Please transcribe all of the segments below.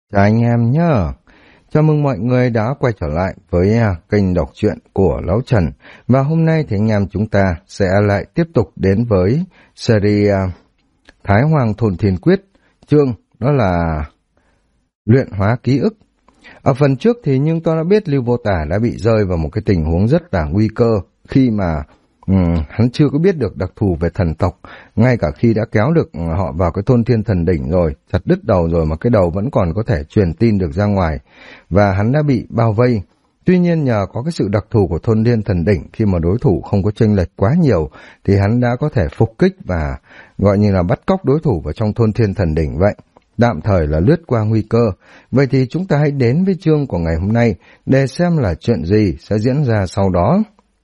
Chào anh em nhé. Chào mừng mọi người đã quay trở lại với kênh đọc truyện của Lão Trần. Và hôm nay thì anh em chúng ta sẽ lại tiếp tục đến với series Thái Hoàng Thôn Thiên Quyết. Chương đó là luyện hóa ký ức. Ở phần trước thì nhưng tôi đã biết Lưu Vô Tả đã bị rơi vào một cái tình huống rất là nguy cơ khi mà hắn chưa có biết được đặc thù về thần tộc, ngay cả khi đã kéo được họ vào cái thôn thiên thần đỉnh rồi, chặt đứt đầu rồi mà cái đầu vẫn còn có thể truyền tin được ra ngoài, và hắn đã bị bao vây. Tuy nhiên nhờ có cái sự đặc thù của thôn thiên thần đỉnh, khi mà đối thủ không có chênh lệch quá nhiều thì hắn đã có thể phục kích và gọi như là bắt cóc đối thủ vào trong thôn thiên thần đỉnh vậy, tạm thời là lướt qua nguy cơ. Vậy thì chúng ta hãy đến với chương của ngày hôm nay để xem là chuyện gì sẽ diễn ra sau đó.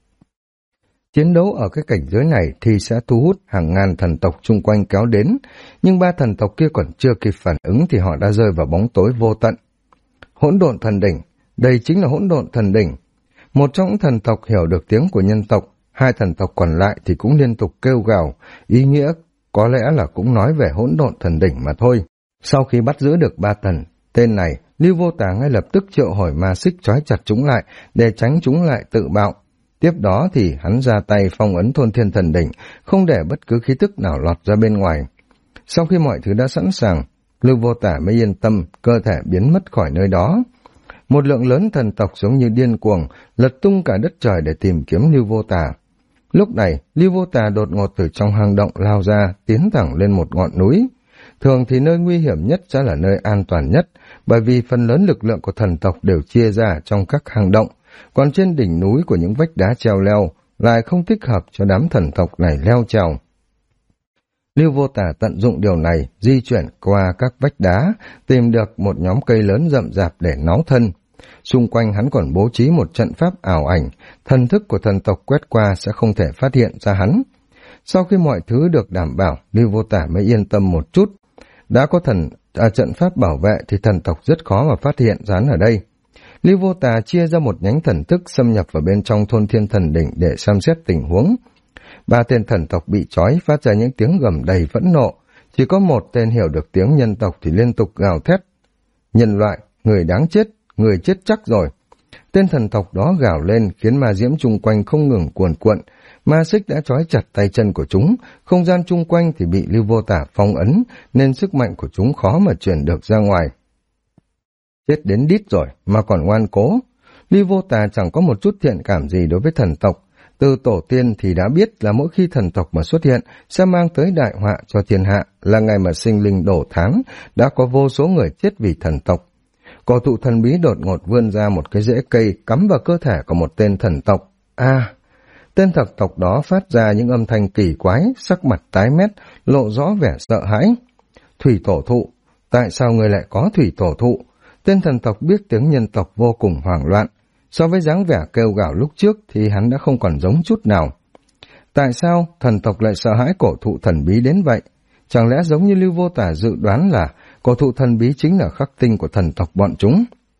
Chiến đấu ở cái cảnh giới này thì sẽ thu hút hàng ngàn thần tộc chung quanh kéo đến, nhưng ba thần tộc kia còn chưa kịp phản ứng thì họ đã rơi vào bóng tối vô tận. Hỗn độn thần đỉnh, đây chính là hỗn độn thần đỉnh. Một trong những thần tộc hiểu được tiếng của nhân tộc, hai thần tộc còn lại thì cũng liên tục kêu gào, ý nghĩa có lẽ là cũng nói về hỗn độn thần đỉnh mà thôi. Sau khi bắt giữ được ba thần, tên này, Lưu Vô Tả ngay lập tức triệu hồi ma xích trói chặt chúng lại để tránh chúng lại tự bạo. Tiếp đó thì hắn ra tay phong ấn thôn thiên thần đỉnh, không để bất cứ khí tức nào lọt ra bên ngoài. Sau khi mọi thứ đã sẵn sàng, Lưu Vô Tả mới yên tâm, cơ thể biến mất khỏi nơi đó. Một lượng lớn thần tộc giống như điên cuồng, lật tung cả đất trời để tìm kiếm Lưu Vô Tả. Lúc này, Lưu Vô Tả đột ngột từ trong hang động lao ra, tiến thẳng lên một ngọn núi. Thường thì nơi nguy hiểm nhất sẽ là nơi an toàn nhất, bởi vì phần lớn lực lượng của thần tộc đều chia ra trong các hang động. Còn trên đỉnh núi của những vách đá treo leo lại không thích hợp cho đám thần tộc này leo trèo. Lưu Vô Tả tận dụng điều này, di chuyển qua các vách đá, tìm được một nhóm cây lớn rậm rạp để náu thân. Xung quanh hắn còn bố trí một trận pháp ảo ảnh, thần thức của thần tộc quét qua sẽ không thể phát hiện ra hắn. Sau khi mọi thứ được đảm bảo, Lưu Vô Tả mới yên tâm một chút. Đã có trận pháp bảo vệ thì thần tộc rất khó mà phát hiện ra hắn ở đây. Lưu Vô Tả chia ra một nhánh thần thức xâm nhập vào bên trong thôn thiên thần đỉnh để xem xét tình huống. Ba tên thần tộc bị trói phát ra những tiếng gầm đầy phẫn nộ. Chỉ có một tên hiểu được tiếng nhân tộc thì liên tục gào thét. Nhân loại, người đáng chết, người chết chắc rồi. Tên thần tộc đó gào lên khiến ma diễm chung quanh không ngừng cuồn cuộn. Ma xích đã trói chặt tay chân của chúng, không gian chung quanh thì bị Lưu Vô Tả phong ấn nên sức mạnh của chúng khó mà truyền được ra ngoài. Chết đến đít rồi mà còn ngoan cố. Lưu Vô Tả chẳng có một chút thiện cảm gì đối với thần tộc. Từ tổ tiên thì đã biết là mỗi khi thần tộc mà xuất hiện sẽ mang tới đại họa cho thiên hạ, là ngày mà sinh linh đổ tháng, đã có vô số người chết vì thần tộc. Cổ thụ thần bí đột ngột vươn ra một cái rễ cây cắm vào cơ thể của một tên thần tộc. Tên thần tộc đó phát ra những âm thanh kỳ quái, sắc mặt tái mét, lộ rõ vẻ sợ hãi. Thủy tổ thụ, tại sao người lại có thủy tổ thụ? Tên thần tộc biết tiếng nhân tộc vô cùng hoảng loạn. So với dáng vẻ kêu gào lúc trước thì hắn đã không còn giống chút nào. Tại sao thần tộc lại sợ hãi cổ thụ thần bí đến vậy? Chẳng lẽ giống như Lưu Vô Tả dự đoán là cổ thụ thần bí chính là khắc tinh của thần tộc bọn chúng?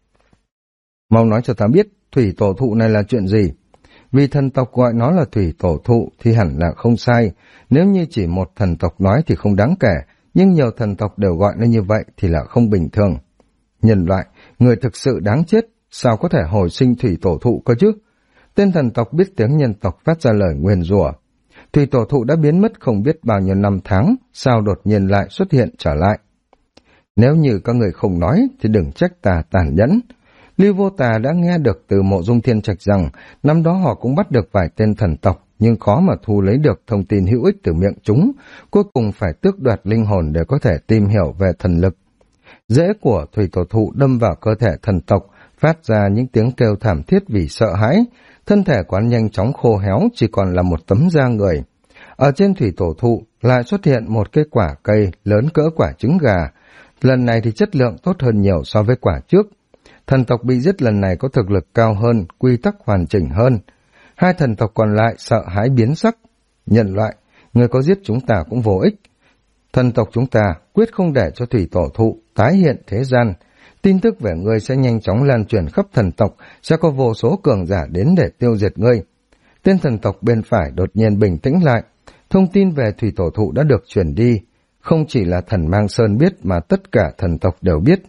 Mau nói cho ta biết, thủy tổ thụ này là chuyện gì? Vì thần tộc gọi nó là thủy tổ thụ thì hẳn là không sai. Nếu như chỉ một thần tộc nói thì không đáng kể, nhưng nhiều thần tộc đều gọi nó như vậy thì là không bình thường. Nhân loại, người thực sự đáng chết, sao có thể hồi sinh thủy tổ thụ cơ chứ? Tên thần tộc biết tiếng nhân tộc phát ra lời nguyền rủa. Thủy tổ thụ đã biến mất không biết bao nhiêu năm tháng, sao đột nhiên lại xuất hiện trở lại? Nếu như các người không nói thì đừng trách ta tàn nhẫn. Lưu Vô Tả đã nghe được từ Mộ Dung Thiên Trạch rằng năm đó họ cũng bắt được vài tên thần tộc, nhưng khó mà thu lấy được thông tin hữu ích từ miệng chúng, cuối cùng phải tước đoạt linh hồn để có thể tìm hiểu về thần lực. Rễ của thủy tổ thụ đâm vào cơ thể thần tộc, phát ra những tiếng kêu thảm thiết vì sợ hãi, thân thể quán nhanh chóng khô héo chỉ còn là một tấm da người. Ở trên thủy tổ thụ lại xuất hiện một cái quả cây lớn cỡ quả trứng gà, lần này thì chất lượng tốt hơn nhiều so với quả trước. Thần tộc bị giết lần này có thực lực cao hơn, quy tắc hoàn chỉnh hơn. Hai thần tộc còn lại sợ hãi biến sắc. Nhân loại, người có giết chúng ta cũng vô ích. Thần tộc chúng ta quyết không để cho thủy tổ thụ tái hiện thế gian. Tin tức về ngươi sẽ nhanh chóng lan truyền khắp thần tộc, sẽ có vô số cường giả đến để tiêu diệt ngươi. Tên thần tộc bên phải đột nhiên bình tĩnh lại. Thông tin về thủy tổ thụ đã được truyền đi. Không chỉ là thần Mang Sơn biết mà tất cả thần tộc đều biết.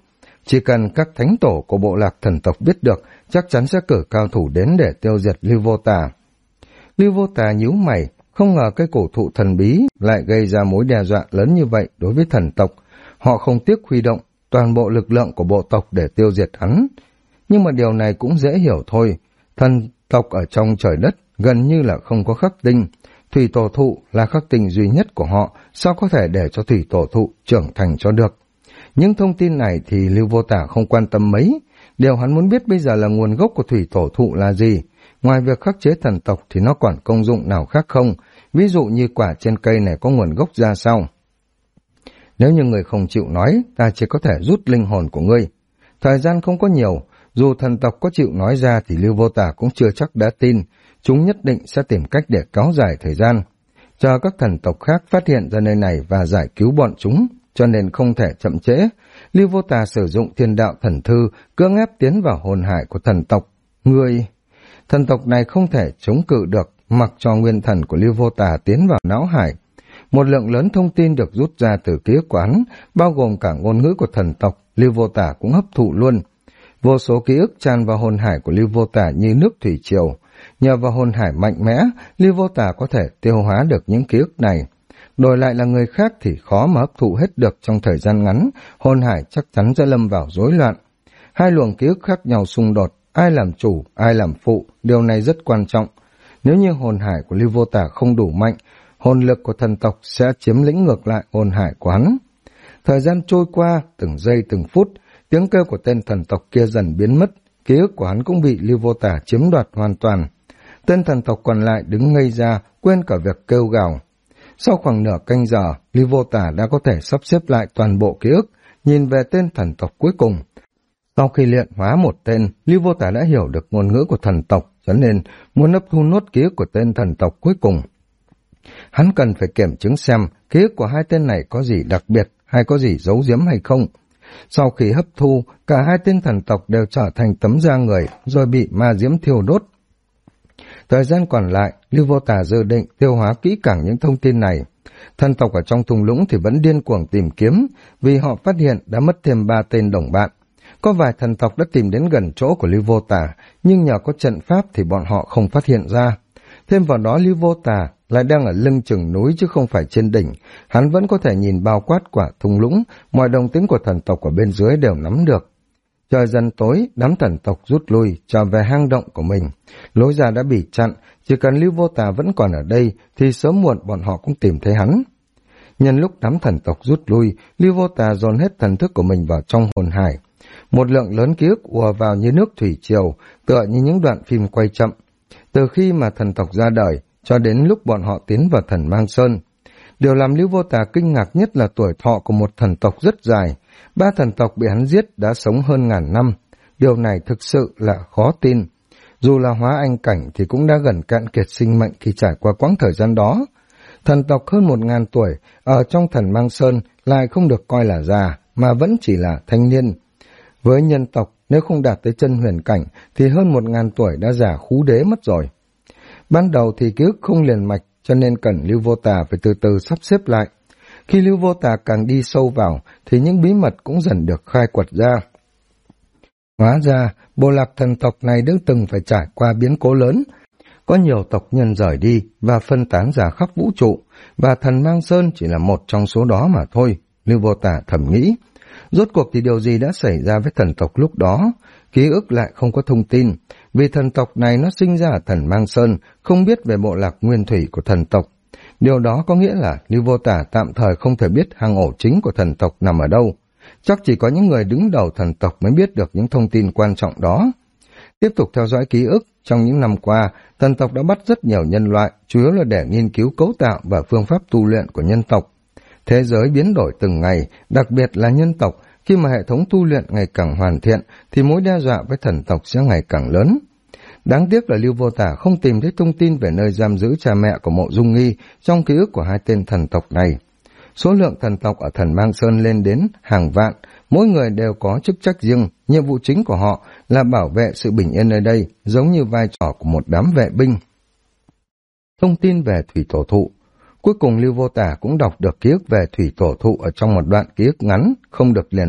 Chỉ cần các thánh tổ của bộ lạc thần tộc biết được, chắc chắn sẽ cử cao thủ đến để tiêu diệt Lưu Vô Tà. Lưu Vô Tà nhíu mày, không ngờ cái cổ thụ thần bí lại gây ra mối đe dọa lớn như vậy đối với thần tộc. Họ không tiếc huy động toàn bộ lực lượng của bộ tộc để tiêu diệt hắn. Nhưng mà điều này cũng dễ hiểu thôi. Thần tộc ở trong trời đất gần như là không có khắc tinh. Thủy tổ thụ là khắc tinh duy nhất của họ, sao có thể để cho thủy tổ thụ trưởng thành cho được. Những thông tin này thì Lưu Vô Tà không quan tâm mấy. Điều hắn muốn biết bây giờ là nguồn gốc của thủy tổ thụ là gì. Ngoài việc khắc chế thần tộc thì nó còn công dụng nào khác không? Ví dụ như quả trên cây này có nguồn gốc ra sao? Nếu như người không chịu nói, ta chỉ có thể rút linh hồn của ngươi. Thời gian không có nhiều, dù thần tộc có chịu nói ra thì Lưu Vô Tà cũng chưa chắc đã tin. Chúng nhất định sẽ tìm cách để kéo dài thời gian. Chờ các thần tộc khác phát hiện ra nơi này và giải cứu bọn chúng, cho nên không thể chậm trễ. Lưu Vô Tà sử dụng thiên đạo thần thư, cưỡng ép tiến vào hồn hải của thần tộc. Thần tộc này không thể chống cự được, mặc cho nguyên thần của Lưu Vô Tà tiến vào não hải. Một lượng lớn thông tin được rút ra từ ký ức quán, bao gồm cả ngôn ngữ của thần tộc, Lưu Vô Tà cũng hấp thụ luôn. Vô số ký ức tràn vào hồn hải của Lưu Vô Tà như nước thủy triều. Nhờ vào hồn hải mạnh mẽ, Lưu Vô Tà có thể tiêu hóa được những ký ức này. Đổi lại là người khác thì khó mà hấp thụ hết được trong thời gian ngắn, hồn hải chắc chắn sẽ lâm vào rối loạn. Hai luồng ký ức khác nhau xung đột, ai làm chủ, ai làm phụ, điều này rất quan trọng. Nếu như hồn hải của Lưu Vô Tà không đủ mạnh, hồn lực của thần tộc sẽ chiếm lĩnh ngược lại hồn hải của hắn. Thời gian trôi qua, từng giây từng phút, tiếng kêu của tên thần tộc kia dần biến mất, ký ức của hắn cũng bị Lưu Vô Tà chiếm đoạt hoàn toàn. Tên thần tộc còn lại đứng ngây ra, quên cả việc kêu gào. Sau khoảng nửa canh giờ, Lưu Vô Tà đã có thể sắp xếp lại toàn bộ ký ức, nhìn về tên thần tộc cuối cùng. Sau khi luyện hóa một tên, Lưu Vô Tà đã hiểu được ngôn ngữ của thần tộc, cho nên muốn hấp thu nốt ký ức của tên thần tộc cuối cùng. Hắn cần phải kiểm chứng xem ký ức của hai tên này có gì đặc biệt hay có gì giấu giếm hay không. Sau khi hấp thu, cả hai tên thần tộc đều trở thành tấm da người rồi bị ma diễm thiêu đốt. Thời gian còn lại, Lưu Vô Tà dự định tiêu hóa kỹ càng những thông tin này. Thần tộc ở trong thung lũng thì vẫn điên cuồng tìm kiếm, vì họ phát hiện đã mất thêm 3 tên đồng bạn. Có vài thần tộc đã tìm đến gần chỗ của Lưu Vô Tà, nhưng nhờ có trận pháp thì bọn họ không phát hiện ra. Thêm vào đó Lưu Vô Tà lại đang ở lưng chừng núi chứ không phải trên đỉnh, hắn vẫn có thể nhìn bao quát quả thung lũng, mọi động tĩnh của thần tộc ở bên dưới đều nắm được. Trời dần tối, đám thần tộc rút lui, trở về hang động của mình. Lối ra đã bị chặn, chỉ cần Lưu Vô Tà vẫn còn ở đây, thì sớm muộn bọn họ cũng tìm thấy hắn. Nhân lúc đám thần tộc rút lui, Lưu Vô Tà dồn hết thần thức của mình vào trong hồn hải. Một lượng lớn ký ức ùa vào như nước thủy triều, tựa như những đoạn phim quay chậm. Từ khi mà thần tộc ra đời, cho đến lúc bọn họ tiến vào thần Mang Sơn. Điều làm Lưu Vô Tà kinh ngạc nhất là tuổi thọ của một thần tộc rất dài. 3 thần tộc bị hắn giết đã sống hơn ngàn năm. Điều này thực sự là khó tin. Dù là hóa anh cảnh thì cũng đã gần cạn kiệt sinh mệnh khi trải qua quãng thời gian đó. Thần tộc hơn 1000 tuổi ở trong thần Mang Sơn lại không được coi là già, mà vẫn chỉ là thanh niên. Với nhân tộc, nếu không đạt tới chân huyền cảnh thì hơn 1000 tuổi đã già khú đế mất rồi. Ban đầu thì ký ức không liền mạch, cho nên cần Lưu Vô Tà phải từ từ sắp xếp lại. Khi Lưu Vô Tà càng đi sâu vào thì những bí mật cũng dần được khai quật ra. Hóa ra, bộ lạc thần tộc này đã từng phải trải qua biến cố lớn. Có nhiều tộc nhân rời đi và phân tán ra khắp vũ trụ, và thần Mang Sơn chỉ là một trong số đó mà thôi, Lưu Vô Tà thầm nghĩ. Rốt cuộc thì điều gì đã xảy ra với thần tộc lúc đó? Ký ức lại không có thông tin, vì thần tộc này nó sinh ra ở thần Mang Sơn, không biết về bộ lạc nguyên thủy của thần tộc. Điều đó có nghĩa là Lưu Vô Tà tạm thời không thể biết hang ổ chính của thần tộc nằm ở đâu. Chắc chỉ có những người đứng đầu thần tộc mới biết được những thông tin quan trọng đó. Tiếp tục theo dõi ký ức, trong những năm qua, thần tộc đã bắt rất nhiều nhân loại, chủ yếu là để nghiên cứu cấu tạo và phương pháp tu luyện của nhân tộc. Thế giới biến đổi từng ngày, đặc biệt là nhân tộc, khi mà hệ thống tu luyện ngày càng hoàn thiện thì mối đe dọa với thần tộc sẽ ngày càng lớn. Đáng tiếc là Lưu Vô Tà không tìm thấy thông tin về nơi giam giữ cha mẹ của Mộ Dung Nghi trong ký ức của hai tên thần tộc này. Số lượng thần tộc ở thần Mang Sơn lên đến hàng vạn, mỗi người đều có chức trách riêng, nhiệm vụ chính của họ là bảo vệ sự bình yên nơi đây, giống như vai trò của một đám vệ binh. Thông tin về thủy tổ thụ. Cuối cùng Lưu Vô Tà cũng đọc được ký ức về thủy tổ thụ ở trong một đoạn ký ức ngắn, không được liền mạch.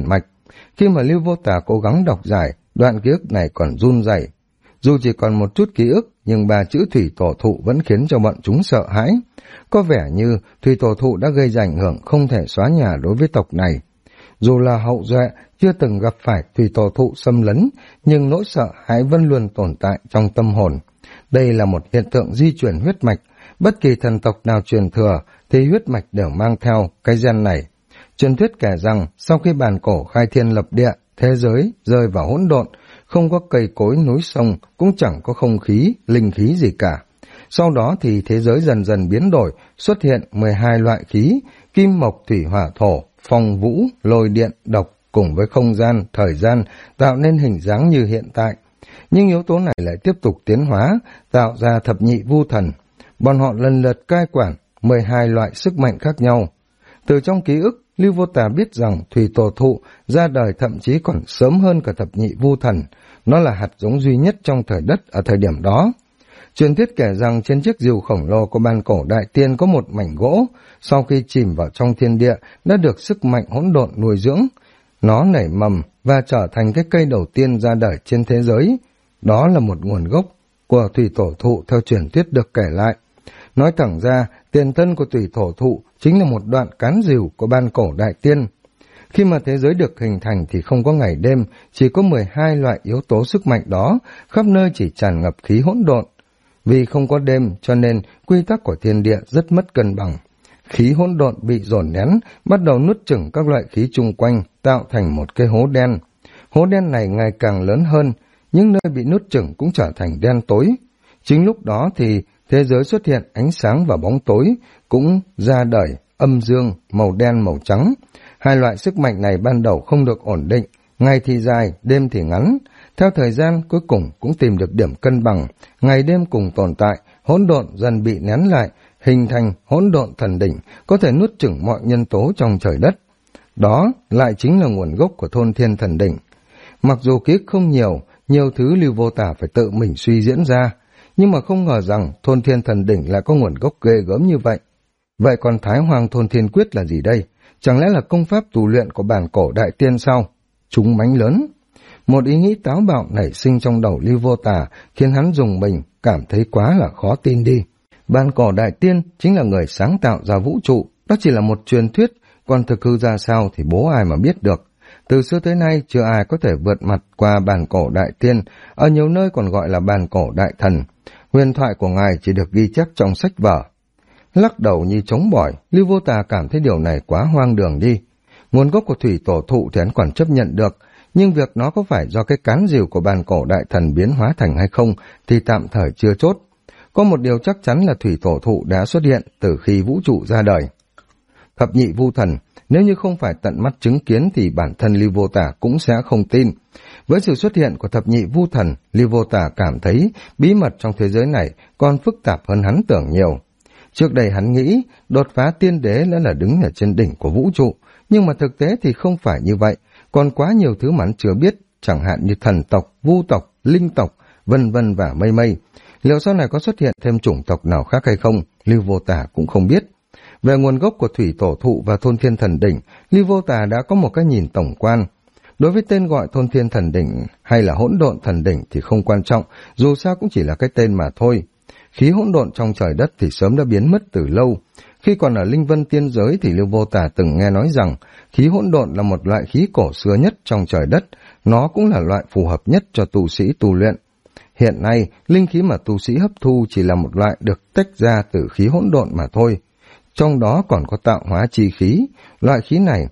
Khi mà Lưu Vô Tà cố gắng đọc giải, đoạn ký ức này còn run rẩy. Dù chỉ còn một chút ký ức, nhưng ba chữ thủy tổ thụ vẫn khiến cho bọn chúng sợ hãi. Có vẻ như thủy tổ thụ đã gây ra ảnh hưởng không thể xóa nhòa đối với tộc này. Dù là hậu duệ chưa từng gặp phải thủy tổ thụ xâm lấn, nhưng nỗi sợ hãi vẫn luôn tồn tại trong tâm hồn. Đây là một hiện tượng di chuyển huyết mạch, bất kỳ thần tộc nào truyền thừa thì huyết mạch đều mang theo cái gen này. Truyền thuyết kể rằng sau khi bàn cổ khai thiên lập địa, thế giới rơi vào hỗn độn, không có cây cối núi sông, cũng chẳng có không khí, linh khí gì cả. Sau đó thì thế giới dần dần biến đổi, xuất hiện 12 loại khí, kim mộc thủy hỏa thổ, phong vũ, lôi điện, độc cùng với không gian, thời gian tạo nên hình dáng như hiện tại. Nhưng yếu tố này lại tiếp tục tiến hóa, tạo ra thập nhị vu thần. Bọn họ lần lượt cai quản 12 loại sức mạnh khác nhau. Từ trong ký ức, Lưu Vô Tà biết rằng thủy tổ thụ ra đời thậm chí còn sớm hơn cả thập nhị vu thần. Nó là hạt giống duy nhất trong trời đất ở thời điểm đó. Truyền thuyết kể rằng trên chiếc diều khổng lồ của bàn cổ đại tiên có một mảnh gỗ, sau khi chìm vào trong thiên địa đã được sức mạnh hỗn độn nuôi dưỡng. Nó nảy mầm và trở thành cái cây đầu tiên ra đời trên thế giới. Đó là một nguồn gốc của thủy tổ thụ theo truyền thuyết được kể lại. Nói thẳng ra, tiền thân của thủy tổ thụ chính là một đoạn cán rìu của bàn cổ đại tiên. Khi mà thế giới được hình thành thì không có ngày đêm, chỉ có 12 loại yếu tố sức mạnh đó, khắp nơi chỉ tràn ngập khí hỗn độn. Vì không có đêm cho nên quy tắc của thiên địa rất mất cân bằng. Khí hỗn độn bị dồn nén, bắt đầu nuốt chửng các loại khí chung quanh, tạo thành một cái hố đen. Hố đen này ngày càng lớn hơn, những nơi bị nuốt chửng cũng trở thành đen tối. Chính lúc đó thì thế giới xuất hiện ánh sáng và bóng tối, cũng ra đời âm dương, màu đen màu trắng. Hai loại sức mạnh này ban đầu không được ổn định, ngày thì dài, đêm thì ngắn. Theo thời gian cuối cùng cũng tìm được điểm cân bằng, ngày đêm cùng tồn tại, hỗn độn dần bị nén lại, hình thành hỗn độn thần đỉnh, có thể nuốt chửng mọi nhân tố trong trời đất. Đó lại chính là nguồn gốc của thôn thiên thần đỉnh. Mặc dù ký ức không nhiều thứ Lưu Vô Tà phải tự mình suy diễn ra, nhưng mà không ngờ rằng thôn thiên thần đỉnh lại có nguồn gốc ghê gớm như vậy. Vậy còn Thái Hoàng thôn thiên quyết là gì đây? Chẳng lẽ là công pháp tu luyện của bản cổ đại tiên sao? Chúng mánh lớn. Một ý nghĩ táo bạo nảy sinh trong đầu Lưu Vô Tà khiến hắn rùng mình, cảm thấy quá là khó tin đi. Bản cổ đại tiên chính là người sáng tạo ra vũ trụ, đó chỉ là một truyền thuyết, còn thực hư ra sao thì bố ai mà biết được. Từ xưa tới nay chưa ai có thể vượt mặt qua bản cổ đại tiên, ở nhiều nơi còn gọi là bản cổ đại thần. Huyền thoại của ngài chỉ được ghi chép trong sách vở. Lắc đầu như chống bỏi, Lưu Vô Tà cảm thấy điều này quá hoang đường đi. Nguồn gốc của thủy tổ thụ thì hắn còn chấp nhận được, nhưng việc nó có phải do cái cán rìu của bàn cổ đại thần biến hóa thành hay không thì tạm thời chưa chốt. Có một điều chắc chắn là thủy tổ thụ đã xuất hiện từ khi vũ trụ ra đời. Thập nhị vu thần, nếu như không phải tận mắt chứng kiến thì bản thân Lưu Vô Tà cũng sẽ không tin. Với sự xuất hiện của thập nhị vu thần, Lưu Vô Tà cảm thấy bí mật trong thế giới này còn phức tạp hơn hắn tưởng nhiều. Trước đây hắn nghĩ đột phá tiên đế đã là đứng ở trên đỉnh của vũ trụ, nhưng mà thực tế thì không phải như vậy, còn quá nhiều thứ mà hắn chưa biết, chẳng hạn như thần tộc, vu tộc, linh tộc, vân vân và mây mây. Liệu sau này có xuất hiện thêm chủng tộc nào khác hay không, Lưu Vô Tà cũng không biết. Về nguồn gốc của thủy tổ thụ và thôn thiên thần đỉnh, Lưu Vô Tà đã có một cái nhìn tổng quan. Đối với tên gọi thôn thiên thần đỉnh hay là hỗn độn thần đỉnh thì không quan trọng, dù sao cũng chỉ là cái tên mà thôi. Khí hỗn độn trong trời đất thì sớm đã biến mất từ lâu. Khi còn ở Linh Vân Tiên Giới thì Lưu Vô Tà từng nghe nói rằng khí hỗn độn là một loại khí cổ xưa nhất trong trời đất, nó cũng là loại phù hợp nhất cho tu sĩ tu luyện. Hiện nay, linh khí mà tu sĩ hấp thu chỉ là một loại được tách ra từ khí hỗn độn mà thôi. Trong đó còn có tạo hóa chi khí, loại khí này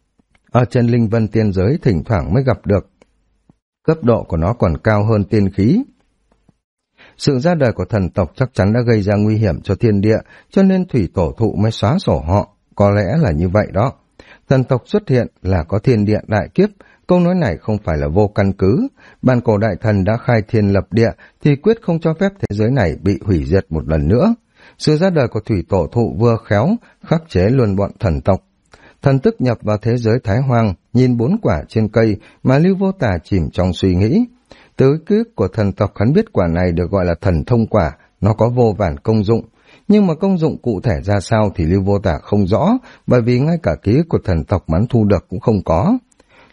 ở trên Linh Vân Tiên Giới thỉnh thoảng mới gặp được. Cấp độ của nó còn cao hơn tiên khí. Sự ra đời của thần tộc chắc chắn đã gây ra nguy hiểm cho thiên địa, cho nên thủy tổ thụ mới xóa sổ họ, có lẽ là như vậy đó. Thần tộc xuất hiện là có thiên địa đại kiếp, câu nói này không phải là vô căn cứ. Bàn cổ đại thần đã khai thiên lập địa thì quyết không cho phép thế giới này bị hủy diệt một lần nữa. Sự ra đời của thủy tổ thụ vừa khéo khắc chế luôn bọn thần tộc. Thần tức nhập vào thế giới Thái Hoang, nhìn 4 quả trên cây mà Lưu Vô Tà chìm trong suy nghĩ. Từ ký ức của thần tộc hắn biết quả này được gọi là thần thông quả, nó có vô vàn công dụng. Nhưng mà công dụng cụ thể ra sao thì Lưu Vô Tà không rõ, bởi vì ngay cả ký ức của thần tộc hắn thu được cũng không có.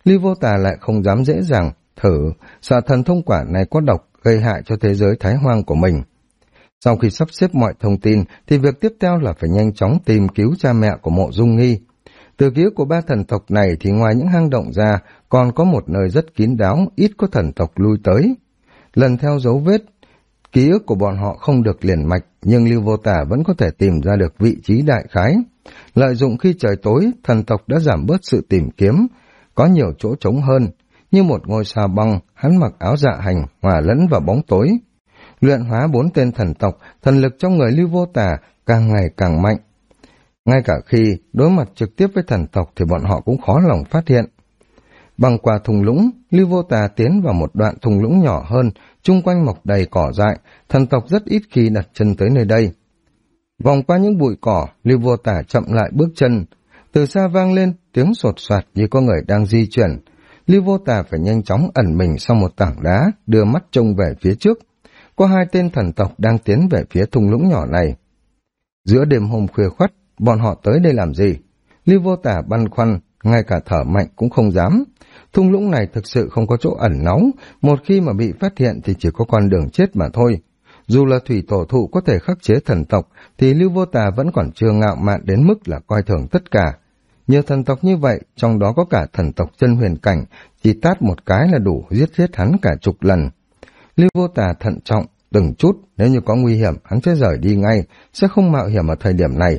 Lưu Vô Tà lại không dám dễ dàng thử, sợ thần thông quả này có độc gây hại cho thế giới Thái Hoang của mình. Sau khi sắp xếp mọi thông tin thì việc tiếp theo là phải nhanh chóng tìm cứu cha mẹ của Mộ Dung Nghi. Từ ký ức của ba thần tộc này thì ngoài những hang động ra còn có một nơi rất kín đáo, ít có thần tộc lui tới. Lần theo dấu vết, ký ức của bọn họ không được liền mạch, nhưng Lưu Vô Tà vẫn có thể tìm ra được vị trí đại khái. Lợi dụng khi trời tối, thần tộc đã giảm bớt sự tìm kiếm, có nhiều chỗ trống hơn. Như một ngôi sao băng, hắn mặc áo dạ hành, hòa lẫn vào bóng tối. Luyện hóa 4 tên thần tộc, thần lực trong người Lưu Vô Tà càng ngày càng mạnh. Ngay cả khi đối mặt trực tiếp với thần tộc thì bọn họ cũng khó lòng phát hiện. Băng qua thung lũng, Lưu Vô Tà tiến vào một đoạn thung lũng nhỏ hơn, chung quanh mọc đầy cỏ dại, thần tộc rất ít khi đặt chân tới nơi đây. Vòng qua những bụi cỏ, Lưu Vô Tà chậm lại bước chân. Từ xa vang lên tiếng sột soạt như có người đang di chuyển. Lưu Vô Tà phải nhanh chóng ẩn mình sau một tảng đá, đưa mắt trông về phía trước. Có 2 tên thần tộc đang tiến về phía thung lũng nhỏ này. Giữa đêm hôm khuya khoắt, bọn họ tới đây làm gì? Lưu Vô Tà băn khoăn, ngay cả thở mạnh cũng không dám. Thung lũng này thực sự không có chỗ ẩn náu, một khi mà bị phát hiện thì chỉ có con đường chết mà thôi. Dù là thủy tổ thụ có thể khắc chế thần tộc, thì Lưu Vô Tà vẫn còn chưa ngạo mạn đến mức là coi thường tất cả. Nhiều thần tộc như vậy, trong đó có cả thần tộc chân huyền cảnh, chỉ tát một cái là đủ giết chết hắn cả chục lần. Lưu Vô Tà thận trọng, từng chút, nếu như có nguy hiểm, hắn sẽ rời đi ngay, sẽ không mạo hiểm ở thời điểm này.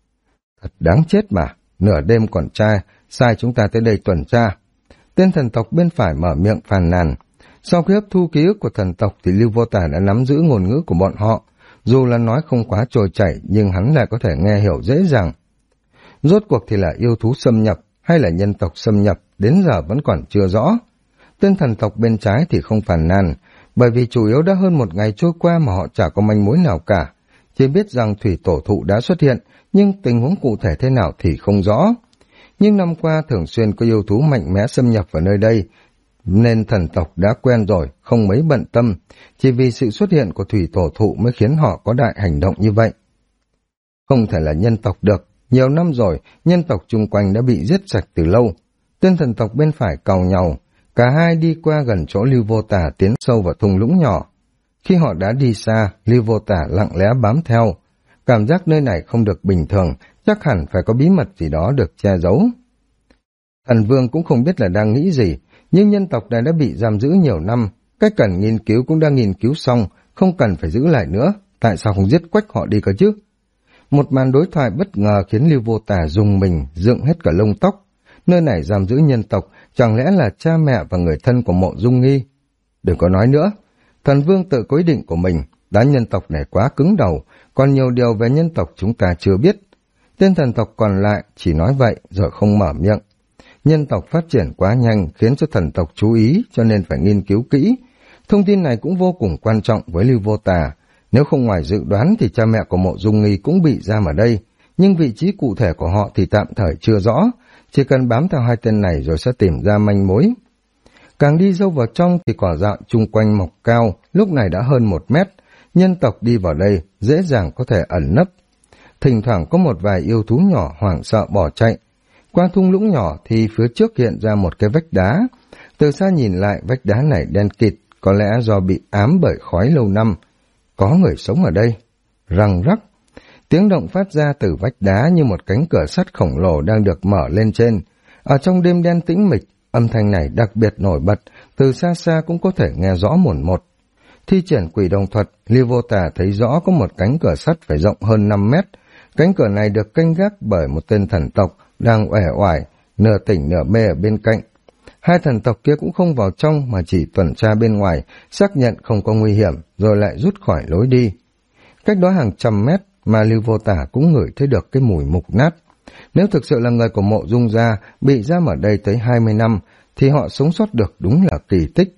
Thật đáng chết mà, nửa đêm còn sai chúng ta tới đây tuần tra. Tên thần tộc bên phải mở miệng phàn nàn. Sau khi hấp thu ký ức của thần tộc thì Lưu Vô Tà đã nắm giữ ngôn ngữ của bọn họ. Dù là nói không quá trôi chảy nhưng hắn lại có thể nghe hiểu dễ dàng. Rốt cuộc thì là yêu thú xâm nhập hay là nhân tộc xâm nhập đến giờ vẫn còn chưa rõ. Tên thần tộc bên trái thì không phàn nàn, bởi vì chủ yếu đã hơn một ngày trôi qua mà họ chả có manh mối nào cả. Chỉ biết rằng thủy tổ thụ đã xuất hiện, nhưng tình huống cụ thể thế nào thì không rõ. Nhưng năm qua thường xuyên có yêu thú mạnh mẽ xâm nhập vào nơi đây, nên thần tộc đã quen rồi, không mấy bận tâm. Chỉ vì sự xuất hiện của thủy tổ thụ mới khiến họ có đại hành động như vậy. Không thể là nhân tộc được, nhiều năm rồi, nhân tộc chung quanh đã bị giết sạch từ lâu. Tên thần tộc bên phải càu nhàu, cả hai đi qua gần chỗ Lưu Vô Tà tiến sâu vào thung lũng nhỏ. Khi họ đã đi xa, Lưu Vô Tà lặng lẽ bám theo. Cảm giác nơi này không được bình thường, chắc hẳn phải có bí mật gì đó được che giấu. Thần Vương cũng không biết là đang nghĩ gì, nhưng nhân tộc này đã bị giam giữ nhiều năm, cách cần nghiên cứu cũng đã nghiên cứu xong, không cần phải giữ lại nữa, tại sao không giết quách họ đi cơ chứ? Một màn đối thoại bất ngờ khiến Lưu Vô Tà rùng mình, dựng hết cả lông tóc. Nơi này giam giữ nhân tộc, chẳng lẽ là cha mẹ và người thân của Mộ Dung Nghi? Đừng có nói nữa, Thần Vương tự có ý định của mình, đám nhân tộc này quá cứng đầu, còn nhiều điều về nhân tộc chúng ta chưa biết. Tên thần tộc còn lại chỉ nói vậy rồi không mở miệng. Nhân tộc phát triển quá nhanh khiến cho thần tộc chú ý, cho nên phải nghiên cứu kỹ. Thông tin này cũng vô cùng quan trọng với Lưu Vô Tà. Nếu không ngoài dự đoán thì cha mẹ của Mộ Dung Nghi cũng bị giam ở đây, nhưng vị trí cụ thể của họ thì tạm thời chưa rõ. Chỉ cần bám theo 2 tên này rồi sẽ tìm ra manh mối. Càng đi sâu vào trong thì cỏ dại chung quanh mọc cao, lúc này đã hơn 1 mét. Nhân tộc đi vào đây dễ dàng có thể ẩn nấp. Thỉnh thoảng có một vài yêu thú nhỏ hoảng sợ bỏ chạy. Qua thung lũng nhỏ thì phía trước hiện ra một cái vách đá. Từ xa nhìn lại vách đá này đen kịt, có lẽ do bị ám bởi khói lâu năm. Có người sống ở đây. Răng rắc. Tiếng động phát ra từ vách đá như một cánh cửa sắt khổng lồ đang được mở lên trên. Ở trong đêm đen tĩnh mịch, âm thanh này đặc biệt nổi bật, từ xa xa cũng có thể nghe rõ mồn một. Thi triển quỷ đồng thuật, Lưu Vô Tà thấy rõ có một cánh cửa sắt phải rộng hơn 5 mét. Cánh cửa này được canh gác bởi một tên thần tộc đang uể oải, nửa tỉnh nửa mê ở bên cạnh. 2 thần tộc kia cũng không vào trong mà chỉ tuần tra bên ngoài, xác nhận không có nguy hiểm, rồi lại rút khỏi lối đi. Cách đó hàng trăm mét mà Lưu Vô Tà cũng ngửi thấy được cái mùi mục nát. Nếu thực sự là người của Mộ Dung gia bị giam ở đây tới 20 năm, thì họ sống sót được đúng là kỳ tích.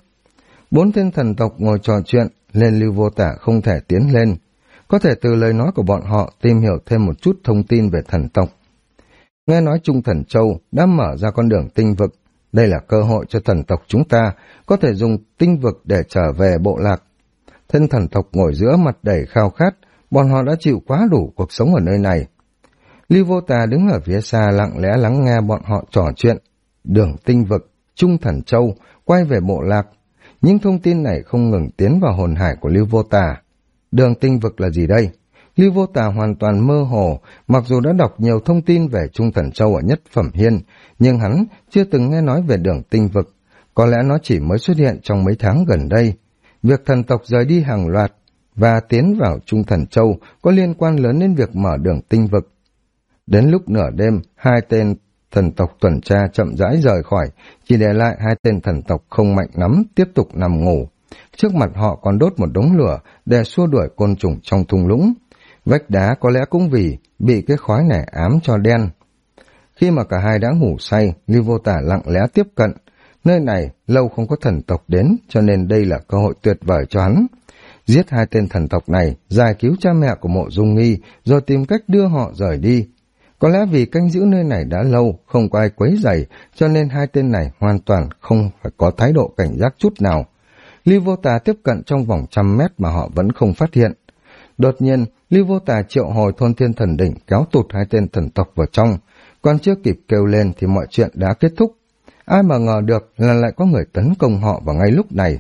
4 tên thần tộc ngồi trò chuyện, nên Lưu Vô Tà không thể tiến lên. Có thể từ lời nói của bọn họ tìm hiểu thêm một chút thông tin về thần tộc. Nghe nói Trung Thần Châu đã mở ra con đường tinh vực. Đây là cơ hội cho thần tộc chúng ta có thể dùng tinh vực để trở về bộ lạc. Thân thần tộc ngồi giữa mặt đầy khao khát, bọn họ đã chịu quá đủ cuộc sống ở nơi này. Lưu Vô Tà đứng ở phía xa lặng lẽ lắng nghe bọn họ trò chuyện. Đường tinh vực, Trung Thần Châu, quay về bộ lạc. Những thông tin này không ngừng tiến vào hồn hải của Lưu Vô Tà. Đường tinh vực là gì đây? Lưu Vô Tà hoàn toàn mơ hồ, mặc dù đã đọc nhiều thông tin về Trung Thần Châu ở Nhất Phẩm Hiên, nhưng hắn chưa từng nghe nói về đường tinh vực. Có lẽ nó chỉ mới xuất hiện trong mấy tháng gần đây. Việc thần tộc rời đi hàng loạt và tiến vào Trung Thần Châu có liên quan lớn đến việc mở đường tinh vực. Đến lúc nửa đêm, hai tên thần tộc tuần tra chậm rãi rời khỏi, chỉ để lại hai tên thần tộc không mạnh lắm tiếp tục nằm ngủ. Trước mặt họ còn đốt một đống lửa để xua đuổi côn trùng trong thung lũng. Vách đá có lẽ cũng vì bị cái khói này ám cho đen. Khi mà cả hai đã ngủ say, Lưu Vô Tà lặng lẽ tiếp cận. Nơi này lâu không có thần tộc đến, cho nên đây là cơ hội tuyệt vời cho hắn. Giết hai tên thần tộc này, giải cứu cha mẹ của Mộ Dung Nghi, rồi tìm cách đưa họ rời đi. Có lẽ vì canh giữ nơi này đã lâu, không có ai quấy rầy, cho nên hai tên này hoàn toàn không phải có thái độ cảnh giác chút nào. Lưu Vô Tà tiếp cận trong vòng 100 mét mà họ vẫn không phát hiện. Đột nhiên, Lưu Vô Tà triệu hồi Thôn Thiên Thần Đỉnh kéo tụt hai tên thần tộc vào trong, còn chưa kịp kêu lên thì mọi chuyện đã kết thúc. Ai mà ngờ được là lại có người tấn công họ vào ngay lúc này.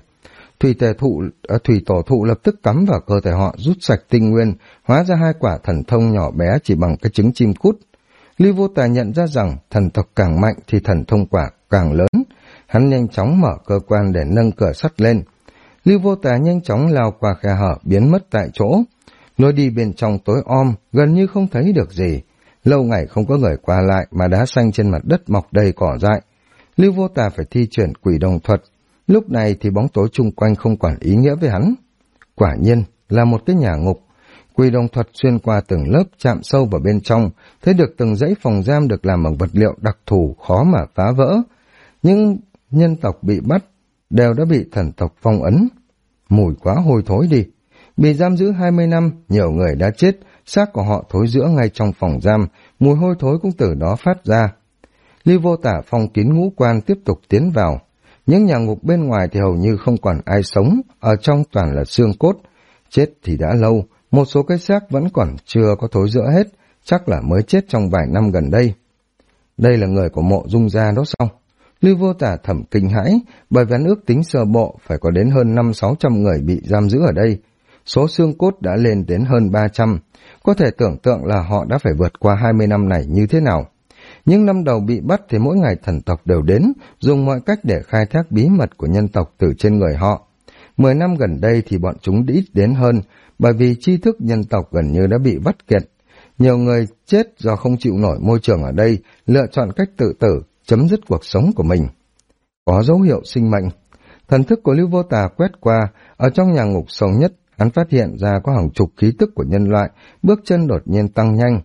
Thủy tổ thụ lập tức cắm vào cơ thể họ, rút sạch tinh nguyên, hóa ra hai quả thần thông nhỏ bé chỉ bằng cái trứng chim cút. Lưu Vô Tà nhận ra rằng thần tộc càng mạnh thì thần thông quả càng lớn. Hắn nhanh chóng mở cơ quan để nâng cửa sắt lên. Lưu Vô Tà nhanh chóng lao qua khe hở biến mất tại chỗ. Lối đi bên trong tối om, gần như không thấy được gì. Lâu ngày không có người qua lại mà đá xanh trên mặt đất mọc đầy cỏ dại. Lưu Vô Tà phải thi triển quỷ đồng thuật. Lúc này thì bóng tối chung quanh không còn ý nghĩa với hắn. Quả nhiên là một cái nhà ngục. Quỷ đồng thuật xuyên qua từng lớp chạm sâu vào bên trong, thấy được từng dãy phòng giam được làm bằng vật liệu đặc thù khó mà phá vỡ. Những nhân tộc bị bắt đều đã bị thần tộc phong ấn. Mùi quá hôi thối đi. Bị giam giữ 20 năm, nhiều người đã chết, xác của họ thối rữa ngay trong phòng giam, mùi hôi thối cũng từ đó phát ra. Lưu Vô Tà phong kín ngũ quan tiếp tục tiến vào. Những nhà ngục bên ngoài thì hầu như không còn ai sống, ở trong toàn là xương cốt. Chết thì đã lâu, một số cái xác vẫn còn chưa có thối rữa hết, chắc là mới chết trong vài năm gần đây. Đây là người của Mộ Dung gia đó sao? Lưu Vô Tà thầm kinh hãi, bởi vì hắn ước tính sơ bộ phải có đến hơn 500-600 người bị giam giữ ở đây. Số xương cốt đã lên đến hơn 300, có thể tưởng tượng là họ đã phải vượt qua 20 năm này như thế nào. Những năm đầu bị bắt thì mỗi ngày thần tộc đều đến, dùng mọi cách để khai thác bí mật của nhân tộc từ trên người họ. 10 năm gần đây thì bọn chúng ít đến hơn, bởi vì tri thức nhân tộc gần như đã bị vắt kiệt. Nhiều người chết do không chịu nổi môi trường ở đây, lựa chọn cách tự tử, chấm dứt cuộc sống của mình. Có dấu hiệu sinh mệnh. Thần thức của Lưu Vô Tà quét qua, ở trong nhà ngục sâu nhất, hắn phát hiện ra có hàng chục khí tức của nhân loại, bước chân đột nhiên tăng nhanh.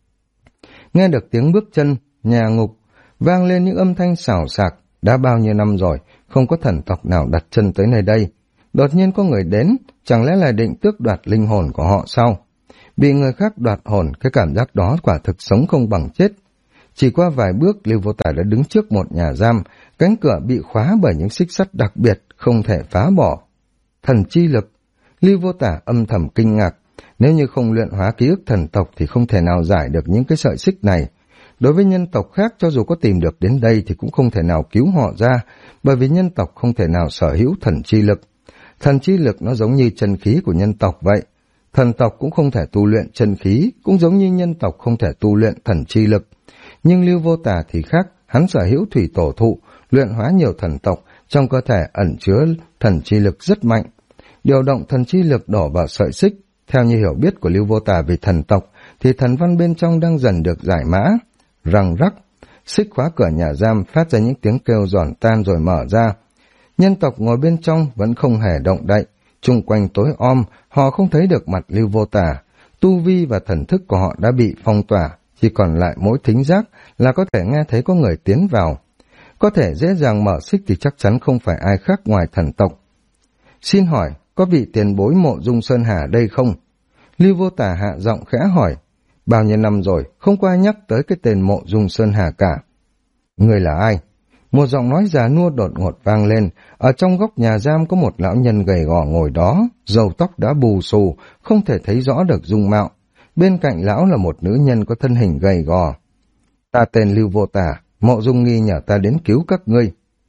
Nghe được tiếng bước chân, nhà ngục vang lên những âm thanh xào xạc. Đã bao nhiêu năm rồi, không có thần tộc nào đặt chân tới nơi đây. Đột nhiên có người đến, chẳng lẽ là định tước đoạt linh hồn của họ sao? Bị người khác đoạt hồn, cái cảm giác đó quả thực sống không bằng chết. Chỉ qua vài bước, Lưu Vô Tà đã đứng trước một nhà giam, cánh cửa bị khóa bởi những xích sắt đặc biệt, không thể phá bỏ. Thần chi lực. Lưu Vô Tà âm thầm kinh ngạc. Nếu như không luyện hóa ký ức thần tộc thì không thể nào giải được những cái sợi xích này. Đối với nhân tộc khác, cho dù có tìm được đến đây thì cũng không thể nào cứu họ ra, bởi vì nhân tộc không thể nào sở hữu thần chi lực. Thần chi lực nó giống như chân khí của nhân tộc vậy. Thần tộc cũng không thể tu luyện chân khí, cũng giống như nhân tộc không thể tu luyện thần chi lực. Nhưng Lưu Vô Tà thì khác, hắn sở hữu thủy tổ thụ, luyện hóa nhiều thần tộc, trong cơ thể ẩn chứa thần chi lực rất mạnh. Điều động thần chi lực đổ vào sợi xích. Theo như hiểu biết của Lưu Vô Tà về thần tộc, thì thần văn bên trong đang dần được giải mã. Răng rắc, xích khóa cửa nhà giam phát ra những tiếng kêu giòn tan rồi mở ra. Nhân tộc ngồi bên trong vẫn không hề động đậy, chung quanh tối om, họ không thấy được mặt Lưu Vô Tà. Tu vi và thần thức của họ đã bị phong tỏa, chỉ còn lại mỗi thính giác là có thể nghe thấy có người tiến vào. Có thể dễ dàng mở xích thì chắc chắn không phải ai khác ngoài thần tộc. Xin hỏi, có vị tiền bối Mộ Dung Sơn Hà đây không? Lưu Vô Tà hạ giọng khẽ hỏi. Bao nhiêu năm rồi, không có ai nhắc tới cái tên Mộ Dung Sơn Hà cả. Người là ai? Một giọng nói già nua đột ngột vang lên. Ở trong góc nhà giam có một lão nhân gầy gò ngồi đó, râu tóc đã bù xù, không thể thấy rõ được dung mạo. Bên cạnh lão là một nữ nhân có thân hình gầy gò. Ta tên Lưu Vô Tà, Mộ Dung Nghi nhờ ta đến cứu các ngươi.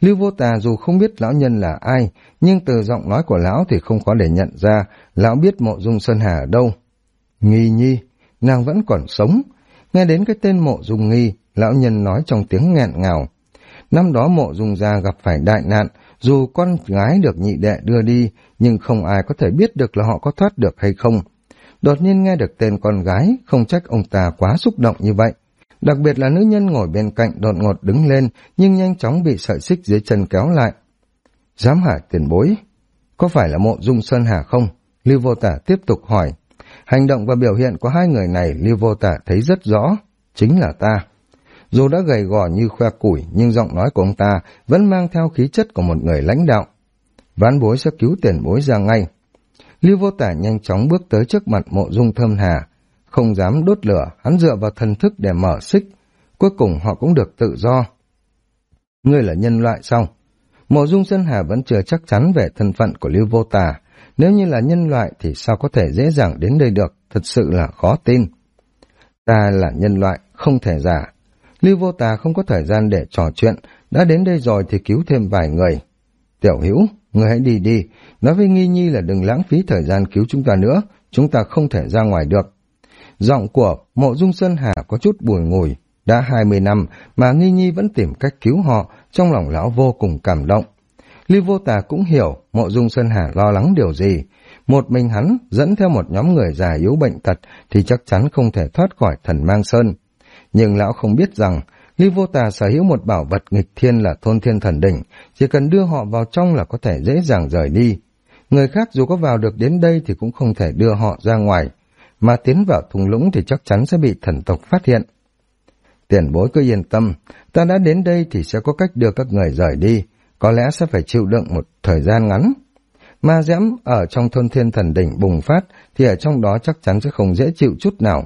Lưu Vô Tà dù không biết lão nhân là ai, nhưng từ giọng nói của lão thì không khó để nhận ra lão biết Mộ Dung Sơn Hà ở đâu. Nghi nhi, nàng vẫn còn sống. Nghe đến cái tên Mộ Dung Nghi, lão nhân nói trong tiếng nghẹn ngào. Năm đó Mộ Dung gia gặp phải đại nạn, dù con gái được nhị đệ đưa đi, nhưng không ai có thể biết được là họ có thoát được hay không. Đột nhiên nghe được tên con gái, không trách ông ta quá xúc động như vậy. Đặc biệt là nữ nhân ngồi bên cạnh đột ngột đứng lên, nhưng nhanh chóng bị sợi xích dưới chân kéo lại. Dám hại tiền bối, có phải là Mộ Dung Sơn Hà không? Lưu Vô Tả tiếp tục hỏi. Hành động và biểu hiện của hai người này Lưu Vô Tả thấy rất rõ, chính là ta. Dù đã gầy gò như khoe củi, nhưng giọng nói của ông ta vẫn mang theo khí chất của một người lãnh đạo. Vãn bối sẽ cứu tiền bối ra ngay. Lưu Vô Tả nhanh chóng bước tới trước mặt Mộ Dung Thâm Hà. Không dám đốt lửa, hắn dựa vào thần thức để mở xích. Cuối cùng họ cũng được tự do. Ngươi là nhân loại sao? Mộ Dung Sơn Hà vẫn chưa chắc chắn về thân phận của Lưu Vô Tả. Nếu như là nhân loại thì sao có thể dễ dàng đến đây được, thật sự là khó tin. Ta là nhân loại, không thể giả. Lưu Vô Tà không có thời gian để trò chuyện, đã đến đây rồi thì cứu thêm vài người. Tiểu Hữu, ngươi hãy đi đi, nói với Nghi Nhi là đừng lãng phí thời gian cứu chúng ta nữa, chúng ta không thể ra ngoài được. Giọng của Mộ Dung Sơn Hà có chút bùi ngùi, đã 20 năm mà Nghi Nhi vẫn tìm cách cứu họ, trong lòng lão vô cùng cảm động. Lưu Vô Tà cũng hiểu Mộ Dung Sơn Hà lo lắng điều gì. Một mình hắn dẫn theo một nhóm người già yếu bệnh tật thì chắc chắn không thể thoát khỏi Thần Mang Sơn. Nhưng lão không biết rằng Lưu Vô Tà sở hữu một bảo vật nghịch thiên là Thôn Thiên Thần Đỉnh, chỉ cần đưa họ vào trong là có thể dễ dàng rời đi. Người khác dù có vào được đến đây thì cũng không thể đưa họ ra ngoài, mà tiến vào thung lũng thì chắc chắn sẽ bị thần tộc phát hiện. Tiền bối cứ yên tâm, ta đã đến đây thì sẽ có cách đưa các người rời đi, có lẽ sẽ phải chịu đựng một thời gian ngắn. Ma dẽm ở trong Thôn Thiên Thần Đỉnh bùng phát thì ở trong đó chắc chắn sẽ không dễ chịu chút nào.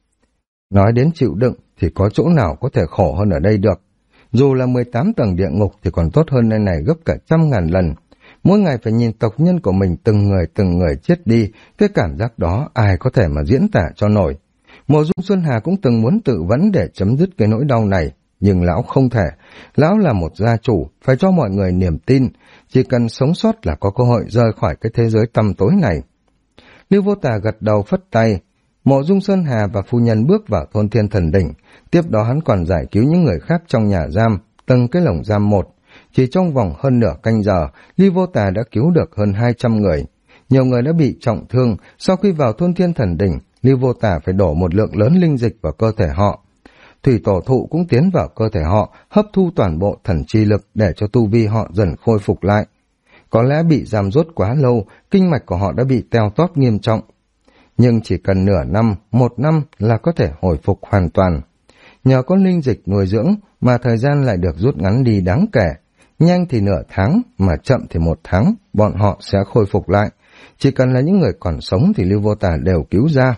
Nói đến chịu đựng thì có chỗ nào có thể khổ hơn ở đây được. Dù là 18 tầng địa ngục thì còn tốt hơn nơi này gấp cả 100.000 lần. Mỗi ngày phải nhìn tộc nhân của mình từng người chết đi, cái cảm giác đó ai có thể mà diễn tả cho nổi. Mộ Dung Xuân Hà cũng từng muốn tự vấn để chấm dứt cái nỗi đau này, nhưng lão không thể. Lão là một gia chủ, phải cho mọi người niềm tin, chỉ cần sống sót là có cơ hội rời khỏi cái thế giới tăm tối này. Lưu Vô Tà gật đầu phất tay. Mộ Dung Sơn Hà và phu nhân bước vào Thôn Thiên Thần Đỉnh, tiếp đó hắn còn giải cứu những người khác trong nhà giam, từng cái lồng giam một. Chỉ trong vòng hơn nửa canh giờ, Lưu Vô Tà đã cứu được hơn 200 người. Nhiều người đã bị trọng thương, sau khi vào Thôn Thiên Thần Đỉnh, Lưu Vô Tà phải đổ một lượng lớn linh dịch vào cơ thể họ. Thủy Tổ Thụ cũng tiến vào cơ thể họ, hấp thu toàn bộ thần chi lực để cho tu vi họ dần khôi phục lại. Có lẽ bị giam rốt quá lâu, kinh mạch của họ đã bị teo tóp nghiêm trọng. Nhưng chỉ cần nửa năm, 1 năm là có thể hồi phục hoàn toàn. Nhờ có linh dịch nuôi dưỡng mà thời gian lại được rút ngắn đi đáng kể. Nhanh thì nửa tháng, mà chậm thì 1 tháng, bọn họ sẽ khôi phục lại. Chỉ cần là những người còn sống thì Lưu Vô Tà đều cứu ra.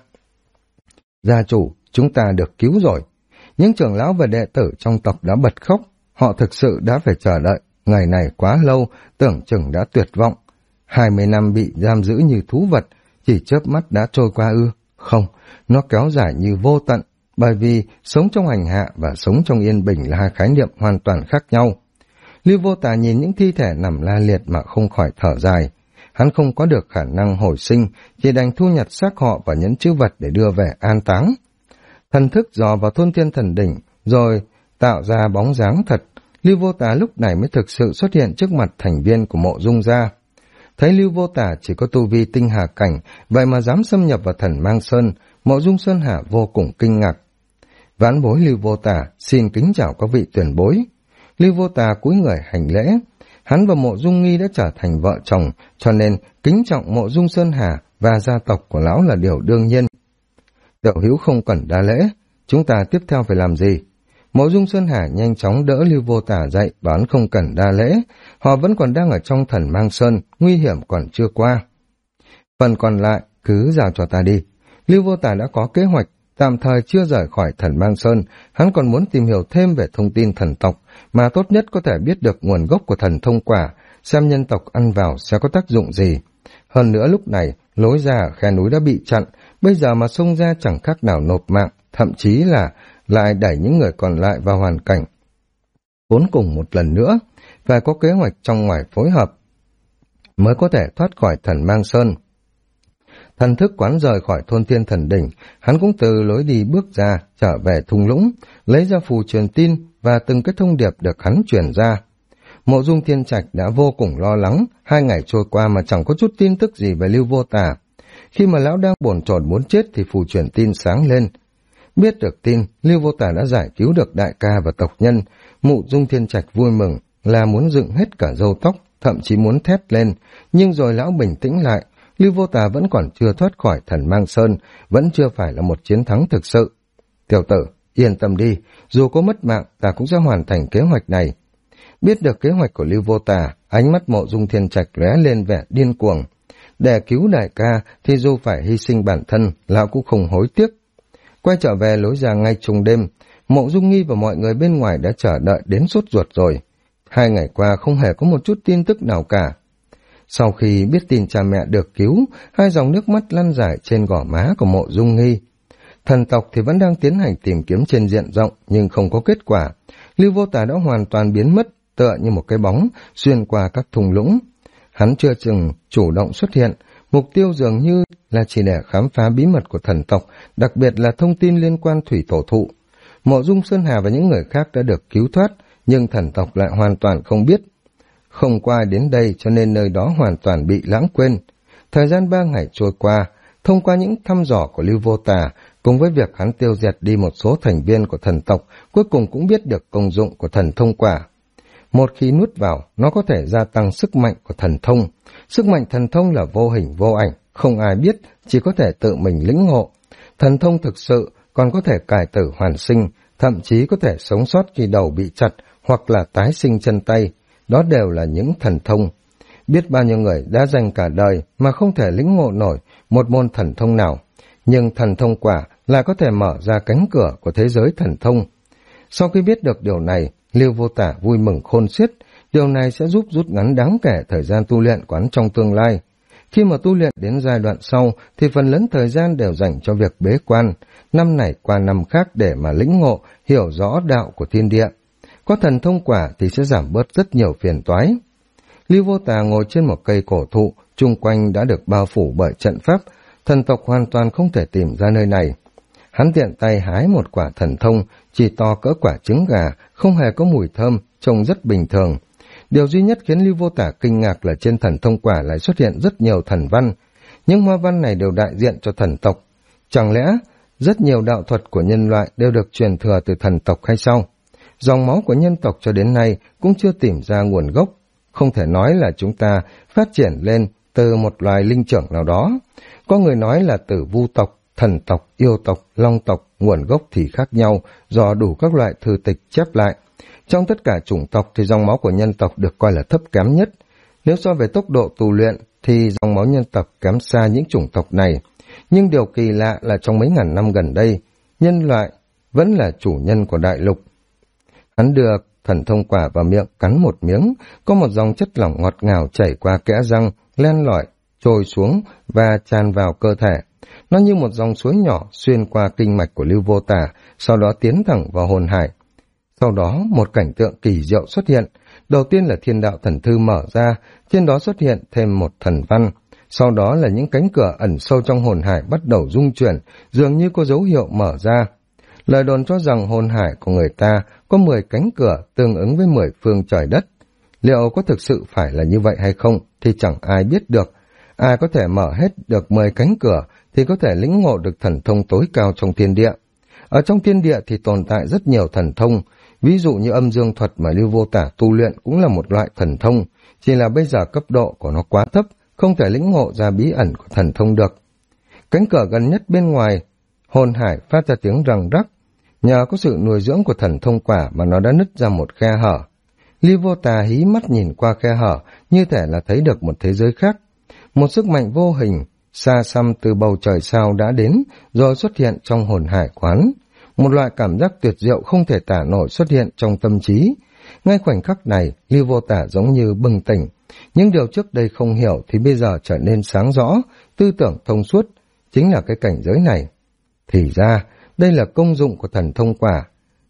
Gia chủ, chúng ta được cứu rồi. Những trưởng lão và đệ tử trong tộc đã bật khóc. Họ thực sự đã phải chờ đợi ngày này quá lâu, tưởng chừng đã tuyệt vọng. 20 năm bị giam giữ như thú vật, chỉ chớp mắt đã trôi qua ư? Không, nó kéo dài như vô tận, bởi vì sống trong hành hạ và sống trong yên bình là hai khái niệm hoàn toàn khác nhau. Lưu Vô Tà nhìn những thi thể nằm la liệt mà không khỏi thở dài. Hắn không có được khả năng hồi sinh, chỉ đành thu nhặt xác họ và nhẫn chữ vật để đưa về an táng. Thần thức dò vào Thôn Thiên Thần Đỉnh, rồi tạo ra bóng dáng thật. Lưu Vô Tà lúc này mới thực sự xuất hiện trước mặt thành viên của Mộ Dung gia. Thấy Lưu Vô Tà chỉ có tu vi tinh hà cảnh, vậy mà dám xâm nhập vào Thần Mang Sơn, Mộ Dung Sơn Hà vô cùng kinh ngạc. Vãn bối Lưu Vô Tà xin kính chào các vị tuyển bối. Lưu Vô Tà cúi người hành lễ. Hắn và Mộ Dung Nghi đã trở thành vợ chồng, cho nên kính trọng Mộ Dung Sơn Hà và gia tộc của lão là điều đương nhiên. Tiểu hữu không cần đa lễ, chúng ta tiếp theo phải làm gì? Mộ Dung Sơn Hà nhanh chóng đỡ Lưu Vô Tà dậy, đoán không cần đa lễ. Họ vẫn còn đang ở trong Thần Mang Sơn, nguy hiểm còn chưa qua. Phần còn lại cứ giao cho ta đi. Lưu Vô Tà đã có kế hoạch, tạm thời chưa rời khỏi Thần Mang Sơn, hắn còn muốn tìm hiểu thêm về thông tin thần tộc, mà tốt nhất có thể biết được nguồn gốc của thần thông quả, xem nhân tộc ăn vào sẽ có tác dụng gì. Hơn nữa lúc này, lối ra ở khe núi đã bị chặn, bây giờ mà xông ra chẳng khác nào nộp mạng, thậm chí là lại đẩy những người còn lại vào hoàn cảnh. Vốn cùng một lần nữa, phải có kế hoạch trong ngoài phối hợp mới có thể thoát khỏi thần mang sơn. Thần thức quán rời khỏi thôn Thiên Thần Đỉnh, hắn cũng từ lối đi bước ra, trở về thung lũng, lấy ra phù truyền tin và từng cái thông điệp được hắn truyền ra. Mộ Dung Thiên Trạch đã vô cùng lo lắng, 2 ngày trôi qua mà chẳng có chút tin tức gì về Lưu Vô Tà. Khi mà lão đang bồn chồn muốn chết thì phù truyền tin sáng lên. Biết được tin, Lưu Vô Tà đã giải cứu được đại ca và tộc nhân, Mộ Dung Thiên Trạch vui mừng, là muốn dựng hết cả râu tóc, thậm chí muốn thét lên, nhưng rồi lão bình tĩnh lại. Lưu Vô Tà vẫn còn chưa thoát khỏi thần mang sơn, vẫn chưa phải là một chiến thắng thực sự. Tiểu tử, yên tâm đi, dù có mất mạng, ta cũng sẽ hoàn thành kế hoạch này. Biết được kế hoạch của Lưu Vô Tà, ánh mắt Mộ Dung Thiên Trạch lóe lên vẻ điên cuồng. Để cứu đại ca thì dù phải hy sinh bản thân, lão cũng không hối tiếc. Quay trở về lối ra ngay trùng đêm, Mộ Dung Nghi và mọi người bên ngoài đã chờ đợi đến sốt ruột rồi. 2 ngày qua không hề có một chút tin tức nào cả. Sau khi biết tin cha mẹ được cứu, 2 dòng nước mắt lăn dài trên gò má của Mộ Dung Nghi. Thần tộc thì vẫn đang tiến hành tìm kiếm trên diện rộng nhưng không có kết quả. Lưu Vô Tà đã hoàn toàn biến mất, tựa như một cái bóng xuyên qua các thung lũng. Hắn chưa chừng chủ động xuất hiện, mục tiêu dường như là chỉ để khám phá bí mật của thần tộc, đặc biệt là thông tin liên quan thủy thổ thụ. Mộ Dung Sơn Hà và những người khác đã được cứu thoát, nhưng thần tộc lại hoàn toàn không biết. Không qua đến đây cho nên nơi đó hoàn toàn bị lãng quên. Thời gian 3 ngày trôi qua, thông qua những thăm dò của Lưu Vô Tà, cùng với việc hắn tiêu diệt đi một số thành viên của thần tộc, cuối cùng cũng biết được công dụng của thần thông quả. Một khi nuốt vào, nó có thể gia tăng sức mạnh của thần thông. Sức mạnh thần thông là vô hình vô ảnh, không ai biết, chỉ có thể tự mình lĩnh ngộ. Thần thông thực sự còn có thể cải tử hoàn sinh, thậm chí có thể sống sót khi đầu bị chặt hoặc là tái sinh chân tay. Đó đều là những thần thông. Biết bao nhiêu người đã dành cả đời mà không thể lĩnh ngộ nổi một môn thần thông nào. Nhưng thần thông quả là có thể mở ra cánh cửa của thế giới thần thông. Sau khi biết được điều này, Lưu Vô Tà vui mừng khôn xiết. Điều này sẽ giúp rút ngắn đáng kể thời gian tu luyện của hắn trong tương lai. Khi mà tu luyện đến giai đoạn sau thì phần lớn thời gian đều dành cho việc bế quan, năm này qua năm khác để mà lĩnh ngộ, hiểu rõ đạo của thiên địa. Có thần thông quả thì sẽ giảm bớt rất nhiều phiền toái. Lưu Vô Tà ngồi trên một cây cổ thụ, chung quanh đã được bao phủ bởi trận pháp, thần tộc hoàn toàn không thể tìm ra nơi này. Hắn tiện tay hái một quả thần thông, chỉ to cỡ quả trứng gà, không hề có mùi thơm, trông rất bình thường. Điều duy nhất khiến Lưu Vô Tà kinh ngạc là trên thần thông quả lại xuất hiện rất nhiều thần văn. Những hoa văn này đều đại diện cho thần tộc. Chẳng lẽ rất nhiều đạo thuật của nhân loại đều được truyền thừa từ thần tộc hay sao? Dòng máu của nhân tộc cho đến nay cũng chưa tìm ra nguồn gốc. Không thể nói là chúng ta phát triển lên từ một loài linh trưởng nào đó. Có người nói là từ vu tộc, thần tộc, yêu tộc, long tộc, nguồn gốc thì khác nhau do đủ các loại thư tịch chép lại. Trong tất cả chủng tộc thì dòng máu của nhân tộc được coi là thấp kém nhất. Nếu so về tốc độ tu luyện thì dòng máu nhân tộc kém xa những chủng tộc này. Nhưng điều kỳ lạ là trong mấy ngàn năm gần đây, nhân loại vẫn là chủ nhân của đại lục. Hắn đưa thần thông quả vào miệng cắn một miếng, có một dòng chất lỏng ngọt ngào chảy qua kẽ răng, len lỏi, trôi xuống và tràn vào cơ thể. Nó như một dòng suối nhỏ xuyên qua kinh mạch của Lưu Vô Tà, sau đó tiến thẳng vào hồn hải. Sau đó một cảnh tượng kỳ diệu xuất hiện. Đầu tiên là thiên đạo thần thư mở ra, trên đó xuất hiện thêm một thần văn. Sau đó là những cánh cửa ẩn sâu trong hồn hải bắt đầu rung chuyển, dường như có dấu hiệu mở ra. Lời đồn cho rằng hồn hải của người ta có 10 cánh cửa tương ứng với 10 phương trời đất. Liệu có thực sự phải là như vậy hay không thì chẳng ai biết được. Ai có thể mở hết được 10 cánh cửa thì có thể lĩnh ngộ được thần thông tối cao trong thiên địa. Ở trong thiên địa thì tồn tại rất nhiều thần thông, ví dụ như âm dương thuật mà Lưu Vô Tà tu luyện cũng là một loại thần thông, chỉ là bây giờ cấp độ của nó quá thấp, không thể lĩnh ngộ ra bí ẩn của thần thông được. Cánh cửa gần nhất bên ngoài, hồn hải phát ra tiếng răng rắc. Nhờ có sự nuôi dưỡng của thần thông quả mà nó đã nứt ra một khe hở. Lưu Vô Tà hí mắt nhìn qua khe hở, như thể là thấy được một thế giới khác. Một sức mạnh vô hình, xa xăm từ bầu trời sao đã đến, rồi xuất hiện trong hồn hải quán. Một loại cảm giác tuyệt diệu không thể tả nổi xuất hiện trong tâm trí. Ngay khoảnh khắc này, Lưu Vô Tà giống như bừng tỉnh. Những điều trước đây không hiểu thì bây giờ trở nên sáng rõ, tư tưởng thông suốt, chính là cái cảnh giới này. Thì ra, đây là công dụng của thần thông quả.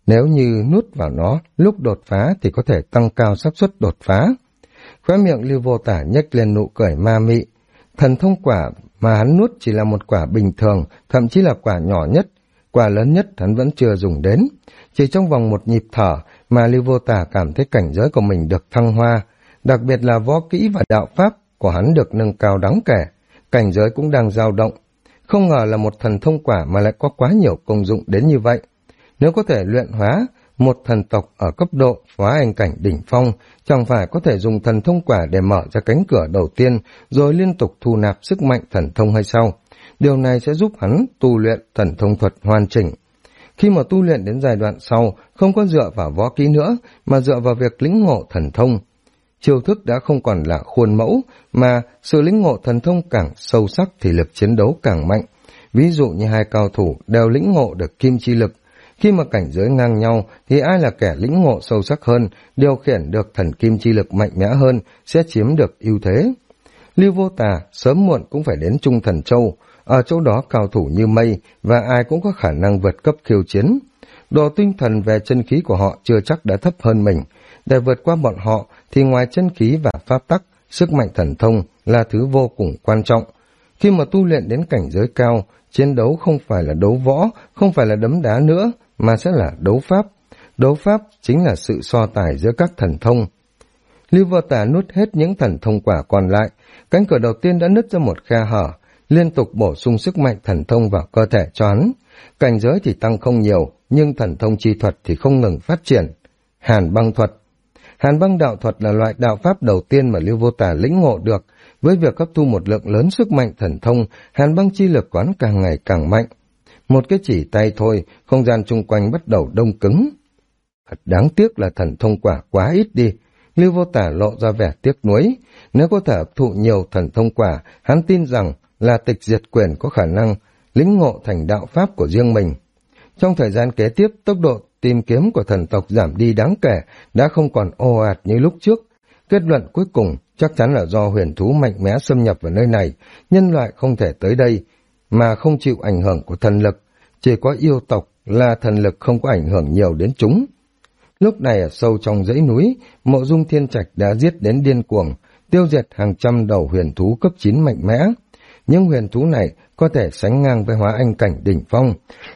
Nếu như nuốt vào nó, lúc đột phá thì có thể tăng cao xác suất đột phá. Khóe miệng Lưu Vô Tả nhếch lên nụ cười ma mị. Thần thông quả mà hắn nuốt chỉ là một quả bình thường, thậm chí là quả nhỏ nhất, quả lớn nhất hắn vẫn chưa dùng đến. Chỉ trong vòng một nhịp thở mà Lưu Vô Tả cảm thấy cảnh giới của mình được thăng hoa, đặc biệt là võ kỹ và đạo pháp của hắn được nâng cao đáng kể, cảnh giới cũng đang dao động. Không ngờ là một thần thông quả mà lại có quá nhiều công dụng đến như vậy. Nếu có thể luyện hóa một thần tộc ở cấp độ hóa anh cảnh đỉnh phong, chẳng phải có thể dùng thần thông quả để mở ra cánh cửa đầu tiên, rồi liên tục thu nạp sức mạnh thần thông hay sao? Điều này sẽ giúp hắn tu luyện thần thông thuật hoàn chỉnh. Khi mà tu luyện đến giai đoạn sau, không có dựa vào võ kỹ nữa, mà dựa vào việc lĩnh ngộ thần thông. Chiêu thức đã không còn là khuôn mẫu, mà sự lĩnh ngộ thần thông càng sâu sắc thì lực chiến đấu càng mạnh. Ví dụ như hai cao thủ đều lĩnh ngộ được kim chi lực. Khi mà cảnh giới ngang nhau thì ai là kẻ lĩnh ngộ sâu sắc hơn, điều khiển được thần kim chi lực mạnh mẽ hơn sẽ chiếm được ưu thế. Lưu Vô Tà sớm muộn cũng phải đến Trung Thần Châu, ở chỗ đó cao thủ như mây và ai cũng có khả năng vượt cấp khiêu chiến. Độ tinh thần về chân khí của họ chưa chắc đã thấp hơn mình. Để vượt qua bọn họ thì ngoài chân khí và pháp tắc, sức mạnh thần thông là thứ vô cùng quan trọng. Khi mà tu luyện đến cảnh giới cao, chiến đấu không phải là đấu võ, không phải là đấm đá nữa, mà sẽ là đấu pháp. Đấu pháp chính là sự so tài giữa các thần thông. Lưu Vô Tà nuốt hết những thần thông quả còn lại, cánh cửa đầu tiên đã nứt ra một khe hở, liên tục bổ sung sức mạnh thần thông vào cơ thể cho hắn. Cảnh giới thì tăng không nhiều, nhưng thần thông chi thuật thì không ngừng phát triển. Hàn băng thuật. Hàn băng đạo thuật là loại đạo pháp đầu tiên mà Lưu Vô Tà lĩnh ngộ được. Với việc hấp thu một lượng lớn sức mạnh thần thông, hàn băng chi lực quán càng ngày càng mạnh. Một cái chỉ tay thôi, không gian chung quanh bắt đầu đông cứng. Thật đáng tiếc là thần thông quả quá ít đi. Lưu Vô Tả lộ ra vẻ tiếc nuối. Nếu có thể hấp thụ nhiều thần thông quả, hắn tin rằng là Tịch Diệt Quyền có khả năng lĩnh ngộ thành đạo pháp của riêng mình. Trong thời gian kế tiếp, tốc độ tìm kiếm của thần tộc giảm đi đáng kể, đã không còn ồ ạt như lúc trước. Kết luận cuối cùng chắc chắn là do huyền thú mạnh mẽ xâm nhập vào nơi này, nhân loại không thể tới đây mà không chịu ảnh hưởng của thần lực, chỉ có yêu tộc là thần lực không có ảnh hưởng nhiều đến chúng. Lúc này ở sâu trong dãy núi, Mộ Dung Thiên Trạch đã giết đến điên cuồng, tiêu diệt hàng trăm đầu huyền thú cấp 9 mạnh mẽ. Những huyền thú này có thể sánh ngang với hóa anh cảnh đỉnh phong.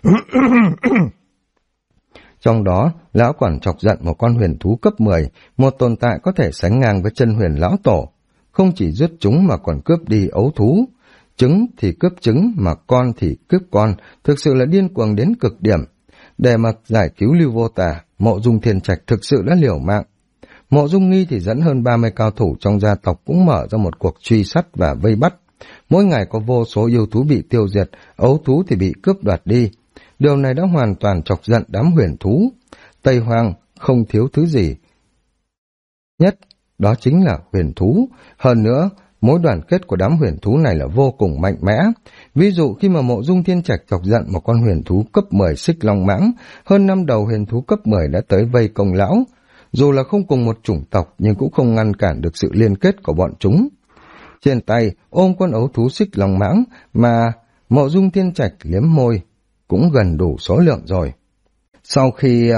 Trong đó, lão còn chọc giận một con huyền thú cấp 10, một tồn tại có thể sánh ngang với chân huyền lão tổ. Không chỉ giết chúng mà còn cướp đi ấu thú. Trứng thì cướp trứng, mà con thì cướp con, thực sự là điên cuồng đến cực điểm. Để mà giải cứu Lưu Vô Tà, Mộ Dung Thiên Trạch thực sự đã liều mạng. Mộ Dung Nghi thì dẫn hơn 30 cao thủ trong gia tộc cũng mở ra một cuộc truy sát và vây bắt. Mỗi ngày có vô số yêu thú bị tiêu diệt, ấu thú thì bị cướp đoạt đi. Điều này đã hoàn toàn chọc giận đám huyền thú. Tây Hoang không thiếu thứ gì nhất, đó chính là huyền thú. Hơn nữa, mối đoàn kết của đám huyền thú này là vô cùng mạnh mẽ. Ví dụ khi mà Mộ Dung Thiên Trạch chọc giận một con huyền thú cấp 10 Xích Long Mãng, hơn 5 đầu huyền thú cấp 10 đã tới vây công lão. Dù là không cùng một chủng tộc nhưng cũng không ngăn cản được sự liên kết của bọn chúng. Trên tay ôm con ấu thú Xích Long Mãng mà Mộ Dung Thiên Trạch liếm môi, cũng gần đủ số lượng rồi. Sau khi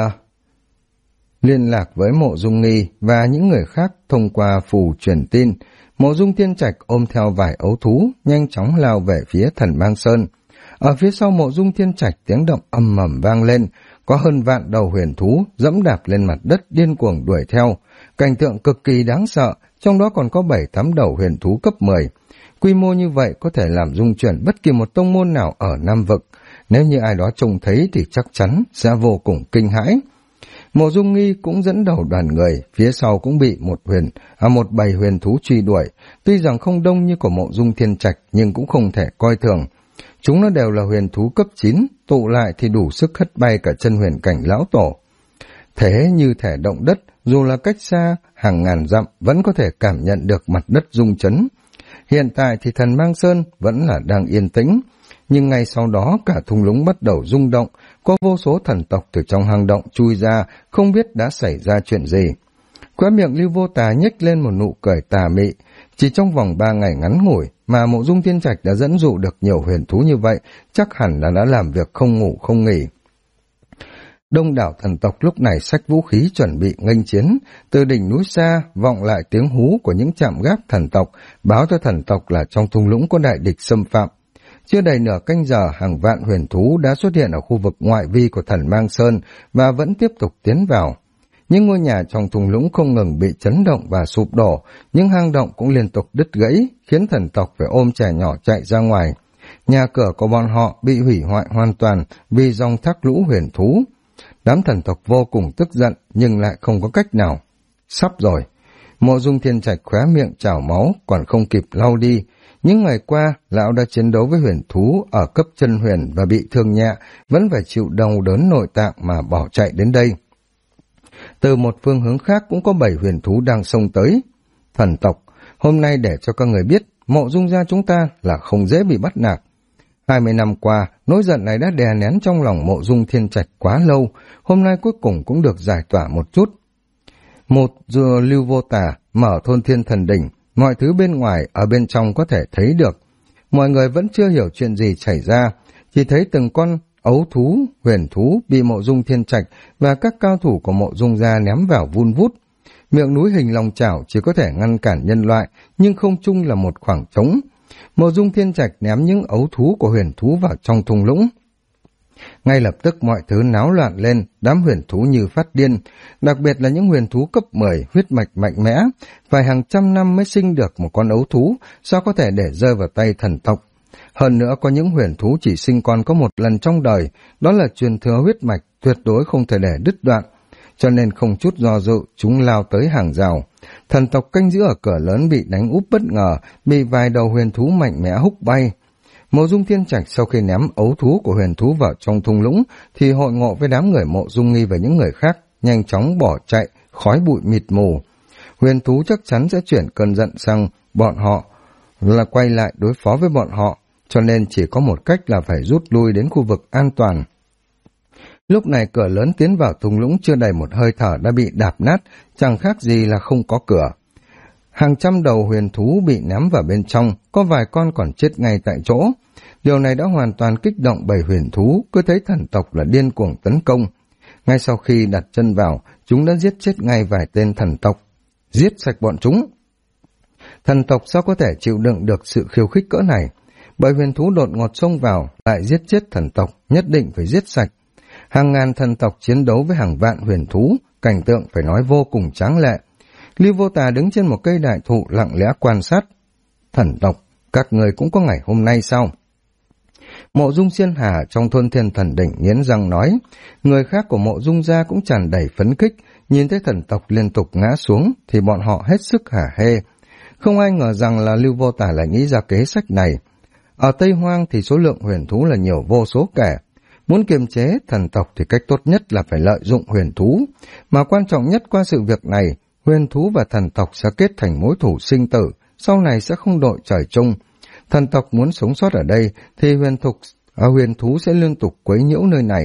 liên lạc với Mộ Dung Nghi và những người khác thông qua phù truyền tin, Mộ Dung Thiên Trạch ôm theo vài ấu thú, nhanh chóng lao về phía Thần Mang Sơn. Ở phía sau Mộ Dung Thiên Trạch tiếng động ầm ầm vang lên, có hơn vạn đầu huyền thú dẫm đạp lên mặt đất điên cuồng đuổi theo. Cảnh tượng cực kỳ đáng sợ, trong đó còn có 7-8 đầu huyền thú cấp 10. Quy mô như vậy có thể làm rung chuyển bất kỳ một tông môn nào ở Nam Vực. Nếu như ai đó trông thấy thì chắc chắn sẽ vô cùng kinh hãi. Mộ Dung Nghi cũng dẫn đầu đoàn người, phía sau cũng bị một bầy huyền thú truy đuổi. Tuy rằng không đông như của Mộ Dung Thiên Trạch nhưng cũng không thể coi thường. Chúng nó đều là huyền thú cấp 9, tụ lại thì đủ sức hất bay cả chân huyền cảnh lão tổ. Thế như thể động đất, dù là cách xa hàng ngàn dặm vẫn có thể cảm nhận được mặt đất rung chấn. Hiện tại thì Thần Mang Sơn vẫn là đang yên tĩnh, nhưng ngay sau đó cả thung lũng bắt đầu rung động, có vô số thần tộc từ trong hang động chui ra, không biết đã xảy ra chuyện gì. Khóe miệng Lưu Vô Tà nhếch lên một nụ cười tà mị. Chỉ trong vòng 3 ngày ngắn ngủi mà Mộ Dung Thiên Trạch đã dẫn dụ được nhiều huyền thú như vậy, chắc hẳn là đã làm việc không ngủ không nghỉ. Đông đảo thần tộc lúc này xách vũ khí chuẩn bị nghênh chiến, từ đỉnh núi xa vọng lại tiếng hú của những trạm gác thần tộc, báo cho thần tộc là trong thung lũng có đại địch xâm phạm. Chưa đầy nửa canh giờ, hàng vạn huyền thú đã xuất hiện ở khu vực ngoại vi của thần Mang Sơn và vẫn tiếp tục tiến vào. Những ngôi nhà trong thung lũng không ngừng bị chấn động và sụp đổ, những hang động cũng liên tục đứt gãy, khiến thần tộc phải ôm trẻ nhỏ chạy ra ngoài. Nhà cửa của bọn họ bị hủy hoại hoàn toàn vì dòng thác lũ huyền thú. Đám thần tộc vô cùng tức giận nhưng lại không có cách nào. Sắp rồi. Mộ Dung Thiên Trạch khóe miệng trào máu còn không kịp lau đi. Những ngày qua, lão đã chiến đấu với huyền thú ở cấp chân huyền và bị thương nhẹ, vẫn phải chịu đau đớn nội tạng mà bỏ chạy đến đây. Từ một phương hướng khác cũng có 7 huyền thú đang xông tới. Thần tộc, hôm nay để cho các người biết, Mộ Dung gia chúng ta là không dễ bị bắt nạt. 20 năm qua, nỗi giận này đã đè nén trong lòng Mộ Dung Thiên Trạch quá lâu, hôm nay cuối cùng cũng được giải tỏa một chút. Một dừa Lưu Vô Tà mở thôn Thiên Thần Đỉnh, mọi thứ bên ngoài ở bên trong có thể thấy được. Mọi người vẫn chưa hiểu chuyện gì xảy ra, chỉ thấy từng con ấu thú, huyền thú bị Mộ Dung Thiên Trạch và các cao thủ của Mộ Dung gia ném vào vun vút. Miệng núi hình lòng chảo chỉ có thể ngăn cản nhân loại, nhưng không chung là một khoảng trống. Mộ Dung Thiên Trạch ném những ấu thú của huyền thú vào trong thung lũng. Ngay lập tức mọi thứ náo loạn lên, đám huyền thú như phát điên, đặc biệt là những huyền thú cấp 10 huyết mạch mạnh mẽ, phải hàng trăm năm mới sinh được một con ấu thú, sao có thể để rơi vào tay thần tộc. Hơn nữa có những huyền thú chỉ sinh con có một lần trong đời, đó là truyền thừa huyết mạch, tuyệt đối không thể để đứt đoạn, cho nên không chút do dự, chúng lao tới hàng rào. Thần tộc canh giữ ở cửa lớn bị đánh úp bất ngờ, bị vài đầu huyền thú mạnh mẽ húc bay. Mộ Dung Thiên Trạch sau khi ném ấu thú của huyền thú vào trong thung lũng, thì hội ngộ với đám người Mộ Dung Nghi và những người khác, nhanh chóng bỏ chạy, khói bụi mịt mù. Huyền thú chắc chắn sẽ chuyển cơn giận sang bọn họ, là quay lại đối phó với bọn họ, cho nên chỉ có một cách là phải rút lui đến khu vực an toàn. Lúc này cửa lớn tiến vào thung lũng chưa đầy một hơi thở đã bị đạp nát, chẳng khác gì là không có cửa. Hàng trăm đầu huyền thú bị ném vào bên trong, có vài con còn chết ngay tại chỗ. Điều này đã hoàn toàn kích động bầy huyền thú, cứ thấy thần tộc là điên cuồng tấn công. Ngay sau khi đặt chân vào, chúng đã giết chết ngay vài tên thần tộc. Giết sạch bọn chúng! Thần tộc sao có thể chịu đựng được sự khiêu khích cỡ này? Bởi huyền thú đột ngột xông vào, lại giết chết thần tộc, nhất định phải giết sạch. Hàng ngàn thần tộc chiến đấu với hàng vạn huyền thú, cảnh tượng phải nói vô cùng tráng lệ. Lưu Vô Tà đứng trên một cây đại thụ lặng lẽ quan sát. Thần tộc, các người cũng có ngày hôm nay sao? Mộ Dung Xiên Hà trong thôn Thiên Thần Đỉnh nghiến răng nói, người khác của Mộ Dung gia cũng tràn đầy phấn khích, nhìn thấy thần tộc liên tục ngã xuống thì bọn họ hết sức hả hê. Không ai ngờ rằng là Lưu Vô Tà lại nghĩ ra kế sách này. Ở Tây Hoang thì số lượng huyền thú là nhiều vô số kể. Muốn kiềm chế thần tộc thì cách tốt nhất là phải lợi dụng huyền thú. Mà quan trọng nhất qua sự việc này, huyền thú và thần tộc sẽ kết thành mối thủ sinh tử, sau này sẽ không đội trời chung. Thần tộc muốn sống sót ở đây thì huyền thú sẽ liên tục quấy nhiễu nơi này.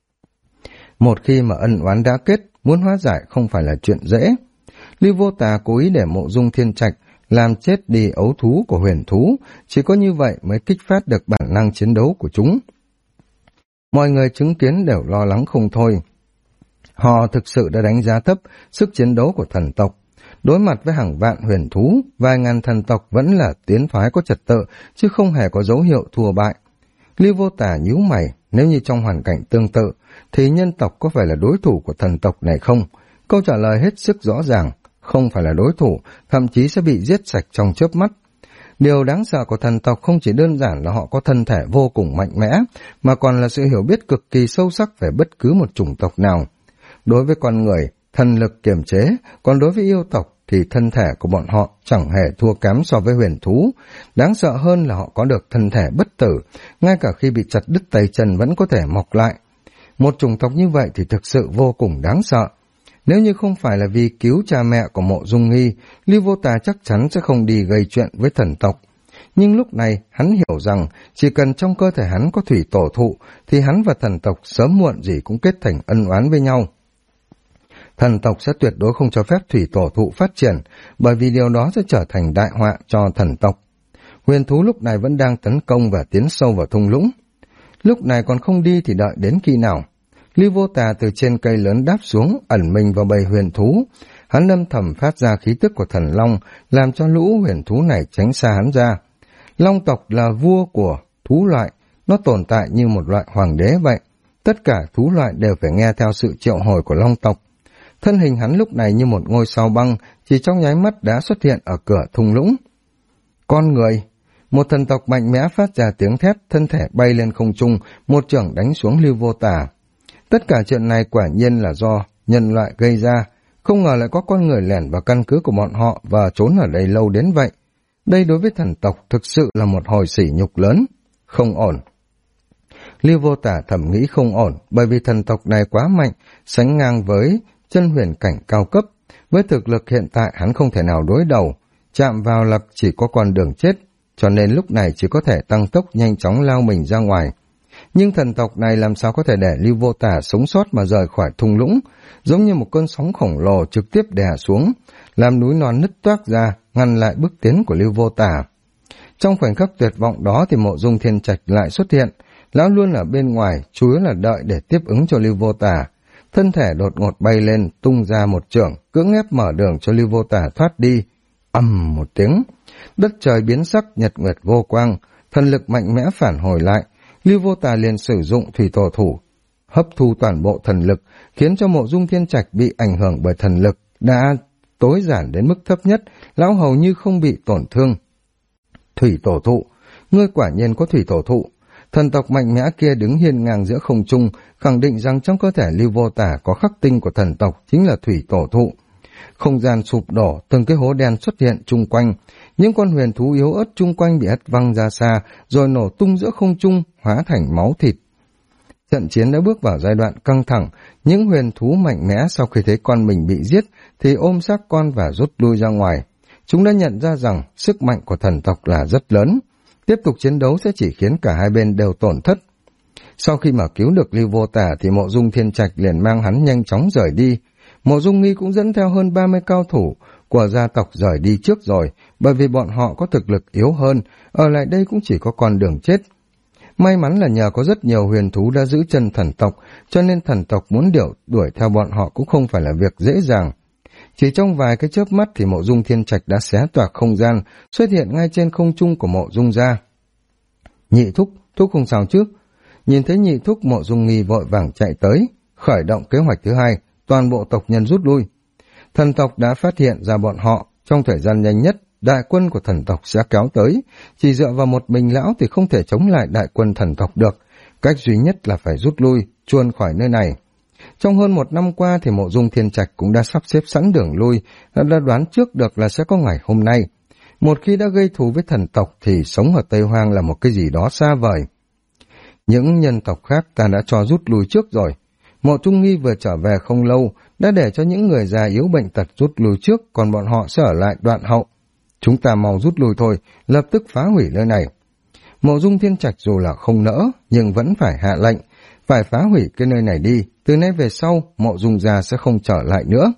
Một khi mà ân oán đã kết, muốn hóa giải không phải là chuyện dễ. Lưu Vô Tà cố ý để Mộ Dung Thiên Trạch làm chết đi ấu thú của huyền thú, chỉ có như vậy mới kích phát được bản năng chiến đấu của chúng. Mọi người chứng kiến đều lo lắng không thôi. Họ thực sự đã đánh giá thấp sức chiến đấu của thần tộc. Đối mặt với hàng vạn huyền thú, vài ngàn thần tộc vẫn là tiến thoái có trật tự, chứ không hề có dấu hiệu thua bại. Lưu Vô Tà nhíu mày, nếu như trong hoàn cảnh tương tự, thì nhân tộc có phải là đối thủ của thần tộc này không? Câu trả lời hết sức rõ ràng, không phải là đối thủ, thậm chí sẽ bị giết sạch trong chớp mắt. Điều đáng sợ của thần tộc không chỉ đơn giản là họ có thân thể vô cùng mạnh mẽ, mà còn là sự hiểu biết cực kỳ sâu sắc về bất cứ một chủng tộc nào. Đối với con người, thần lực kiềm chế, còn đối với yêu tộc thì thân thể của bọn họ chẳng hề thua kém so với huyền thú. Đáng sợ hơn là họ có được thân thể bất tử, ngay cả khi bị chặt đứt tay chân vẫn có thể mọc lại. Một chủng tộc như vậy thì thực sự vô cùng đáng sợ. Nếu như không phải là vì cứu cha mẹ của Mộ Dung Nghi, Lưu Vô Tà chắc chắn sẽ không đi gây chuyện với thần tộc. Nhưng lúc này hắn hiểu rằng chỉ cần trong cơ thể hắn có thủy tổ thụ thì hắn và thần tộc sớm muộn gì cũng kết thành ân oán với nhau. Thần tộc sẽ tuyệt đối không cho phép thủy tổ thụ phát triển, bởi vì điều đó sẽ trở thành đại họa cho thần tộc. Huyền thú lúc này vẫn đang tấn công và tiến sâu vào thung lũng. Lúc này còn không đi thì đợi đến khi nào? Lưu Vô Tà từ trên cây lớn đáp xuống, ẩn mình vào bầy huyền thú. Hắn âm thầm phát ra khí tức của thần long, làm cho lũ huyền thú này tránh xa hắn ra. Long tộc là vua của thú loại, nó tồn tại như một loại hoàng đế vậy. Tất cả thú loại đều phải nghe theo sự triệu hồi của long tộc. Thân hình hắn lúc này như một ngôi sao băng, chỉ trong nháy mắt đã xuất hiện ở cửa thung lũng. Con người! Một thần tộc mạnh mẽ phát ra tiếng thét, thân thể bay lên không trung, một chưởng đánh xuống Lưu Vô Tà. Tất cả chuyện này quả nhiên là do nhân loại gây ra, không ngờ lại có con người lẻn vào căn cứ của bọn họ và trốn ở đây lâu đến vậy. Đây đối với thần tộc thực sự là một hồi sỉ nhục lớn. Không ổn. Lưu Vô Tà thầm nghĩ không ổn, bởi vì thần tộc này quá mạnh, sánh ngang với chân huyền cảnh cao cấp. Với thực lực hiện tại hắn không thể nào đối đầu, chạm vào là chỉ có con đường chết, cho nên lúc này chỉ có thể tăng tốc nhanh chóng lao mình ra ngoài. Nhưng thần tộc này làm sao có thể để Lưu Vô Tà sống sót mà rời khỏi thung lũng, giống như một cơn sóng khổng lồ trực tiếp đè xuống, làm núi non nứt toác ra, ngăn lại bước tiến của Lưu Vô Tà. Trong khoảnh khắc tuyệt vọng đó thì Mộ Dung Thiên Trạch lại xuất hiện, lão luôn ở bên ngoài, chủ yếu là đợi để tiếp ứng cho Lưu Vô Tà. Thân thể đột ngột bay lên, tung ra một chưởng, cưỡng ép mở đường cho Lưu Vô Tà thoát đi. Ầm một tiếng, đất trời biến sắc, nhật nguyệt vô quang, thần lực mạnh mẽ phản hồi lại. Lưu Vô Tà liền sử dụng thủy tổ thủ, hấp thu toàn bộ thần lực, khiến cho Mộ Dung Thiên Trạch bị ảnh hưởng bởi thần lực đã tối giản đến mức thấp nhất, lão hầu như không bị tổn thương. Thủy tổ thụ, ngươi quả nhiên có thủy tổ thụ. Thần tộc mạnh mẽ kia đứng hiên ngang giữa không trung, khẳng định rằng trong cơ thể Lưu Vô Tà có khắc tinh của thần tộc chính là thủy tổ thụ. Không gian sụp đổ, từng cái hố đen xuất hiện chung quanh, những con huyền thú yếu ớt chung quanh bị hất văng ra xa, rồi nổ tung giữa không trung, hóa thành máu thịt. Trận chiến đã bước vào giai đoạn căng thẳng, những huyền thú mạnh mẽ sau khi thấy con mình bị giết thì ôm xác con và rút lui ra ngoài. Chúng đã nhận ra rằng sức mạnh của thần tộc là rất lớn, tiếp tục chiến đấu sẽ chỉ khiến cả hai bên đều tổn thất. Sau khi mà cứu được Lưu Vô Tà thì Mộ Dung Thiên Trạch liền mang hắn nhanh chóng rời đi. Mộ Dung Nghi cũng dẫn theo hơn 30 cao thủ của gia tộc rời đi trước rồi, bởi vì bọn họ có thực lực yếu hơn, ở lại đây cũng chỉ có con đường chết. May mắn là nhờ có rất nhiều huyền thú đã giữ chân thần tộc, cho nên thần tộc muốn đuổi theo bọn họ cũng không phải là việc dễ dàng. Chỉ trong vài cái chớp mắt thì Mộ Dung Thiên Trạch đã xé toạc không gian, xuất hiện ngay trên không trung của Mộ Dung gia. Nhị thúc, thúc không sao chứ? Nhìn thấy nhị thúc, Mộ Dung Nghi vội vàng chạy tới, khởi động kế hoạch thứ hai, toàn bộ tộc nhân rút lui. Thần tộc đã phát hiện ra bọn họ, trong thời gian nhanh nhất, đại quân của thần tộc sẽ kéo tới, chỉ dựa vào một mình lão thì không thể chống lại đại quân thần tộc được, cách duy nhất là phải rút lui, chuồn khỏi nơi này. Trong hơn một năm qua thì Mộ Dung Thiên Trạch cũng đã sắp xếp sẵn đường lui, đã đoán trước được là sẽ có ngày hôm nay. Một khi đã gây thù với thần tộc thì sống ở Tây Hoang là một cái gì đó xa vời. Những nhân tộc khác ta đã cho rút lui trước rồi. Mộ Dung Nghi vừa trở về không lâu, đã để cho những người già yếu bệnh tật rút lui trước, còn bọn họ sẽ ở lại đoạn hậu. Chúng ta mau rút lui thôi, lập tức phá hủy nơi này. Mộ Dung Thiên Trạch dù là không nỡ, nhưng vẫn phải hạ lệnh, phải phá hủy cái nơi này đi, từ nay về sau, Mộ Dung gia sẽ không trở lại nữa.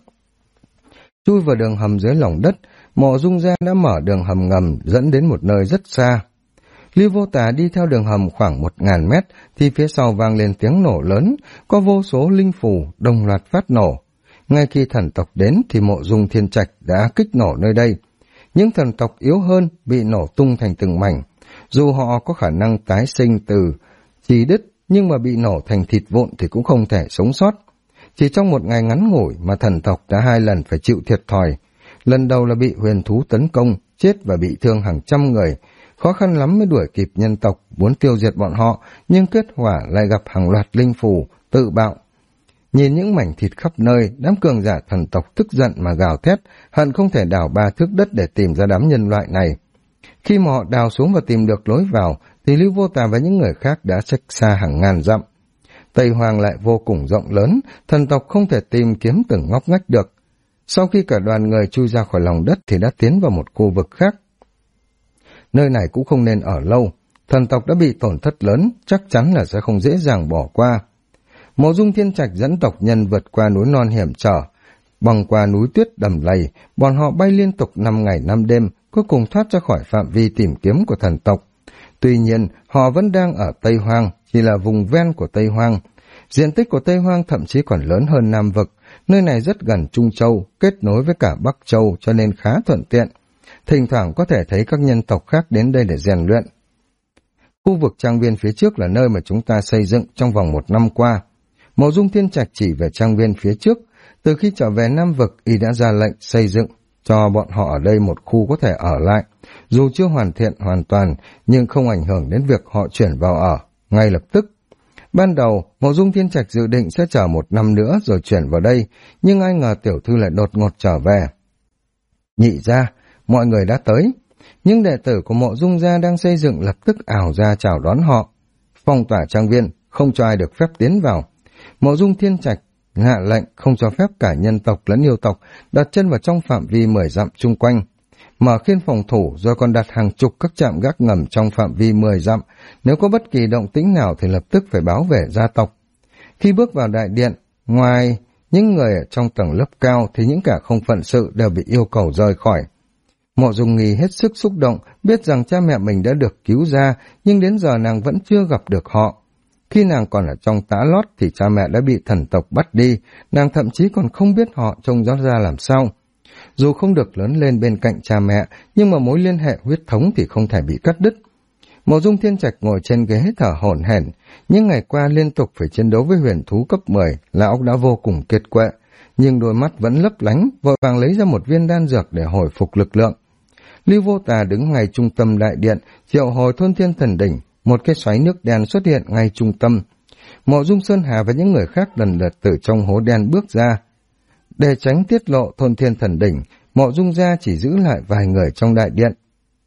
Chui vào đường hầm dưới lòng đất, Mộ Dung gia đã mở đường hầm ngầm dẫn đến một nơi rất xa. Lưu Vô Tà đi theo đường hầm khoảng 1000 mét, thì phía sau vang lên tiếng nổ lớn, có vô số linh phù đồng loạt phát nổ. Ngay khi thần tộc đến thì Mộ Dung Thiên Trạch đã kích nổ nơi đây. Những thần tộc yếu hơn bị nổ tung thành từng mảnh, dù họ có khả năng tái sinh từ chì đứt, nhưng mà bị nổ thành thịt vụn thì cũng không thể sống sót. Chỉ trong một ngày ngắn ngủi mà thần tộc đã 2 lần phải chịu thiệt thòi. Lần đầu là bị huyền thú tấn công, chết và bị thương hàng trăm người. Khó khăn lắm mới đuổi kịp nhân tộc, muốn tiêu diệt bọn họ, nhưng kết quả lại gặp hàng loạt linh phù, tự bạo. Nhìn những mảnh thịt khắp nơi, đám cường giả thần tộc tức giận mà gào thét, hận không thể đào 3 thước đất để tìm ra đám nhân loại này. Khi mà họ đào xuống và tìm được lối vào, thì Lưu Vô Tà và những người khác đã cách xa hàng ngàn dặm. Tây Hoang lại vô cùng rộng lớn, thần tộc không thể tìm kiếm từng ngóc ngách được. Sau khi cả đoàn người chui ra khỏi lòng đất thì đã tiến vào một khu vực khác. Nơi này cũng không nên ở lâu, thần tộc đã bị tổn thất lớn, chắc chắn là sẽ không dễ dàng bỏ qua. Mộ Dung Thiên Trạch dẫn tộc nhân vượt qua núi non hiểm trở, băng qua núi tuyết đầm lầy, bọn họ bay liên tục 5 ngày 5 đêm, cuối cùng thoát ra khỏi phạm vi tìm kiếm của thần tộc. Tuy nhiên, họ vẫn đang ở Tây Hoang, chỉ là vùng ven của Tây Hoang. Diện tích của Tây Hoang thậm chí còn lớn hơn Nam Vực, nơi này rất gần Trung Châu, kết nối với cả Bắc Châu cho nên khá thuận tiện. Thỉnh thoảng có thể thấy các nhân tộc khác đến đây để rèn luyện. Khu vực trang viên phía trước là nơi mà chúng ta xây dựng trong vòng 1 năm qua. Mộ Dung Thiên Trạch chỉ về trang viên phía trước, từ khi trở về Nam Vực, y đã ra lệnh xây dựng cho bọn họ ở đây một khu có thể ở lại, dù chưa hoàn thiện hoàn toàn, nhưng không ảnh hưởng đến việc họ chuyển vào ở ngay lập tức. Ban đầu, Mộ Dung Thiên Trạch dự định sẽ chờ 1 năm nữa rồi chuyển vào đây, nhưng ai ngờ tiểu thư lại đột ngột trở về. Nhị gia, mọi người đã tới. Những đệ tử của Mộ Dung gia đang xây dựng lập tức ảo ra chào đón họ. Phong tỏa trang viên, không cho ai được phép tiến vào. Mộ Dung Thiên Trạch hạ lệnh không cho phép cả nhân tộc lẫn yêu tộc đặt chân vào trong phạm vi 10 dặm chung quanh. Mở khiên phòng thủ rồi còn đặt hàng chục các trạm gác ngầm trong phạm vi 10 dặm. Nếu có bất kỳ động tĩnh nào thì lập tức phải báo về gia tộc. Khi bước vào đại điện, ngoài những người ở trong tầng lớp cao thì những kẻ không phận sự đều bị yêu cầu rời khỏi. Mộ Dung Nghi hết sức xúc động, biết rằng cha mẹ mình đã được cứu ra, nhưng đến giờ nàng vẫn chưa gặp được họ. Khi nàng còn ở trong tã lót thì cha mẹ đã bị thần tộc bắt đi, nàng thậm chí còn không biết họ trông rõ ra làm sao. Dù không được lớn lên bên cạnh cha mẹ, nhưng mà mối liên hệ huyết thống thì không thể bị cắt đứt. Mộ Dung Thiên Trạch ngồi trên ghế thở hổn hển, những ngày qua liên tục phải chiến đấu với huyền thú cấp 10, lão đã vô cùng kiệt quệ, nhưng đôi mắt vẫn lấp lánh, vội vàng lấy ra một viên đan dược để hồi phục lực lượng. Lưu Vô Tà đứng ngay trung tâm đại điện, triệu hồi Thôn Thiên Thần Đỉnh, một cái xoáy nước đen xuất hiện ngay trung tâm. Mộ Dung Sơn Hà và những người khác lần lượt từ trong hố đen bước ra. Để tránh tiết lộ Thôn Thiên Thần Đỉnh, Mộ Dung gia chỉ giữ lại vài người trong đại điện.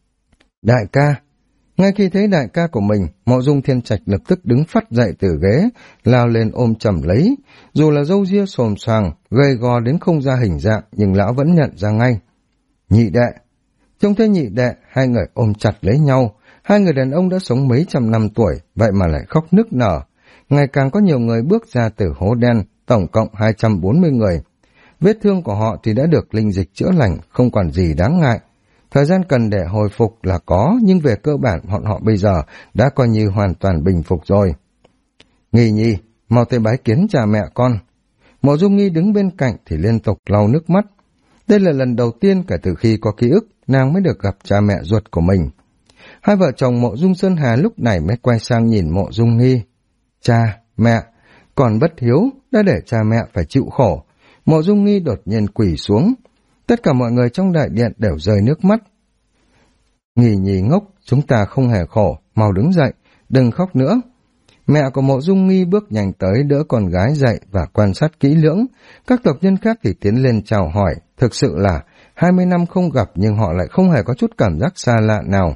Đại ca! Ngay khi thấy đại ca của mình, Mộ Dung Thiên Trạch lập tức đứng phắt dậy từ ghế, lao lên ôm chầm lấy. Dù là râu ria xồm xoàng, gầy gò đến không ra hình dạng, nhưng lão vẫn nhận ra ngay. Nhị đệ! Trông thấy nhị đệ, hai người ôm chặt lấy nhau. Hai người đàn ông đã sống mấy trăm năm tuổi, vậy mà lại khóc nức nở. Ngày càng có nhiều người bước ra từ hố đen, tổng cộng 240 người. Vết thương của họ thì đã được linh dịch chữa lành, không còn gì đáng ngại. Thời gian cần để hồi phục là có, nhưng về cơ bản họ bây giờ đã coi như hoàn toàn bình phục rồi. Nghi Nhi, mau tới bái kiến cha mẹ con. Mộ Dung Nghi đứng bên cạnh thì liên tục lau nước mắt. Đây là lần đầu tiên kể từ khi có ký ức, nàng mới được gặp cha mẹ ruột của mình. Hai vợ chồng Mộ Dung Sơn Hà lúc này mới quay sang nhìn Mộ Dung Nghi. Cha, mẹ, còn bất hiếu đã để cha mẹ phải chịu khổ. Mộ Dung Nghi đột nhiên quỳ xuống. Tất cả mọi người trong đại điện đều rơi nước mắt. Nghi Nhi ngốc, chúng ta không hề khổ, mau đứng dậy, đừng khóc nữa. Mẹ của Mộ Dung Nghi bước nhanh tới đỡ con gái dậy và quan sát kỹ lưỡng. Các tộc nhân khác thì tiến lên chào hỏi, thực sự là 20 năm không gặp nhưng họ lại không hề có chút cảm giác xa lạ nào.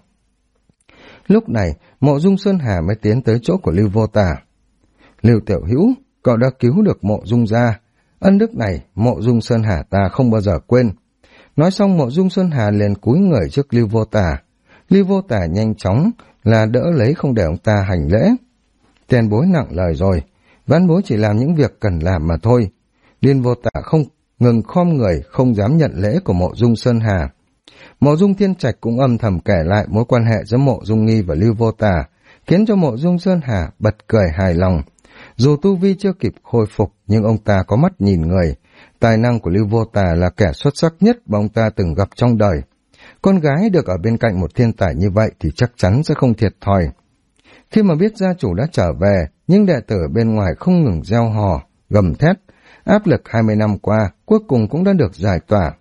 Lúc này, Mộ Dung Sơn Hà mới tiến tới chỗ của Lưu Vô Tà. Lưu tiểu hữu, cậu đã cứu được Mộ Dung gia. Ân đức này, Mộ Dung Sơn Hà ta không bao giờ quên. Nói xong Mộ Dung Sơn Hà liền cúi người trước Lưu Vô Tà. Lưu Vô Tà nhanh chóng là đỡ lấy không để ông ta hành lễ. Tiền bối nặng lời rồi, vãn bối chỉ làm những việc cần làm mà thôi. Lưu Vô Tà không ngừng khom người, không dám nhận lễ của Mộ Dung Sơn Hà. Mộ Dung Thiên Trạch cũng âm thầm kể lại mối quan hệ giữa Mộ Dung Nghi và Lưu Vô Tà, khiến cho Mộ Dung Sơn Hà bật cười hài lòng. Dù tu vi chưa kịp khôi phục, nhưng ông ta có mắt nhìn người. Tài năng của Lưu Vô Tà là kẻ xuất sắc nhất mà ông ta từng gặp trong đời. Con gái được ở bên cạnh một thiên tài như vậy thì chắc chắn sẽ không thiệt thòi. Khi mà biết gia chủ đã trở về, những đệ tử bên ngoài không ngừng reo hò, gầm thét. Áp lực 20 năm qua, cuối cùng cũng đã được giải tỏa.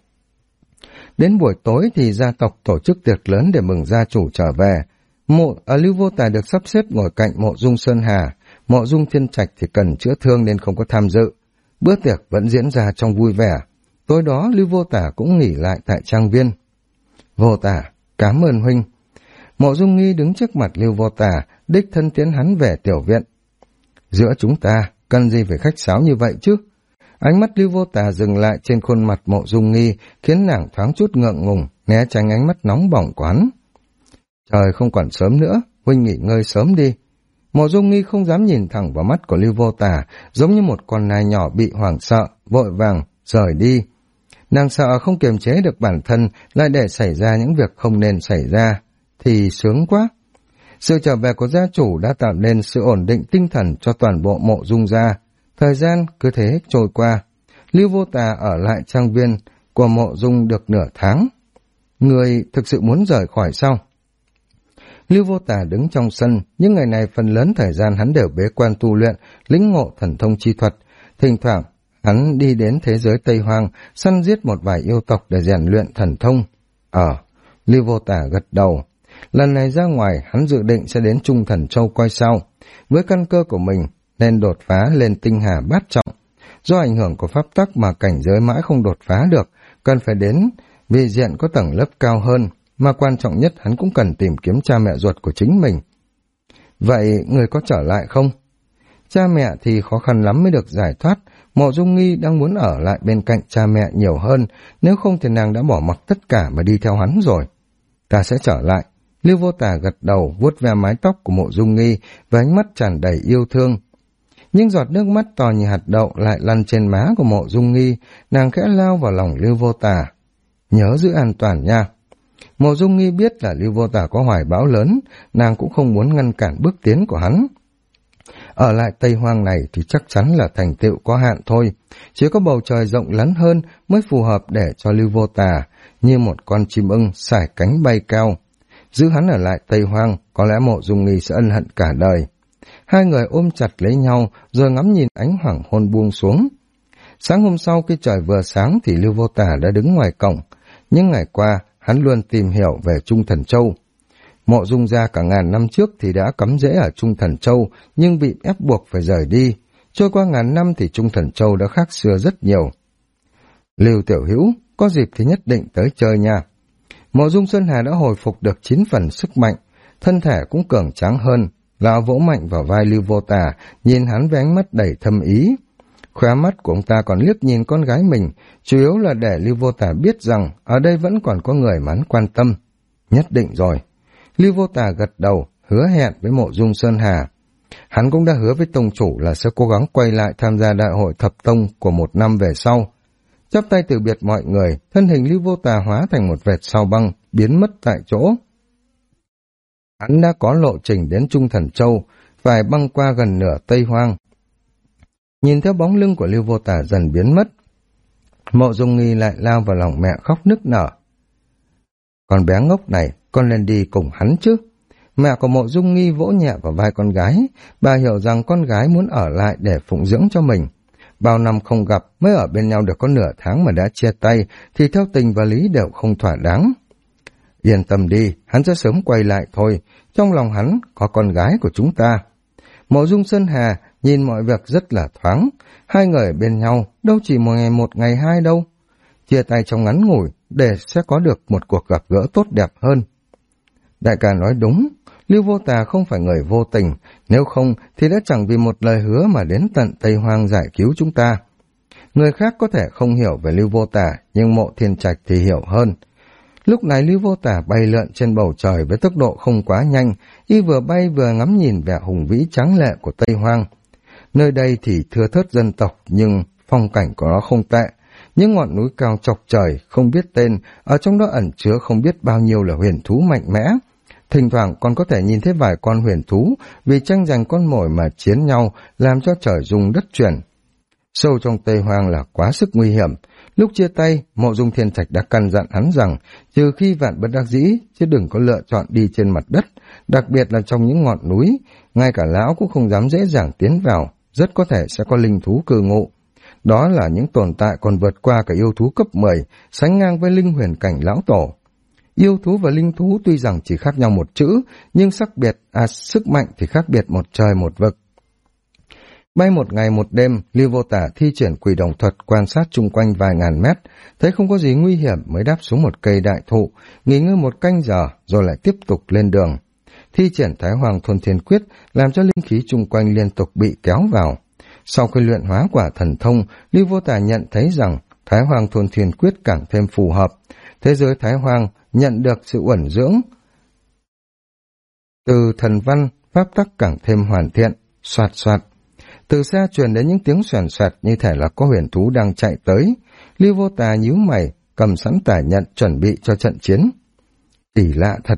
Đến buổi tối thì gia tộc tổ chức tiệc lớn để mừng gia chủ trở về. Lưu Vô Tà được sắp xếp ngồi cạnh Mộ Dung Sơn Hà. Mộ Dung Thiên Trạch thì cần chữa thương nên không có tham dự. Bữa tiệc vẫn diễn ra trong vui vẻ. Tối đó Lưu Vô Tà cũng nghỉ lại tại trang viên. Vô Tà, cảm ơn huynh. Mộ Dung Nghi đứng trước mặt Lưu Vô Tà, đích thân tiến hắn về tiểu viện. Giữa chúng ta, cần gì phải khách sáo như vậy chứ? Ánh mắt Lưu Vô Tà dừng lại trên khuôn mặt Mộ Dung Nghi, khiến nàng thoáng chút ngượng ngùng, né tránh ánh mắt nóng bỏng của hắn. Trời không còn sớm nữa, huynh nghỉ ngơi sớm đi. Mộ Dung Nghi không dám nhìn thẳng vào mắt của Lưu Vô Tà, giống như một con nai nhỏ bị hoảng sợ, vội vàng rời đi. Nàng sợ không kiềm chế được bản thân, lại để xảy ra những việc không nên xảy ra, thì sướng quá. Sự trở về của gia chủ đã tạo nên sự ổn định tinh thần cho toàn bộ Mộ Dung gia. Thời gian cứ thế trôi qua. Lưu Vô Tà ở lại trang viên của Mộ Dung được nửa tháng. Người thực sự muốn rời khỏi sao? Lưu Vô Tà đứng trong sân, những ngày này phần lớn thời gian hắn đều bế quan tu luyện, lĩnh ngộ thần thông chi thuật. Thỉnh thoảng, hắn đi đến thế giới Tây Hoang, săn giết một vài yêu tộc để rèn luyện thần thông. Lưu Vô Tà gật đầu. Lần này ra ngoài, hắn dự định sẽ đến Trung Thần Châu coi sao. Với căn cơ của mình, nên đột phá lên tinh hà bát trọng. Do ảnh hưởng của pháp tắc mà cảnh giới mãi không đột phá được, cần phải đến vị diện có tầng lớp cao hơn, mà quan trọng nhất hắn cũng cần tìm kiếm cha mẹ ruột của chính mình. Vậy người có trở lại không? Cha mẹ thì khó khăn lắm mới được giải thoát. Mộ Dung Nghi đang muốn ở lại bên cạnh cha mẹ nhiều hơn, nếu không thì nàng đã bỏ mặc tất cả mà đi theo hắn rồi. Ta sẽ trở lại. Lưu Vô Tà gật đầu, vuốt ve mái tóc của Mộ Dung Nghi với ánh mắt tràn đầy yêu thương. Những giọt nước mắt to như hạt đậu lại lăn trên má của Mộ Dung Nghi, nàng khẽ lao vào lòng Lưu Vô Tà. Nhớ giữ an toàn nha. Mộ Dung Nghi biết là Lưu Vô Tà có hoài bão lớn, nàng cũng không muốn ngăn cản bước tiến của hắn. Ở lại Tây Hoang này thì chắc chắn là thành tựu có hạn thôi, chỉ có bầu trời rộng lớn hơn mới phù hợp để cho Lưu Vô Tà như một con chim ưng sải cánh bay cao. Giữ hắn ở lại Tây Hoang, có lẽ Mộ Dung Nghi sẽ ân hận cả đời. Hai người ôm chặt lấy nhau rồi ngắm nhìn ánh hoàng hôn buông xuống. Sáng hôm sau khi trời vừa sáng thì Lưu Vô Tà đã đứng ngoài cổng. Những ngày qua, hắn luôn tìm hiểu về Trung Thần Châu. Mộ Dung gia cả ngàn năm trước thì đã cắm rễ ở Trung Thần Châu, nhưng bị ép buộc phải rời đi. Trôi qua ngàn năm thì Trung Thần Châu đã khác xưa rất nhiều. Lưu tiểu hữu, có dịp thì nhất định tới chơi nha. Mộ Dung Sơn Hà đã hồi phục được 9 phần sức mạnh, thân thể cũng cường tráng hơn. Lão vỗ mạnh vào vai Lưu Vô Tà, nhìn hắn với ánh mắt đầy thâm ý. Khóe mắt của ông ta còn liếc nhìn con gái mình, chủ yếu là để Lưu Vô Tà biết rằng ở đây vẫn còn có người mà hắn quan tâm. Nhất định rồi. Lưu Vô Tà gật đầu, hứa hẹn với Mộ Dung Sơn Hà. Hắn cũng đã hứa với tông chủ là sẽ cố gắng quay lại tham gia đại hội thập tông của 1 năm về sau. Chắp tay từ biệt mọi người, thân hình Lưu Vô Tà hóa thành một vệt sao băng, biến mất tại chỗ. Hắn đã có lộ trình đến Trung Thần Châu, phải băng qua gần nửa Tây Hoang. Nhìn theo bóng lưng của Lưu Vô Tà dần biến mất, Mộ Dung Nghi lại lao vào lòng mẹ khóc nức nở. Con bé ngốc này, con lên đi cùng hắn chứ. Mẹ của Mộ Dung Nghi vỗ nhẹ vào vai con gái, bà hiểu rằng con gái muốn ở lại để phụng dưỡng cho mình. Bao năm không gặp, mới ở bên nhau được có nửa tháng mà đã chia tay, thì theo tình và lý đều không thỏa đáng. Yên tâm đi, hắn sẽ sớm quay lại thôi, trong lòng hắn có con gái của chúng ta. Mộ Dung Sơn Hà nhìn mọi việc rất là thoáng, hai người ở bên nhau, đâu chỉ một ngày hai đâu. Chia tay trong ngắn ngủi, để sẽ có được một cuộc gặp gỡ tốt đẹp hơn. Đại ca nói đúng, Lưu Vô Tà không phải người vô tình, nếu không thì đã chẳng vì một lời hứa mà đến tận Tây Hoang giải cứu chúng ta. Người khác có thể không hiểu về Lưu Vô Tà, nhưng Mộ Thiên Trạch thì hiểu hơn. Lúc này Lưu Vô Tà bay lượn trên bầu trời với tốc độ không quá nhanh, y vừa bay vừa ngắm nhìn vẻ hùng vĩ tráng lệ của Tây Hoang. Nơi đây thì thưa thớt dân tộc, nhưng phong cảnh của nó không tệ. Những ngọn núi cao chọc trời, không biết tên, ở trong đó ẩn chứa không biết bao nhiêu là huyền thú mạnh mẽ. Thỉnh thoảng còn có thể nhìn thấy vài con huyền thú vì tranh giành con mồi mà chiến nhau, làm cho trời rung đất chuyển. Sâu trong Tây Hoang là quá sức nguy hiểm. Lúc chia tay, Mộ Dung Thiên Trạch đã căn dặn hắn rằng trừ khi vạn bất đắc dĩ, chứ đừng có lựa chọn đi trên mặt đất, đặc biệt là trong những ngọn núi. Ngay cả lão cũng không dám dễ dàng tiến vào, rất có thể sẽ có linh thú cư ngụ. Đó là những tồn tại còn vượt qua cả yêu thú cấp 10, sánh ngang với linh huyền cảnh lão tổ. Yêu thú và linh thú tuy rằng chỉ khác nhau một chữ, nhưng sức mạnh thì khác biệt một trời một vực. Bay một ngày một đêm, Lưu Vô Tà thi triển quỷ đồng thuật quan sát chung quanh vài ngàn mét, thấy không có gì nguy hiểm mới đáp xuống một cây đại thụ, nghỉ ngơi một canh giờ rồi lại tiếp tục lên đường. Thi triển Thái Hoàng Thôn Thiên Quyết làm cho linh khí chung quanh liên tục bị kéo vào. Sau khi luyện hóa quả thần thông, Lưu Vô Tà nhận thấy rằng Thái Hoàng Thôn Thiên Quyết càng thêm phù hợp. Thế giới Thái Hoàng nhận được sự uẩn dưỡng từ thần văn, pháp tắc càng thêm hoàn thiện. Soạt soạt, từ xa truyền đến những tiếng xoèn xoẹt như thể là có huyền thú đang chạy tới. Lưu Vô Tà nhíu mày, cầm sẵn tài nhận chuẩn bị cho trận chiến. Kỳ lạ thật,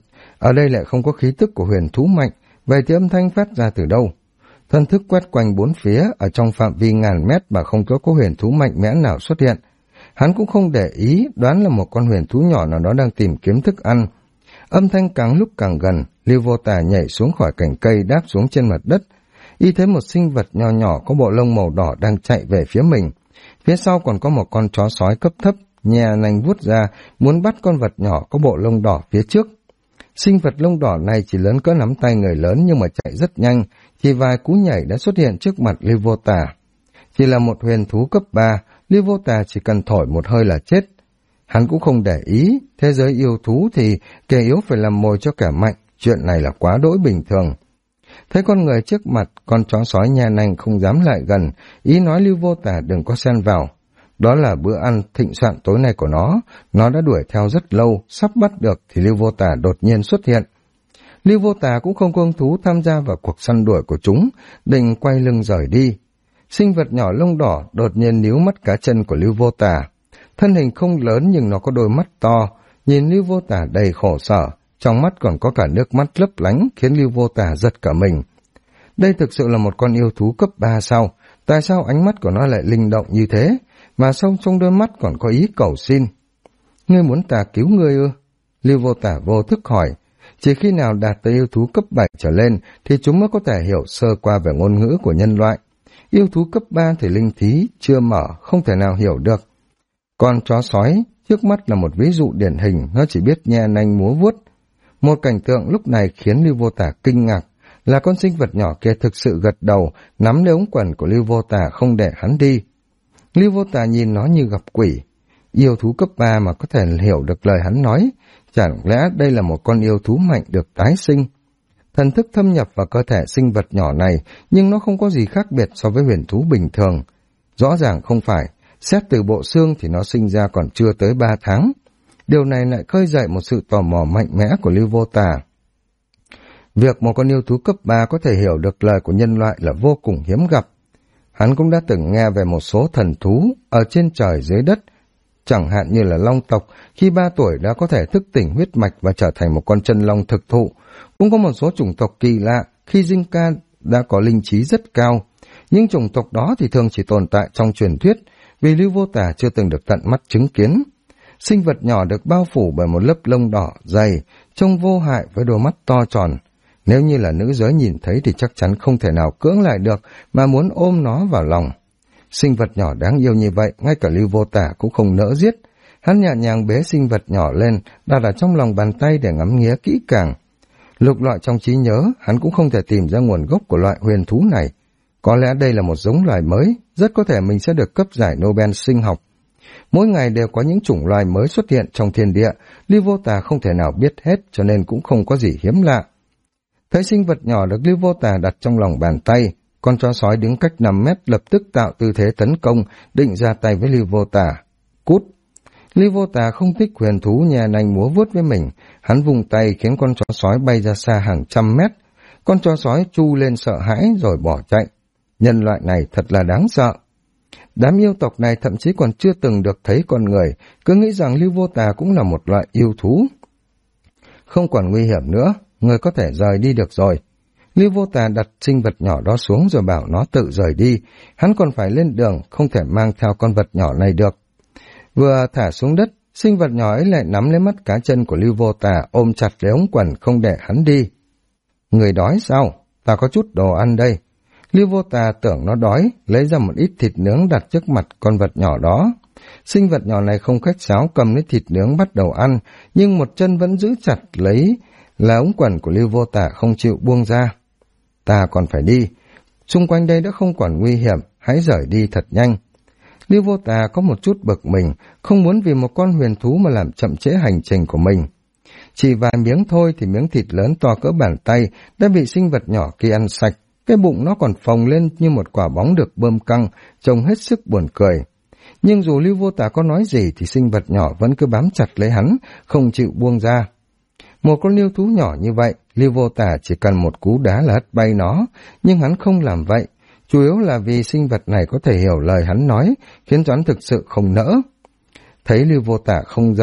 Ở đây lại không có khí tức của huyền thú mạnh, vậy thì âm thanh phát ra từ đâu? Thân thức quét quanh bốn phía, ở trong phạm vi ngàn mét mà không có huyền thú mạnh mẽ nào xuất hiện. Hắn cũng không để ý, đoán là một con huyền thú nhỏ nào đó đang tìm kiếm thức ăn. Âm thanh càng lúc càng gần, Lưu Vô Tà nhảy xuống khỏi cành cây đáp xuống trên mặt đất. Y thấy một sinh vật nho nhỏ có bộ lông màu đỏ đang chạy về phía mình. Phía sau còn có một con chó sói cấp thấp, nhè nành vuốt ra, muốn bắt con vật nhỏ có bộ lông đỏ phía trước. Sinh vật lông đỏ này chỉ lớn cỡ nắm tay người lớn nhưng mà chạy rất nhanh, chỉ vài cú nhảy đã xuất hiện trước mặt Lưu Vô Tà. Chỉ là một huyền thú cấp 3, Lưu Vô Tà chỉ cần thổi một hơi là chết. Hắn cũng không để ý, thế giới yêu thú thì kẻ yếu phải làm mồi cho kẻ mạnh, chuyện này là quá đỗi bình thường. Thấy con người trước mặt, con chó sói nha nanh không dám lại gần, ý nói Lưu Vô Tà đừng có xen vào. Đó là bữa ăn thịnh soạn tối nay của nó đã đuổi theo rất lâu, sắp bắt được thì Lưu Vô Tà đột nhiên xuất hiện. Lưu Vô Tà cũng không có hứng thú tham gia vào cuộc săn đuổi của chúng, định quay lưng rời đi. Sinh vật nhỏ lông đỏ đột nhiên níu mắt cá chân của Lưu Vô Tà. Thân hình không lớn nhưng nó có đôi mắt to, nhìn Lưu Vô Tà đầy khổ sở, trong mắt còn có cả nước mắt lấp lánh khiến Lưu Vô Tà giật cả mình. Đây thực sự là một con yêu thú cấp 3 sao? Tại sao ánh mắt của nó lại linh động như thế? Mà sâu trong đôi mắt còn có ý cầu xin. Ngươi muốn ta cứu ngươi ư? Lưu Vô Tà vô thức hỏi. Chỉ khi nào đạt tới yêu thú cấp 7 trở lên thì chúng mới có thể hiểu sơ qua về ngôn ngữ của nhân loại. Yêu thú cấp 3 thì linh thí chưa mở, không thể nào hiểu được. Con chó sói trước mắt là một ví dụ điển hình, nó chỉ biết nhe nanh múa vuốt. Một cảnh tượng lúc này khiến Lưu Vô Tà kinh ngạc, là con sinh vật nhỏ kia thực sự gật đầu, nắm lấy ống quần của Lưu Vô Tà không để hắn đi. Lưu Vô Tà nhìn nó như gặp quỷ. Yêu thú cấp 3 mà có thể hiểu được lời hắn nói, chẳng lẽ đây là một con yêu thú mạnh được tái sinh? Thần thức thâm nhập vào cơ thể sinh vật nhỏ này, nhưng nó không có gì khác biệt so với huyền thú bình thường. Rõ ràng không phải, xét từ bộ xương thì nó sinh ra còn chưa tới 3 tháng. Điều này lại khơi dậy một sự tò mò mạnh mẽ của Lưu Vô Tà. Việc một con yêu thú cấp 3 có thể hiểu được lời của nhân loại là vô cùng hiếm gặp. Hắn cũng đã từng nghe về một số thần thú ở trên trời dưới đất, chẳng hạn như là long tộc, khi 3 tuổi đã có thể thức tỉnh huyết mạch và trở thành một con chân long thực thụ. Cũng có một số chủng tộc kỳ lạ, khi sinh ra đã có linh trí rất cao. Nhưng chủng tộc đó thì thường chỉ tồn tại trong truyền thuyết, vì Lưu Vô Tà chưa từng được tận mắt chứng kiến. Sinh vật nhỏ được bao phủ bởi một lớp lông đỏ dày, trông vô hại với đôi mắt to tròn. Nếu như là nữ giới nhìn thấy thì chắc chắn không thể nào cưỡng lại được mà muốn ôm nó vào lòng. Sinh vật nhỏ đáng yêu như vậy, ngay cả Lưu Vô Tà cũng không nỡ giết. Hắn nhẹ nhàng bế sinh vật nhỏ lên, đặt ở trong lòng bàn tay để ngắm nghía kỹ càng. Lục lọi trong trí nhớ, hắn cũng không thể tìm ra nguồn gốc của loại huyền thú này. Có lẽ đây là một giống loài mới, rất có thể mình sẽ được cấp giải Nobel sinh học. Mỗi ngày đều có những chủng loài mới xuất hiện trong thiên địa, Lưu Vô Tà không thể nào biết hết cho nên cũng không có gì hiếm lạ. Thấy sinh vật nhỏ được Lưu Vô Tà đặt trong lòng bàn tay, con chó sói đứng cách 5 mét lập tức tạo tư thế tấn công, định ra tay với Lưu Vô Tà. Cút! Lưu Vô Tà không thích huyền thú nhè nanh múa vuốt với mình, hắn vùng tay khiến con chó sói bay ra xa hàng trăm mét. Con chó sói chu lên sợ hãi rồi bỏ chạy. Nhân loại này thật là đáng sợ. Đám yêu tộc này thậm chí còn chưa từng được thấy con người, cứ nghĩ rằng Lưu Vô Tà cũng là một loại yêu thú. Không còn nguy hiểm nữa, người có thể rời đi được rồi. Lưu Vô Tà đặt sinh vật nhỏ đó xuống rồi bảo nó tự rời đi, hắn còn phải lên đường, không thể mang theo con vật nhỏ này được. Vừa thả xuống đất, sinh vật nhỏ ấy lại nắm lấy mắt cá chân của Lưu Vô Tà, ôm chặt lấy ống quần không để hắn đi. Người đói sao? Ta có chút đồ ăn đây. Lưu Vô Tà tưởng nó đói, lấy ra một ít thịt nướng đặt trước mặt con vật nhỏ đó. Sinh vật nhỏ này không khách sáo cầm lấy thịt nướng bắt đầu ăn, nhưng một chân vẫn giữ chặt lấy là ống quần của Lưu Vô Tà không chịu buông ra. Ta còn phải đi, xung quanh đây đã không còn nguy hiểm, hãy rời đi thật nhanh. Lưu Vô Tà có một chút bực mình, không muốn vì một con huyền thú mà làm chậm trễ hành trình của mình. Chỉ vài miếng thôi thì miếng thịt lớn to cỡ bàn tay đã bị sinh vật nhỏ kia ăn sạch, cái bụng nó còn phồng lên như một quả bóng được bơm căng, trông hết sức buồn cười. Nhưng dù Lưu Vô Tà có nói gì thì sinh vật nhỏ vẫn cứ bám chặt lấy hắn, không chịu buông ra. Một con yêu thú nhỏ như vậy, Lưu Vô Tà chỉ cần một cú đá là hất bay nó, nhưng hắn không làm vậy, chủ yếu là vì sinh vật này có thể hiểu lời hắn nói, khiến cho hắn thực sự không nỡ. Thấy Lưu Vô Tà không giận,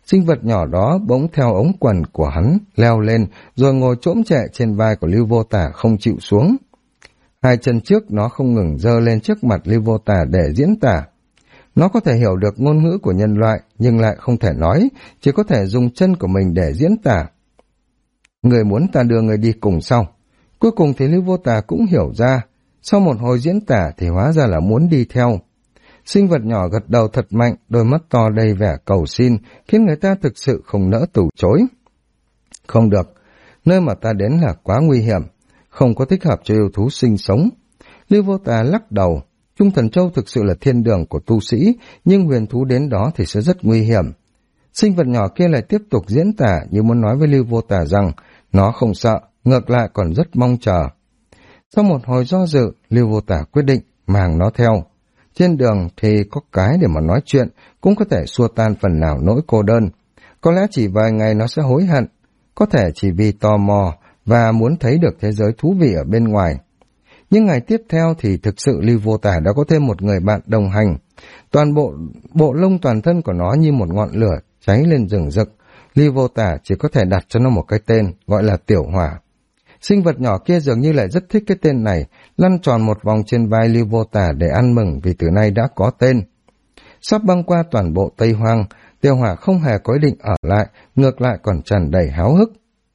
Sinh vật nhỏ đó bỗng theo ống quần của hắn leo lên, rồi ngồi chỗm chệ trên vai của Lưu Vô Tả không chịu xuống. Hai chân trước nó không ngừng giơ lên trước mặt Lưu Vô Tả để diễn tả. Nó có thể hiểu được ngôn ngữ của nhân loại, nhưng lại không thể nói, chỉ có thể dùng chân của mình để diễn tả. Người muốn ta đưa người đi cùng sau. Cuối cùng thì Lưu Vô Tả cũng hiểu ra, sau một hồi diễn tả thì hóa ra là muốn đi theo. Sinh vật nhỏ gật đầu thật mạnh, đôi mắt to đầy vẻ cầu xin, khiến người ta thực sự không nỡ từ chối. Không được, nơi mà ta đến là quá nguy hiểm, không có thích hợp cho yêu thú sinh sống. Lưu Vô Tả lắc đầu, Trung Thần Châu thực sự là thiên đường của tu sĩ, nhưng huyền thú đến đó thì sẽ rất nguy hiểm. Sinh vật nhỏ kia lại tiếp tục diễn tả như muốn nói với Lưu Vô Tả rằng nó không sợ, ngược lại còn rất mong chờ. Sau một hồi do dự, Lưu Vô Tả quyết định mang nó theo. Trên đường thì có cái để mà nói chuyện, cũng có thể xua tan phần nào nỗi cô đơn. Có lẽ chỉ vài ngày nó sẽ hối hận, có thể chỉ vì tò mò và muốn thấy được thế giới thú vị ở bên ngoài. Nhưng ngày tiếp theo thì thực sự Lưu Vô Tả đã có thêm một người bạn đồng hành. Toàn bộ lông toàn thân của nó như một ngọn lửa cháy lên rừng rực. Lưu Vô Tả chỉ có thể đặt cho nó một cái tên, gọi là Tiểu Hỏa. Sinh vật nhỏ kia dường như lại rất thích cái tên này, lăn tròn một vòng trên vai Lưu Vô Tả để ăn mừng vì từ nay đã có tên. Sắp băng qua toàn bộ Tây Hoang, Tiểu Hỏa không hề có ý định ở lại, ngược lại còn tràn đầy háo hức.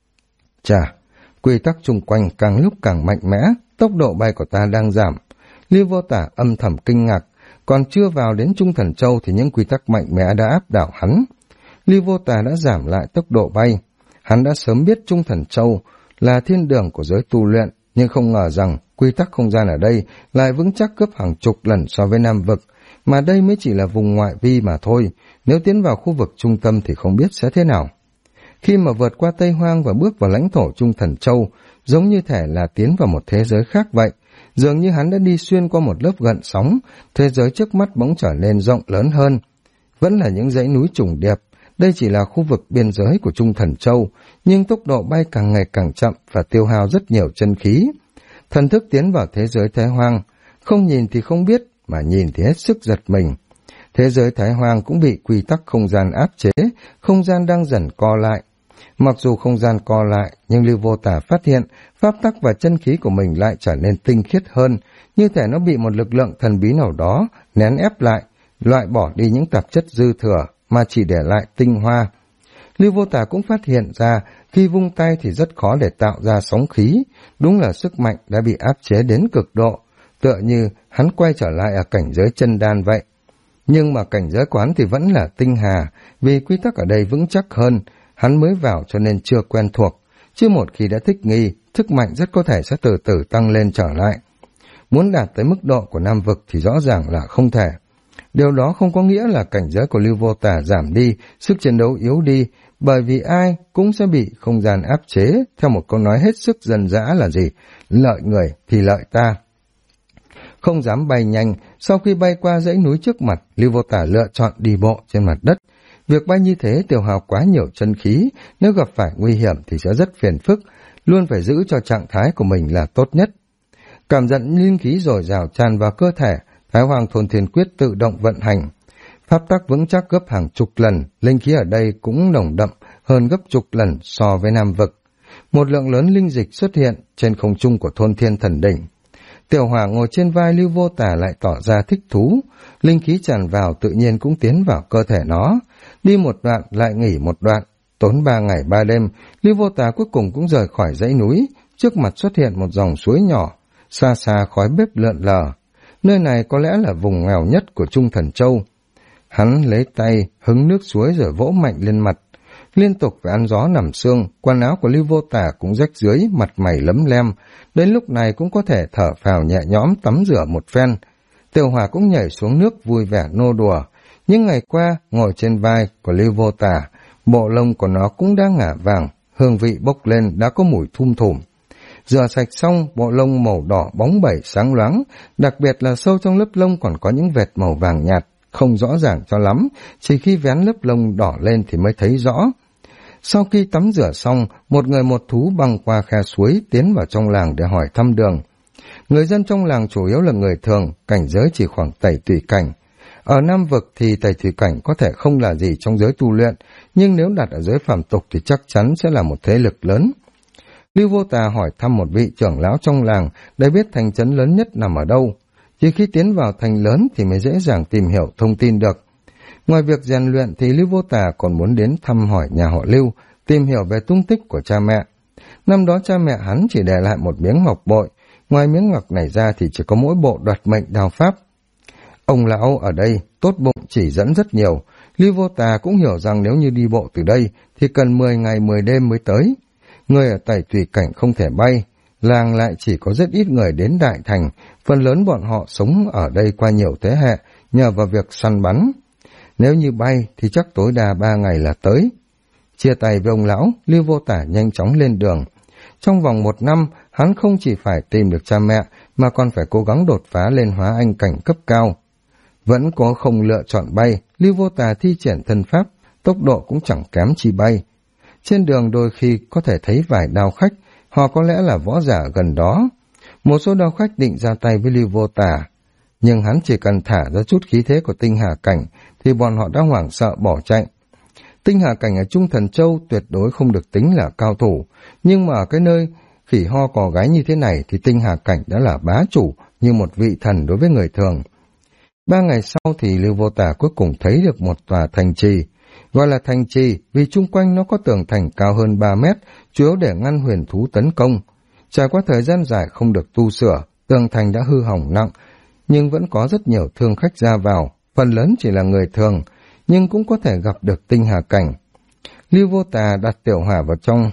Chà, quy tắc chung quanh càng lúc càng mạnh mẽ, tốc độ bay của ta đang giảm. Lưu Vô Tả âm thầm kinh ngạc, còn chưa vào đến Trung Thần Châu thì những quy tắc mạnh mẽ đã áp đảo hắn. Lưu Vô Tả đã giảm lại tốc độ bay. Hắn đã sớm biết Trung Thần Châu là thiên đường của giới tu luyện, nhưng không ngờ rằng quy tắc không gian ở đây lại vững chắc gấp hàng chục lần so với Nam Vực, mà đây mới chỉ là vùng ngoại vi mà thôi, nếu tiến vào khu vực trung tâm thì không biết sẽ thế nào. Khi mà vượt qua Tây Hoang và bước vào lãnh thổ Trung Thần Châu, giống như thể là tiến vào một thế giới khác vậy, dường như hắn đã đi xuyên qua một lớp gợn sóng, thế giới trước mắt bỗng trở nên rộng lớn hơn. Vẫn là những dãy núi trùng điệp, đây chỉ là khu vực biên giới của Trung Thần Châu, nhưng tốc độ bay càng ngày càng chậm và tiêu hao rất nhiều chân khí. Thần thức tiến vào thế giới Thái Hoang, không nhìn thì không biết, mà nhìn thì hết sức giật mình. Thế giới Thái Hoang cũng bị quy tắc không gian áp chế, không gian đang dần co lại. Mặc dù không gian co lại, nhưng Lưu Vô Tả phát hiện pháp tắc và chân khí của mình lại trở nên tinh khiết hơn, như thể nó bị một lực lượng thần bí nào đó nén ép lại, loại bỏ đi những tạp chất dư thừa mà chỉ để lại tinh hoa. Lưu Vô Tả cũng phát hiện ra khi vung tay thì rất khó để tạo ra sóng khí, đúng là sức mạnh đã bị áp chế đến cực độ, tựa như hắn quay trở lại ở cảnh giới chân đan vậy. Nhưng mà cảnh giới quán thì vẫn là tinh hà, vì quy tắc ở đây vững chắc hơn, hắn mới vào cho nên chưa quen thuộc, chứ một khi đã thích nghi, sức mạnh rất có thể sẽ từ từ tăng lên trở lại. Muốn đạt tới mức độ của Nam Vực thì rõ ràng là không thể. Điều đó không có nghĩa là cảnh giới của Lưu Vô Tả giảm đi, sức chiến đấu yếu đi, bởi vì ai cũng sẽ bị không gian áp chế, theo một câu nói hết sức dân dã là gì? Lợi người thì lợi ta. Không dám bay nhanh, sau khi bay qua dãy núi trước mặt, Lưu Vô Tả lựa chọn đi bộ trên mặt đất. Việc bay như thế tiêu hao quá nhiều chân khí, nếu gặp phải nguy hiểm thì sẽ rất phiền phức, luôn phải giữ cho trạng thái của mình là tốt nhất. Cảm nhận linh khí dồi dào tràn vào cơ thể, Thái Hoàng Thôn Thiên Quyết tự động vận hành. Pháp tắc vững chắc gấp hàng chục lần, linh khí ở đây cũng nồng đậm hơn gấp chục lần so với Nam Vực. Một lượng lớn linh dịch xuất hiện trên không trung của Thôn Thiên Thần Đỉnh. Tiểu Hỏa ngồi trên vai Lưu Vô Tả lại tỏ ra thích thú, linh khí tràn vào tự nhiên cũng tiến vào cơ thể nó. Đi một đoạn lại nghỉ một đoạn, tốn 3 ngày 3 đêm, Lưu Vô Tả cuối cùng cũng rời khỏi dãy núi, trước mặt xuất hiện một dòng suối nhỏ, xa xa khói bếp lượn lờ. Nơi này có lẽ là vùng nghèo nhất của Trung Thần Châu. Hắn lấy tay hứng nước suối rồi vỗ mạnh lên mặt. Liên tục phải ăn gió nằm xương, quần áo của Lưu Vô Tả cũng rách rưới, mặt mày lấm lem. Đến lúc này cũng có thể thở phào nhẹ nhõm tắm rửa một phen. Tiểu Hỏa cũng nhảy xuống nước vui vẻ nô đùa. Những ngày qua, ngồi trên vai của Lưu Vô Tả, bộ lông của nó cũng đã ngả vàng, hương vị bốc lên đã có mùi thum thủm. Rửa sạch xong, bộ lông màu đỏ bóng bẩy sáng loáng, đặc biệt là sâu trong lớp lông còn có những vệt màu vàng nhạt, không rõ ràng cho lắm, chỉ khi vén lớp lông đỏ lên thì mới thấy rõ. Sau khi tắm rửa xong, một người một thú băng qua khe suối tiến vào trong làng để hỏi thăm đường. Người dân trong làng chủ yếu là người thường, cảnh giới chỉ khoảng 7 tùy cảnh. Ở Nam Vực thì tẩy thủy cảnh có thể không là gì trong giới tu luyện, nhưng nếu đặt ở giới phàm tục thì chắc chắn sẽ là một thế lực lớn. Lưu Vô Tà hỏi thăm một vị trưởng lão trong làng để biết thành trấn lớn nhất nằm ở đâu. Chỉ khi tiến vào thành lớn thì mới dễ dàng tìm hiểu thông tin được. Ngoài việc rèn luyện thì Lưu Vô Tà còn muốn đến thăm hỏi nhà họ Lưu, tìm hiểu về tung tích của cha mẹ. Năm đó cha mẹ hắn chỉ để lại một miếng ngọc bội, ngoài miếng ngọc này ra thì chỉ có mỗi bộ đoạt mệnh đao pháp. Ông lão ở đây tốt bụng chỉ dẫn rất nhiều, Lưu Vô Tà cũng hiểu rằng nếu như đi bộ từ đây thì cần 10 ngày 10 đêm mới tới. Người ở tẩy tùy cảnh không thể bay, làng lại chỉ có rất ít người đến đại thành, phần lớn bọn họ sống ở đây qua nhiều thế hệ, nhờ vào việc săn bắn. Nếu như bay thì chắc tối đa 3 ngày là tới. Chia tay với ông lão, Lưu Vô Tà nhanh chóng lên đường. Trong vòng 1 năm, hắn không chỉ phải tìm được cha mẹ, mà còn phải cố gắng đột phá lên hóa anh cảnh cấp cao. Vẫn có không lựa chọn bay, Lưu Vô Tà thi triển thân pháp, tốc độ cũng chẳng kém chi bay. Trên đường đôi khi có thể thấy vài đao khách, họ có lẽ là võ giả gần đó. Một số đao khách định ra tay với Lưu Vô Tà, nhưng hắn chỉ cần thả ra chút khí thế của tinh hà cảnh thì bọn họ đã hoảng sợ bỏ chạy. Tinh hà cảnh ở Trung Thần Châu tuyệt đối không được tính là cao thủ, nhưng mà ở cái nơi khỉ ho cò gáy như thế này thì tinh hà cảnh đã là bá chủ, như một vị thần đối với người thường. 3 ngày sau thì Lưu Vô Tà cuối cùng thấy được một tòa thành trì. Gọi là thành trì vì chung quanh nó có tường thành cao hơn 3 mét, chủ yếu để ngăn huyền thú tấn công. Trải qua thời gian dài không được tu sửa, tường thành đã hư hỏng nặng, nhưng vẫn có rất nhiều thương khách ra vào, phần lớn chỉ là người thường, nhưng cũng có thể gặp được tinh hà cảnh. Lưu Vô Tà đặt Tiểu Hỏa vào trong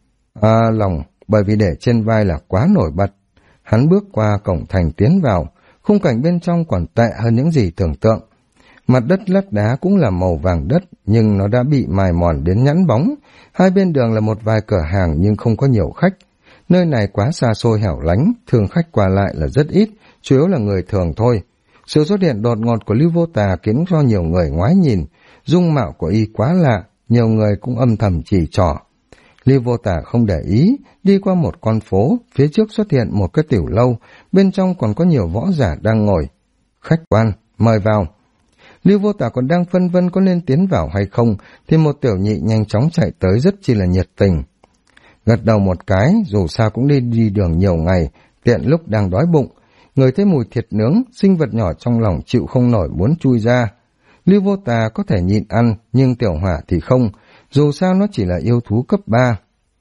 lòng, bởi vì để trên vai là quá nổi bật. Hắn bước qua cổng thành tiến vào, khung cảnh bên trong còn tệ hơn những gì tưởng tượng. Mặt đất lát đá cũng là màu vàng đất, nhưng nó đã bị mài mòn đến nhẵn bóng. Hai bên đường là một vài cửa hàng nhưng không có nhiều khách. Nơi này quá xa xôi hẻo lánh, thường khách qua lại là rất ít, chủ yếu là người thường thôi. Sự xuất hiện đột ngột của Lưu Vô Tà khiến cho nhiều người ngoái nhìn, dung mạo của y quá lạ, nhiều người cũng âm thầm chỉ trỏ. Lưu Vô Tà không để ý, đi qua một con phố, phía trước xuất hiện một cái tiểu lâu, bên trong còn có nhiều võ giả đang ngồi. Khách quan, mời vào. Lưu Vô Tà còn đang phân vân có nên tiến vào hay không, thì một tiểu nhị nhanh chóng chạy tới rất chi là nhiệt tình. Gật đầu một cái, dù sao cũng đi đường nhiều ngày, tiện lúc đang đói bụng. Người thấy mùi thịt nướng, sinh vật nhỏ trong lòng chịu không nổi muốn chui ra. Lưu Vô Tà có thể nhịn ăn, nhưng Tiểu Hỏa thì không, dù sao nó chỉ là yêu thú cấp 3.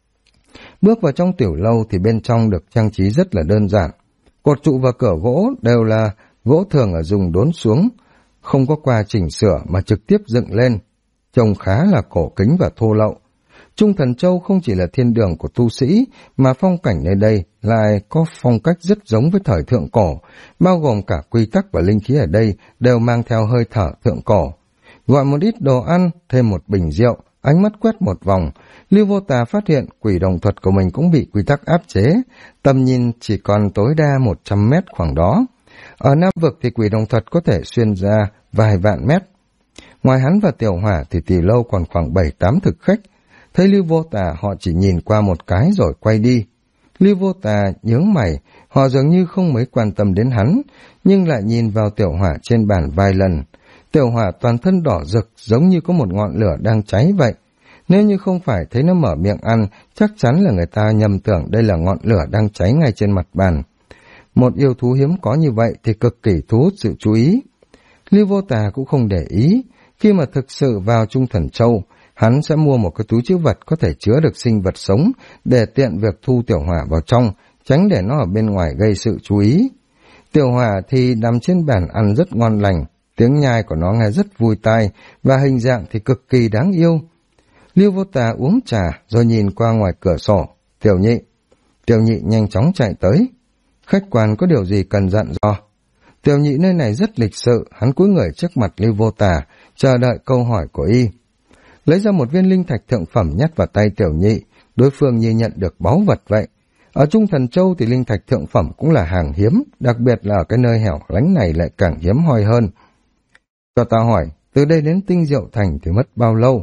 Bước vào trong tiểu lâu thì bên trong được trang trí rất là đơn giản. Cột trụ và cửa gỗ đều là gỗ thường ở dùng đốn xuống, không có qua chỉnh sửa mà trực tiếp dựng lên. Trông khá là cổ kính và thô lậu. Trung Thần Châu không chỉ là thiên đường của tu sĩ, mà phong cảnh nơi đây lại có phong cách rất giống với thời thượng cổ, bao gồm cả quy tắc và linh khí ở đây đều mang theo hơi thở thượng cổ. Gọi một ít đồ ăn, thêm một bình rượu, ánh mắt quét một vòng, Lưu Vô Tà phát hiện quỷ đồng thuật của mình cũng bị quy tắc áp chế, tầm nhìn chỉ còn tối đa 100 mét khoảng đó. Ở Nam Vực thì quỷ đồng thuật có thể xuyên ra vài vạn mét. Ngoài hắn và Tiểu Hỏa thì Tỳ Lâu còn khoảng 7-8 thực khách. Thấy Lưu Vô Tà họ chỉ nhìn qua một cái rồi quay đi. Lưu Vô Tà nhướng mày, họ dường như không mấy quan tâm đến hắn, nhưng lại nhìn vào Tiểu Hỏa trên bàn vài lần. Tiểu Hỏa toàn thân đỏ rực giống như có một ngọn lửa đang cháy vậy. Nếu như không phải thấy nó mở miệng ăn, chắc chắn là người ta nhầm tưởng đây là ngọn lửa đang cháy ngay trên mặt bàn. Một yêu thú hiếm có như vậy thì cực kỳ thu hút sự chú ý. Lưu Vô Tà cũng không để ý, khi mà thực sự vào Trung Thần Châu, hắn sẽ mua một cái túi trữ vật có thể chứa được sinh vật sống để tiện việc thu Tiểu Hỏa vào trong, tránh để nó ở bên ngoài gây sự chú ý. Tiểu Hỏa thì nằm trên bàn ăn rất ngon lành, tiếng nhai của nó nghe rất vui tai và hình dạng thì cực kỳ đáng yêu. Lưu Vô Tà uống trà rồi nhìn qua ngoài cửa sổ. Tiểu nhị. Tiểu nhị nhanh chóng chạy tới. Khách quan có điều gì cần dặn dò? Tiểu nhị nơi này rất lịch sự, hắn cúi người trước mặt Lưu Vô Tà, chờ đợi câu hỏi của y. Lấy ra một viên linh thạch thượng phẩm nhét vào tay tiểu nhị, đối phương như nhận được báu vật vậy. Ở Trung Thần Châu thì linh thạch thượng phẩm cũng là hàng hiếm, đặc biệt là ở cái nơi hẻo lánh này lại càng hiếm hoi hơn. Cho ta hỏi, từ đây đến Tinh Diệu Thành thì mất bao lâu?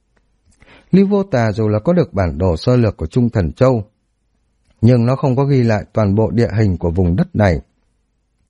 Lưu Vô Tà dù là có được bản đồ sơ lược của Trung Thần Châu, nhưng nó không có ghi lại toàn bộ địa hình của vùng đất này.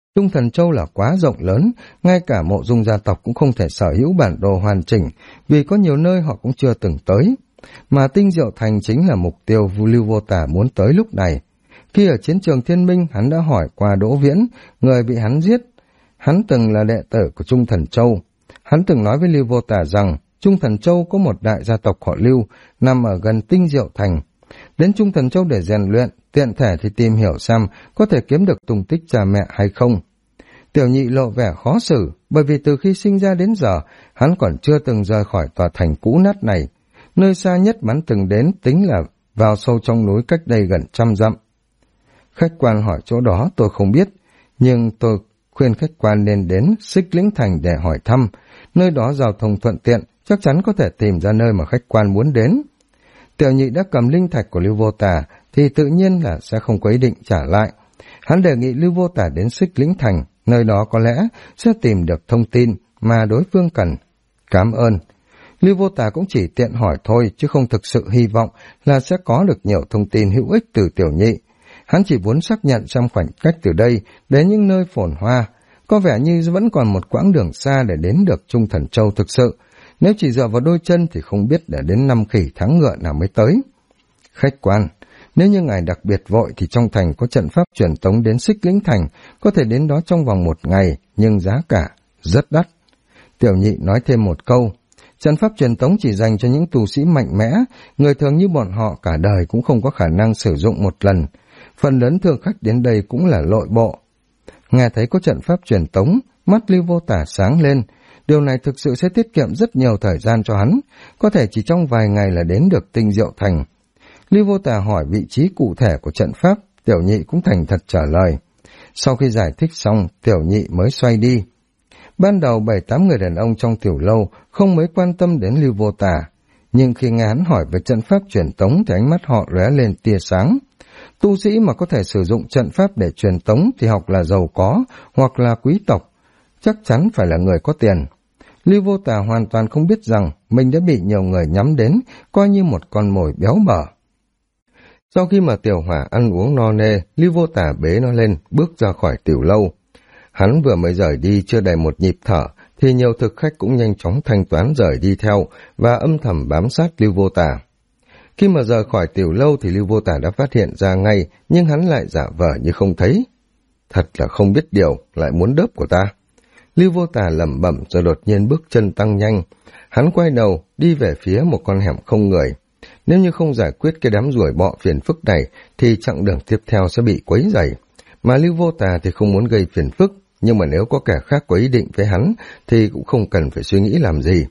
Trung Thần Châu là quá rộng lớn, ngay cả Mộ Dung gia tộc cũng không thể sở hữu bản đồ hoàn chỉnh, vì có nhiều nơi họ cũng chưa từng tới. Mà Tinh Diệu Thành chính là mục tiêu Lưu Vô Tả muốn tới lúc này. Khi ở chiến trường Thiên Minh, hắn đã hỏi qua Đỗ Viễn, người bị hắn giết. Hắn từng là đệ tử của Trung Thần Châu. Hắn từng nói với Lưu Vô Tả rằng, Trung Thần Châu có một đại gia tộc họ Lưu, nằm ở gần Tinh Diệu Thành. Đến Trung Thần Châu để rèn luyện, tiện thể thì tìm hiểu xem có thể kiếm được tung tích cha mẹ hay không. Tiểu Nhị lộ vẻ khó xử, bởi vì từ khi sinh ra đến giờ, hắn còn chưa từng rời khỏi tòa thành cũ nát này. Nơi xa nhất hắn từng đến tính là vào sâu trong núi cách đây gần 100 dặm. Khách quan hỏi chỗ đó tôi không biết, nhưng tôi khuyên khách quan nên đến Xích Lĩnh Thành để hỏi thăm. Nơi đó giao thông thuận tiện, chắc chắn có thể tìm ra nơi mà khách quan muốn đến. Tiểu Nhị đã cầm linh thạch của Lưu Vô Tả thì tự nhiên là sẽ không có ý định trả lại. Hắn đề nghị Lưu Vô Tả đến Xích Lĩnh Thành, nơi đó có lẽ sẽ tìm được thông tin mà đối phương cần. Cảm ơn. Lưu Vô Tả cũng chỉ tiện hỏi thôi, chứ không thực sự hy vọng là sẽ có được nhiều thông tin hữu ích từ Tiểu Nhị. Hắn chỉ muốn xác nhận trong khoảnh cách từ đây đến những nơi phồn hoa, có vẻ như vẫn còn một quãng đường xa để đến được Trung Thần Châu thực sự. Nếu chỉ dựa vào đôi chân thì không biết để đến 5 khỉ tháng ngựa nào mới tới. Khách quan, nếu như ngài đặc biệt vội thì trong thành có trận pháp truyền tống đến Xích Lĩnh Thành, có thể đến đó trong vòng 1 ngày, nhưng giá cả rất đắt. Tiểu Nhị nói thêm một câu, trận pháp truyền tống chỉ dành cho những tu sĩ mạnh mẽ, người thường như bọn họ cả đời cũng không có khả năng sử dụng một lần. Phần lớn thương khách đến đây cũng là lội bộ. Nghe thấy có trận pháp truyền tống, mắt Lưu Vô Tả sáng lên. Điều này thực sự sẽ tiết kiệm rất nhiều thời gian cho hắn, có thể chỉ trong vài ngày là đến được Tinh Diệu Thành. Lưu Vô Tả hỏi vị trí cụ thể của trận pháp, Tiểu Nhị cũng thành thật trả lời. Sau khi giải thích xong, Tiểu Nhị mới xoay đi. Ban đầu 7-8 người đàn ông trong tiểu lâu không mấy quan tâm đến Lưu Vô Tả, nhưng khi nghe hắn hỏi về trận pháp truyền tống thì ánh mắt họ lóe lên tia sáng. Tu sĩ mà có thể sử dụng trận pháp để truyền tống thì hoặc là giàu có, hoặc là quý tộc, chắc chắn phải là người có tiền. Lưu Vô Tả hoàn toàn không biết rằng mình đã bị nhiều người nhắm đến, coi như một con mồi béo bở. Sau khi mà Tiểu Hỏa ăn uống no nê, Lưu Vô Tả bế nó lên, bước ra khỏi tiểu lâu. Hắn vừa mới rời đi chưa đầy một nhịp thở, thì nhiều thực khách cũng nhanh chóng thanh toán rời đi theo và âm thầm bám sát Lưu Vô Tả. Khi mà rời khỏi tiểu lâu thì Lưu Vô Tả đã phát hiện ra ngay, nhưng hắn lại giả vờ như không thấy. Thật là không biết điều, lại muốn đớp của ta. Lưu Vô Tả lẩm bẩm rồi đột nhiên bước chân tăng nhanh. Hắn quay đầu, đi về phía một con hẻm không người. Nếu như không giải quyết cái đám ruồi bọ phiền phức này, thì chặng đường tiếp theo sẽ bị quấy rầy. Mà Lưu Vô Tả thì không muốn gây phiền phức, nhưng mà nếu có kẻ khác có ý định với hắn, thì cũng không cần phải suy nghĩ làm gì.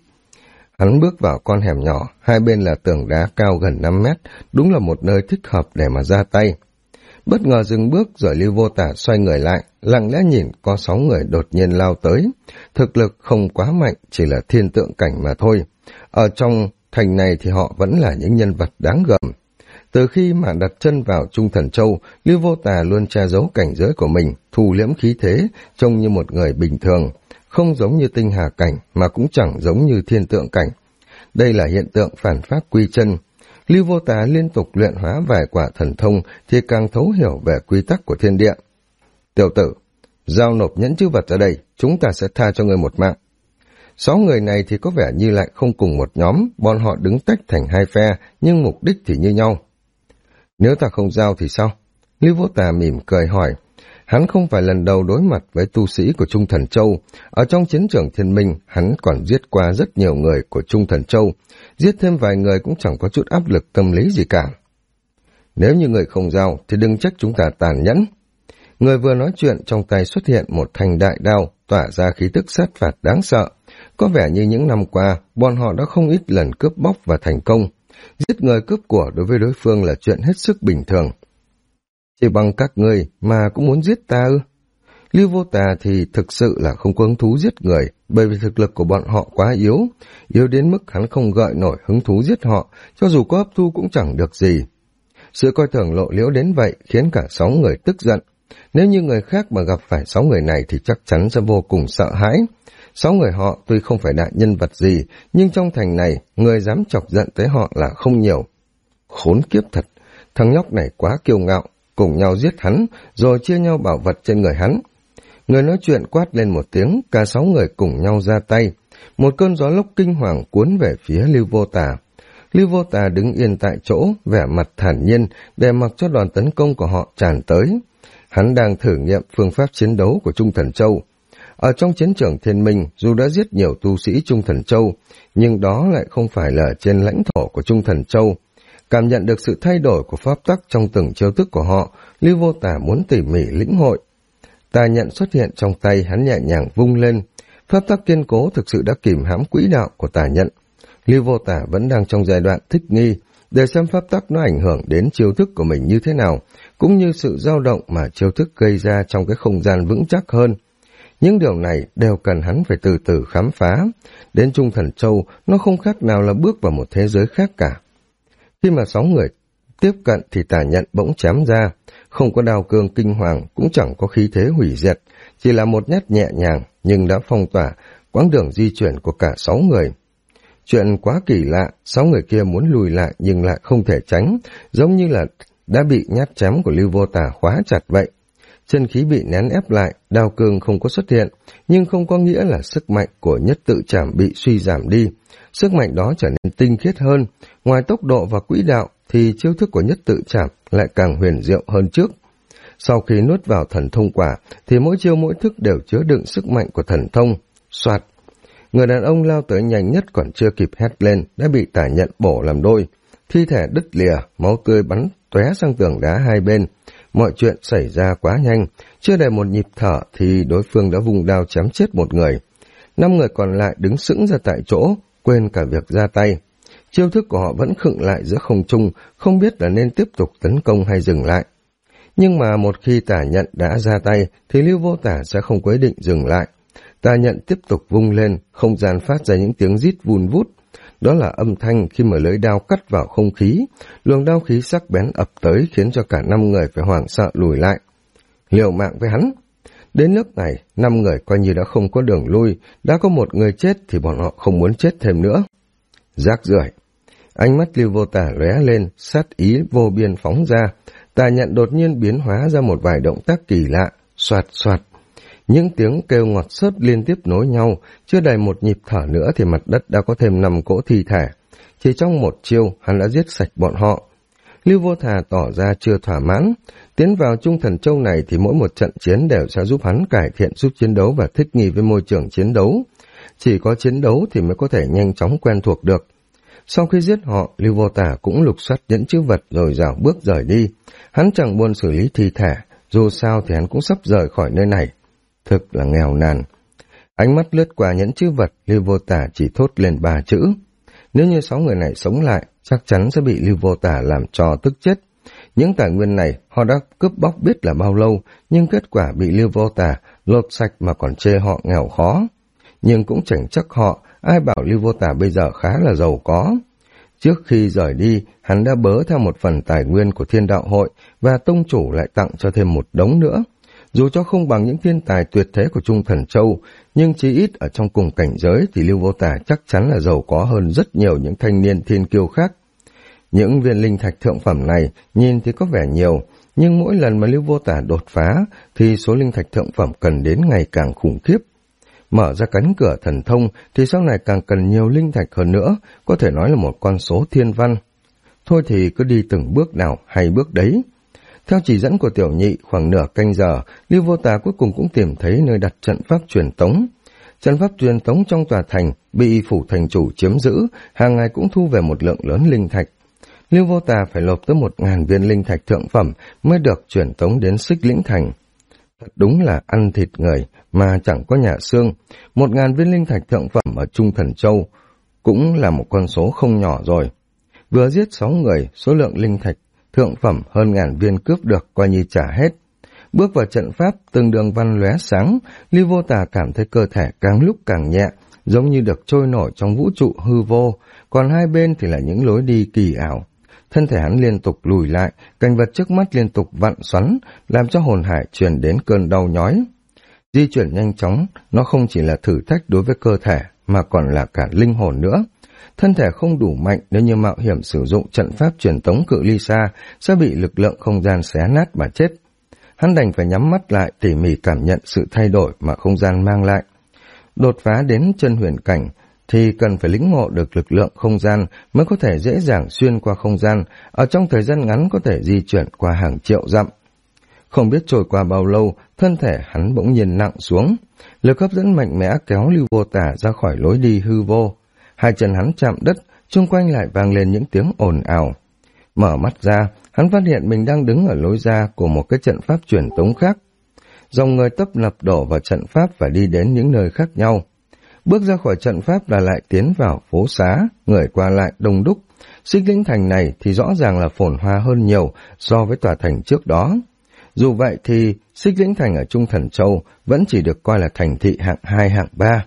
Hắn bước vào con hẻm nhỏ, hai bên là tường đá cao gần 5 mét, đúng là một nơi thích hợp để mà ra tay. Bất ngờ dừng bước rồi Lưu Vô Tả xoay người lại, lặng lẽ nhìn có 6 người đột nhiên lao tới. Thực lực không quá mạnh, chỉ là thiên tượng cảnh mà thôi. Ở trong thành này thì họ vẫn là những nhân vật đáng gờm. Từ khi mà đặt chân vào Trung Thần Châu, Lưu Vô Tả luôn che giấu cảnh giới của mình, thu liễm khí thế, trông như một người bình thường, không giống như tinh hà cảnh mà cũng chẳng giống như thiên tượng cảnh. Đây là hiện tượng phản pháp quy chân. Lưu Vô Tả liên tục luyện hóa vài quả thần thông thì càng thấu hiểu về quy tắc của thiên địa. Tiểu tử, giao nộp nhẫn chữ vật ra đây, chúng ta sẽ tha cho người một mạng. 6 người này thì có vẻ như lại không cùng một nhóm, bọn họ đứng tách thành hai phe, nhưng mục đích thì như nhau. Nếu ta không giao thì sao? Lưu Vô Tả mỉm cười hỏi. Hắn không phải lần đầu đối mặt với tu sĩ của Trung Thần Châu. Ở trong chiến trường Thiên Minh, hắn còn giết qua rất nhiều người của Trung Thần Châu. Giết thêm vài người cũng chẳng có chút áp lực tâm lý gì cả. Nếu như người không giao, thì đừng trách chúng ta tàn nhẫn. Người vừa nói chuyện, trong tay xuất hiện một thanh đại đao, tỏa ra khí tức sát phạt đáng sợ. Có vẻ như những năm qua, bọn họ đã không ít lần cướp bóc và thành công. Giết người cướp của đối với đối phương là chuyện hết sức bình thường. Chỉ bằng các ngươi mà cũng muốn giết ta ư? Lưu Vô Tả thì thực sự là không có hứng thú giết người, bởi vì thực lực của bọn họ quá yếu, yếu đến mức hắn không gợi nổi hứng thú giết họ, cho dù có hấp thu cũng chẳng được gì. Sự coi thường lộ liễu đến vậy khiến cả 6 người tức giận. Nếu như người khác mà gặp phải 6 người này thì chắc chắn sẽ vô cùng sợ hãi. 6 người họ tuy không phải đại nhân vật gì, nhưng trong thành này, người dám chọc giận tới họ là không nhiều. Khốn kiếp thật, thằng nhóc này quá kiêu ngạo, cùng nhau giết hắn, rồi chia nhau bảo vật trên người hắn. Người nói chuyện quát lên một tiếng, cả 6 người cùng nhau ra tay. Một cơn gió lốc kinh hoàng cuốn về phía Lưu Vô Tà. Lưu Vô Tà đứng yên tại chỗ, vẻ mặt thản nhiên, để mặc cho đòn tấn công của họ tràn tới. Hắn đang thử nghiệm phương pháp chiến đấu của Trung Thần Châu. Ở trong chiến trường Thiên Minh, dù đã giết nhiều tu sĩ Trung Thần Châu, nhưng đó lại không phải là trên lãnh thổ của Trung Thần Châu. Cảm nhận được sự thay đổi của pháp tắc trong từng chiêu thức của họ, Lưu Vô Tà muốn tỉ mỉ lĩnh hội. Tà nhận xuất hiện trong tay, hắn nhẹ nhàng vung lên. Pháp tắc kiên cố thực sự đã kìm hãm quỹ đạo của tà nhận. Lưu Vô Tà vẫn đang trong giai đoạn thích nghi, để xem pháp tắc nó ảnh hưởng đến chiêu thức của mình như thế nào, cũng như sự dao động mà chiêu thức gây ra trong cái không gian vững chắc hơn. Những điều này đều cần hắn phải từ từ khám phá. Đến Trung Thần Châu, nó không khác nào là bước vào một thế giới khác cả. Khi mà 6 người tiếp cận thì tà nhận bỗng chém ra, không có đao cương kinh hoàng, cũng chẳng có khí thế hủy diệt, chỉ là một nhát nhẹ nhàng nhưng đã phong tỏa quãng đường di chuyển của cả 6 người. Chuyện quá kỳ lạ, 6 người kia muốn lùi lại nhưng lại không thể tránh, giống như là đã bị nhát chém của Lưu Vô Tà khóa chặt vậy. Chân khí bị nén ép lại, đao cương không có xuất hiện, nhưng không có nghĩa là sức mạnh của nhất tự trảm bị suy giảm đi. Sức mạnh đó trở nên tinh khiết hơn, ngoài tốc độ và quỹ đạo thì chiêu thức của nhất tự trảm lại càng huyền diệu hơn trước. Sau khi nuốt vào thần thông quả thì mỗi chiêu mỗi thức đều chứa đựng sức mạnh của thần thông. Soạt, người đàn ông lao tới nhanh nhất còn chưa kịp hét lên đã bị tà nhận bổ làm đôi. Thi thể đứt lìa, máu tươi bắn tóe sang tường đá hai bên. Mọi chuyện xảy ra quá nhanh, chưa đầy một nhịp thở thì đối phương đã vùng đao chém chết một người. 5 người còn lại đứng sững ra tại chỗ, quên cả việc ra tay. Chiêu thức của họ vẫn khựng lại giữa không trung, không biết là nên tiếp tục tấn công hay dừng lại. Nhưng mà một khi tà nhận đã ra tay thì Lưu Vô Tà sẽ không quyết định dừng lại. Tà nhận tiếp tục vung lên, không gian phát ra những tiếng rít vun vút. Đó là âm thanh khi mà lưỡi đao cắt vào không khí, luồng đao khí sắc bén ập tới khiến cho cả 5 người phải hoảng sợ lùi lại. Liều mạng với hắn. Đến nước này, 5 người coi như đã không có đường lui, đã có một người chết thì bọn họ không muốn chết thêm nữa. Rác rưởi. Ánh mắt Lưu Vô Tà lóe lên, sát ý vô biên phóng ra. Tà nhận đột nhiên biến hóa ra một vài động tác kỳ lạ, xoạt xoạt. Những tiếng kêu ngọt xớt liên tiếp nối nhau, chưa đầy một nhịp thở nữa thì mặt đất đã có thêm 5 cỗ thi thể. Chỉ trong một chiêu, hắn đã giết sạch bọn họ. Lưu Vô Tà tỏ ra chưa thỏa mãn. Tiến vào Trung Thần Châu này thì mỗi một trận chiến đều sẽ giúp hắn cải thiện sức chiến đấu và thích nghi với môi trường chiến đấu. Chỉ có chiến đấu thì mới có thể nhanh chóng quen thuộc được. Sau khi giết họ, Lưu Vô Tà cũng lục soát những chữ vật rồi rảo bước rời đi. Hắn chẳng buồn xử lý thi thể, dù sao thì hắn cũng sắp rời khỏi nơi này. Thực là nghèo nàn. Ánh mắt lướt qua những chữ vật, Lưu Vô Tà chỉ thốt lên 3 chữ. Nếu như 6 người này sống lại, chắc chắn sẽ bị Lưu Vô Tà làm cho tức chết. Những tài nguyên này họ đã cướp bóc biết là bao lâu, nhưng kết quả bị Lưu Vô Tà lột sạch mà còn chê họ nghèo khó. Nhưng cũng chẳng chắc họ, ai bảo Lưu Vô Tà bây giờ khá là giàu có. Trước khi rời đi, hắn đã bớ theo một phần tài nguyên của Thiên Đạo Hội và tông chủ lại tặng cho thêm một đống nữa. Dù cho không bằng những thiên tài tuyệt thế của Trung Thần Châu, nhưng chí ít ở trong cùng cảnh giới thì Lưu Vô Tà chắc chắn là giàu có hơn rất nhiều những thanh niên thiên kiêu khác. Những viên linh thạch thượng phẩm này nhìn thì có vẻ nhiều, nhưng mỗi lần mà Lưu Vô Tà đột phá thì số linh thạch thượng phẩm cần đến ngày càng khủng khiếp. Mở ra cánh cửa thần thông thì sau này càng cần nhiều linh thạch hơn nữa, có thể nói là một con số thiên văn. Thôi thì cứ đi từng bước nào hay bước đấy. Theo chỉ dẫn của Tiểu Nhị, khoảng nửa canh giờ, Lưu Vô Tà cuối cùng cũng tìm thấy nơi đặt trận pháp truyền tống. Trận pháp truyền tống trong tòa thành bị phủ thành chủ chiếm giữ, hàng ngày cũng thu về một lượng lớn linh thạch. Lưu Vô Tà phải nộp tới 1000 viên linh thạch thượng phẩm mới được truyền tống đến Xích Lĩnh Thành. Thật đúng là ăn thịt người mà chẳng có nhà xương. 1000 viên linh thạch thượng phẩm ở Trung Thần Châu cũng là một con số không nhỏ rồi. Vừa giết 6 người, số lượng linh thạch thượng phẩm hơn 1000 viên cướp được coi như trả hết. Bước vào trận pháp, từng đường văn lóe sáng, Lưu Vô Tà cảm thấy cơ thể càng lúc càng nhẹ, giống như được trôi nổi trong vũ trụ hư vô, còn hai bên thì là những lối đi kỳ ảo. Thân thể hắn liên tục lùi lại, cảnh vật trước mắt liên tục vặn xoắn, làm cho hồn hải truyền đến cơn đau nhói. Di chuyển nhanh chóng, nó không chỉ là thử thách đối với cơ thể, mà còn là cả linh hồn nữa. Thân thể không đủ mạnh nếu như mạo hiểm sử dụng trận pháp truyền tống cự ly xa, sẽ bị lực lượng không gian xé nát mà chết. hắn đành phải nhắm mắt lại tỉ mỉ cảm nhận sự thay đổi mà không gian mang lại. Đột phá đến chân huyền cảnh thì cần phải lĩnh ngộ được lực lượng không gian mới có thể dễ dàng xuyên qua không gian, ở trong thời gian ngắn có thể di chuyển qua hàng triệu dặm. Không biết trôi qua bao lâu, thân thể hắn bỗng nhiên nặng xuống. Lực hấp dẫn mạnh mẽ kéo Lưu Vô Tả ra khỏi lối đi hư vô. Hai chân hắn chạm đất, xung quanh lại vang lên những tiếng ồn ào. Mở mắt ra, hắn phát hiện mình đang đứng ở lối ra của một cái trận pháp truyền tống khác. Dòng người tấp nập đổ vào trận pháp và đi đến những nơi khác nhau. Bước ra khỏi trận pháp là lại tiến vào phố xá, người qua lại đông đúc. Xích Lĩnh Thành này thì rõ ràng là phồn hoa hơn nhiều so với tòa thành trước đó. Dù vậy thì Xích Lĩnh Thành ở Trung Thần Châu vẫn chỉ được coi là thành thị hạng 2, hạng 3.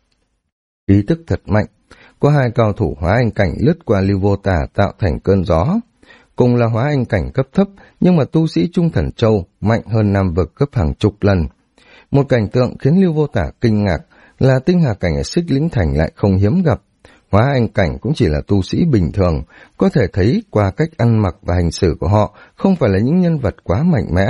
Ý thức thật mạnh, có hai cao thủ hóa anh cảnh lướt qua Lưu Vô Tả tạo thành cơn gió. Cùng là hóa anh cảnh cấp thấp, nhưng mà tu sĩ Trung Thần Châu mạnh hơn Nam Vực gấp hàng chục lần. Một cảnh tượng khiến Lưu Vô Tả kinh ngạc là tinh hà cảnh ở Xích Lĩnh Thành lại không hiếm gặp. Hóa anh cảnh cũng chỉ là tu sĩ bình thường, có thể thấy qua cách ăn mặc và hành xử của họ không phải là những nhân vật quá mạnh mẽ.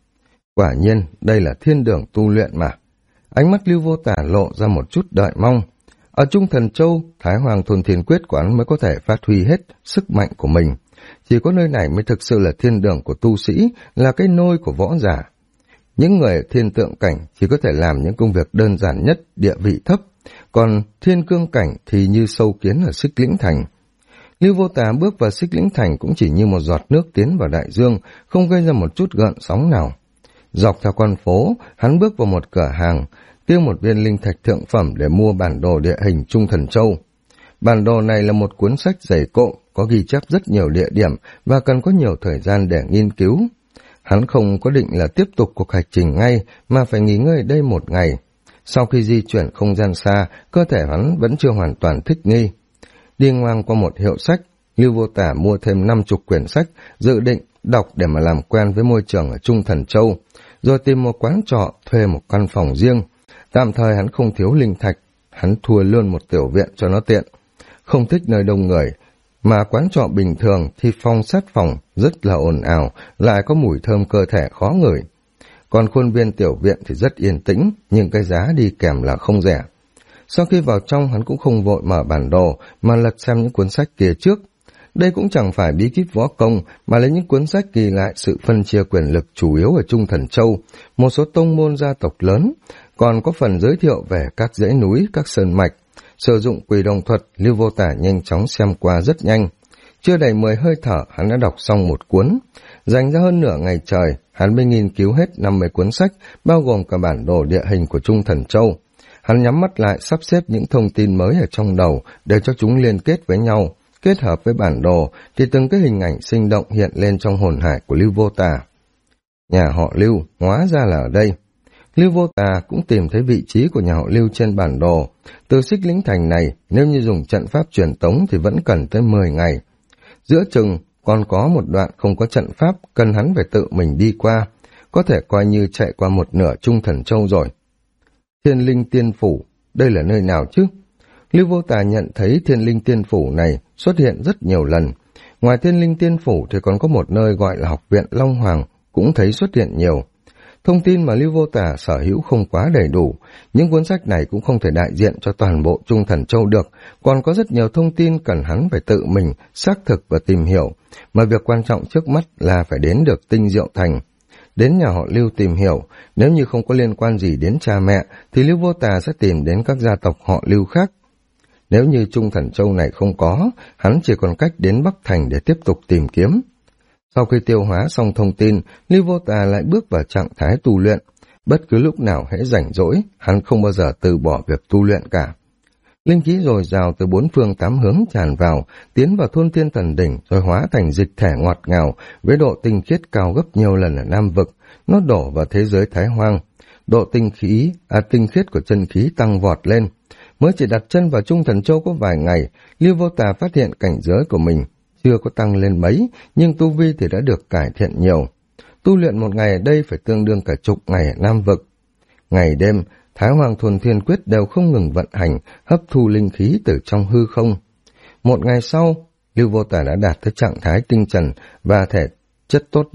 Quả nhiên, đây là thiên đường tu luyện mà. Ánh mắt Lưu Vô Tả lộ ra một chút đợi mong. Ở Trung Thần Châu, Thái Hoàng Thuần Thiên Quyết của hắn mới có thể phát huy hết sức mạnh của mình. Chỉ có nơi này mới thực sự là thiên đường của tu sĩ, là cái nôi của võ giả. Những người thiên tượng cảnh chỉ có thể làm những công việc đơn giản nhất, địa vị thấp, còn thiên cương cảnh thì như sâu kiến ở Xích Lĩnh Thành. Lưu Vô Tả bước vào Xích Lĩnh Thành cũng chỉ như một giọt nước tiến vào đại dương, không gây ra một chút gợn sóng nào. Dọc theo con phố, hắn bước vào một cửa hàng, tiêu một viên linh thạch thượng phẩm để mua bản đồ địa hình Trung Thần Châu. Bản đồ này là một cuốn sách dày cộm, có ghi chép rất nhiều địa điểm và cần có nhiều thời gian để nghiên cứu. Hắn không có định là tiếp tục cuộc hành trình ngay, mà phải nghỉ ngơi ở đây một ngày. Sau khi di chuyển không gian xa, cơ thể hắn vẫn chưa hoàn toàn thích nghi. Đi ngang qua một hiệu sách, Lưu Vô Tả mua thêm 50 quyển sách, dự định đọc để mà làm quen với môi trường ở Trung Thần Châu, rồi tìm một quán trọ, thuê một căn phòng riêng. Tạm thời hắn không thiếu linh thạch, hắn thuê luôn một tiểu viện cho nó tiện. Không thích nơi đông người, mà quán trọ bình thường thì phong sát phòng rất là ồn ào, lại có mùi thơm cơ thể khó ngửi. Còn khuôn viên tiểu viện thì rất yên tĩnh, nhưng cái giá đi kèm là không rẻ. Sau khi vào trong, hắn cũng không vội mở bản đồ, mà lật xem những cuốn sách kia trước. Đây cũng chẳng phải bí kíp võ công, mà lấy những cuốn sách ghi lại sự phân chia quyền lực chủ yếu ở Trung Thần Châu, một số tông môn gia tộc lớn, còn có phần giới thiệu về các dãy núi, các sơn mạch. Sử dụng quỷ đồng thuật, Lưu Vô Tả nhanh chóng xem qua rất nhanh. Chưa đầy 10 hơi thở, hắn đã đọc xong một cuốn. Dành ra hơn nửa ngày trời, hắn mới nghiên cứu hết 50 cuốn sách, bao gồm cả bản đồ địa hình của Trung Thần Châu. Hắn nhắm mắt lại sắp xếp những thông tin mới ở trong đầu để cho chúng liên kết với nhau. Kết hợp với bản đồ thì từng cái hình ảnh sinh động hiện lên trong hồn hải của Lưu Vô Tả. Nhà họ Lưu, hóa ra là ở đây. Lưu Vô Tả cũng tìm thấy vị trí của nhà họ Lưu trên bản đồ. Từ Xích Lĩnh Thành này, nếu như dùng trận pháp truyền tống thì vẫn cần tới 10 ngày. Giữa chừng còn có một đoạn không có trận pháp, cần hắn phải tự mình đi qua. Có thể coi như chạy qua một nửa Trung Thần Châu rồi. Thiên Linh Tiên Phủ, đây là nơi nào chứ? Lưu Vô Tả nhận thấy Thiên Linh Tiên Phủ này xuất hiện rất nhiều lần. Ngoài Thiên Linh Tiên Phủ thì còn có một nơi gọi là Học viện Long Hoàng, cũng thấy xuất hiện nhiều. Thông tin mà Lưu Vô Tả sở hữu không quá đầy đủ, những cuốn sách này cũng không thể đại diện cho toàn bộ Trung Thần Châu được, còn có rất nhiều thông tin cần hắn phải tự mình xác thực và tìm hiểu, mà việc quan trọng trước mắt là phải đến được Tinh Diệu Thành. Đến nhà họ Lưu tìm hiểu, nếu như không có liên quan gì đến cha mẹ, thì Lưu Vô Tả sẽ tìm đến các gia tộc họ Lưu khác. Nếu như Trung Thần Châu này không có, hắn chỉ còn cách đến Bắc Thành để tiếp tục tìm kiếm. Sau khi tiêu hóa xong thông tin, Lưu Vô Tả lại bước vào trạng thái tu luyện. Bất cứ lúc nào hễ rảnh rỗi, hắn không bao giờ từ bỏ việc tu luyện cả. Linh khí dồi dào từ 4 phương 8 hướng tràn vào, tiến vào thôn Thiên Thần Đỉnh rồi hóa thành dịch thể ngọt ngào với độ tinh khiết cao gấp nhiều lần ở Nam Vực. Nó đổ vào thế giới Thái Hoang. Độ tinh khiết của chân khí tăng vọt lên. Mới chỉ đặt chân vào Trung Thần Châu có vài ngày, Lưu Vô Tả phát hiện cảnh giới của mình chưa có tăng lên mấy, nhưng tu vi thì đã được cải thiện nhiều. Tu luyện một ngày ở đây phải tương đương cả chục ngày ở Nam Vực. Ngày đêm, Thái Hoàng Thuần Thiên Quyết đều không ngừng vận hành, hấp thu linh khí từ trong hư không. Một ngày sau, Lưu Vô Tả đã đạt tới trạng thái tinh trần và thể chất tốt nhất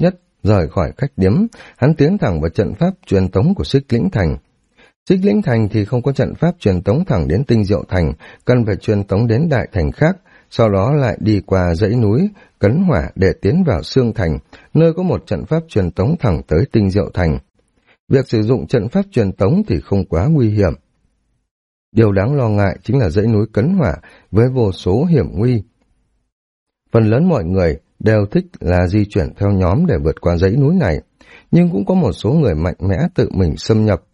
rời khỏi khách điếm, hắn tiến thẳng vào trận pháp truyền tống của Xích Lĩnh Thành. Xích Lĩnh Thành thì không có trận pháp truyền tống thẳng đến Tinh Diệu Thành, cần phải truyền tống đến đại thành khác, sau đó lại đi qua dãy núi Cấn Hỏa để tiến vào Xương Thành, nơi có một trận pháp truyền tống thẳng tới Tinh Diệu Thành. Việc sử dụng trận pháp truyền tống thì không quá nguy hiểm. Điều đáng lo ngại chính là dãy núi Cấn Hỏa với vô số hiểm nguy. Phần lớn mọi người đều thích là di chuyển theo nhóm để vượt qua dãy núi này, nhưng cũng có một số người mạnh mẽ tự mình xâm nhập.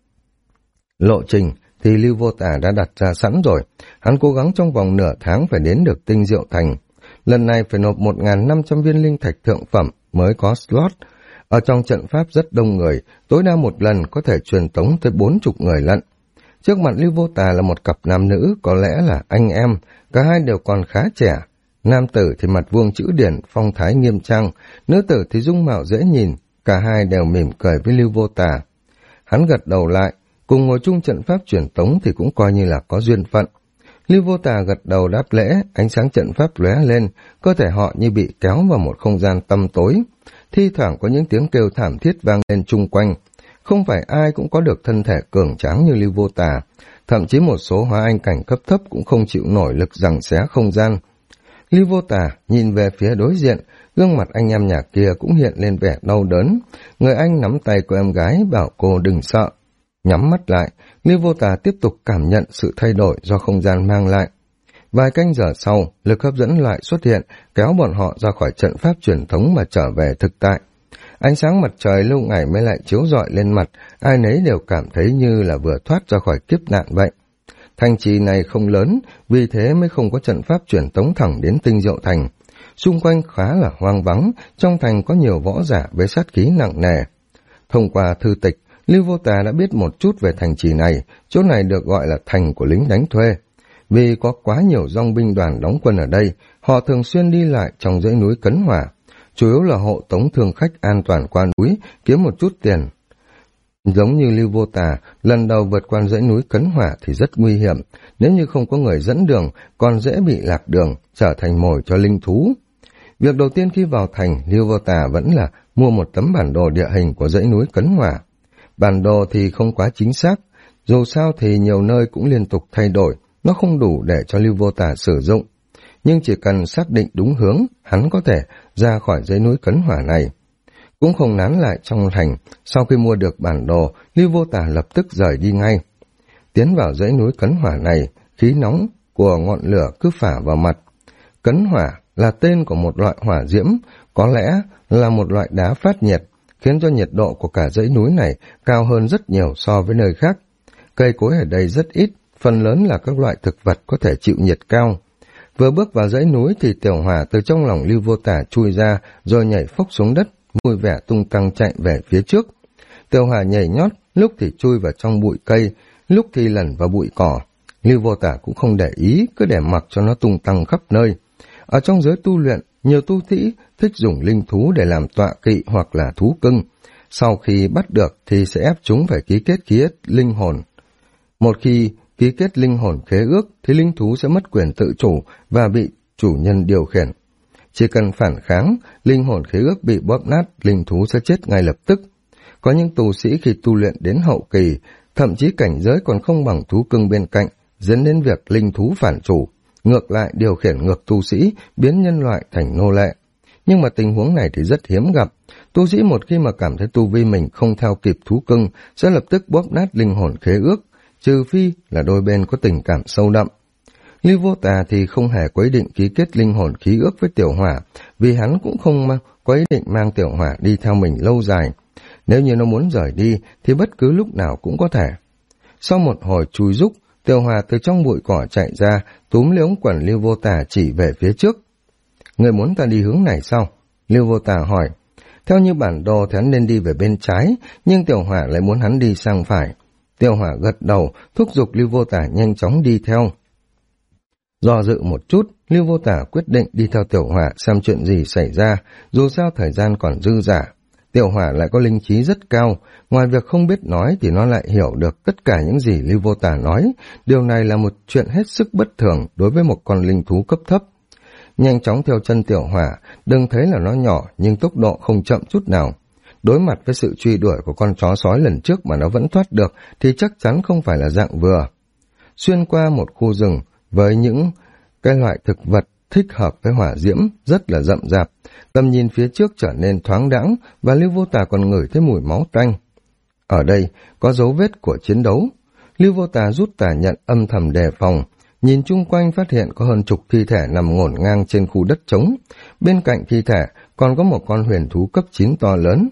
Lộ trình thì Lưu Vô Tà đã đặt ra sẵn rồi, hắn cố gắng trong vòng nửa tháng phải đến được Tinh Diệu Thành. Lần này phải nộp 1.500 viên linh thạch thượng phẩm mới có slot. Ở trong trận pháp rất đông người, tối đa một lần có thể truyền tống tới 40 người lận. Trước mặt Lưu Vô Tà là một cặp nam nữ, có lẽ là anh em, cả hai đều còn khá trẻ. Nam tử thì mặt vuông chữ điển, phong thái nghiêm trang, nữ tử thì dung mạo dễ nhìn, cả hai đều mỉm cười với Lưu Vô Tà. Hắn gật đầu lại, cùng ngồi chung trận pháp truyền tống thì cũng coi như là có duyên phận. Lưu Vô Tà gật đầu đáp lễ, ánh sáng trận pháp lóe lên, cơ thể họ như bị kéo vào một không gian tăm tối. Thi thoảng có những tiếng kêu thảm thiết vang lên chung quanh. Không phải ai cũng có được thân thể cường tráng như Lưu Vô Tà, thậm chí một số hóa anh cảnh cấp thấp cũng không chịu nổi lực giằng xé không gian. Lưu Vô Tà nhìn về phía đối diện, gương mặt anh em nhà kia cũng hiện lên vẻ đau đớn. Người anh nắm tay của em gái bảo cô đừng sợ. Nhắm mắt lại, Lưu Vô Tà tiếp tục cảm nhận sự thay đổi do không gian mang lại. Vài canh giờ sau, lực hấp dẫn lại xuất hiện, kéo bọn họ ra khỏi trận pháp truyền thống mà trở về thực tại. Ánh sáng mặt trời lâu ngày mới lại chiếu rọi lên mặt, ai nấy đều cảm thấy như là vừa thoát ra khỏi kiếp nạn vậy. Thành trì này không lớn, vì thế mới không có trận pháp truyền tống thẳng đến Tinh Diệu Thành. Xung quanh khá là hoang vắng, trong thành có nhiều võ giả với sát khí nặng nề. Thông qua thư tịch, Lưu Vô Tà đã biết một chút về thành trì này, chỗ này được gọi là thành của lính đánh thuê. Vì có quá nhiều dòng binh đoàn đóng quân ở đây, họ thường xuyên đi lại trong dãy núi Cấn Hỏa, chủ yếu là hộ tống thương khách an toàn qua núi, kiếm một chút tiền. Giống như Lưu Vô Tà, lần đầu vượt qua dãy núi Cấn Hỏa thì rất nguy hiểm, nếu như không có người dẫn đường, còn dễ bị lạc đường, trở thành mồi cho linh thú. Việc đầu tiên khi vào thành, Lưu Vô Tà vẫn là mua một tấm bản đồ địa hình của dãy núi Cấn Hỏa. Bản đồ thì không quá chính xác, dù sao thì nhiều nơi cũng liên tục thay đổi, nó không đủ để cho Lưu Vô Tà sử dụng. Nhưng chỉ cần xác định đúng hướng, hắn có thể ra khỏi dãy núi Cấn Hỏa này. Cũng không nán lại trong thành, sau khi mua được bản đồ, Lưu Vô Tà lập tức rời đi ngay. Tiến vào dãy núi Cấn Hỏa này, khí nóng của ngọn lửa cứ phả vào mặt. Cấn Hỏa là tên của một loại hỏa diễm, có lẽ là một loại đá phát nhiệt, khiến cho nhiệt độ của cả dãy núi này cao hơn rất nhiều so với nơi khác. Cây cối ở đây rất ít, phần lớn là các loại thực vật có thể chịu nhiệt cao. Vừa bước vào dãy núi thì tiểu hỏa từ trong lòng Lưu Vô Tà chui ra rồi nhảy phốc xuống đất, vui vẻ tung tăng chạy về phía trước. Tiểu hỏa nhảy nhót, lúc thì chui vào trong bụi cây, lúc thì lẩn vào bụi cỏ. Lưu Vô Tà cũng không để ý, cứ để mặc cho nó tung tăng khắp nơi. Ở trong giới tu luyện, nhiều tu sĩ thích dùng linh thú để làm tọa kỵ hoặc là thú cưng. Sau khi bắt được thì sẽ ép chúng phải ký kết linh hồn. Một khi ký kết linh hồn khế ước thì linh thú sẽ mất quyền tự chủ và bị chủ nhân điều khiển. Chỉ cần phản kháng, linh hồn khế ước bị bóp nát, linh thú sẽ chết ngay lập tức. Có những tu sĩ khi tu luyện đến hậu kỳ, thậm chí cảnh giới còn không bằng thú cưng bên cạnh, dẫn đến việc linh thú phản chủ, ngược lại điều khiển ngược tu sĩ, biến nhân loại thành nô lệ. Nhưng mà tình huống này thì rất hiếm gặp. Tu sĩ một khi mà cảm thấy tu vi mình không theo kịp thú cưng, sẽ lập tức bóp nát linh hồn khế ước, trừ phi là đôi bên có tình cảm sâu đậm. Lưu Vô Tà thì không hề có ý định ký kết linh hồn khí ước với tiểu hỏa, vì hắn cũng không có ý định mang tiểu hỏa đi theo mình lâu dài. Nếu như nó muốn rời đi thì bất cứ lúc nào cũng có thể. Sau một hồi chui rúc, tiểu hỏa từ trong bụi cỏ chạy ra, túm lấy ống quần Lưu Vô Tà chỉ về phía trước. Người muốn ta đi hướng này sao? Lưu Vô Tà hỏi. Theo như bản đồ thì hắn nên đi về bên trái, nhưng tiểu hỏa lại muốn hắn đi sang phải. Tiểu hỏa gật đầu, thúc giục Lưu Vô Tà nhanh chóng đi theo. Do dự một chút, Lưu Vô Tà quyết định đi theo tiểu hỏa xem chuyện gì xảy ra, dù sao thời gian còn dư dả. Tiểu hỏa lại có linh trí rất cao, ngoài việc không biết nói thì nó lại hiểu được tất cả những gì Lưu Vô Tà nói. Điều này là một chuyện hết sức bất thường đối với một con linh thú cấp thấp. Nhanh chóng theo chân tiểu hỏa, đừng thấy là nó nhỏ nhưng tốc độ không chậm chút nào. Đối mặt với sự truy đuổi của con chó sói lần trước mà nó vẫn thoát được thì chắc chắn không phải là dạng vừa. Xuyên qua một khu rừng với những cái loại thực vật thích hợp với hỏa diễm rất là rậm rạp, tầm nhìn phía trước trở nên thoáng đãng và Lưu Vô Tà còn ngửi thấy mùi máu tanh. Ở đây có dấu vết của chiến đấu. Lưu Vô Tà rút tà nhận âm thầm đề phòng, nhìn chung quanh phát hiện có hơn chục thi thể nằm ngổn ngang trên khu đất trống. Bên cạnh thi thể còn có một con huyền thú cấp 9 to lớn.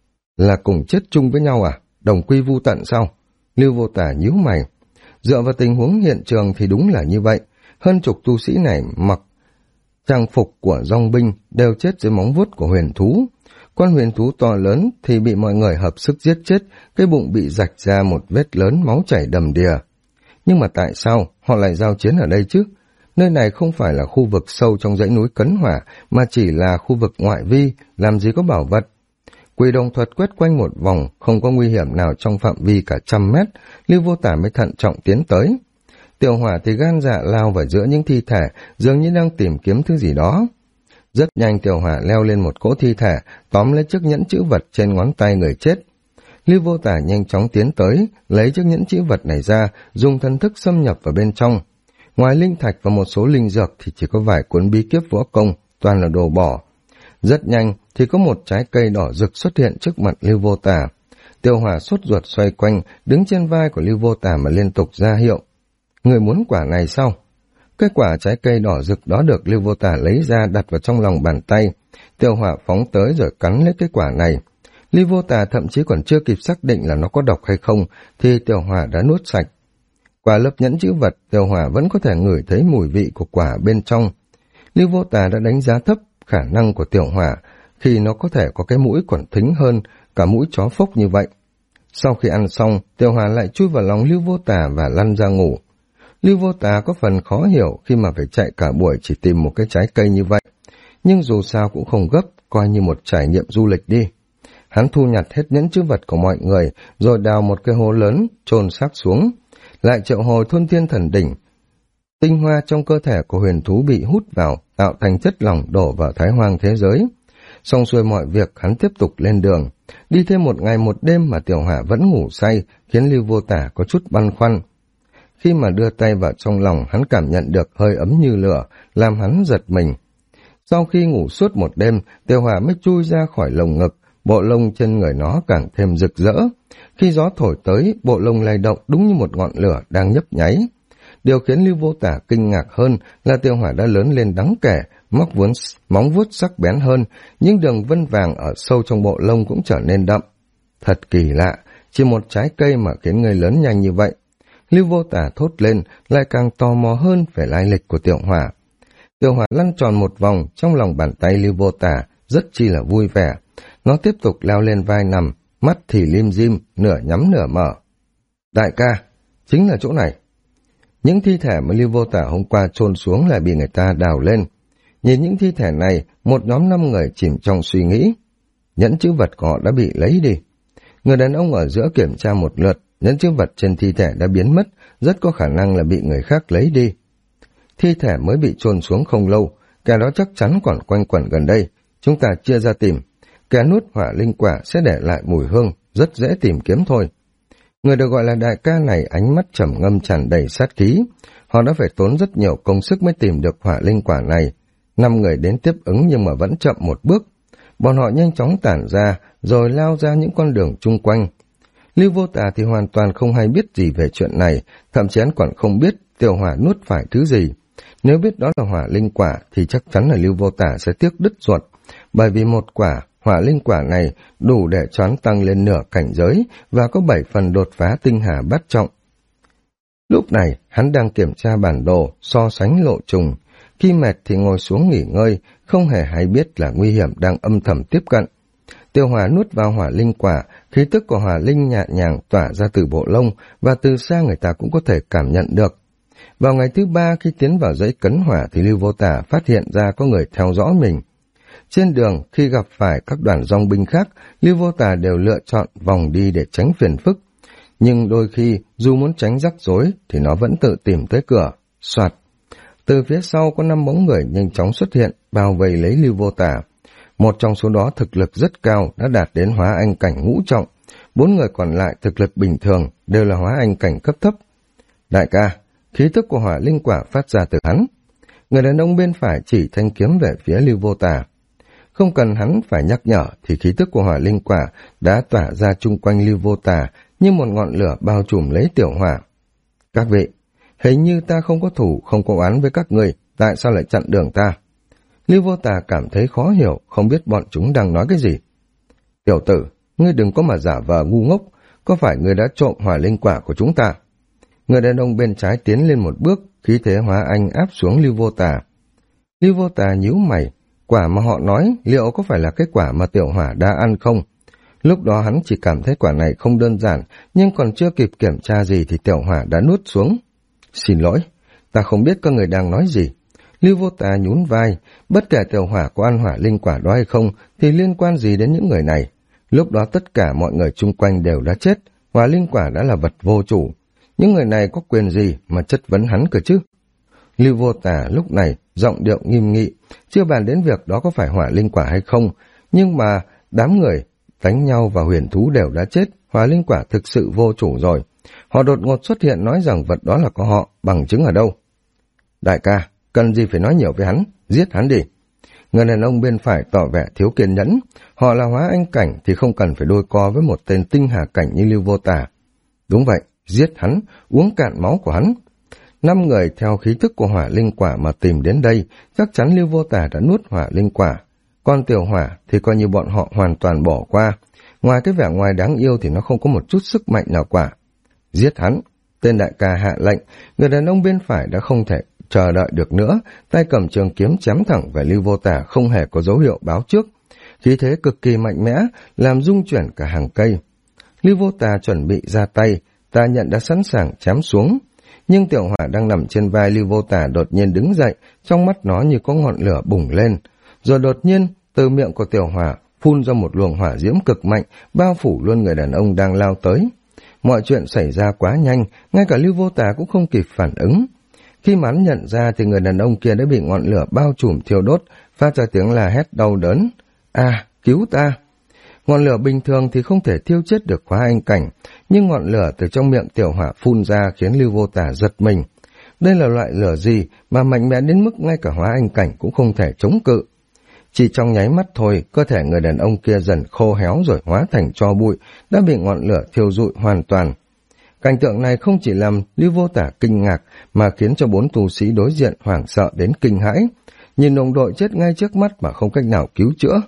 Là cùng chết chung với nhau à? Đồng quy vu tận sao? Lưu Vô Tà nhíu mày. Dựa vào tình huống hiện trường thì đúng là như vậy. Hơn chục tu sĩ này mặc trang phục của dòng binh đều chết dưới móng vuốt của huyền thú. Con huyền thú to lớn thì bị mọi người hợp sức giết chết, cái bụng bị rạch ra một vết lớn, máu chảy đầm đìa. Nhưng mà tại sao họ lại giao chiến ở đây chứ? Nơi này không phải là khu vực sâu trong dãy núi Cấn Hỏa, mà chỉ là khu vực ngoại vi, làm gì có bảo vật. Quỷ đồng thuật quét quanh một vòng, không có nguy hiểm nào trong phạm vi cả 100 mét, Lưu Vô Tà mới thận trọng tiến tới. Tiểu Hỏa thì gan dạ lao vào giữa những thi thể, dường như đang tìm kiếm thứ gì đó. Rất nhanh Tiểu Hỏa leo lên một cỗ thi thể, tóm lấy chiếc nhẫn chữ vật trên ngón tay người chết. Lưu Vô Tà nhanh chóng tiến tới, lấy chiếc nhẫn chữ vật này ra, dùng thần thức xâm nhập vào bên trong. Ngoài linh thạch và một số linh dược thì chỉ có vài cuốn bí kíp võ công, toàn là đồ bỏ. Rất nhanh thì có một trái cây đỏ rực xuất hiện trước mặt Lưu Vô Tà. Tiểu Hỏa sốt ruột xoay quanh, đứng trên vai của Lưu Vô Tà mà liên tục ra hiệu. Người muốn quả này sao? Cái quả trái cây đỏ rực đó được Lưu Vô Tà lấy ra đặt vào trong lòng bàn tay. Tiểu Hỏa phóng tới rồi cắn lấy cái quả này. Lưu Vô Tà thậm chí còn chưa kịp xác định là nó có độc hay không thì Tiểu Hỏa đã nuốt sạch. Qua lớp nhẫn chữ vật, Tiểu Hỏa vẫn có thể ngửi thấy mùi vị của quả bên trong. Lưu Vô Tà đã đánh giá thấp khả năng của Tiểu Hỏa khi nó có thể có cái mũi còn thính hơn cả mũi chó phốc như vậy. Sau khi ăn xong, Tiểu Hỏa lại chui vào lòng Lưu Vô Tà và lăn ra ngủ. Lưu Vô Tà có phần khó hiểu khi mà phải chạy cả buổi chỉ tìm một cái trái cây như vậy. Nhưng dù sao cũng không gấp, coi như một trải nghiệm du lịch đi. Hắn thu nhặt hết nhẫn chữ vật của mọi người, rồi đào một cái hố lớn, chôn xác xuống. Lại triệu hồi Thuần Thiên Thần Đỉnh. Tinh hoa trong cơ thể của huyền thú bị hút vào, tạo thành chất lỏng đổ vào Thái Hoang thế giới. Xong xuôi mọi việc, hắn tiếp tục lên đường. Đi thêm một ngày một đêm mà Tiểu Hỏa vẫn ngủ say, khiến Lưu Vô Tà có chút băn khoăn. Khi mà đưa tay vào trong lòng, hắn cảm nhận được hơi ấm như lửa, làm hắn giật mình. Sau khi ngủ suốt một đêm, Tiểu Hỏa mới chui ra khỏi lồng ngực, bộ lông trên người nó càng thêm rực rỡ. Khi gió thổi tới, bộ lông lay động đúng như một ngọn lửa đang nhấp nháy. Điều khiến Lưu Vô Tà kinh ngạc hơn là Tiểu Hỏa đã lớn lên đáng kể, móng vuốt sắc bén hơn, nhưng đường vân vàng ở sâu trong bộ lông cũng trở nên đậm. Thật kỳ lạ, chỉ một trái cây mà khiến người lớn nhanh như vậy. Lưu Vô Tà thốt lên, lại càng tò mò hơn về lai lịch của Tiểu Hỏa. Tiểu Hỏa lăn tròn một vòng trong lòng bàn tay Lưu Vô Tà, rất chi là vui vẻ. Nó tiếp tục leo lên vai nằm, mắt thì lim dim, nửa nhắm nửa mở. Đại ca, chính là chỗ này. Những thi thể mà Lưu Vô Tà hôm qua chôn xuống lại bị người ta đào lên. Nhìn những thi thể này, một nhóm 5 người chìm trong suy nghĩ. Nhẫn chữ vật của họ đã bị lấy đi. Người đàn ông ở giữa kiểm tra một lượt, nhẫn chữ vật trên thi thể đã biến mất, rất có khả năng là bị người khác lấy đi. Thi thể mới bị chôn xuống không lâu, kẻ đó chắc chắn còn quanh quẩn gần đây. Chúng ta chia ra tìm. Kẻ nuốt hỏa linh quả sẽ để lại mùi hương, rất dễ tìm kiếm thôi. Người được gọi là đại ca này ánh mắt trầm ngâm tràn đầy sát khí. Họ đã phải tốn rất nhiều công sức mới tìm được hỏa linh quả này. 5 người đến tiếp ứng nhưng mà vẫn chậm một bước. Bọn họ nhanh chóng tản ra, rồi lao ra những con đường chung quanh. Lưu Vô Tà thì hoàn toàn không hay biết gì về chuyện này, thậm chí hắn còn không biết Tiểu Hỏa nuốt phải thứ gì. Nếu biết đó là hỏa linh quả thì chắc chắn là Lưu Vô Tà sẽ tiếc đứt ruột, bởi vì một quả hỏa linh quả này đủ để choán tăng lên nửa cảnh giới và có 7 phần đột phá tinh hà bát trọng. Lúc này, hắn đang kiểm tra bản đồ, so sánh lộ trùng. Khi mệt thì ngồi xuống nghỉ ngơi, không hề hay biết là nguy hiểm đang âm thầm tiếp cận. Tiểu Hỏa nuốt vào hỏa linh quả, khí tức của hỏa linh nhẹ nhàng tỏa ra từ bộ lông và từ xa người ta cũng có thể cảm nhận được. Vào ngày thứ 3 khi tiến vào dãy Cấn Hỏa thì Lưu Vô Tà phát hiện ra có người theo dõi mình. Trên đường, khi gặp phải các đoàn dòng binh khác, Lưu Vô Tà đều lựa chọn vòng đi để tránh phiền phức. Nhưng đôi khi, dù muốn tránh rắc rối, thì nó vẫn tự tìm tới cửa. Soạt! Từ phía sau có 5 bóng người nhanh chóng xuất hiện, bao vây lấy Lưu Vô Tà. Một trong số đó thực lực rất cao, đã đạt đến hóa anh cảnh ngũ trọng. 4 người còn lại thực lực bình thường, đều là hóa anh cảnh cấp thấp. Đại ca, khí tức của hỏa linh quả phát ra từ hắn. Người đàn ông bên phải chỉ thanh kiếm về phía Lưu Vô Tà. Không cần hắn phải nhắc nhở thì khí tức của hỏa linh quả đã tỏa ra chung quanh Lưu Vô Tà như một ngọn lửa bao trùm lấy tiểu hỏa. Các vị, hình như ta không có thủ, không có oán với các người, tại sao lại chặn đường ta? Lưu Vô Tà cảm thấy khó hiểu, không biết bọn chúng đang nói cái gì. Tiểu tử, ngươi đừng có mà giả vờ ngu ngốc, có phải ngươi đã trộm hỏa linh quả của chúng ta? Người đàn ông bên trái tiến lên một bước, khí thế hóa anh áp xuống Lưu Vô Tà. Lưu Vô Tà nhíu mày, quả mà họ nói liệu có phải là cái quả mà tiểu hỏa đã ăn không? Lúc đó hắn chỉ cảm thấy quả này không đơn giản, nhưng còn chưa kịp kiểm tra gì thì tiểu hỏa đã nuốt xuống. Xin lỗi, ta không biết các người đang nói gì. Lưu Vô Tà nhún vai, bất kể tiểu hỏa có ăn hỏa linh quả đó hay không thì liên quan gì đến những người này. Lúc đó tất cả mọi người chung quanh đều đã chết, hỏa linh quả đã là vật vô chủ. Những người này có quyền gì mà chất vấn hắn cơ chứ? Lưu Vô Tà lúc này giọng điệu nghiêm nghị, chưa bàn đến việc đó có phải hỏa linh quả hay không, nhưng mà đám người đánh nhau và huyền thú đều đã chết, hỏa linh quả thực sự vô chủ rồi. Họ đột ngột xuất hiện nói rằng vật đó là của họ, bằng chứng ở đâu? Đại ca, cần gì phải nói nhiều với hắn, giết hắn đi. Người đàn ông bên phải tỏ vẻ thiếu kiên nhẫn, họ là hóa anh cảnh thì không cần phải đôi co với một tên tinh hà cảnh như Lưu Vô Tà. Đúng vậy, giết hắn, uống cạn máu của hắn. 5 người theo khí thức của hỏa linh quả mà tìm đến đây, chắc chắn Lưu Vô Tà đã nuốt hỏa linh quả. Còn tiểu hỏa thì coi như bọn họ hoàn toàn bỏ qua. Ngoài cái vẻ ngoài đáng yêu thì nó không có một chút sức mạnh nào cả. Giết hắn, tên đại ca hạ lệnh, người đàn ông bên phải đã không thể chờ đợi được nữa, tay cầm trường kiếm chém thẳng về Lưu Vô Tà không hề có dấu hiệu báo trước. Khí thế cực kỳ mạnh mẽ, làm rung chuyển cả hàng cây. Lưu Vô Tà chuẩn bị ra tay, ta nhận đã sẵn sàng chém xuống. Nhưng tiểu hỏa đang nằm trên vai Lưu Vô Tà đột nhiên đứng dậy, trong mắt nó như có ngọn lửa bùng lên. Rồi đột nhiên, từ miệng của tiểu hỏa phun ra một luồng hỏa diễm cực mạnh, bao phủ luôn người đàn ông đang lao tới. Mọi chuyện xảy ra quá nhanh, ngay cả Lưu Vô Tà cũng không kịp phản ứng. Khi mà hắn nhận ra thì người đàn ông kia đã bị ngọn lửa bao trùm thiêu đốt, phát ra tiếng la hét đau đớn. À, cứu ta! Ngọn lửa bình thường thì không thể thiêu chết được hóa anh cảnh, nhưng ngọn lửa từ trong miệng tiểu hỏa phun ra khiến Lưu Vô Tà giật mình. Đây là loại lửa gì mà mạnh mẽ đến mức ngay cả hóa anh cảnh cũng không thể chống cự. Chỉ trong nháy mắt thôi, cơ thể người đàn ông kia dần khô héo rồi hóa thành tro bụi, đã bị ngọn lửa thiêu rụi hoàn toàn. Cảnh tượng này không chỉ làm Lưu Vô Tà kinh ngạc mà khiến cho 4 tu sĩ đối diện hoảng sợ đến kinh hãi, nhìn đồng đội chết ngay trước mắt mà không cách nào cứu chữa.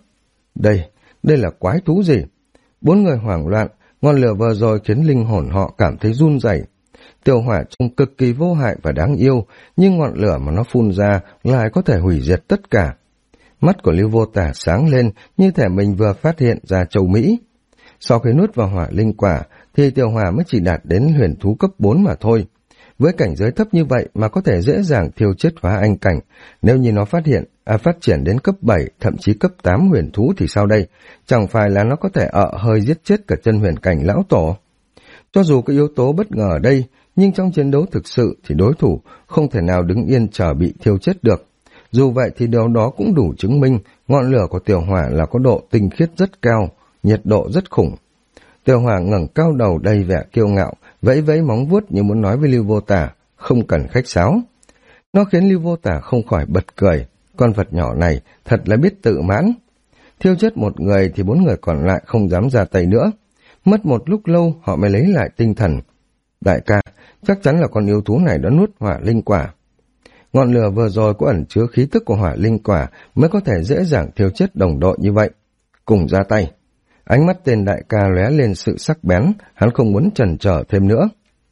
Đây là quái thú gì? 4 người hoảng loạn, ngọn lửa vừa rồi khiến linh hồn họ cảm thấy run rẩy. Tiểu hỏa trông cực kỳ vô hại và đáng yêu, nhưng ngọn lửa mà nó phun ra lại có thể hủy diệt tất cả. Mắt của Lưu Vô Tà sáng lên như thể mình vừa phát hiện ra châu Mỹ. Sau khi nuốt vào hỏa linh quả thì tiểu hỏa mới chỉ đạt đến huyền thú cấp 4 mà thôi. Với cảnh giới thấp như vậy mà có thể dễ dàng thiêu chết hóa anh cảnh, nếu như nó phát triển đến cấp 7, thậm chí cấp 8 huyền thú thì sao đây? Chẳng phải là nó có thể hơi giết chết cả chân huyền cảnh lão tổ? Cho dù có yếu tố bất ngờ ở đây, nhưng trong chiến đấu thực sự thì đối thủ không thể nào đứng yên chờ bị thiêu chết được. Dù vậy thì điều đó cũng đủ chứng minh ngọn lửa của tiểu hỏa là có độ tinh khiết rất cao, nhiệt độ rất khủng. Tiểu hỏa ngẩng cao đầu đầy vẻ kiêu ngạo, vẫy vẫy móng vuốt như muốn nói với Lưu Vô Tà, không cần khách sáo. Nó khiến Lưu Vô Tà không khỏi bật cười, con vật nhỏ này thật là biết tự mãn. Thiêu chết một người thì 4 người còn lại không dám ra tay nữa. Mất một lúc lâu họ mới lấy lại tinh thần. Đại ca, chắc chắn là con yêu thú này đã nuốt hỏa linh quả. Ngọn lửa vừa rồi có ẩn chứa khí tức của hỏa linh quả mới có thể dễ dàng thiêu chết đồng đội như vậy. Cùng ra tay. Ánh mắt tên đại ca lóe lên sự sắc bén, hắn không muốn chần chờ thêm nữa.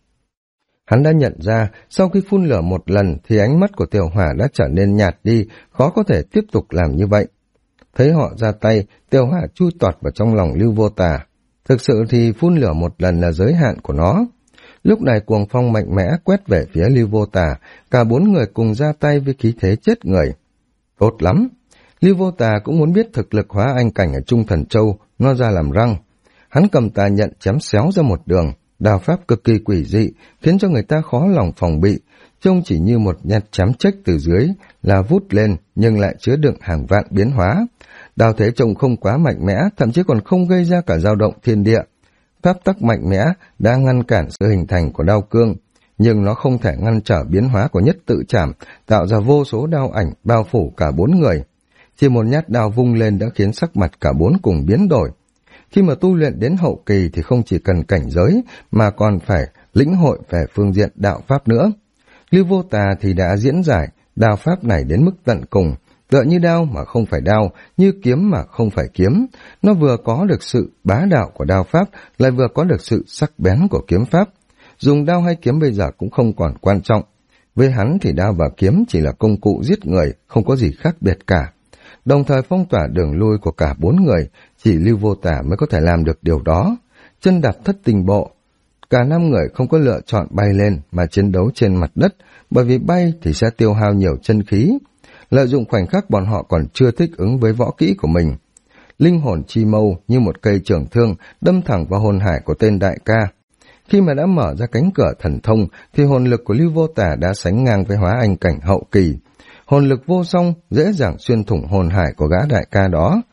Hắn đã nhận ra, sau khi phun lửa một lần thì ánh mắt của tiểu hỏa đã trở nên nhạt đi, khó có thể tiếp tục làm như vậy. Thấy họ ra tay, tiểu hỏa chui tọt vào trong lòng Lưu Vô Tà. Thực sự thì phun lửa một lần là giới hạn của nó. Lúc này cuồng phong mạnh mẽ quét về phía Lưu Vô Tà, cả 4 người cùng ra tay với khí thế chết người. Tốt lắm! Lưu Vô Tà cũng muốn biết thực lực hóa anh cảnh ở Trung Thần Châu, nó ra làm răng. Hắn cầm tà nhận chém xéo ra một đường, đao pháp cực kỳ quỷ dị, khiến cho người ta khó lòng phòng bị, trông chỉ như một nhát chém chếch từ dưới là vút lên nhưng lại chứa đựng hàng vạn biến hóa. Đao thế trông không quá mạnh mẽ, thậm chí còn không gây ra cả dao động thiên địa. Pháp tắc mạnh mẽ đã ngăn cản sự hình thành của đao cương, nhưng nó không thể ngăn trở biến hóa của nhất tự trảm, tạo ra vô số đao ảnh bao phủ cả 4 người. Chỉ một nhát đao vung lên đã khiến sắc mặt cả 4 cùng biến đổi. Khi mà tu luyện đến hậu kỳ thì không chỉ cần cảnh giới mà còn phải lĩnh hội về phương diện đạo pháp nữa. Lưu Vô Tà thì đã diễn giải đao pháp này đến mức tận cùng, tựa như đao mà không phải đao, như kiếm mà không phải kiếm. Nó vừa có được sự bá đạo của đao pháp, lại vừa có được sự sắc bén của kiếm pháp. Dùng đao hay kiếm bây giờ cũng không còn quan trọng. Với hắn thì đao và kiếm chỉ là công cụ giết người, không có gì khác biệt cả. Đồng thời phong tỏa đường lui của cả 4 người, chỉ Lưu Vô Tà mới có thể làm được điều đó. Chân đạp thất tình bộ, cả 5 người không có lựa chọn bay lên mà chiến đấu trên mặt đất, bởi vì bay thì sẽ tiêu hao nhiều chân khí. Lợi dụng khoảnh khắc bọn họ còn chưa thích ứng với võ kỹ của mình. Linh hồn chi mâu như một cây trường thương đâm thẳng vào hồn hải của tên đại ca. Khi mà đã mở ra cánh cửa thần thông thì hồn lực của Lưu Vô Tà đã sánh ngang với hóa anh cảnh hậu kỳ. Hồn lực vô song dễ dàng xuyên thủng hồn hải của gã đại ca đó.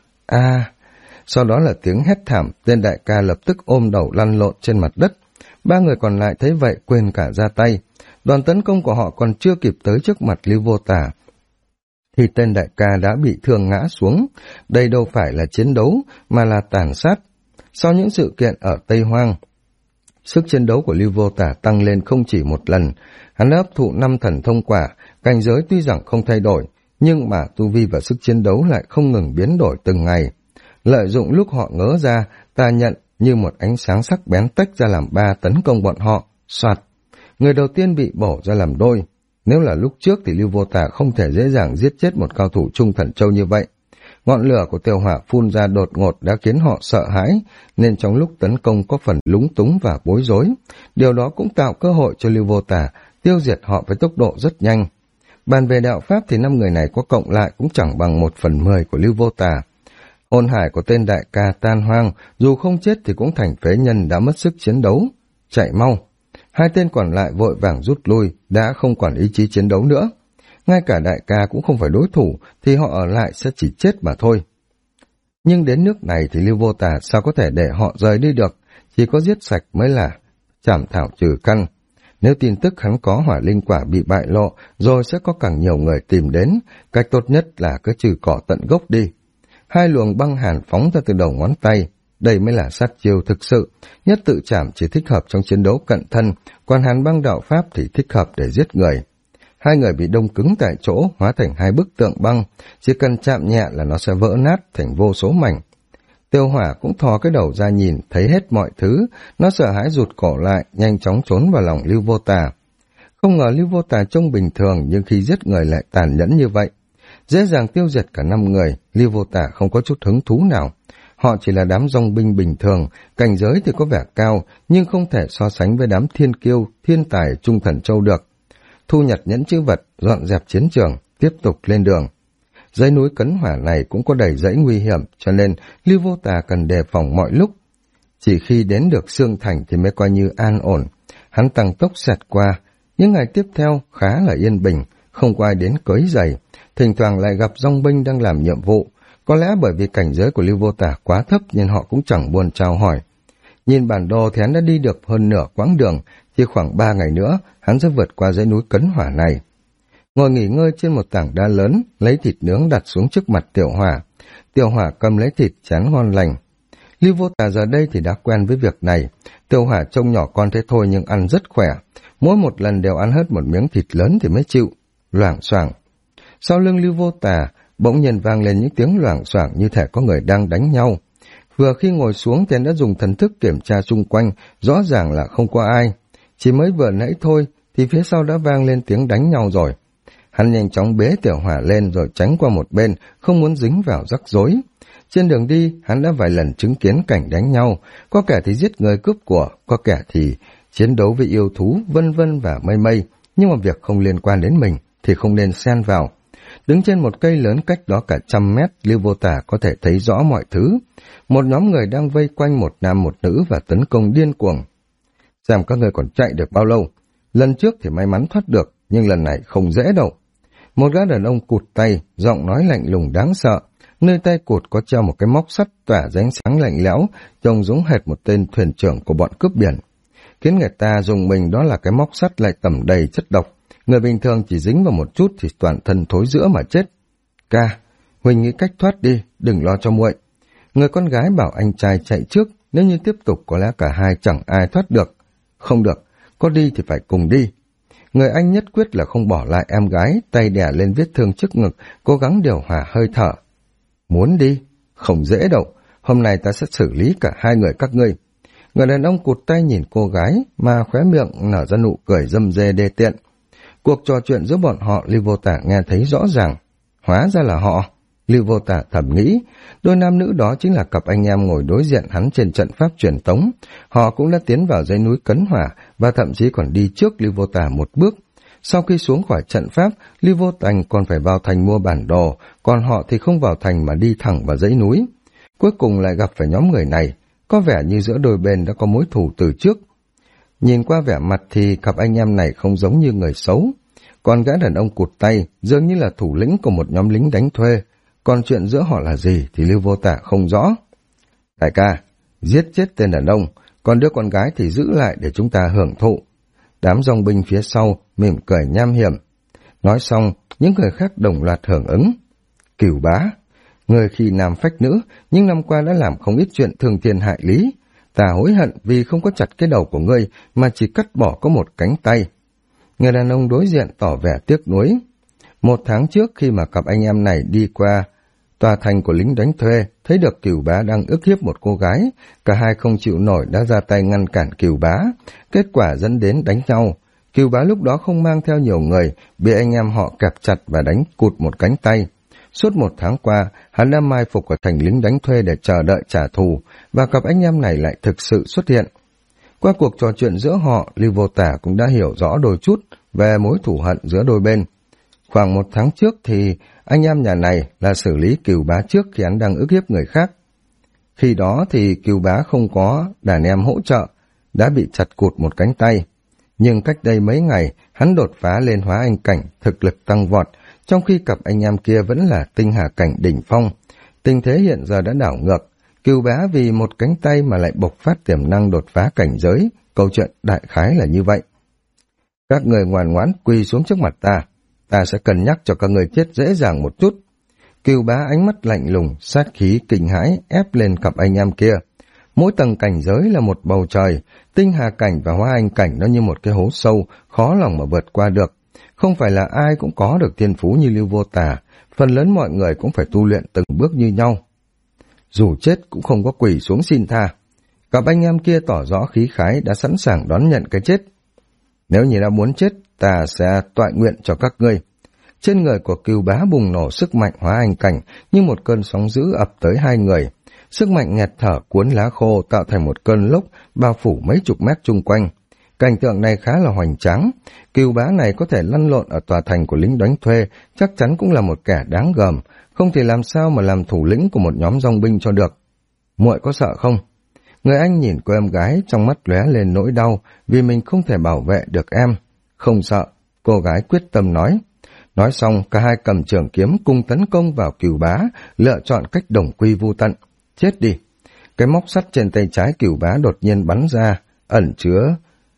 Sau đó là tiếng hét thảm, tên đại ca lập tức ôm đầu lăn lộn trên mặt đất. 3 người còn lại thấy vậy quên cả ra tay. Đoàn tấn công của họ còn chưa kịp tới trước mặt Lưu Vô Tà thì tên đại ca đã bị thương ngã xuống. Đây đâu phải là chiến đấu mà là tàn sát. Sau những sự kiện ở Tây Hoang, sức chiến đấu của Lưu Vô Tà tăng lên không chỉ một lần. Hắn đã hấp thụ 5 thần thông quả, cảnh giới tuy rằng không thay đổi, nhưng mà tu vi và sức chiến đấu lại không ngừng biến đổi từng ngày. Lợi dụng lúc họ ngớ ra, ta nhận như một ánh sáng sắc bén tách ra làm 3 tấn công bọn họ. Soạt, người đầu tiên bị bổ ra làm đôi. Nếu là lúc trước thì Lưu Vô Tà không thể dễ dàng giết chết một cao thủ Trung Thần Châu như vậy. Ngọn lửa của Tiêu Hỏa phun ra đột ngột đã khiến họ sợ hãi, nên trong lúc tấn công có phần lúng túng và bối rối. Điều đó cũng tạo cơ hội cho Lưu Vô Tà tiêu diệt họ với tốc độ rất nhanh. Bàn về đạo pháp thì 5 người này có cộng lại cũng chẳng bằng 1/10 của Lưu Vô Tà. Hồn hải của tên đại ca tan hoang, dù không chết thì cũng thành phế nhân đã mất sức chiến đấu. Chạy mau! 2 tên còn lại vội vàng rút lui, đã không còn ý chí chiến đấu nữa. Ngay cả đại ca cũng không phải đối thủ, thì họ ở lại sẽ chỉ chết mà thôi. Nhưng đến nước này thì Lưu Vô Tà sao có thể để họ rời đi được, chỉ có giết sạch mới là chảm thảo trừ căn. Nếu tin tức hắn có hỏa linh quả bị bại lộ, rồi sẽ có càng nhiều người tìm đến, cách tốt nhất là cứ trừ cỏ tận gốc đi. 2 luồng băng hàn phóng ra từ đầu ngón tay, đây mới là sát chiêu thực sự. Nhất tự trảm chỉ thích hợp trong chiến đấu cận thân, còn hàn băng đạo pháp thì thích hợp để giết người. 2 người bị đông cứng tại chỗ, hóa thành 2 bức tượng băng, chỉ cần chạm nhẹ là nó sẽ vỡ nát thành vô số mảnh. Tiêu Hỏa cũng thò cái đầu ra nhìn, thấy hết mọi thứ, nó sợ hãi rụt cổ lại, nhanh chóng trốn vào lòng Lưu Vô Tà. Không ngờ Lưu Vô Tà trông bình thường nhưng khi giết người lại tàn nhẫn như vậy. Dễ dàng tiêu diệt cả 5 người, Lưu Vô Tà không có chút hứng thú nào. Họ chỉ là đám dòng binh bình thường, cảnh giới thì có vẻ cao, nhưng không thể so sánh với đám thiên kiêu, thiên tài Trung Thần Châu được. Thu nhặt nhẫn chữ vật, dọn dẹp chiến trường, tiếp tục lên đường. Dãy núi Cấn Hỏa này cũng có đầy dãy nguy hiểm, cho nên Lưu Vô Tà cần đề phòng mọi lúc. Chỉ khi đến được Sương Thành thì mới coi như an ổn. Hắn tăng tốc xẹt qua, những ngày tiếp theo khá là yên bình, không có ai đến quấy rầy. Thỉnh thoảng lại gặp dòng binh đang làm nhiệm vụ. Có lẽ bởi vì cảnh giới của Lưu Vô Tà quá thấp nên họ cũng chẳng buồn chào hỏi. Nhìn bản đồ thì hắn đã đi được hơn nửa quãng đường, chỉ khoảng 3 ngày nữa hắn sẽ vượt qua dãy núi Cấn Hỏa này. Ngồi nghỉ ngơi trên một tảng đá lớn, lấy thịt nướng đặt xuống trước mặt Tiểu Hỏa. Tiểu Hỏa cầm lấy thịt chán ngon lành. Lưu Vô Tà giờ đây thì đã quen với việc này. Tiểu Hỏa trông nhỏ con thế thôi nhưng ăn rất khỏe. Mỗi một lần đều ăn hết một miếng thịt lớn thì mới chịu. Loảng xoảng. Sau lưng Lưu Vô Tà bỗng nhiên vang lên những tiếng loảng xoảng như thể có người đang đánh nhau. Vừa khi ngồi xuống thì đã dùng thần thức kiểm tra xung quanh, rõ ràng là không có ai. Chỉ mới vừa nãy thôi thì phía sau đã vang lên tiếng đánh nhau rồi. Hắn nhanh chóng bế Tiểu Hỏa lên rồi tránh qua một bên, không muốn dính vào rắc rối. Trên đường đi, hắn đã vài lần chứng kiến cảnh đánh nhau, có kẻ thì giết người cướp của, có kẻ thì chiến đấu với yêu thú, vân vân và mây mây. Nhưng mà việc không liên quan đến mình thì không nên xen vào. Đứng trên một cây lớn cách đó cả 100 mét, Lưu Vô Tà có thể thấy rõ mọi thứ. Một nhóm người đang vây quanh một nam một nữ và tấn công điên cuồng. Xem các người còn chạy được bao lâu. Lần trước thì may mắn thoát được, nhưng lần này không dễ đâu. Một gã đàn ông cụt tay, giọng nói lạnh lùng đáng sợ. nơi tay cụt có treo một cái móc sắt tỏa ra ánh sáng lạnh lẽo, trông giống hệt một tên thuyền trưởng của bọn cướp biển. Khiến người ta dùng mình đó là cái móc sắt lại tẩm đầy chất độc, người bình thường chỉ dính vào một chút thì toàn thân thối rữa mà chết. Ca, Huỳnh nghĩ cách thoát đi, đừng lo cho muội. Người con gái bảo anh trai chạy trước, nếu như tiếp tục có lẽ cả hai chẳng ai thoát được. Không được, có đi thì phải cùng đi. Người anh nhất quyết là không bỏ lại em gái, tay đè lên vết thương trước ngực, cố gắng điều hòa hơi thở. Muốn đi? Không dễ đâu, hôm nay ta sẽ xử lý cả hai người các ngươi. Người đàn ông cụt tay nhìn cô gái, mà khóe miệng nở ra nụ cười dâm dê đê tiện. Cuộc trò chuyện giữa bọn họ Lưu Vô Tả nghe thấy rõ ràng. Hóa ra là họ. Lưu Vô Tả thầm nghĩ, đôi nam nữ đó chính là cặp anh em ngồi đối diện hắn trên trận pháp truyền tống. Họ cũng đã tiến vào dãy núi Cấn Hỏa và thậm chí còn đi trước Lưu Vô Tả một bước. Sau khi xuống khỏi trận pháp, Lưu Vô Tành còn phải vào thành mua bản đồ, còn họ thì không vào thành mà đi thẳng vào dãy núi. Cuối cùng lại gặp phải nhóm người này, có vẻ như giữa đôi bên đã có mối thù từ trước. Nhìn qua vẻ mặt thì cặp anh em này không giống như người xấu. Còn gã đàn ông cụt tay dường như là thủ lĩnh của một nhóm lính đánh thuê. Còn chuyện giữa họ là gì thì Lưu Vô Tả không rõ. Đại ca, giết chết tên đàn ông, còn đứa con gái thì giữ lại để chúng ta hưởng thụ. Đám dòng binh phía sau mỉm cười nham hiểm. Nói xong, những người khác đồng loạt hưởng ứng. Cửu Bá, người khi nam phách nữ, nhưng năm qua đã làm không ít chuyện thương thiên hại lý. Ta hối hận vì không có chặt cái đầu của ngươi mà chỉ cắt bỏ có một cánh tay. Người đàn ông đối diện tỏ vẻ tiếc nuối. 1 tháng trước khi mà cặp anh em này đi qua tòa thành của lính đánh thuê, thấy được Cửu Bá đang ức hiếp một cô gái, cả hai không chịu nổi đã ra tay ngăn cản Cửu Bá, kết quả dẫn đến đánh nhau. Cửu Bá lúc đó không mang theo nhiều người, bị anh em họ kẹp chặt và đánh cụt một cánh tay. Suốt 1 tháng qua, hắn đã mai phục ở thành lính đánh thuê để chờ đợi trả thù, và cặp anh em này lại thực sự xuất hiện. Qua cuộc trò chuyện giữa họ, Lưu Vô Tả cũng đã hiểu rõ đôi chút về mối thù hận giữa đôi bên. Khoảng 1 tháng trước thì anh em nhà này là xử lý Cửu Bá trước khi hắn đang ức hiếp người khác. Khi đó thì Cửu Bá không có đàn em hỗ trợ, đã bị chặt cụt một cánh tay. Nhưng cách đây mấy ngày, hắn đột phá lên hóa anh cảnh, thực lực tăng vọt, trong khi cặp anh em kia vẫn là tinh hà cảnh đỉnh phong. Tình thế hiện giờ đã đảo ngược, Cửu Bá vì một cánh tay mà lại bộc phát tiềm năng đột phá cảnh giới, câu chuyện đại khái là như vậy. Các người ngoan ngoãn quỳ xuống trước mặt ta sẽ cân nhắc cho các người chết dễ dàng một chút. Cửu Bá ánh mắt lạnh lùng, sát khí kinh hãi ép lên cặp anh em kia. Mỗi tầng cảnh giới là một bầu trời, tinh hà cảnh và hóa anh cảnh nó như một cái hố sâu, khó lòng mà vượt qua được. Không phải là ai cũng có được thiên phú như Lưu Vô Tả, phần lớn mọi người cũng phải tu luyện từng bước như nhau. Dù chết cũng không có quỳ xuống xin tha. Cặp anh em kia tỏ rõ khí khái đã sẵn sàng đón nhận cái chết. Nếu như đã muốn chết, ta sẽ tọa nguyện cho các ngươi. Trên người của Cửu Bá bùng nổ sức mạnh hóa anh cảnh như một cơn sóng dữ ập tới hai người. Sức mạnh nghẹt thở cuốn lá khô tạo thành một cơn lốc bao phủ mấy chục mét chung quanh. Cảnh tượng này khá là hoành tráng. Cửu Bá này có thể lăn lộn ở tòa thành của lính đánh thuê, chắc chắn cũng là một kẻ đáng gờm, không thì làm sao mà làm thủ lĩnh của một nhóm dòng binh cho được. Muội có sợ không? Người anh nhìn cô em gái, trong mắt lóe lên nỗi đau vì mình không thể bảo vệ được em. Không sợ, cô gái quyết tâm nói. Nói xong, cả hai cầm trường kiếm cùng tấn công vào Cửu Bá, lựa chọn cách đồng quy vu tận. Chết đi! Cái móc sắt trên tay trái Cửu Bá đột nhiên bắn ra, ẩn chứa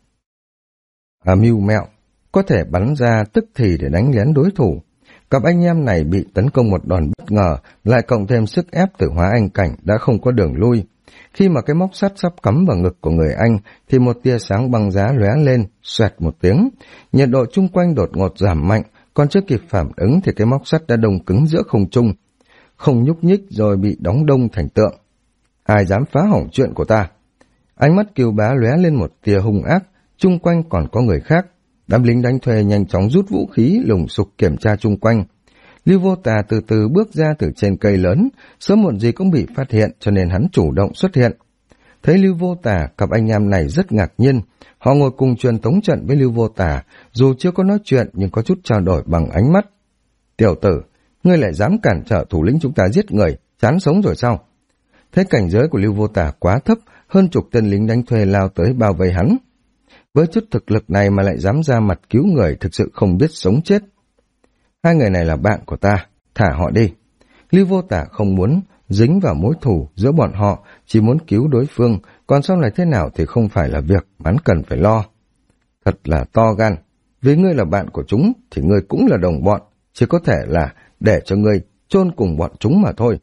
mưu mẹo, có thể bắn ra tức thì để đánh lén đối thủ. Cặp anh em này bị tấn công một đòn bất ngờ, lại cộng thêm sức ép từ hóa anh cảnh đã không có đường lui. Khi mà cái móc sắt sắp cắm vào ngực của người anh, thì một tia sáng băng giá lóe lên, xoẹt một tiếng. Nhiệt độ chung quanh đột ngột giảm mạnh, còn chưa kịp phản ứng thì cái móc sắt đã đông cứng giữa không trung, không nhúc nhích rồi bị đóng đông thành tượng. Ai dám phá hỏng chuyện của ta? Ánh mắt Cửu Bá lóe lên một tia hung ác, chung quanh còn có người khác. Đám lính đánh thuê nhanh chóng rút vũ khí lùng sục kiểm tra chung quanh. Lưu Vô Tà từ từ bước ra từ trên cây lớn, sớm muộn gì cũng bị phát hiện cho nên hắn chủ động xuất hiện. Thấy Lưu Vô Tà, cặp anh em này rất ngạc nhiên. Họ ngồi cùng truyền tống trận với Lưu Vô Tà, dù chưa có nói chuyện nhưng có chút trao đổi bằng ánh mắt. Tiểu tử, ngươi lại dám cản trở thủ lĩnh chúng ta giết người, chán sống rồi sao? Thấy cảnh giới của Lưu Vô Tà quá thấp, hơn chục tên lính đánh thuê lao tới bao vây hắn. Với chút thực lực này mà lại dám ra mặt cứu người thực sự không biết sống chết. Hai người này là bạn của ta, thả họ đi. Lưu Vô Tả không muốn dính vào mối thù giữa bọn họ, chỉ muốn cứu đối phương, còn sau này thế nào thì không phải là việc hắn cần phải lo. Thật là to gan, vì ngươi là bạn của chúng thì ngươi cũng là đồng bọn, chỉ có thể là để cho ngươi chôn cùng bọn chúng mà thôi.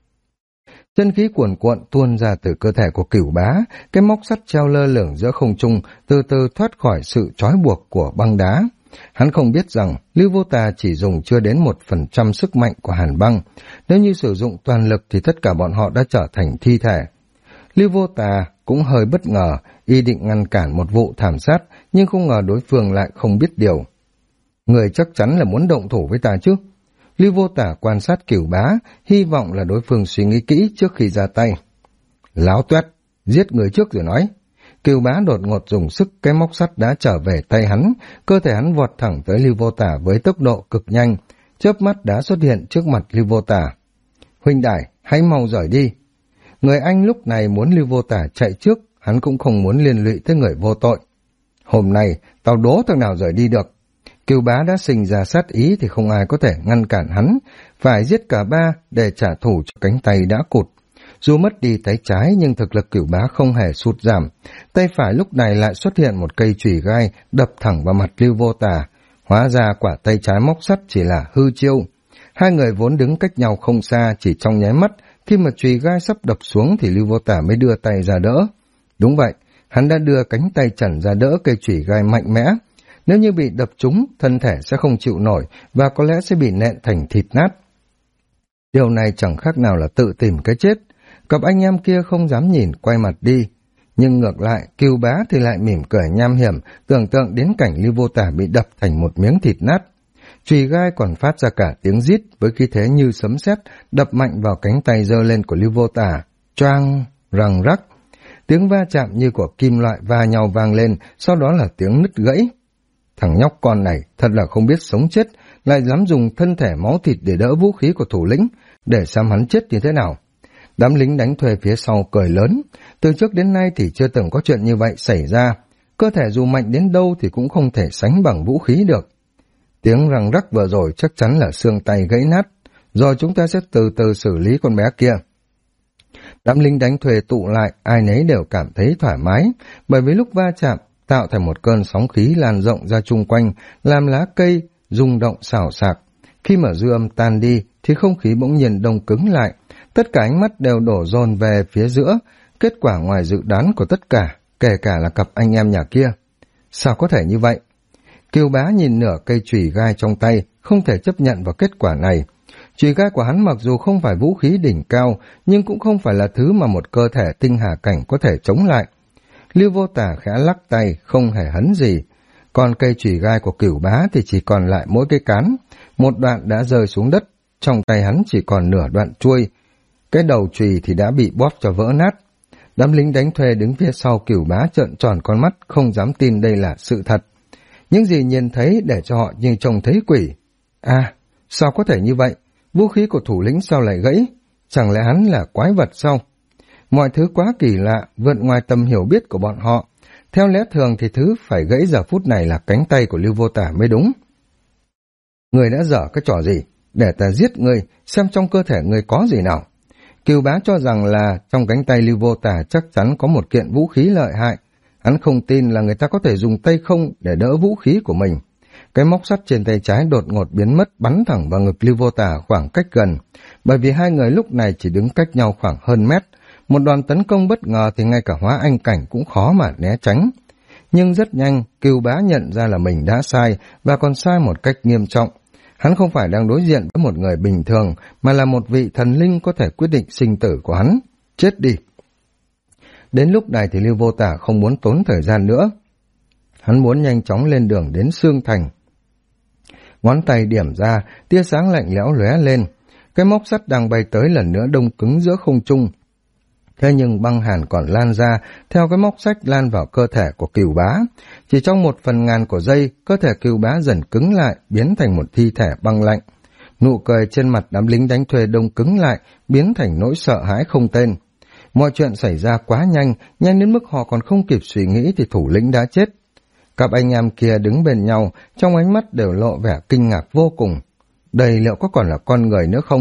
Chân khí cuồn cuộn tuôn ra từ cơ thể của Cửu Bá, cái móc sắt treo lơ lửng giữa không trung từ từ thoát khỏi sự trói buộc của băng đá. Hắn không biết rằng Lưu Vô Tà chỉ dùng chưa đến 1% sức mạnh của hàn băng, nếu như sử dụng toàn lực thì tất cả bọn họ đã trở thành thi thể. Lưu Vô Tà cũng hơi bất ngờ, ý định ngăn cản một vụ thảm sát, nhưng không ngờ đối phương lại không biết điều. Người chắc chắn là muốn động thủ với ta chứ? Lưu Vô Tả quan sát Cửu Bá, hy vọng là đối phương suy nghĩ kỹ trước khi ra tay. Láo toét, giết người trước rồi nói. Cửu Bá đột ngột dùng sức, cái móc sắt đã trở về tay hắn, cơ thể hắn vọt thẳng tới Lưu Vô Tả với tốc độ cực nhanh, chớp mắt đã xuất hiện trước mặt Lưu Vô Tả. Huynh đài, hãy mau rời đi. Người anh lúc này muốn Lưu Vô Tả chạy trước, hắn cũng không muốn liên lụy tới người vô tội. Hôm nay, tao đố thằng nào rời đi được. Cửu Bá đã sinh ra sát ý thì không ai có thể ngăn cản hắn, phải giết cả ba để trả thù cho cánh tay đã cụt. Dù mất đi tay trái nhưng thực lực Cửu Bá không hề sụt giảm, tay phải lúc này lại xuất hiện một cây chùy gai đập thẳng vào mặt Lưu Vô Tả. Hóa ra quả tay trái móc sắt chỉ là hư chiêu. Hai người vốn đứng cách nhau không xa, chỉ trong nháy mắt, khi mà chùy gai sắp đập xuống thì Lưu Vô Tả mới đưa tay ra đỡ. Đúng vậy, hắn đã đưa cánh tay trần ra đỡ cây chùy gai mạnh mẽ. Nếu như bị đập trúng, thân thể sẽ không chịu nổi và có lẽ sẽ bị nện thành thịt nát. Điều này chẳng khác nào là tự tìm cái chết. Cặp anh em kia không dám nhìn, quay mặt đi. Nhưng ngược lại, Cửu Bá thì lại mỉm cười nham hiểm, tưởng tượng đến cảnh Lưu Vô Tả bị đập thành một miếng thịt nát. Chùy gai còn phát ra cả tiếng rít với khí thế như sấm sét, đập mạnh vào cánh tay giơ lên của Lưu Vô Tả. Choang, răng rắc. Tiếng va chạm như của kim loại va nhau vang lên, sau đó là tiếng nứt gãy. Thằng nhóc con này thật là không biết sống chết, lại dám dùng thân thể máu thịt để đỡ vũ khí của thủ lĩnh, để xem hắn chết như thế nào. Đám lính đánh thuê phía sau cười lớn, từ trước đến nay thì chưa từng có chuyện như vậy xảy ra, cơ thể dù mạnh đến đâu thì cũng không thể sánh bằng vũ khí được. Tiếng răng rắc vừa rồi chắc chắn là xương tay gãy nát, rồi chúng ta sẽ từ từ xử lý con bé kia. Đám lính đánh thuê tụ lại, ai nấy đều cảm thấy thoải mái, bởi vì lúc va chạm, tạo thành một cơn sóng khí lan rộng ra chung quanh, làm lá cây rung động xào xạc. Khi mà dư âm tan đi, thì không khí bỗng nhiên đông cứng lại, tất cả ánh mắt đều đổ dồn về phía giữa, kết quả ngoài dự đoán của tất cả, kể cả là cặp anh em nhà kia. Sao có thể như vậy? Cửu Bá nhìn nửa cây chùy gai trong tay, không thể chấp nhận vào kết quả này. Chùy gai của hắn mặc dù không phải vũ khí đỉnh cao, nhưng cũng không phải là thứ mà một cơ thể tinh hà cảnh có thể chống lại. Lưu Vô Tả khẽ lắc tay, không hề hấn gì. Còn cây chùy gai của Cửu Bá thì chỉ còn lại mỗi cây cán, một đoạn đã rơi xuống đất, trong tay hắn chỉ còn nửa đoạn chuôi. Cái đầu chùy thì đã bị bóp cho vỡ nát. Đám lính đánh thuê đứng phía sau Cửu Bá trợn tròn con mắt, không dám tin đây là sự thật. Những gì nhìn thấy để cho họ như trông thấy quỷ. À, sao có thể như vậy? Vũ khí của thủ lĩnh sao lại gãy? Chẳng lẽ hắn là quái vật sao? Mọi thứ quá kỳ lạ, vượt ngoài tầm hiểu biết của bọn họ. Theo lẽ thường thì thứ phải gãy giờ phút này là cánh tay của Lưu Vô Tả mới đúng. Người đã dở cái trò gì? Để ta giết ngươi, xem trong cơ thể ngươi có gì nào. Cửu Bá cho rằng là trong cánh tay Lưu Vô Tả chắc chắn có một kiện vũ khí lợi hại. Hắn không tin là người ta có thể dùng tay không để đỡ vũ khí của mình. Cái móc sắt trên tay trái đột ngột biến mất, bắn thẳng vào ngực Lưu Vô Tả khoảng cách gần. Bởi vì hai người lúc này chỉ đứng cách nhau khoảng hơn mét. Một đòn tấn công bất ngờ thì ngay cả hóa anh cảnh cũng khó mà né tránh. Nhưng rất nhanh, Cửu Bá nhận ra là mình đã sai, và còn sai một cách nghiêm trọng. Hắn không phải đang đối diện với một người bình thường, mà là một vị thần linh có thể quyết định sinh tử của hắn. Chết đi! Đến lúc này thì Lưu Vô Tả không muốn tốn thời gian nữa. Hắn muốn nhanh chóng lên đường đến Sương Thành. Ngón tay điểm ra, tia sáng lạnh lẽo lóe lên. Cái móc sắt đang bay tới lần nữa đông cứng giữa không trung. Thế nhưng băng hàn còn lan ra, theo cái móc sắt lan vào cơ thể của Cửu Bá. Chỉ trong 1/1000 của giây, cơ thể Cửu Bá dần cứng lại, biến thành một thi thể băng lạnh. Nụ cười trên mặt đám lính đánh thuê đông cứng lại, biến thành nỗi sợ hãi không tên. Mọi chuyện xảy ra quá nhanh, nhanh đến mức họ còn không kịp suy nghĩ thì thủ lĩnh đã chết. Cặp anh em kia đứng bên nhau, trong ánh mắt đều lộ vẻ kinh ngạc vô cùng. Đây liệu có còn là con người nữa không?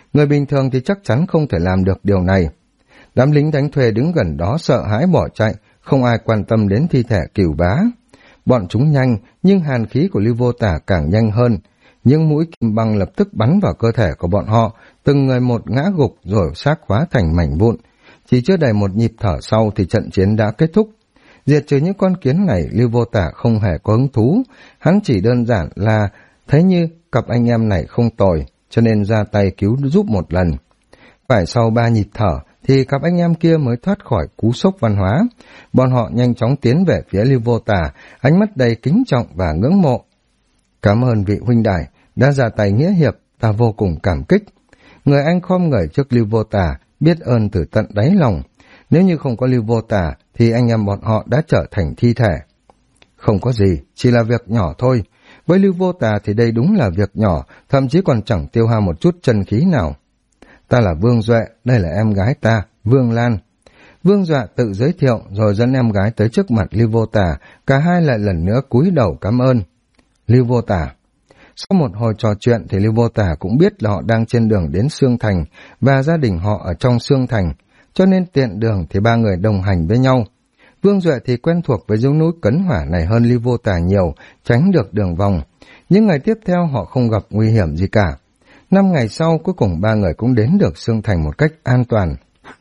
Người bình thường thì chắc chắn không thể làm được điều này. Đám lính đánh thuê đứng gần đó sợ hãi bỏ chạy, không ai quan tâm đến thi thể Cửu Bá. Bọn chúng nhanh, nhưng hàn khí của Lưu Vô Tả càng nhanh hơn. Những mũi kim băng lập tức bắn vào cơ thể của bọn họ, từng người một ngã gục rồi xác hóa thành mảnh vụn. Chỉ chưa đầy một nhịp thở sau thì trận chiến đã kết thúc. Diệt trừ những con kiến này, Lưu Vô Tả không hề có hứng thú. Hắn chỉ đơn giản là thấy như cặp anh em này không tồi, cho nên ra tay cứu giúp một lần. Phải sau 3 nhịp thở thì cặp anh em kia mới thoát khỏi cú sốc văn hóa. Bọn họ nhanh chóng tiến về phía Lưu Vô Tả, ánh mắt đầy kính trọng và ngưỡng mộ. Cảm ơn vị huynh đài đã ra tay nghĩa hiệp, ta vô cùng cảm kích. Người anh khom người trước Lưu Vô Tả, biết ơn từ tận đáy lòng. Nếu như không có Lưu Vô Tả thì anh em bọn họ đã trở thành thi thể. Không có gì, chỉ là việc nhỏ thôi. Với Lưu Vô Tả thì đây đúng là việc nhỏ, thậm chí còn chẳng tiêu hao một chút chân khí nào. Ta là Vương Duệ, đây là em gái ta, Vương Lan. Vương Duệ tự giới thiệu rồi dẫn em gái tới trước mặt Lưu Vô Tả, cả hai lại lần nữa cúi đầu cảm ơn. Lưu Vô Tả. Sau một hồi trò chuyện thì Lưu Vô Tả cũng biết là họ đang trên đường đến Sương Thành và gia đình họ ở trong Sương Thành, cho nên tiện đường thì ba người đồng hành với nhau. Vương Duệ thì quen thuộc với dãy núi Cấn Hỏa này hơn Lưu Vô Tả nhiều, tránh được đường vòng. Những ngày tiếp theo họ không gặp nguy hiểm gì cả. 5 ngày sau cuối cùng ba người cũng đến được Sương Thành một cách an toàn.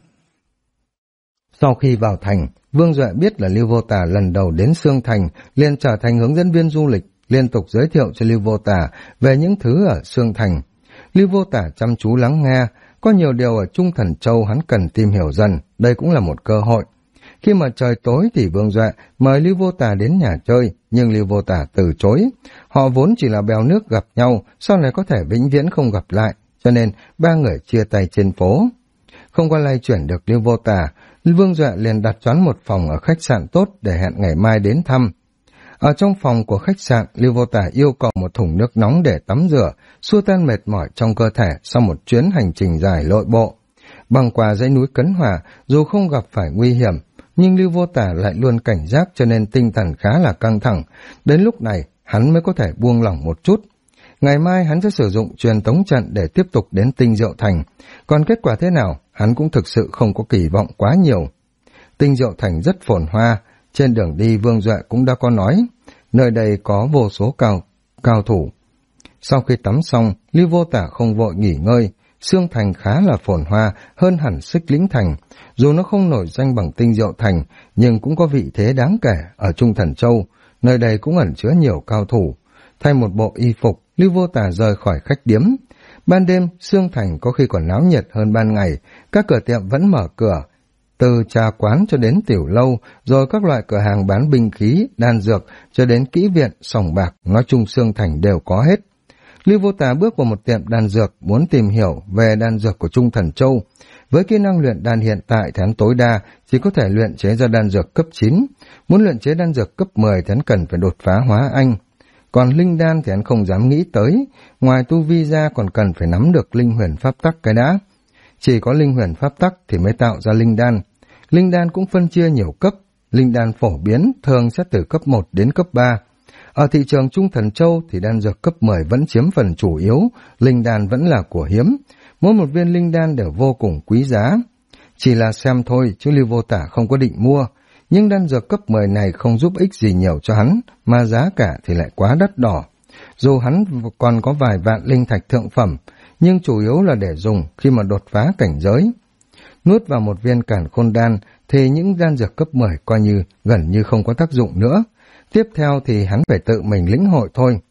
Sau khi vào thành, Vương Duệ biết là Lưu Vô Tả lần đầu đến Sương Thành liền trở thành hướng dẫn viên du lịch, liên tục giới thiệu cho Lưu Vô Tả về những thứ ở Sương Thành. Lưu Vô Tả chăm chú lắng nghe, có nhiều điều ở Trung Thần Châu hắn cần tìm hiểu dần, đây cũng là một cơ hội. Khi mà trời tối thì Vương Duệ mời Lưu Vô Tả đến nhà chơi, nhưng Lưu Vô Tả từ chối. Họ vốn chỉ là bèo nước gặp nhau, sau này có thể vĩnh viễn không gặp lại, cho nên ba người chia tay trên phố. Không có lay chuyển được Lưu Vô Tả, Vương Duệ liền đặt choán một phòng ở khách sạn tốt để hẹn ngày mai đến thăm. Ở trong phòng của khách sạn, Lưu Vô Tả yêu cầu một thùng nước nóng để tắm rửa, xua tan mệt mỏi trong cơ thể sau một chuyến hành trình dài lội bộ. Băng qua dãy núi Cấn Hỏa, dù không gặp phải nguy hiểm, nhưng Lưu Vô Tả lại luôn cảnh giác cho nên tinh thần khá là căng thẳng. Đến lúc này, hắn mới có thể buông lỏng một chút. Ngày mai hắn sẽ sử dụng truyền tống trận để tiếp tục đến Tinh Diệu Thành. Còn kết quả thế nào, hắn cũng thực sự không có kỳ vọng quá nhiều. Tinh Diệu Thành rất phồn hoa, trên đường đi Vương Duệ cũng đã có nói, nơi đây có vô số cao thủ. Sau khi tắm xong, Lưu Vô Tả không vội nghỉ ngơi. Sương Thành khá là phồn hoa hơn hẳn Xích Lĩnh Thành. Dù nó không nổi danh bằng Tinh Diệu Thành, nhưng cũng có vị thế đáng kể ở Trung Thần Châu. Nơi đây cũng ẩn chứa nhiều cao thủ. Thay một bộ y phục, Lưu Vô Tả rời khỏi khách điếm. Ban đêm, Sương Thành có khi còn náo nhiệt hơn ban ngày. Các cửa tiệm vẫn mở cửa, từ trà quán cho đến tiểu lâu, rồi các loại cửa hàng bán binh khí, đan dược, cho đến kỹ viện, sòng bạc, nói chung Sương Thành đều có hết. Lưu Vô Tả bước vào một tiệm đan dược, muốn tìm hiểu về đan dược của Trung Thần Châu. Với kỹ năng luyện đan hiện tại thì hắn tối đa chỉ có thể luyện chế ra đan dược cấp 9. Muốn luyện chế đan dược cấp 10 thì hắn cần phải đột phá hóa anh. Còn linh đan thì hắn không dám nghĩ tới, ngoài tu vi ra còn cần phải nắm được linh huyền pháp tắc cái đã. Chỉ có linh huyền pháp tắc thì mới tạo ra linh đan. Linh đan cũng phân chia nhiều cấp, linh đan phổ biến thường sẽ từ cấp 1 đến cấp 3. Ở thị trường Trung Thần Châu thì đan dược cấp 10 vẫn chiếm phần chủ yếu, linh đan vẫn là của hiếm. Mỗi một viên linh đan đều vô cùng quý giá. Chỉ là xem thôi chứ Lưu Vô Tả không có định mua, nhưng đan dược cấp 10 này không giúp ích gì nhiều cho hắn, mà giá cả thì lại quá đắt đỏ. Dù hắn còn có vài vạn linh thạch thượng phẩm, nhưng chủ yếu là để dùng khi mà đột phá cảnh giới. Nuốt vào một viên càn khôn đan thì những đan dược cấp 10 coi như gần như không có tác dụng nữa. Tiếp theo thì hắn phải tự mình lĩnh hội thôi.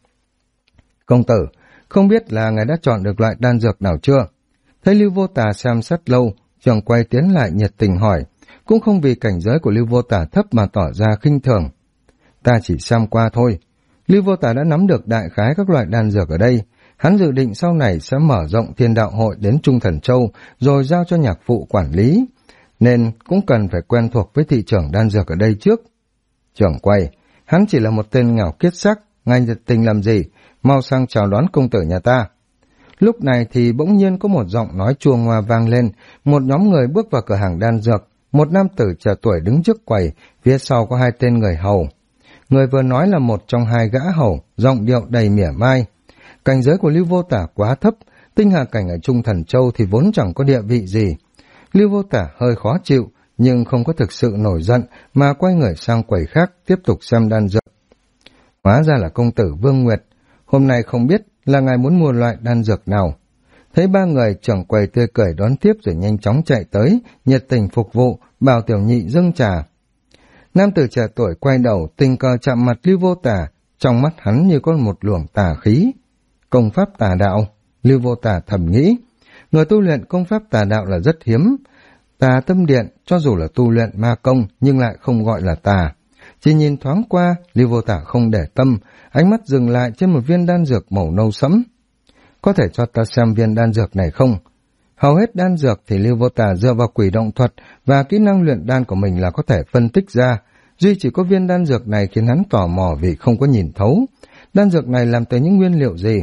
Công tử, không biết là ngài đã chọn được loại đan dược nào chưa? Thấy Lưu Vô Tả xem xét lâu, Trường quay tiến lại nhiệt tình hỏi, cũng không vì cảnh giới của Lưu Vô Tả thấp mà tỏ ra khinh thường. Ta chỉ xem qua thôi. Lưu Vô Tả đã nắm được đại khái các loại đan dược ở đây. Hắn dự định sau này sẽ mở rộng Thiên Đạo Hội đến Trung Thần Châu, rồi giao cho nhạc phụ quản lý, nên cũng cần phải quen thuộc với thị trường đan dược ở đây trước. Trưởng quay, hắn chỉ là một tên nghèo kiết sắc, ngài nhiệt tình làm gì, mau sang chào đón công tử nhà ta. Lúc này thì bỗng nhiên có một giọng nói chua ngoa vang lên, một nhóm người bước vào cửa hàng đan dược, một nam tử trẻ tuổi đứng trước quầy, phía sau có 2 tên người hầu. Người vừa nói là một trong 2 gã hầu, giọng điệu đầy mỉa mai. Cảnh giới của Lưu Vô Tả quá thấp, Tinh hà cảnh ở Trung Thần Châu thì vốn chẳng có địa vị gì. Lưu Vô Tả hơi khó chịu, nhưng không có thực sự nổi giận, mà quay người sang quầy khác, tiếp tục xem đan dược. Hóa ra là công tử Vương Nguyệt, hôm nay không biết là ngài muốn mua loại đan dược nào. Thấy ba người, trưởng quầy tươi cười đón tiếp rồi nhanh chóng chạy tới, nhiệt tình phục vụ, bảo tiểu nhị dâng trà. Nam tử trẻ tuổi quay đầu, tình cờ chạm mặt Lưu Vô Tả, trong mắt hắn như có một luồng tà khí. Công pháp tà đạo, Lưu Vô Tả thầm nghĩ, người tu luyện công pháp tà đạo là rất hiếm. Tà tâm điện, cho dù là tu luyện ma công nhưng lại không gọi là tà. Chỉ nhìn thoáng qua, Lưu Vô Tả không để tâm, ánh mắt dừng lại trên một viên đan dược màu nâu sẫm. Có thể cho ta xem viên đan dược này không? Hầu hết đan dược thì Lưu Vô Tả dựa vào quỷ động thuật và kỹ năng luyện đan của mình là có thể phân tích ra. Duy chỉ có viên đan dược này khiến hắn tò mò vì không có nhìn thấu. Đan dược này làm từ những nguyên liệu gì?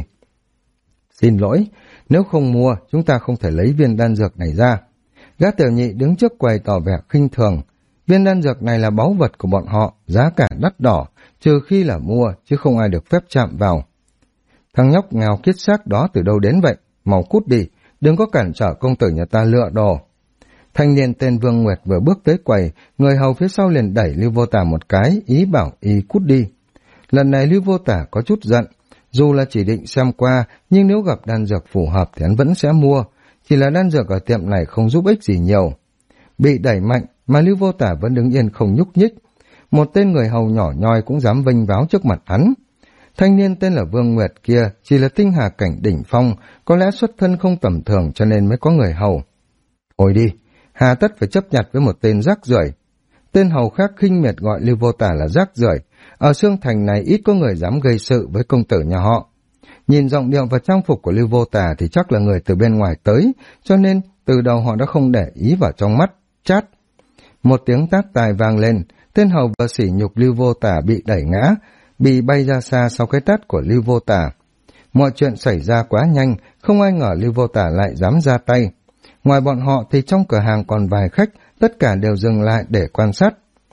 Xin lỗi, nếu không mua, chúng ta không thể lấy viên đan dược này ra. Gã tiểu nhị đứng trước quầy tỏ vẻ khinh thường. Viên đan dược này là báu vật của bọn họ, giá cả đắt đỏ, trừ khi là mua, chứ không ai được phép chạm vào. Thằng nhóc nghèo kiết xác đó từ đâu đến vậy? Mau cút đi, đừng có cản trở công tử nhà ta lựa đồ. Thanh niên tên Vương Nguyệt vừa bước tới quầy, người hầu phía sau liền đẩy Lưu Vô Tả một cái, ý bảo y cút đi. Lần này Lưu Vô Tả có chút giận, dù là chỉ định xem qua, nhưng nếu gặp đan dược phù hợp thì hắn vẫn sẽ mua, chỉ là đan dược ở tiệm này không giúp ích gì nhiều. Bị đẩy mạnh mà Lưu Vô Tả vẫn đứng yên không nhúc nhích. Một tên người hầu nhỏ nhoi cũng dám vênh váo trước mặt hắn. Thanh niên tên là Vương Nguyệt kia chỉ là tinh hà cảnh đỉnh phong, có lẽ xuất thân không tầm thường cho nên mới có người hầu. Thôi đi, hà tất phải chấp nhặt với một tên rác rưởi. Tên hầu khác khinh miệt gọi Lưu Vô Tả là rác rưởi. Ở xương thành này ít có người dám gây sự với công tử nhà họ. Nhìn giọng điệu và trang phục của Lưu Vô Tả thì chắc là người từ bên ngoài tới, cho nên từ đầu họ đã không để ý vào trong mắt. Chát! Một tiếng tát tai vang lên, tên hầu vừa sỉ nhục Lưu Vô Tả bị đẩy ngã, bị bay ra xa sau cái tát của Lưu Vô Tả. Mọi chuyện xảy ra quá nhanh, không ai ngờ Lưu Vô Tả lại dám ra tay. Ngoài bọn họ thì trong cửa hàng còn vài khách, tất cả đều dừng lại để quan sát.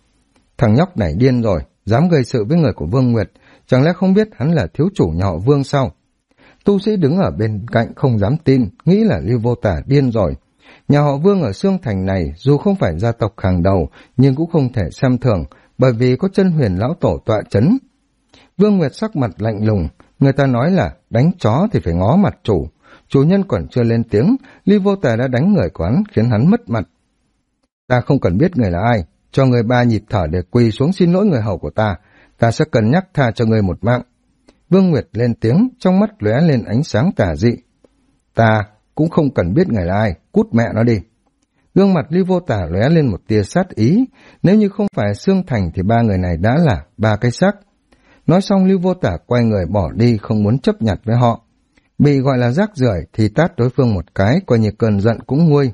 Thằng nhóc này điên rồi, dám gây sự với người của Vương Nguyệt, chẳng lẽ không biết hắn là thiếu chủ nhà họ Vương sao? Tu sĩ đứng ở bên cạnh không dám tin, nghĩ là Lưu Vô Tả điên rồi. Nhà họ Vương ở Xương Thành này dù không phải gia tộc hàng đầu, nhưng cũng không thể xem thường, bởi vì có chân huyền lão tổ tọa chấn. Vương Nguyệt sắc mặt lạnh lùng, người ta nói là đánh chó thì phải ngó mặt chủ. Chủ nhân còn chưa lên tiếng, Lưu Vô Tả đã đánh người của hắn, khiến hắn mất mặt. Ta không cần biết người là ai, cho người 3 nhịp thở để quỳ xuống xin lỗi người hầu của ta, ta sẽ cân nhắc tha cho người một mạng. Vương Nguyệt lên tiếng, trong mắt lóe lên ánh sáng tà dị. Ta cũng không cần biết người là ai, cút mẹ nó đi. Gương mặt Lưu Vô Tả lóe lên một tia sát ý, nếu như không phải Xương Thành thì 3 người này đã là 3 cái xác. Nói xong Lưu Vô Tả quay người bỏ đi, không muốn chấp nhặt với họ. Bị gọi là rác rưởi thì tát đối phương một cái, coi như cơn giận cũng nguôi.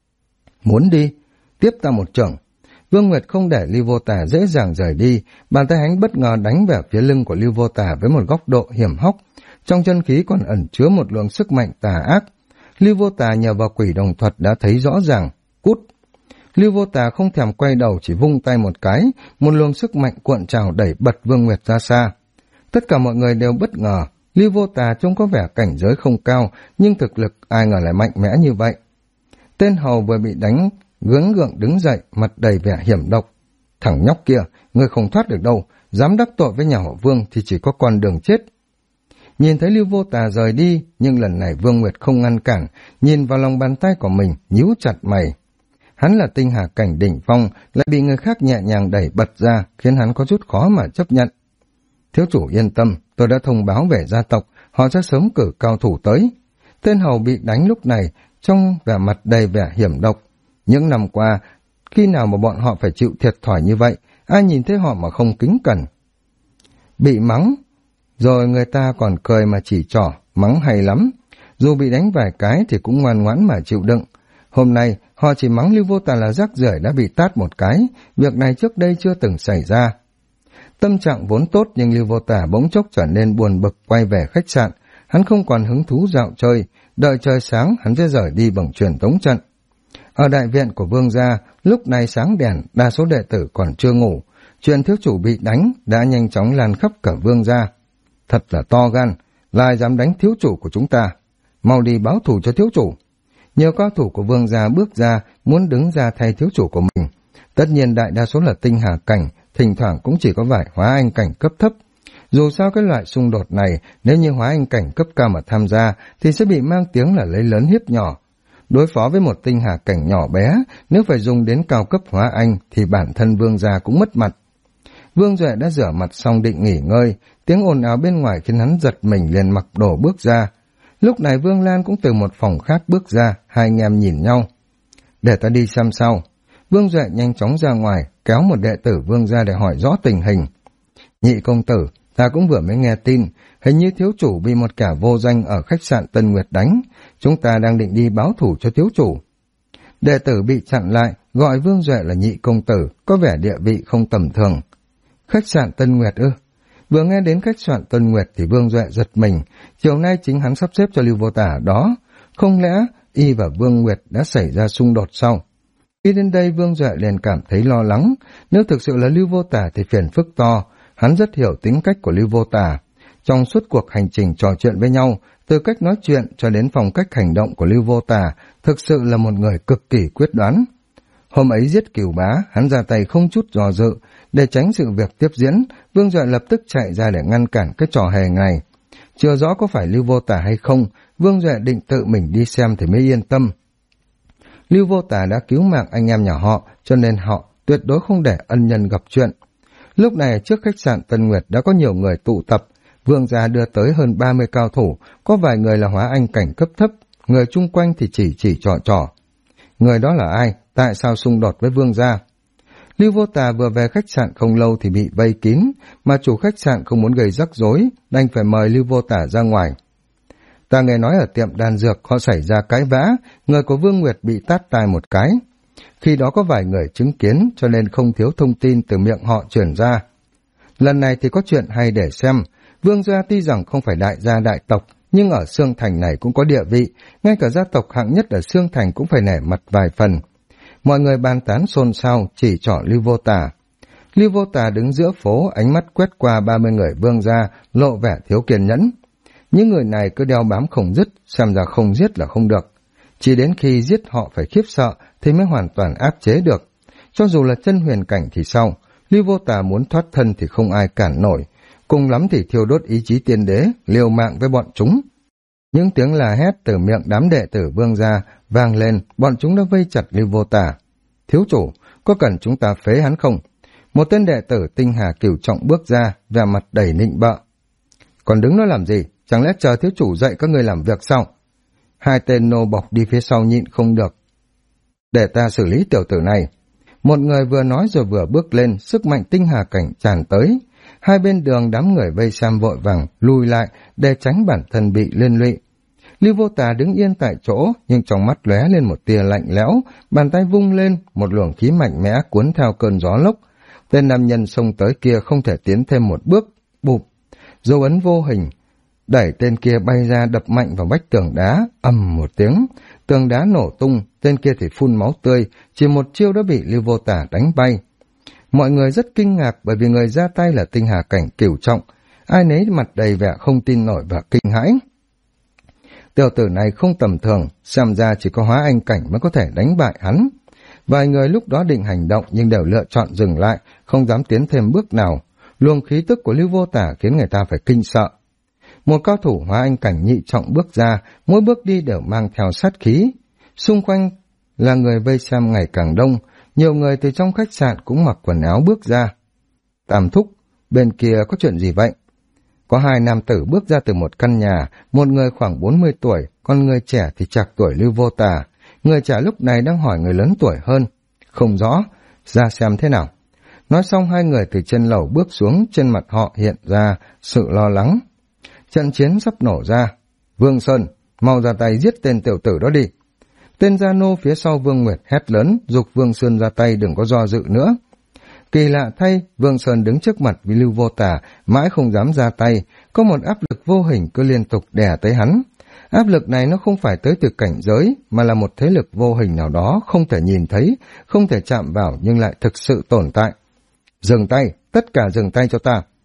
Muốn đi, tiếp ta một chưởng. Vương Nguyệt không để Lưu Vô Tả dễ dàng rời đi, bàn tay hắn bất ngờ đánh về phía lưng của Lưu Vô Tả với một góc độ hiểm hóc, trong chân khí còn ẩn chứa một luồng sức mạnh tà ác. Lưu Vô Tả nhờ vào quỷ đồng thuật đã thấy rõ ràng, cút. Lưu Vô Tả không thèm quay đầu, chỉ vung tay một cái, một luồng sức mạnh cuộn trào đẩy bật Vương Nguyệt ra xa. Tất cả mọi người đều bất ngờ, Lưu Vô Tả trông có vẻ cảnh giới không cao, nhưng thực lực ai ngờ lại mạnh mẽ như vậy. Tên hầu vừa bị đánh, gớm gượng đứng dậy, mặt đầy vẻ hiểm độc. Thằng nhóc kia, ngươi không thoát được đâu, dám đắc tội với nhà họ Vương thì chỉ có con đường chết. Nhìn thấy Lưu Vô Tả rời đi, nhưng lần này Vương Nguyệt không ngăn cản, nhìn vào lòng bàn tay của mình, nhíu chặt mày. Hắn là tinh hà cảnh đỉnh phong, lại bị người khác nhẹ nhàng đẩy bật ra, khiến hắn có chút khó mà chấp nhận. Thiếu chủ yên tâm, tôi đã thông báo về gia tộc, họ sẽ sớm cử cao thủ tới. Tên hầu bị đánh lúc này, trong vẻ mặt đầy vẻ hiểm độc. Những năm qua, khi nào mà bọn họ phải chịu thiệt thòi như vậy, ai nhìn thấy họ mà không kính cẩn. Bị mắng, rồi người ta còn cười mà chỉ trỏ, mắng hay lắm. Dù bị đánh vài cái thì cũng ngoan ngoãn mà chịu đựng. Hôm nay, họ chỉ mắng Lưu Vô Tả là rác rưởi đã bị tát một cái, việc này trước đây chưa từng xảy ra. Tâm trạng vốn tốt nhưng Lưu Vô Tả bỗng chốc trở nên buồn bực quay về khách sạn. Hắn không còn hứng thú dạo chơi, đợi trời sáng hắn sẽ rời đi bằng truyền tống trận. Ở đại viện của Vương gia, lúc này sáng đèn, đa số đệ tử còn chưa ngủ. Chuyện thiếu chủ bị đánh đã nhanh chóng lan khắp cả Vương gia. Thật là to gan, lại dám đánh thiếu chủ của chúng ta. mau đi báo thù cho thiếu chủ. Nhiều cao thủ của Vương gia bước ra, muốn đứng ra thay thiếu chủ của mình. Tất nhiên đại đa số là tinh hà cảnh, thỉnh thoảng cũng chỉ có vài hóa anh cảnh cấp thấp. Dù sao cái loại xung đột này, nếu như hóa anh cảnh cấp cao mà tham gia, thì sẽ bị mang tiếng là lấy lớn hiếp nhỏ. Đối phó với một tinh hà cảnh nhỏ bé, nếu phải dùng đến cao cấp hóa anh, thì bản thân Vương gia cũng mất mặt. Vương Duệ đã rửa mặt xong định nghỉ ngơi, tiếng ồn ào bên ngoài khiến hắn giật mình liền mặc đồ bước ra. Lúc này Vương Lan cũng từ một phòng khác bước ra, hai anh em nhìn nhau. Để ta đi xem sau. Vương Duệ nhanh chóng ra ngoài, kéo một đệ tử Vương ra để hỏi rõ tình hình. Nhị công tử, ta cũng vừa mới nghe tin, hình như thiếu chủ bị một kẻ vô danh ở khách sạn Tân Nguyệt đánh, chúng ta đang định đi báo thủ cho thiếu chủ. Đệ tử bị chặn lại, gọi Vương Duệ là nhị công tử, có vẻ địa vị không tầm thường. Khách sạn Tân Nguyệt ư? Vừa nghe đến khách sạn Tân Nguyệt thì Vương Duệ giật mình, chiều nay chính hắn sắp xếp cho Lưu Vô Tả đó, không lẽ y và Vương Nguyệt đã xảy ra xung đột sau? Khi đến đây Vương Duệ liền cảm thấy lo lắng, nếu thực sự là Lưu Vô Tả thì phiền phức to, hắn rất hiểu tính cách của Lưu Vô Tả. Trong suốt cuộc hành trình trò chuyện với nhau, từ cách nói chuyện cho đến phong cách hành động của Lưu Vô Tả, thực sự là một người cực kỳ quyết đoán. Hôm ấy giết Cửu Bá, hắn ra tay không chút do dự, để tránh sự việc tiếp diễn, Vương Duệ lập tức chạy ra để ngăn cản cái trò hề này. Chưa rõ có phải Lưu Vô Tả hay không, Vương Duệ định tự mình đi xem thì mới yên tâm. Lưu Vô Tả đã cứu mạng anh em nhà họ, cho nên họ tuyệt đối không để ân nhân gặp chuyện. Lúc này trước khách sạn Tân Nguyệt đã có nhiều người tụ tập, Vương gia đưa tới hơn 30 cao thủ, có vài người là hóa anh cảnh cấp thấp, người chung quanh thì chỉ trò. Người đó là ai? Tại sao xung đột với Vương gia? Lưu Vô Tà vừa về khách sạn không lâu thì bị vây kín, mà chủ khách sạn không muốn gây rắc rối, đành phải mời Lưu Vô Tà ra ngoài. Ta nghe nói ở tiệm đan dược họ xảy ra cãi vã, người của Vương Nguyệt bị tát tai một cái. Khi đó có vài người chứng kiến cho nên không thiếu thông tin từ miệng họ truyền ra. Lần này thì có chuyện hay để xem, Vương gia tuy rằng không phải đại gia đại tộc, nhưng ở Sương Thành này cũng có địa vị, ngay cả gia tộc hạng nhất ở Sương Thành cũng phải nể mặt vài phần. Mọi người bàn tán xôn xao, chỉ trỏ Lưu Vô Tà. Lưu Vô Tà đứng giữa phố, ánh mắt quét qua 30 người Vương gia, lộ vẻ thiếu kiên nhẫn. Những người này cứ đeo bám không dứt, xem ra không giết là không được. Chỉ đến khi giết họ phải khiếp sợ thì mới hoàn toàn áp chế được. Cho dù là chân huyền cảnh thì sao, Lưu Vô Tà muốn thoát thân thì không ai cản nổi, cùng lắm thì thiêu đốt ý chí tiên đế, liều mạng với bọn chúng. Những tiếng la hét từ miệng đám đệ tử Vương gia vang lên, bọn chúng đã vây chặt Lưu Vô Tà. Thiếu chủ, có cần chúng ta phế hắn không? Một tên đệ tử tinh hà cửu trọng bước ra, vẻ mặt đầy nịnh bợ. Còn đứng đó làm gì? Chẳng lẽ chờ thiếu chủ dạy các người làm việc sao? Hai tên nô bộc đi phía sau nhịn không được. Để ta xử lý tiểu tử này. Một người vừa nói rồi vừa bước lên, sức mạnh tinh hà cảnh tràn tới. Hai bên đường đám người vây xem vội vàng lùi lại để tránh bản thân bị liên lụy. Lưu Vô Tà đứng yên tại chỗ, nhưng trong mắt lóe lên một tia lạnh lẽo, bàn tay vung lên, một luồng khí mạnh mẽ cuốn theo cơn gió lốc. Tên nam nhân xông tới kia không thể tiến thêm một bước, bụp, dấu ấn vô hình đẩy tên kia bay ra đập mạnh vào vách tường đá, ầm một tiếng, tường đá nổ tung, tên kia thì phun máu tươi, chỉ một chiêu đã bị Lưu Vô Tà đánh bay. Mọi người rất kinh ngạc bởi vì người ra tay là tinh hà cảnh cửu trọng, ai nấy mặt đầy vẻ không tin nổi và kinh hãi. Tiểu tử này không tầm thường, xem ra chỉ có hóa anh cảnh mới có thể đánh bại hắn. Vài người lúc đó định hành động nhưng đều lựa chọn dừng lại, không dám tiến thêm bước nào. Luồng khí tức của Lưu Vô Tả khiến người ta phải kinh sợ. Một cao thủ hóa anh cảnh nhị trọng bước ra, mỗi bước đi đều mang theo sát khí. Xung quanh là người vây xem ngày càng đông, nhiều người từ trong khách sạn cũng mặc quần áo bước ra. Tam thúc, bên kia có chuyện gì vậy? Có hai nam tử bước ra từ một căn nhà, một người khoảng 40 tuổi, còn người trẻ thì trạc tuổi Lưu Vô Tà. Người trẻ lúc này đang hỏi người lớn tuổi hơn. Không rõ, ra xem thế nào. Nói xong hai người từ trên lầu bước xuống, trên mặt họ hiện ra sự lo lắng. Trận chiến sắp nổ ra. Vương Sơn, mau ra tay giết tên tiểu tử đó đi. Tên gia nô phía sau Vương Nguyệt hét lớn, giục Vương Sơn ra tay đừng có do dự nữa. Kỳ lạ thay, Vương Sơn đứng trước mặt với Lưu Vô Tà, mãi không dám ra tay, có một áp lực vô hình cứ liên tục đè tới hắn. Áp lực này nó không phải tới từ cảnh giới, mà là một thế lực vô hình nào đó, không thể nhìn thấy, không thể chạm vào nhưng lại thực sự tồn tại. Dừng tay, tất cả dừng tay cho ta.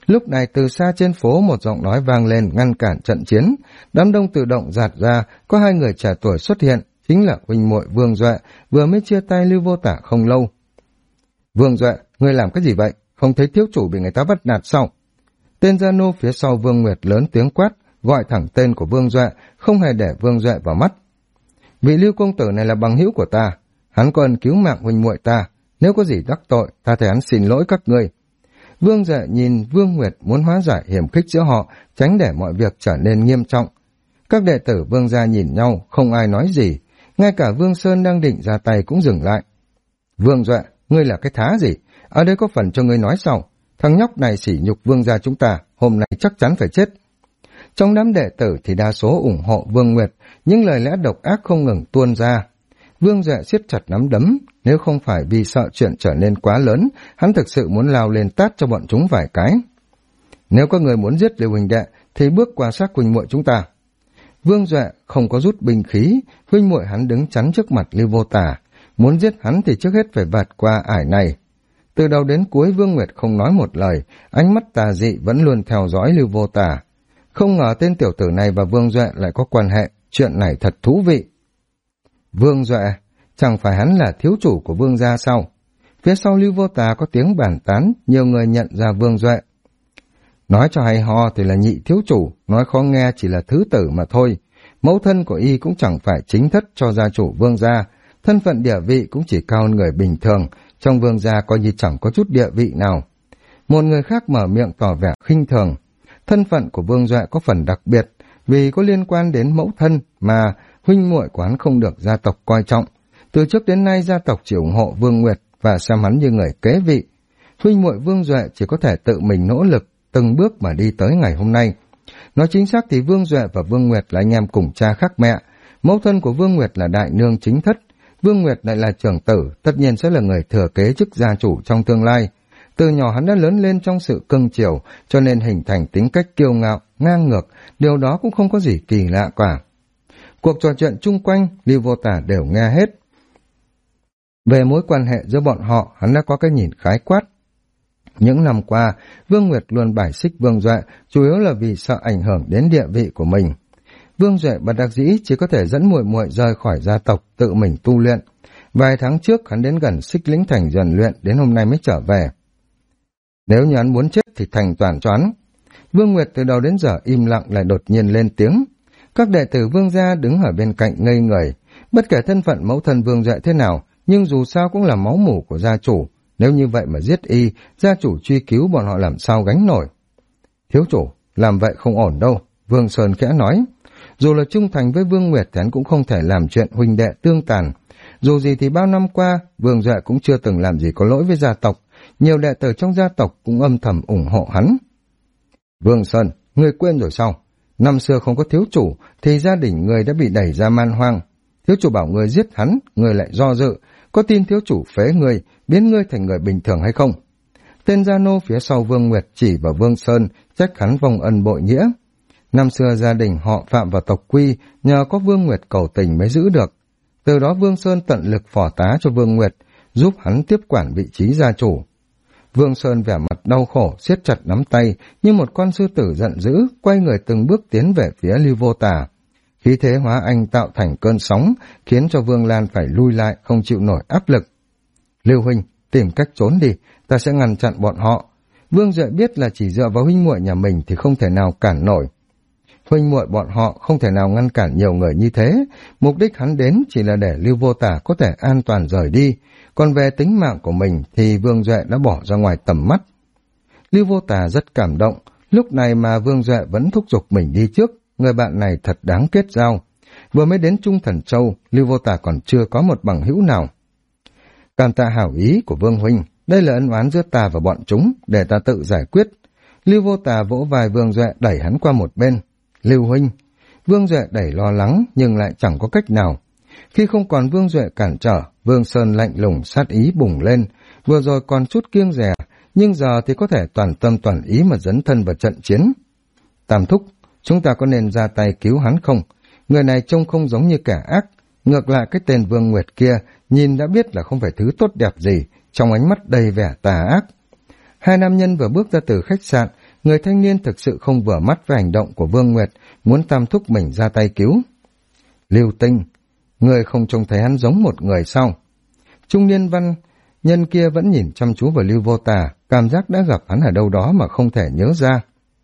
Lúc này từ xa trên phố một giọng nói vang lên ngăn cản trận chiến, đám đông tự động dạt ra, có hai người trẻ tuổi xuất hiện, chính là huynh muội Vương Duệ, vừa mới chia tay Lưu Vô Tả không lâu. Vương Duệ, ngươi làm cái gì vậy? Không thấy thiếu chủ bị người ta bắt nạt sao? Tên gia nô phía sau Vương Nguyệt lớn tiếng quát, gọi thẳng tên của Vương Duệ, không hề để Vương Duệ vào mắt. Vị Lưu công tử này là bằng hữu của ta, hắn có ân cứu mạng huynh muội ta, nếu có gì đắc tội, ta thấy hắn xin lỗi các ngươi. Vương Duệ nhìn Vương Nguyệt muốn hóa giải hiểm khích giữa họ, tránh để mọi việc trở nên nghiêm trọng. Các đệ tử Vương gia nhìn nhau, không ai nói gì, ngay cả Vương Sơn đang định ra tay cũng dừng lại. Vương Duệ, ngươi là cái thá gì? Ở đây có phần cho ngươi nói sau. Thằng nhóc này sỉ nhục Vương gia chúng ta, hôm nay chắc chắn phải chết. Trong đám đệ tử thì đa số ủng hộ Vương Nguyệt, những lời lẽ độc ác không ngừng tuôn ra. Vương Duệ siết chặt nắm đấm, nếu không phải vì sợ chuyện trở nên quá lớn, hắn thực sự muốn lao lên tát cho bọn chúng vài cái. Nếu có người muốn giết Lưu huynh đệ, thì bước qua xác huynh muội chúng ta. Vương Duệ không có rút binh khí, huynh muội hắn đứng chắn trước mặt Lưu Vô Tả, muốn giết hắn thì trước hết phải vượt qua ải này. Từ đầu đến cuối Vương Nguyệt không nói một lời, ánh mắt tà dị vẫn luôn theo dõi Lưu Vô Tả. Không ngờ tên tiểu tử này và Vương Duệ lại có quan hệ, chuyện này thật thú vị. Vương Duệ, chẳng phải hắn là thiếu chủ của Vương gia sao? Phía sau Lưu Vô Tả có tiếng bàn tán, nhiều người nhận ra Vương Duệ. Nói cho hay ho thì là nhị thiếu chủ, nói khó nghe chỉ là thứ tử mà thôi. Mẫu thân của y cũng chẳng phải chính thất cho gia chủ Vương gia, thân phận địa vị cũng chỉ cao hơn người bình thường, trong Vương gia coi như chẳng có chút địa vị nào. Một người khác mở miệng tỏ vẻ khinh thường. Thân phận của Vương Duệ có phần đặc biệt, vì có liên quan đến mẫu thân mà huynh muội của hắn không được gia tộc coi trọng. Từ trước đến nay gia tộc chỉ ủng hộ Vương Nguyệt và xem hắn như người kế vị. Huynh muội Vương Duệ chỉ có thể tự mình nỗ lực, từng bước mà đi tới ngày hôm nay. Nói chính xác thì Vương Duệ và Vương Nguyệt là anh em cùng cha khác mẹ. Mẫu thân của Vương Nguyệt là đại nương chính thất, Vương Nguyệt lại là trưởng tử, tất nhiên sẽ là người thừa kế chức gia chủ trong tương lai. Từ nhỏ hắn đã lớn lên trong sự cưng chiều, cho nên hình thành tính cách kiêu ngạo, ngang ngược, điều đó cũng không có gì kỳ lạ cả. Cuộc trò chuyện chung quanh, Lưu Vô Tả đều nghe hết. Về mối quan hệ giữa bọn họ, hắn đã có cái nhìn khái quát. Những năm qua, Vương Nguyệt luôn bài xích Vương Duệ, chủ yếu là vì sợ ảnh hưởng đến địa vị của mình. Vương Duệ bất đắc dĩ chỉ có thể dẫn muội muội rời khỏi gia tộc, tự mình tu luyện. Vài tháng trước hắn đến gần Xích Lĩnh Thành rèn luyện, đến hôm nay mới trở về. Nếu như hắn muốn chết thì thành toàn cho hắn. Vương Nguyệt từ đầu đến giờ im lặng lại đột nhiên lên tiếng. Các đệ tử Vương gia đứng ở bên cạnh ngây người. Bất kể thân phận mẫu thân Vương Duệ thế nào, nhưng dù sao cũng là máu mủ của gia chủ. Nếu như vậy mà giết y, gia chủ truy cứu bọn họ làm sao gánh nổi. Thiếu chủ, làm vậy không ổn đâu, Vương Sơn khẽ nói. Dù là trung thành với Vương Nguyệt thì hắn cũng không thể làm chuyện huynh đệ tương tàn. Dù gì thì bao năm qua, Vương Duệ cũng chưa từng làm gì có lỗi với gia tộc. Nhiều đệ tử trong gia tộc cũng âm thầm ủng hộ hắn. Vương Sơn, ngươi quên rồi sao? Năm xưa không có thiếu chủ, thì gia đình ngươi đã bị đẩy ra man hoang. Thiếu chủ bảo ngươi giết hắn, ngươi lại do dự. Có tin thiếu chủ phế ngươi, biến ngươi thành người bình thường hay không? Tên gia nô phía sau Vương Nguyệt chỉ vào Vương Sơn, trách hắn vong ân bội nghĩa. Năm xưa gia đình họ phạm vào tộc quy, nhờ có Vương Nguyệt cầu tình mới giữ được. Từ đó Vương Sơn tận lực phò tá cho Vương Nguyệt, giúp hắn tiếp quản vị trí gia chủ. Vương Sơn vẻ mặt đau khổ, siết chặt nắm tay, như một con sư tử giận dữ, quay người từng bước tiến về phía Lưu Vô Tả. Khí thế hóa anh tạo thành cơn sóng, khiến cho Vương Lan phải lui lại, không chịu nổi áp lực. Lưu huynh, tìm cách trốn đi, ta sẽ ngăn chặn bọn họ. Vương Duệ biết là chỉ dựa vào huynh muội nhà mình thì không thể nào cản nổi. Huynh muội bọn họ không thể nào ngăn cản nhiều người như thế, mục đích hắn đến chỉ là để Lưu Vô Tả có thể an toàn rời đi, còn về tính mạng của mình thì Vương Duệ đã bỏ ra ngoài tầm mắt. Lưu Vô Tả rất cảm động, lúc này mà Vương Duệ vẫn thúc giục mình đi trước, người bạn này thật đáng kết giao. Vừa mới đến Trung Thần Châu, Lưu Vô Tả còn chưa có một bằng hữu nào. Cảm tạ hảo ý của Vương huynh, đây là ân oán giữa ta và bọn chúng, để ta tự giải quyết. Lưu Vô Tả vỗ vai Vương Duệ đẩy hắn qua một bên. Lưu huynh, Vương Duệ đẩy lo lắng nhưng lại chẳng có cách nào. Khi không còn Vương Duệ cản trở, Vương Sơn lạnh lùng sát ý bùng lên, vừa rồi còn chút kiêng dè, nhưng giờ thì có thể toàn tâm toàn ý mà dấn thân vào trận chiến. Tam thúc, chúng ta có nên ra tay cứu hắn không? Người này trông không giống như kẻ ác, ngược lại cái tên Vương Nguyệt kia nhìn đã biết là không phải thứ tốt đẹp gì, trong ánh mắt đầy vẻ tà ác. Hai nam nhân vừa bước ra từ khách sạn, Người thanh niên thực sự không vừa mắt với hành động của Vương Nguyệt, muốn tam thúc mình ra tay cứu. Lưu Tinh, người không trông thấy hắn giống một người sao? Trung niên văn nhân kia vẫn nhìn chăm chú vào Lưu Vô Tà, cảm giác đã gặp hắn ở đâu đó mà không thể nhớ ra.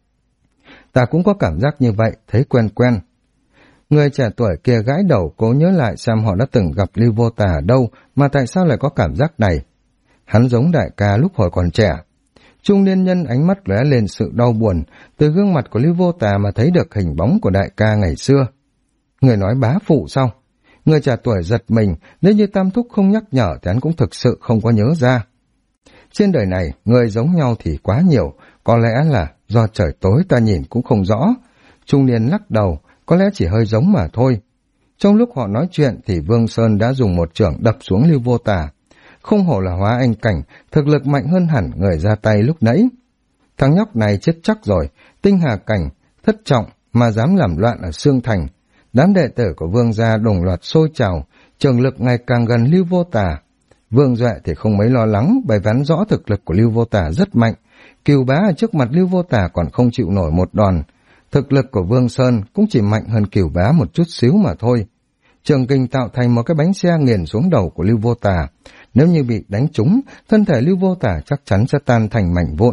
Ta cũng có cảm giác như vậy, thấy quen quen. Người trẻ tuổi kia gãi đầu cố nhớ lại xem họ đã từng gặp Lưu Vô Tà ở đâu mà tại sao lại có cảm giác này. Hắn giống đại ca lúc hồi còn trẻ. Trung niên nhân ánh mắt lóe lên sự đau buồn, từ gương mặt của Lưu Vô Tà mà thấy được hình bóng của đại ca ngày xưa. Người nói bá phụ sao? Người trẻ tuổi giật mình, nếu như tam thúc không nhắc nhở thì hắn cũng thực sự không có nhớ ra. Trên đời này, người giống nhau thì quá nhiều, có lẽ là do trời tối ta nhìn cũng không rõ. Trung niên lắc đầu, có lẽ chỉ hơi giống mà thôi. Trong lúc họ nói chuyện thì Vương Sơn đã dùng một chưởng đập xuống Lưu Vô Tà. Không hổ là hóa anh cảnh, thực lực mạnh hơn hẳn người ra tay lúc nãy. Thằng nhóc này chết chắc rồi, tinh hà cảnh, thất trọng mà dám làm loạn ở Sương Thành. Đám đệ tử của Vương gia đồng loạt sôi trào, trường lực ngày càng gần Lưu Vô Tà. Vương Duệ thì không mấy lo lắng, bởi ván rõ thực lực của Lưu Vô Tà rất mạnh. Cừu Bá ở trước mặt Lưu Vô Tà còn không chịu nổi một đòn. Thực lực của Vương Sơn cũng chỉ mạnh hơn Cừu Bá một chút xíu mà thôi. Trường kình tạo thành một cái bánh xe nghiền xuống đầu của Lưu Vô Tà. Nếu như bị đánh trúng, thân thể Lưu Vô Tà chắc chắn sẽ tan thành mảnh vụn.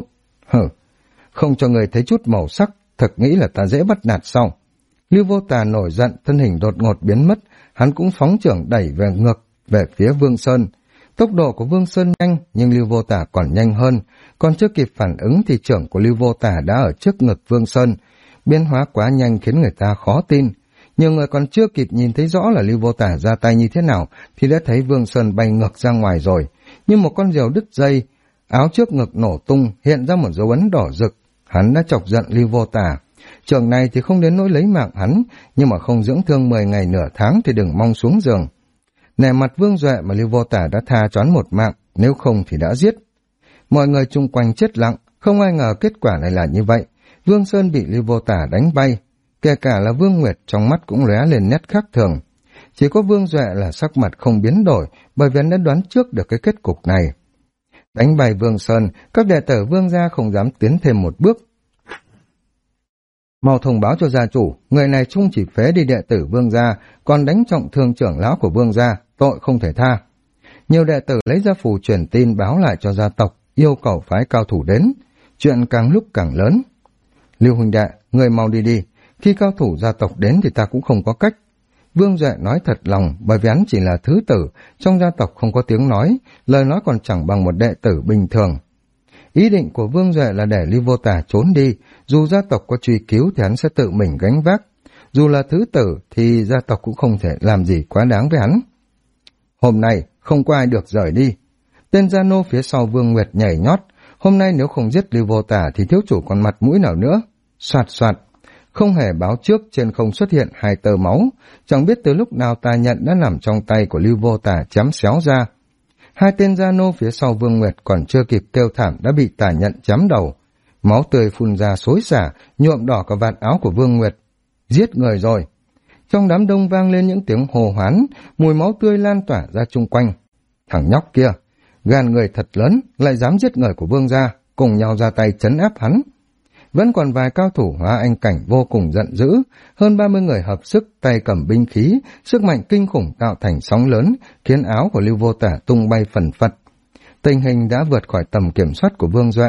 Không cho người thấy chút màu sắc, thật nghĩ là ta dễ bắt nạt sao? Lưu Vô Tà nổi giận, thân hình đột ngột biến mất, hắn cũng phóng chưởng đẩy về phía Vương Sơn. Tốc độ của Vương Sơn nhanh, nhưng Lưu Vô Tà còn nhanh hơn, còn chưa kịp phản ứng thì chưởng của Lưu Vô Tà đã ở trước ngực Vương Sơn. Biến hóa quá nhanh khiến người ta khó tin. Nhiều người còn chưa kịp nhìn thấy rõ là Lưu Vô Tà ra tay như thế nào thì đã thấy Vương Sơn bay ngược ra ngoài rồi. Như một con diều đứt dây, áo trước ngực nổ tung, hiện ra một dấu ấn đỏ rực. Hắn đã chọc giận Lưu Vô Tà. Trường này thì không đến nỗi lấy mạng hắn, nhưng mà không dưỡng thương 10 ngày nửa tháng thì đừng mong xuống giường. Nể mặt Vương Duệ mà Lưu Vô Tà đã tha choán một mạng, nếu không thì đã giết. Mọi người chung quanh chết lặng, không ai ngờ kết quả này là như vậy. Vương Sơn bị Lưu Vô Tà đánh bay, kể cả là Vương Nguyệt trong mắt cũng lóe lên nét khác thường. Chỉ có Vương Duệ là sắc mặt không biến đổi, bởi vì hắn đã đoán trước được cái kết cục này. Đánh bay Vương Sơn, các đệ tử Vương gia không dám tiến thêm một bước. Mau thông báo cho gia chủ, người này chung chỉ phế đi đệ tử Vương gia, còn đánh trọng thương trưởng lão của Vương gia, tội không thể tha. Nhiều đệ tử lấy ra phù truyền tin báo lại cho gia tộc, yêu cầu phái cao thủ đến. Chuyện càng lúc càng lớn. Lưu huynh đệ, người mau đi đi, khi cao thủ gia tộc đến thì ta cũng không có cách. Vương Duệ nói thật lòng, bởi vì hắn chỉ là thứ tử, trong gia tộc không có tiếng nói, lời nói còn chẳng bằng một đệ tử bình thường. Ý định của Vương Duệ là để Lưu Vô Tà trốn đi, dù gia tộc có truy cứu thì hắn sẽ tự mình gánh vác. Dù là thứ tử thì gia tộc cũng không thể làm gì quá đáng với hắn. Hôm nay không có ai được rời đi. Tên gia nô phía sau Vương Nguyệt nhảy nhót, hôm nay nếu không giết Lưu Vô Tà thì thiếu chủ còn mặt mũi nào nữa. Soạt soạt, không hề báo trước trên không xuất hiện 2 tờ máu, chẳng biết từ lúc nào tà nhận đã nằm trong tay của Lưu Vô Tà chém xéo ra. 2 tên gia nô phía sau Vương Nguyệt còn chưa kịp kêu thảm đã bị tà nhận chém đầu. Máu tươi phun ra xối xả, nhuộm đỏ cả vạt áo của Vương Nguyệt. Giết người rồi! Trong đám đông vang lên những tiếng hô hoán, mùi máu tươi lan tỏa ra chung quanh. Thằng nhóc kia, gan người thật lớn, lại dám giết người của Vương gia, cùng nhau ra tay trấn áp hắn. Vẫn còn vài cao thủ hóa anh cảnh vô cùng giận dữ, hơn 30 người hợp sức, tay cầm binh khí, sức mạnh kinh khủng tạo thành sóng lớn, khiến áo của Lưu Vô Tà tung bay phần phật. Tình hình đã vượt khỏi tầm kiểm soát của Vương Duệ.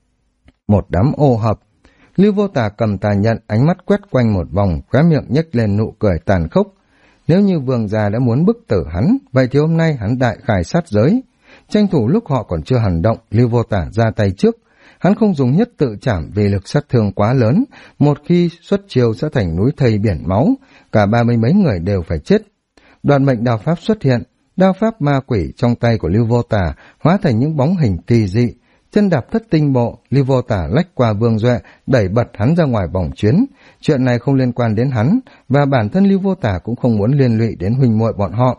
Một đám ô hợp, Lưu Vô Tà cầm tà nhận, ánh mắt quét quanh một vòng, khóe miệng nhếch lên nụ cười tàn khốc. Nếu như Vương gia đã muốn bức tử hắn, vậy thì hôm nay hắn đại khai sát giới. Tranh thủ lúc họ còn chưa hành động, Lưu Vô Tà ra tay trước. Hắn không dùng nhất tự trảm vì lực sát thương quá lớn, một khi xuất chiêu sẽ thành núi thây biển máu, cả 30 mấy người đều phải chết. Đoạt mệnh đao pháp xuất hiện, đao pháp ma quỷ trong tay của Lưu Vô Tà hóa thành những bóng hình kỳ dị, chân đạp thất tinh bộ, Lưu Vô Tà lách qua Vương Duệ, đẩy bật hắn ra ngoài vòng chuyến. Chuyện này không liên quan đến hắn, và bản thân Lưu Vô Tà cũng không muốn liên lụy đến huynh muội bọn họ.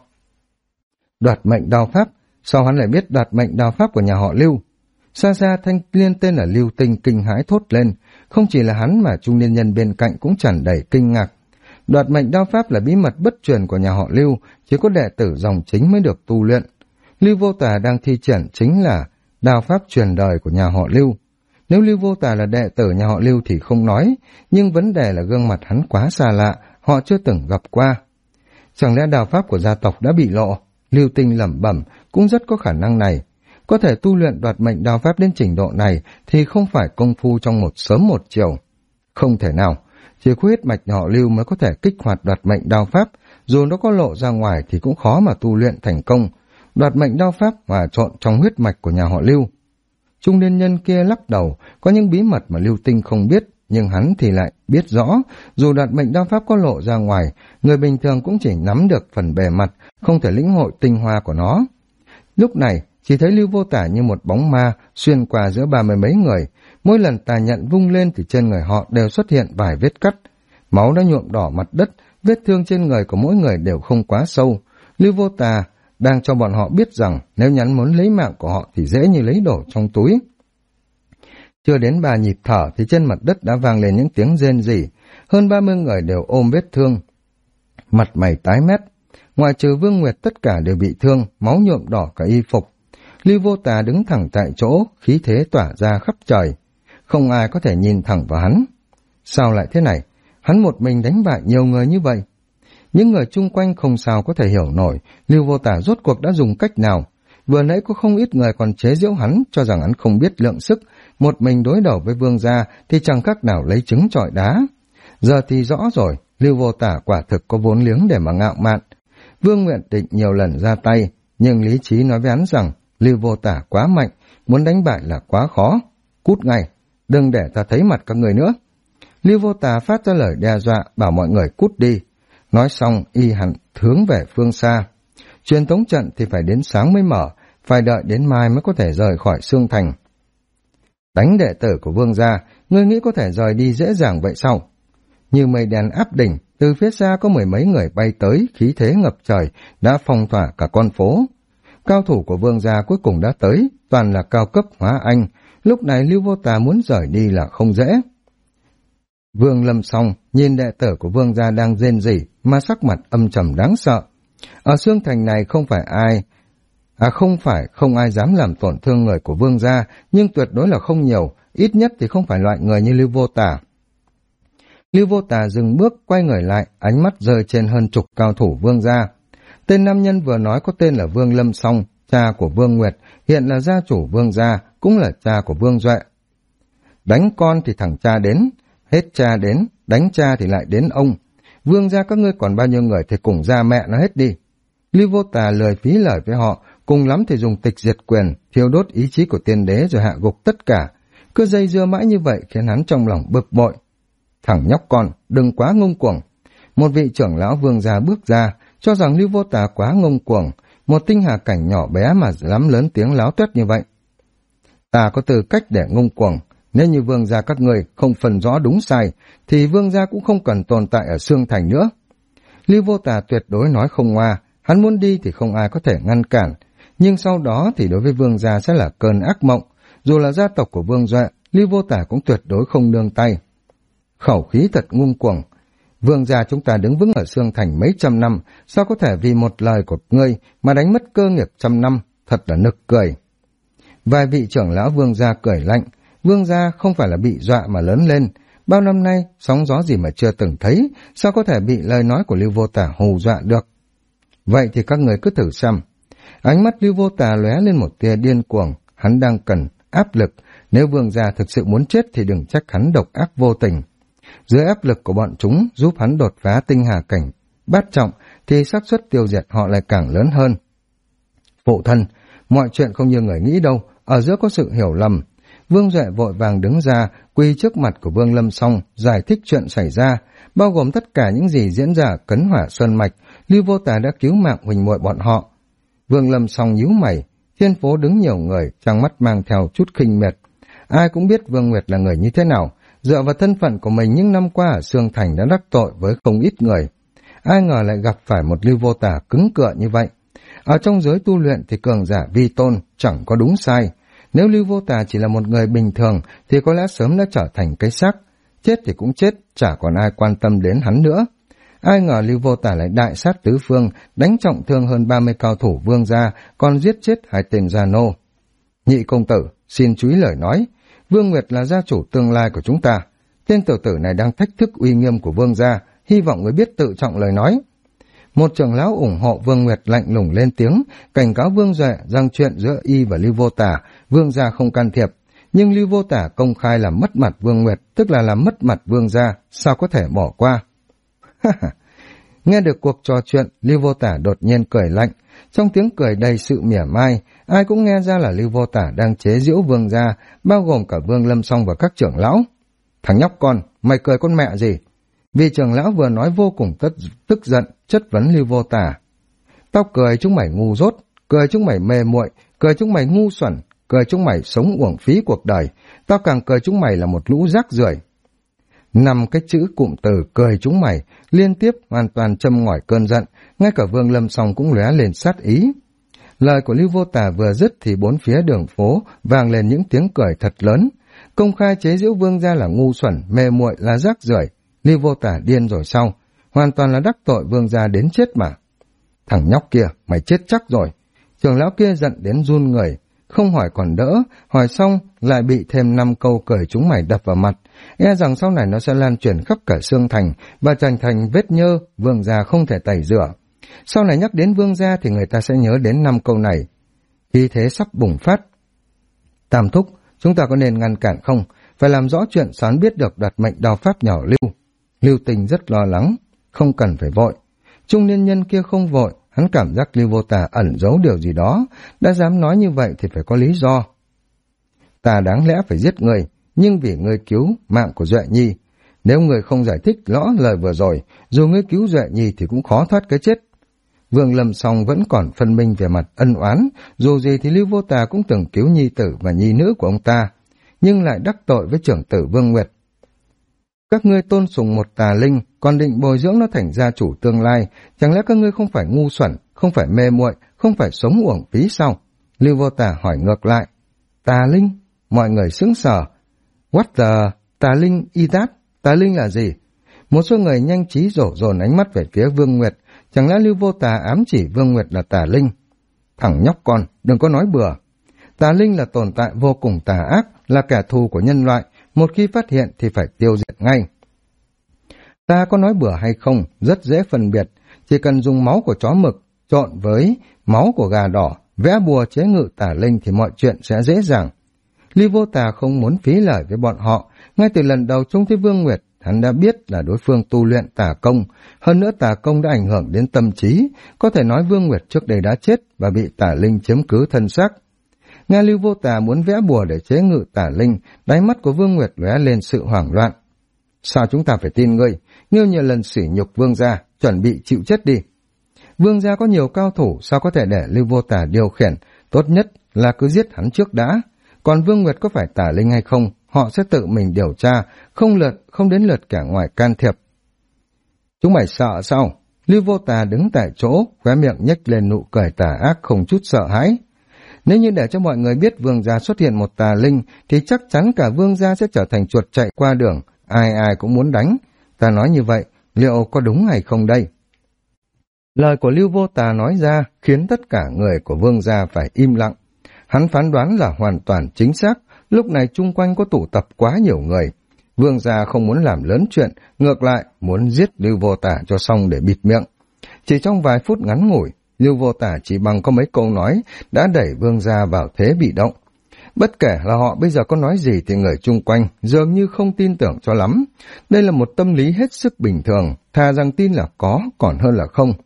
Đoạt mệnh đao pháp, sao hắn lại biết đoạt mệnh đao pháp của nhà họ Lưu? Xa xa thanh niên tên là Lưu Tinh kinh hãi thốt lên, không chỉ là hắn mà trung niên nhân bên cạnh cũng tràn đầy kinh ngạc. Đoạt mệnh đao pháp là bí mật bất truyền của nhà họ Lưu, chỉ có đệ tử dòng chính mới được tu luyện. Lưu Vô Tà đang thi triển chính là đao pháp truyền đời của nhà họ Lưu. Nếu Lưu Vô Tà là đệ tử nhà họ Lưu thì không nói, nhưng vấn đề là gương mặt hắn quá xa lạ, họ chưa từng gặp qua. Chẳng lẽ đạo pháp của gia tộc đã bị lộ? Lưu Tinh lẩm bẩm, cũng rất có khả năng này. Có thể tu luyện đoạt mệnh đao pháp đến trình độ này thì không phải công phu trong một sớm một chiều. Không thể nào, chỉ có huyết mạch họ Lưu mới có thể kích hoạt đoạt mệnh đao pháp, dù nó có lộ ra ngoài thì cũng khó mà tu luyện thành công. Đoạt mệnh đao pháp và trộn trong huyết mạch của nhà họ Lưu. Trung niên nhân kia lắc đầu, có những bí mật mà Lưu Tinh không biết, nhưng hắn thì lại biết rõ, dù đoạt mệnh đao pháp có lộ ra ngoài, người bình thường cũng chỉ nắm được phần bề mặt, không thể lĩnh hội tinh hoa của nó. Lúc này, chỉ thấy Lưu Vô Tả như một bóng ma xuyên qua giữa 30 mấy người, mỗi lần tà nhận vung lên thì trên người họ đều xuất hiện vài vết cắt. Máu đã nhuộm đỏ mặt đất, vết thương trên người của mỗi người đều không quá sâu. Lưu Vô Tà đang cho bọn họ biết rằng nếu nhắn muốn lấy mạng của họ thì dễ như lấy đổ trong túi. Chưa đến 3 nhịp thở thì trên mặt đất đã vang lên những tiếng rên rỉ, hơn 30 người đều ôm vết thương. Mặt mày tái mét, ngoại trừ Vương Nguyệt tất cả đều bị thương, máu nhuộm đỏ cả y phục. Lưu Vô Tà đứng thẳng tại chỗ, khí thế tỏa ra khắp trời. Không ai có thể nhìn thẳng vào hắn. Sao lại thế này? Hắn một mình đánh bại nhiều người như vậy. Những người chung quanh không sao có thể hiểu nổi Lưu Vô Tả rốt cuộc đã dùng cách nào. Vừa nãy có không ít người còn chế giễu hắn, cho rằng hắn không biết lượng sức, một mình đối đầu với Vương gia thì chẳng khác nào lấy trứng trọi đá. Giờ thì rõ rồi, Lưu Vô Tả quả thực có vốn liếng để mà ngạo mạn. Vương Nguyện định nhiều lần ra tay, nhưng lý trí nói với hắn rằng Lưu Vô Tả quá mạnh, muốn đánh bại là quá khó. Cút ngay, đừng để ta thấy mặt các người nữa. Lưu Vô Tả phát ra lời đe dọa, bảo mọi người cút đi. Nói xong, y hẳn hướng về phương xa. Truyền tống trận thì phải đến sáng mới mở, phải đợi đến mai mới có thể rời khỏi Xương Thành. Đánh đệ tử của Vương gia, ngươi nghĩ có thể rời đi dễ dàng vậy sao? Như mây đen áp đỉnh, từ phía xa có mười mấy người bay tới, khí thế ngập trời, đã phong tỏa cả con phố. Cao thủ của Vương gia cuối cùng đã tới, toàn là cao cấp hóa anh. Lúc này Lưu Vô Tà muốn rời đi là không dễ. Vương Lâm Song nhìn đệ tử của Vương gia đang rên rỉ mà sắc mặt âm trầm đáng sợ. Ở Xương Thành này không phải không ai dám làm tổn thương người của Vương gia, nhưng tuyệt đối là không nhiều, ít nhất thì không phải loại người như Lưu Vô Tả. Lưu Vô Tả dừng bước, quay người lại, ánh mắt rơi trên hơn chục cao thủ Vương gia. Tên nam nhân vừa nói có tên là Vương Lâm Song, cha của Vương Nguyệt, hiện là gia chủ Vương gia, cũng là cha của Vương Duệ. Đánh con thì thằng cha đến, hết cha đến, đánh cha thì lại đến ông. Vương gia các ngươi còn bao nhiêu người thì cùng ra mẹ nó hết đi. Lưu Vô Tà lười phí lời với họ, cùng lắm thì dùng tịch diệt quyền, thiêu đốt ý chí của tiên đế rồi hạ gục tất cả. Cứ dây dưa mãi như vậy khiến hắn trong lòng bực bội. Thằng nhóc con, đừng quá ngông cuồng. Một vị trưởng lão Vương gia bước ra, cho rằng Lưu Vô Tà quá ngông cuồng, một tinh hà cảnh nhỏ bé mà dám lớn tiếng láo tuét như vậy. Ta có tư cách để ngông cuồng. Nếu như Vương gia các người không phân rõ đúng sai, thì Vương gia cũng không cần tồn tại ở Xương Thành nữa. Lưu Vô Tà tuyệt đối nói không ngoa, hắn muốn đi thì không ai có thể ngăn cản, nhưng sau đó thì đối với Vương gia sẽ là cơn ác mộng. Dù là gia tộc của Vương Duệ, Lưu Vô Tà cũng tuyệt đối không nương tay. Khẩu khí thật ngông cuồng. Vương gia chúng ta đứng vững ở Xương Thành mấy trăm năm, sao có thể vì một lời của ngươi mà đánh mất cơ nghiệp trăm năm, thật là nực cười. Vài vị trưởng lão Vương gia cười lạnh. Vương gia không phải là bị dọa mà lớn lên, bao năm nay sóng gió gì mà chưa từng thấy, sao có thể bị lời nói của Lưu Vô Tả hù dọa được. Vậy thì các người cứ thử xem. Ánh mắt Lưu Vô Tả lóe lên một tia điên cuồng, hắn đang cần áp lực, nếu Vương gia thực sự muốn chết thì đừng trách hắn độc ác vô tình. Dưới áp lực của bọn chúng giúp hắn đột phá tinh hà cảnh bát trọng thì xác suất tiêu diệt họ lại càng lớn hơn. Phụ thân, mọi chuyện không như người nghĩ đâu, ở giữa có sự hiểu lầm. Vương Duệ vội vàng đứng ra, quỳ trước mặt của Vương Lâm Song, giải thích chuyện xảy ra, bao gồm tất cả những gì diễn ra ở Cấn Hỏa Sơn Mạch. Lưu Vô Tà đã cứu mạng huỳnh muội bọn họ. Vương Lâm Song nhíu mày, trên phố đứng nhiều người, trong mắt mang theo chút khinh miệt. Ai cũng biết Vương Nguyệt là người như thế nào, dựa vào thân phận của mình những năm qua ở Xương Thành đã đắc tội với không ít người. Ai ngờ lại gặp phải một Lưu Vô Tà cứng cựa như vậy. Ở trong giới tu luyện thì cường giả vi tôn, chẳng có đúng sai. Nếu Lưu Vô Tà chỉ là một người bình thường thì có lẽ sớm đã trở thành cái xác. Chết thì cũng chết, chả còn ai quan tâm đến hắn nữa. Ai ngờ Lưu Vô Tà lại đại sát tứ phương, đánh trọng thương hơn 30 cao thủ Vương gia, còn giết chết 2 tên gia nô. Nhị công tử, xin chú ý lời nói. Vương Nguyệt là gia chủ tương lai của chúng ta. Tên tiểu tử này đang thách thức uy nghiêm của Vương gia, hy vọng người biết tự trọng lời nói. Một trưởng lão ủng hộ Vương Nguyệt lạnh lùng lên tiếng, cảnh cáo Vương Duệ rằng chuyện giữa y và Lưu Vô Tả, Vương gia không can thiệp. Nhưng Lưu Vô Tả công khai làm mất mặt Vương Nguyệt, tức là làm mất mặt Vương gia, sao có thể bỏ qua? Nghe được cuộc trò chuyện, Lưu Vô Tả đột nhiên cười lạnh, trong tiếng cười đầy sự mỉa mai, ai cũng nghe ra là Lưu Vô Tả đang chế giễu Vương gia, bao gồm cả Vương Lâm Song và các trưởng lão. Thằng nhóc con, mày cười con mẹ gì? Vị trưởng lão vừa nói vô cùng tức giận, chất vấn Lưu Vô Tả. Tao cười chúng mày ngu dốt, cười chúng mày mê muội, cười chúng mày ngu xuẩn, cười chúng mày sống uổng phí cuộc đời, tao càng cười chúng mày là một lũ rác rưởi. 5 cái chữ cụm từ cười chúng mày liên tiếp hoàn toàn châm ngòi cơn giận, ngay cả Vương Lâm Song cũng lóe lên sát ý. Lời của Lưu Vô Tả vừa dứt thì bốn phía đường phố vang lên những tiếng cười thật lớn, công khai chế giễu Vương gia là ngu xuẩn, mê muội, là rác rưởi. Lưu Vô Tả điên rồi sao? Hoàn toàn là đắc tội Vương gia đến chết mà. Thằng nhóc kia, mày chết chắc rồi. Trưởng lão kia giận đến run người, không hỏi còn đỡ, hỏi xong lại bị thêm 5 câu cười chúng mày đập vào mặt, e rằng sau này nó sẽ lan truyền khắp cả xương thành và trở thành vết nhơ, Vương gia không thể tẩy rửa. Sau này nhắc đến Vương gia thì người ta sẽ nhớ đến 5 câu này. Khí thế sắp bùng phát. Tam thúc, chúng ta có nên ngăn cản không? Phải làm rõ chuyện Sán biết được đoạt mệnh đao pháp nhỏ Lưu. Lưu Tình rất lo lắng, không cần phải vội. Trung niên nhân kia không vội, hắn cảm giác Lưu Vô Tả ẩn giấu điều gì đó, đã dám nói như vậy thì phải có lý do. Ta đáng lẽ phải giết người, nhưng vì ngươi cứu mạng của Duệ Nhi. Nếu ngươi không giải thích rõ lời vừa rồi, dù ngươi cứu Duệ Nhi thì cũng khó thoát cái chết. Vương Lâm Song vẫn còn phân minh về mặt ân oán, dù gì thì Lưu Vô Tả cũng từng cứu nhi tử và nhi nữ của ông ta, nhưng lại đắc tội với trưởng tử Vương Nguyệt. Các ngươi tôn sùng một tà linh, còn định bồi dưỡng nó thành gia chủ tương lai, chẳng lẽ các ngươi không phải ngu xuẩn, không phải mê muội, không phải sống uổng phí sao? Lưu Vô Tả hỏi ngược lại. Tà linh? Mọi người sững sờ. What the... Tà linh y tát? Tà linh là gì? Một số người nhanh trí đổ dồn ánh mắt về phía Vương Nguyệt, chẳng lẽ Lưu Vô Tả ám chỉ Vương Nguyệt là tà linh? Thằng nhóc con, đừng có nói bừa. Tà linh là tồn tại vô cùng tà ác, là kẻ thù của nhân loại, một khi phát hiện thì phải tiêu diệt ngay. Ta có nói bừa hay không, rất dễ phân biệt, chỉ cần dùng máu của chó mực trộn với máu của gà đỏ, vẽ bùa chế ngự tà linh thì mọi chuyện sẽ dễ dàng. Lưu Vô Tả không muốn phí lời với bọn họ, ngay từ lần đầu trông thấy Vương Nguyệt, hắn đã biết là đối phương tu luyện tà công, hơn nữa tà công đã ảnh hưởng đến tâm trí, có thể nói Vương Nguyệt trước đây đã chết và bị tà linh chiếm cứ thân xác. Nghe Lưu Vô Tả muốn vẽ bùa để chế ngự tà linh, đáy mắt của Vương Nguyệt lóe lên sự hoảng loạn. Sao chúng ta phải tin ngươi? Ngươi nhiều lần sỉ nhục Vương gia, chuẩn bị chịu chết đi. Vương gia có nhiều cao thủ, sao có thể để Lưu Vô Tả điều khiển? Tốt nhất là cứ giết hắn trước đã. Còn Vương Nguyệt có phải tà linh hay không, họ sẽ tự mình điều tra, không đến lượt kẻ ngoài can thiệp. Chúng mày sợ sao? Lưu Vô Tả đứng tại chỗ, khóe miệng nhếch lên nụ cười tà ác không chút sợ hãi. Nếu như để cho mọi người biết Vương gia xuất hiện một tà linh, thì chắc chắn cả Vương gia sẽ trở thành chuột chạy qua đường, ai ai cũng muốn đánh. Ta nói như vậy, liệu có đúng hay không đây? Lời của Lưu Vô Tả nói ra khiến tất cả người của Vương gia phải im lặng. Hắn phán đoán là hoàn toàn chính xác, lúc này chung quanh có tụ tập quá nhiều người. Vương gia không muốn làm lớn chuyện, ngược lại muốn giết Lưu Vô Tả cho xong để bịt miệng. Chỉ trong vài phút ngắn ngủi, Lưu Vô Tả chỉ bằng có mấy câu nói đã đẩy Vương gia vào thế bị động. Bất kể là họ bây giờ có nói gì thì người chung quanh dường như không tin tưởng cho lắm. Đây là một tâm lý hết sức bình thường, thà rằng tin là có còn hơn là không.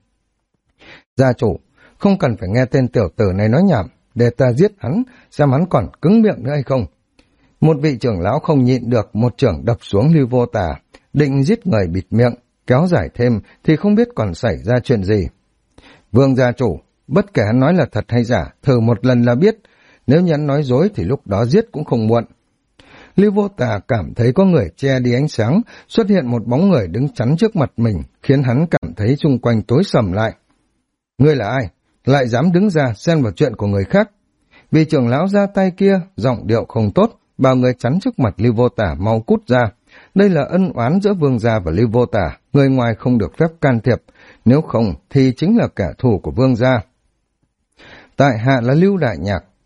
Gia chủ, không cần phải nghe tên tiểu tử này nói nhảm, để ta giết hắn, xem hắn còn cứng miệng nữa hay không. Một vị trưởng lão không nhịn được, một trưởng đập xuống Lưu Vô Tả, định giết người bịt miệng, kéo dài thêm thì không biết còn xảy ra chuyện gì. Vương gia chủ, bất kể hắn nói là thật hay giả, thử một lần là biết, nếu như hắn nói dối thì lúc đó giết cũng không muộn. Lưu Vô Tả cảm thấy có người che đi ánh sáng, xuất hiện một bóng người đứng chắn trước mặt mình, khiến hắn cảm thấy xung quanh tối sầm lại. Ngươi là ai? Lại dám đứng ra xen vào chuyện của người khác? Vì trưởng lão ra tay kia, giọng điệu không tốt, bảo người chắn trước mặt Lưu Vô Tả mau cút ra. Đây là ân oán giữa Vương gia và Lưu Vô Tả, người ngoài không được phép can thiệp, nếu không thì chính là kẻ thù của Vương gia. Tại hạ là Lưu Đại Nhạc,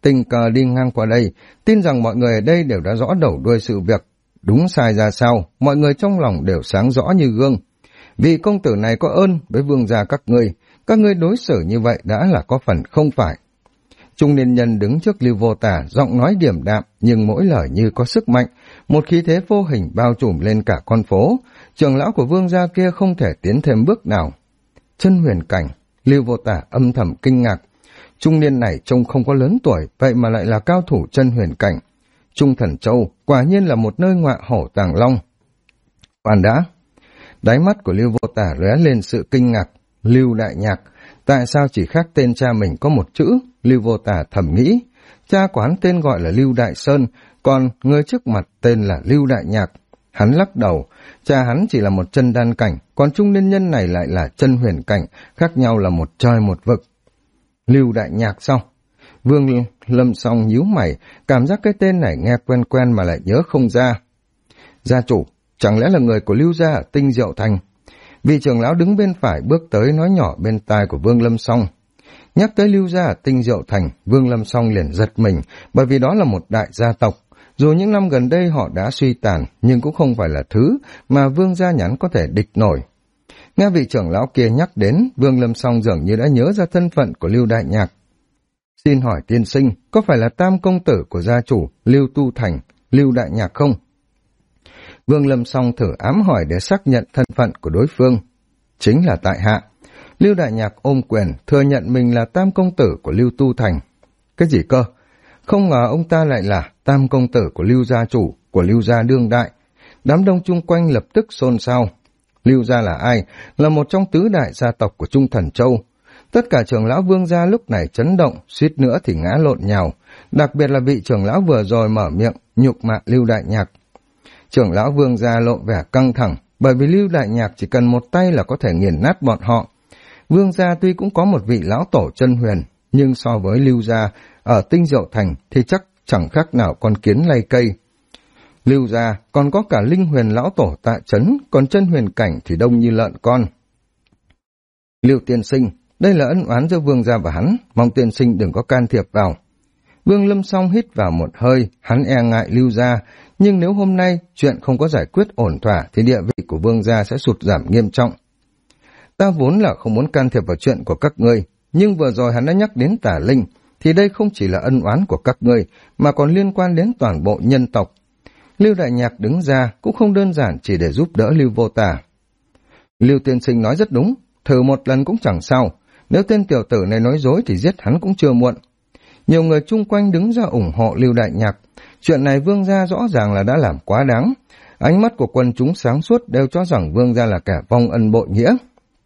tình cờ đi ngang qua đây, tin rằng mọi người ở đây đều đã rõ đầu đuôi sự việc. Đúng sai ra sao, mọi người trong lòng đều sáng rõ như gương. Vị công tử này có ơn với vương gia các ngươi đối xử như vậy đã là có phần không phải. Trung niên nhân đứng trước Lưu Vô Tả, giọng nói điềm đạm nhưng mỗi lời như có sức mạnh, một khí thế vô hình bao trùm lên cả con phố. Trưởng lão của vương gia kia không thể tiến thêm bước nào. Chân huyền cảnh, Lưu Vô Tả âm thầm kinh ngạc. Trung niên này trông không có lớn tuổi, vậy mà lại là cao thủ chân huyền cảnh. Trung Thần Châu quả nhiên là một nơi ngọa hổ tàng long. Khoan đã, đáy mắt của Lưu Vô Tả lóe lên sự kinh ngạc. Lưu Đại Nhạc, tại sao chỉ khác tên cha mình có một chữ? Lưu Vô Tả thầm nghĩ. Cha của hắn tên gọi là Lưu Đại Sơn, còn người trước mặt tên là Lưu Đại Nhạc. Hắn lắc đầu, cha hắn chỉ là một chân đan cảnh, còn trung niên nhân này lại là chân huyền cảnh, khác nhau là một trời một vực. Lưu Đại Nhạc sao? Vương Lâm Song nhíu mày, cảm giác cái tên này nghe quen quen mà lại nhớ không ra. Gia chủ, chẳng lẽ là người của Lưu gia ở Tinh Diệu Thành? Vị trưởng lão đứng bên phải bước tới nói nhỏ bên tai của Vương Lâm Song. Nhắc tới Lưu gia ở Tinh Diệu Thành, Vương Lâm Song liền giật mình, bởi vì đó là một đại gia tộc. Dù những năm gần đây họ đã suy tàn, nhưng cũng không phải là thứ mà Vương gia nhắn có thể địch nổi. Nghe vị trưởng lão kia nhắc đến, Vương Lâm Song dường như đã nhớ ra thân phận của Lưu Đại Nhạc. Xin hỏi tiên sinh, có phải là tam công tử của gia chủ Lưu Tu Thành, Lưu Đại Nhạc không? Vương Lâm Song thử ám hỏi để xác nhận thân phận của đối phương. Chính là tại hạ. Lưu Đại Nhạc ôm quyền, thừa nhận mình là tam công tử của Lưu Tu Thành. Cái gì cơ? Không ngờ ông ta lại là tam công tử của Lưu gia chủ, của Lưu gia đương đại. Đám đông chung quanh lập tức xôn xao. Lưu gia là ai? Là một trong tứ đại gia tộc của Trung Thần Châu. Tất cả trưởng lão Vương gia lúc này chấn động, suýt nữa thì ngã lộn nhào. Đặc biệt là vị trưởng lão vừa rồi mở miệng, nhục mạ Lưu Đại Nhạc. Trưởng lão Vương gia lộ vẻ căng thẳng, bởi vì Lưu Đại Nhạc chỉ cần một tay là có thể nghiền nát bọn họ. Vương gia tuy cũng có một vị lão tổ chân huyền, nhưng so với Lưu gia ở Tinh Diệu Thành thì chắc chẳng khác nào con kiến lay cây. Lưu gia còn có cả linh huyền lão tổ tại trấn, còn chân huyền cảnh thì đông như lợn con. Lưu tiên sinh, đây là ân oán giữa Vương gia và hắn, mong tiên sinh đừng có can thiệp vào. Vương Lâm Song hít vào một hơi, hắn e ngại Lưu gia, nhưng nếu hôm nay chuyện không có giải quyết ổn thỏa thì địa vị của Vương gia sẽ sụt giảm nghiêm trọng. Ta vốn là không muốn can thiệp vào chuyện của các ngươi, nhưng vừa rồi hắn đã nhắc đến Tả Linh, thì đây không chỉ là ân oán của các ngươi, mà còn liên quan đến toàn bộ nhân tộc. Lưu Đại Nhạc đứng ra cũng không đơn giản chỉ để giúp đỡ Lưu Vô Tả. Lưu tiên sinh nói rất đúng, thử một lần cũng chẳng sao, nếu tên tiểu tử này nói dối thì giết hắn cũng chưa muộn. Nhiều người chung quanh đứng ra ủng hộ Lưu Đại Nhạc, chuyện này Vương gia rõ ràng là đã làm quá đáng. Ánh mắt của quần chúng sáng suốt đều cho rằng Vương gia là kẻ vong ân bội nghĩa.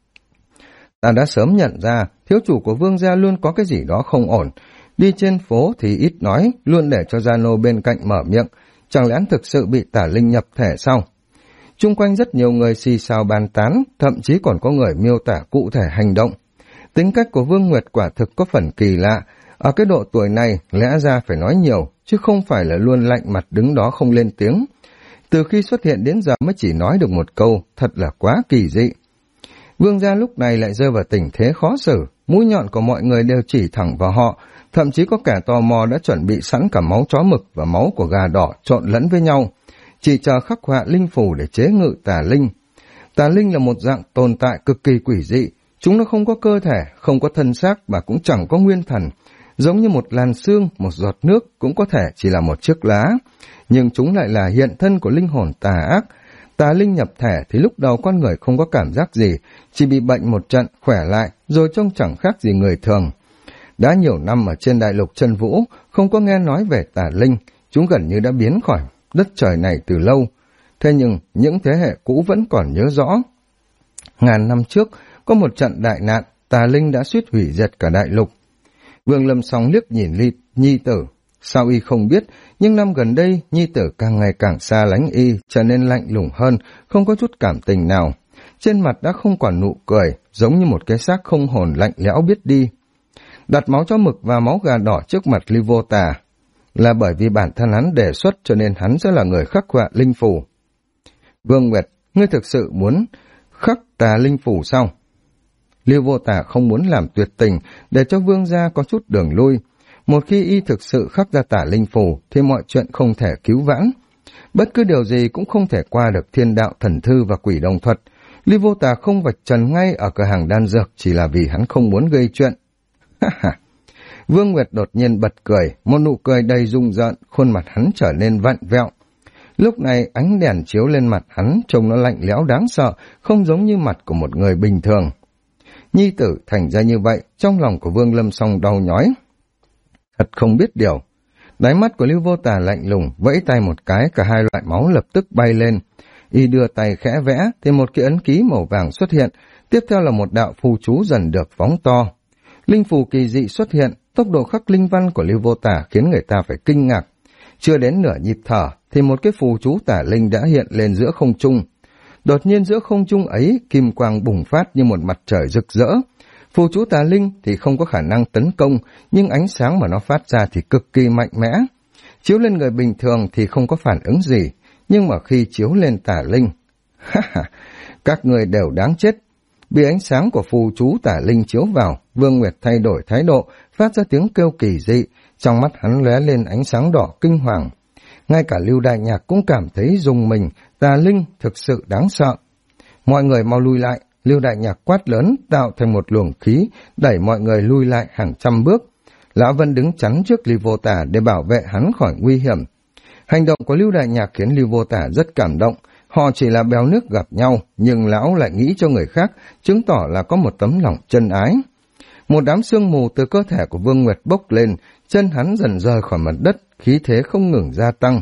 Ta đã sớm nhận ra, thiếu chủ của Vương gia luôn có cái gì đó không ổn. Đi trên phố thì ít nói, luôn để cho gia nô bên cạnh mở miệng. Chẳng lẽ hắn thực sự bị Tả Linh nhập thể sao? Chung quanh rất nhiều người xì xào bàn tán, thậm chí còn có người miêu tả cụ thể hành động. Tính cách của Vương Nguyệt quả thực có phần kỳ lạ. Ở cái độ tuổi này, lẽ ra phải nói nhiều, chứ không phải là luôn lạnh mặt đứng đó không lên tiếng. Từ khi xuất hiện đến giờ mới chỉ nói được một câu, thật là quá kỳ dị. Vương gia lúc này lại rơi vào tình thế khó xử, mũi nhọn của mọi người đều chỉ thẳng vào họ, thậm chí có kẻ tò mò đã chuẩn bị sẵn cả máu chó mực và máu của gà đỏ trộn lẫn với nhau, chỉ chờ khắc họa linh phù để chế ngự Tà Linh. Tà Linh là một dạng tồn tại cực kỳ quỷ dị, chúng nó không có cơ thể, không có thân xác và cũng chẳng có nguyên thần, giống như một làn sương, một giọt nước cũng có thể chỉ là một chiếc lá, nhưng chúng lại là hiện thân của linh hồn tà ác. Tà Linh nhập thể thì lúc đầu con người không có cảm giác gì, chỉ bị bệnh một trận, khỏe lại, rồi trông chẳng khác gì người thường. Đã nhiều năm ở trên đại lục chân vũ, không có nghe nói về Tà Linh, chúng gần như đã biến khỏi đất trời này từ lâu. Thế nhưng, những thế hệ cũ vẫn còn nhớ rõ. Ngàn năm trước, có một trận đại nạn, Tà Linh đã suýt hủy diệt cả đại lục. Vương Lâm Song liếc nhìn Nhi tử. Sao y không biết, nhưng năm gần đây Nhi tử càng ngày càng xa lánh y, trở nên lạnh lùng hơn, không có chút cảm tình nào. Trên mặt đã không còn nụ cười, giống như một cái xác không hồn lạnh lẽo biết đi. Đặt máu chó mực và máu gà đỏ trước mặt Lưu Vô Tả là bởi vì bản thân hắn đề xuất, cho nên hắn sẽ là người khắc họa linh phù. Vương Nguyệt, ngươi thực sự muốn khắc tà linh phù sao? Lưu Vô Tả không muốn làm tuyệt tình để cho Vương gia có chút đường lui. Một khi y thực sự khắc ra tả linh phù thì mọi chuyện không thể cứu vãn. Bất cứ điều gì cũng không thể qua được thiên đạo thần thư và quỷ đồng thuật. Lưu Vô Tà không vạch trần ngay ở cửa hàng đan dược chỉ là vì hắn không muốn gây chuyện. Vương Nguyệt đột nhiên bật cười, một nụ cười đầy rung rợn, khuôn mặt hắn trở nên vặn vẹo. Lúc này ánh đèn chiếu lên mặt hắn, trông nó lạnh lẽo đáng sợ, không giống như mặt của một người bình thường. Nhi tử thành ra như vậy, trong lòng của Vương Lâm Song đau nhói. Thật không biết điều. Đáy mắt của Lưu Vô Tà lạnh lùng, vẫy tay một cái, cả hai loại máu lập tức bay lên. Y đưa tay khẽ vẽ, thì một cái ấn ký màu vàng xuất hiện, tiếp theo là một đạo phù chú dần được phóng to. Linh phù kỳ dị xuất hiện, tốc độ khắc linh văn của Lưu Vô Tà khiến người ta phải kinh ngạc. Chưa đến nửa nhịp thở, thì một cái phù chú tả linh đã hiện lên giữa không trung. Đột nhiên giữa không trung ấy, kim quang bùng phát như một mặt trời rực rỡ. Phù chú tà linh thì không có khả năng tấn công, nhưng ánh sáng mà nó phát ra thì cực kỳ mạnh mẽ. Chiếu lên người bình thường thì không có phản ứng gì, nhưng mà khi chiếu lên tà linh, các người đều đáng chết. Bị ánh sáng của phù chú tà linh chiếu vào, Vương Nguyệt thay đổi thái độ, phát ra tiếng kêu kỳ dị, trong mắt hắn lóe lên ánh sáng đỏ kinh hoàng. Ngay cả Lưu Đại Nhạc cũng cảm thấy rùng mình, tà linh thực sự đáng sợ. Mọi người mau lui lại, Lưu Đại Nhạc quát lớn, tạo thành một luồng khí, đẩy mọi người lui lại hàng trăm bước. Lão Vân đứng chắn trước Lưu Vô Tà để bảo vệ hắn khỏi nguy hiểm. Hành động của Lưu Đại Nhạc khiến Lưu Vô Tà rất cảm động. Họ chỉ là bèo nước gặp nhau, nhưng lão lại nghĩ cho người khác, chứng tỏ là có một tấm lòng chân ái. Một đám sương mù từ cơ thể của Vương Nguyệt bốc lên, chân hắn dần rời khỏi mặt đất, khí thế không ngừng gia tăng.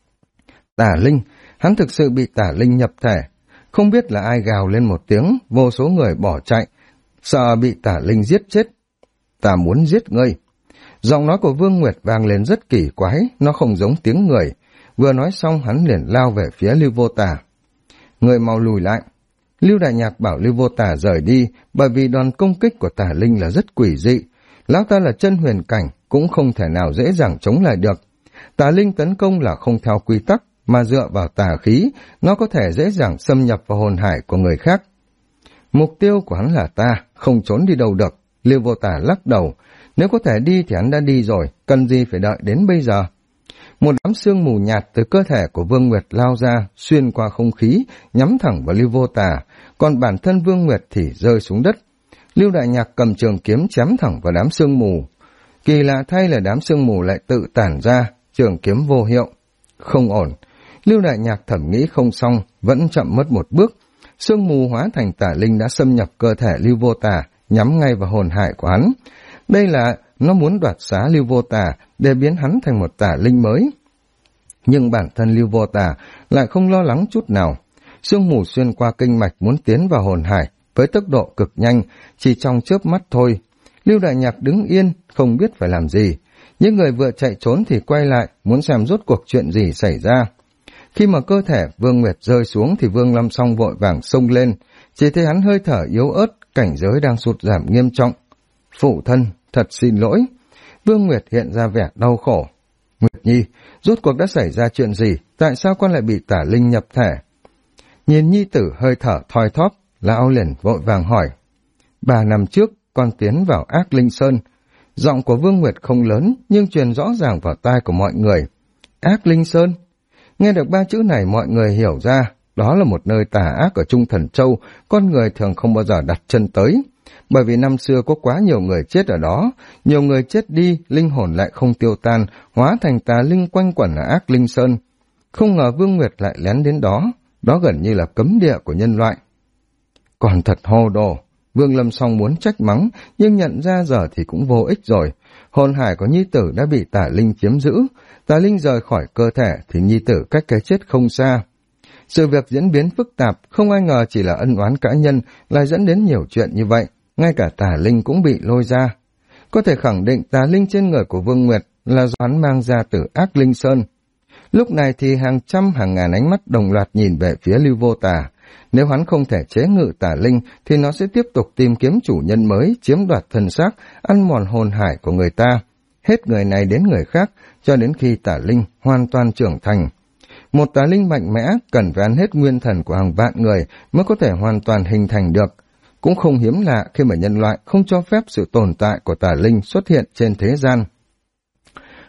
Tà linh, hắn thực sự bị tà linh nhập thể. Không biết là ai gào lên một tiếng, vô số người bỏ chạy, sợ bị tà linh giết chết. Ta muốn giết ngươi. Giọng nói của Vương Nguyệt vang lên rất kỳ quái, nó không giống tiếng người. Vừa nói xong hắn liền lao về phía Lưu Vô Tà. Người mau lùi lại. Lưu Đại Nhạc bảo Lưu Vô Tà rời đi, bởi vì đòn công kích của tà linh là rất quỷ dị. Lão ta là chân huyền cảnh, cũng không thể nào dễ dàng chống lại được. Tà linh tấn công là không theo quy tắc, mà dựa vào tà khí, nó có thể dễ dàng xâm nhập vào hồn hải của người khác. Mục tiêu của hắn là ta, không trốn đi đâu được. Lưu Vô Tà lắc đầu, nếu có thể đi thì hắn đã đi rồi, cần gì phải đợi đến bây giờ. Một đám sương mù nhạt từ cơ thể của Vương Nguyệt lao ra, xuyên qua không khí, nhắm thẳng vào Lưu Vô Tà, còn bản thân Vương Nguyệt thì rơi xuống đất. Lưu Đại Nhạc cầm trường kiếm chém thẳng vào đám sương mù. Kỳ lạ thay là đám sương mù lại tự tản ra, trường kiếm vô hiệu. Không ổn. Lưu Đại Nhạc thẩm nghĩ không xong, vẫn chậm mất một bước. Sương mù hóa thành tà linh đã xâm nhập cơ thể Lưu Vô Tà, nhắm ngay vào hồn hải của hắn. Đây là nó muốn đoạt xá Lưu Vô Tà để biến hắn thành một tà linh mới. Nhưng bản thân Lưu Vô Tà lại không lo lắng chút nào. Sương mù xuyên qua kinh mạch muốn tiến vào hồn hải với tốc độ cực nhanh, chỉ trong chớp mắt thôi. Lưu Đại Nhạc đứng yên, không biết phải làm gì. Những người vừa chạy trốn thì quay lại, muốn xem rốt cuộc chuyện gì xảy ra. Khi mà cơ thể Vương Nguyệt rơi xuống thì Vương Lâm Song vội vàng xông lên, chỉ thấy hắn hơi thở yếu ớt, cảnh giới đang sụt giảm nghiêm trọng. Phụ thân, thật xin lỗi. Vương Nguyệt hiện ra vẻ đau khổ. Nguyệt Nhi, rốt cuộc đã xảy ra chuyện gì? Tại sao con lại bị tả linh nhập thể? Nhìn nhi tử hơi thở thoi thóp, lão liền vội vàng hỏi. 3 năm trước, con tiến vào Ác Linh Sơn. Giọng của Vương Nguyệt không lớn, nhưng truyền rõ ràng vào tai của mọi người. Ác Linh Sơn? Nghe được 3 chữ này mọi người hiểu ra, đó là một nơi tà ác ở Trung Thần Châu, con người thường không bao giờ đặt chân tới. Bởi vì năm xưa có quá nhiều người chết ở đó, nhiều người chết đi, linh hồn lại không tiêu tan, hóa thành tà linh quanh quẩn ở Ác Linh Sơn. Không ngờ Vương Nguyệt lại lén đến đó, đó gần như là cấm địa của nhân loại. Còn thật hồ đồ, Vương Lâm Song muốn trách mắng, nhưng nhận ra giờ thì cũng vô ích rồi. Hồn hải của nhi tử đã bị tà linh chiếm giữ, tà linh rời khỏi cơ thể thì nhi tử cách cái chết không xa. Sự việc diễn biến phức tạp, không ai ngờ chỉ là ân oán cá nhân lại dẫn đến nhiều chuyện như vậy, ngay cả tà linh cũng bị lôi ra. Có thể khẳng định tà linh trên người của Vương Nguyệt là do hắn mang ra từ Ác Linh Sơn. Lúc này thì hàng trăm hàng ngàn ánh mắt đồng loạt nhìn về phía Lưu Vô Tà. Nếu hắn không thể chế ngự tà linh thì nó sẽ tiếp tục tìm kiếm chủ nhân mới, chiếm đoạt thân xác, ăn mòn hồn hải của người ta, hết người này đến người khác, cho đến khi tà linh hoàn toàn trưởng thành. Một tà linh mạnh mẽ cần phải ăn hết nguyên thần của hàng vạn người mới có thể hoàn toàn hình thành được. Cũng không hiếm lạ khi mà nhân loại không cho phép sự tồn tại của tà linh xuất hiện trên thế gian.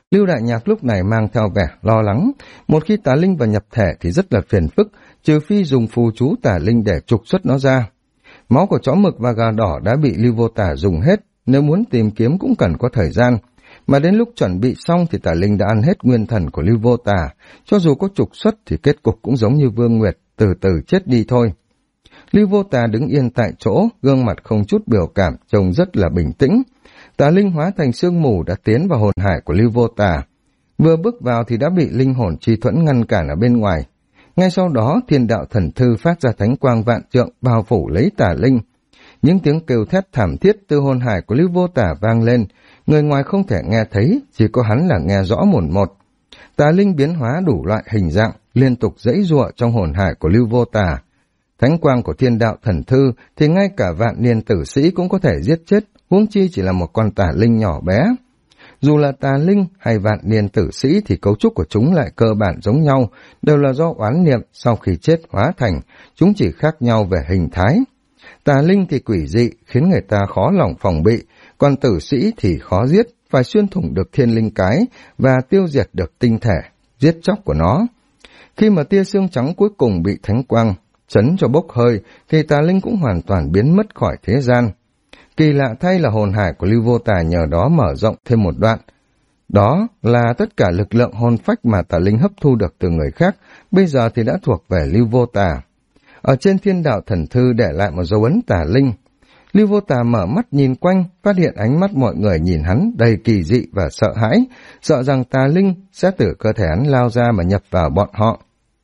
Lưu Đại Nhạc lúc này mang theo vẻ lo lắng, một khi tà linh vào nhập thể thì rất là phiền phức, trừ phi dùng phù chú tà linh để trục xuất nó ra. Máu của chó mực và gà đỏ đã bị Lưu Vô Tả dùng hết, nếu muốn tìm kiếm cũng cần có thời gian. Mà đến lúc chuẩn bị xong thì tà linh đã ăn hết nguyên thần của Lưu Vô Tả, cho dù có trục xuất thì kết cục cũng giống như Vương Nguyệt, từ từ chết đi thôi. Lưu Vô Tả đứng yên tại chỗ, gương mặt không chút biểu cảm, trông rất là bình tĩnh. Tà linh hóa thành sương mù đã tiến vào hồn hải của Lưu Vô Tả. Vừa bước vào thì đã bị linh hồn chi thuẫn ngăn cản ở bên ngoài. Ngay sau đó Thiên Đạo Thần Thư phát ra thánh quang vạn trượng bao phủ lấy tà linh. Những tiếng kêu thét thảm thiết từ hồn hải của Lưu Vô Tả vang lên, người ngoài không thể nghe thấy, chỉ có hắn là nghe rõ mồn một. Tà linh biến hóa đủ loại hình dạng, liên tục giãy giụa trong hồn hải của Lưu Vô Tả. Thánh quang của Thiên Đạo Thần Thư thì ngay cả vạn niên tử sĩ cũng có thể giết chết, huống chi chỉ là một con tà linh nhỏ bé. Dù là tà linh hay vạn niên tử sĩ thì cấu trúc của chúng lại cơ bản giống nhau, đều là do oán niệm sau khi chết hóa thành, chúng chỉ khác nhau về hình thái. Tà linh thì quỷ dị, khiến người ta khó lòng phòng bị, còn tử sĩ thì khó giết, phải xuyên thủng được thiên linh cái và tiêu diệt được tinh thể, giết chóc của nó. Khi mà tia xương trắng cuối cùng bị thánh quang chấn cho bốc hơi, thì tà linh cũng hoàn toàn biến mất khỏi thế gian. Kỳ lạ thay là hồn hải của Lưu Vô Tả nhờ đó mở rộng thêm một đoạn. Đó là tất cả lực lượng hồn phách mà tà linh hấp thu được từ người khác, bây giờ thì đã thuộc về Lưu Vô Tả. Ở trên Thiên Đạo Thần Thư để lại một dấu ấn tà linh. Lưu Vô Tả mở mắt nhìn quanh, phát hiện ánh mắt mọi người nhìn hắn đầy kỳ dị và sợ hãi, sợ rằng tà linh sẽ từ cơ thể hắn lao ra mà nhập vào bọn họ.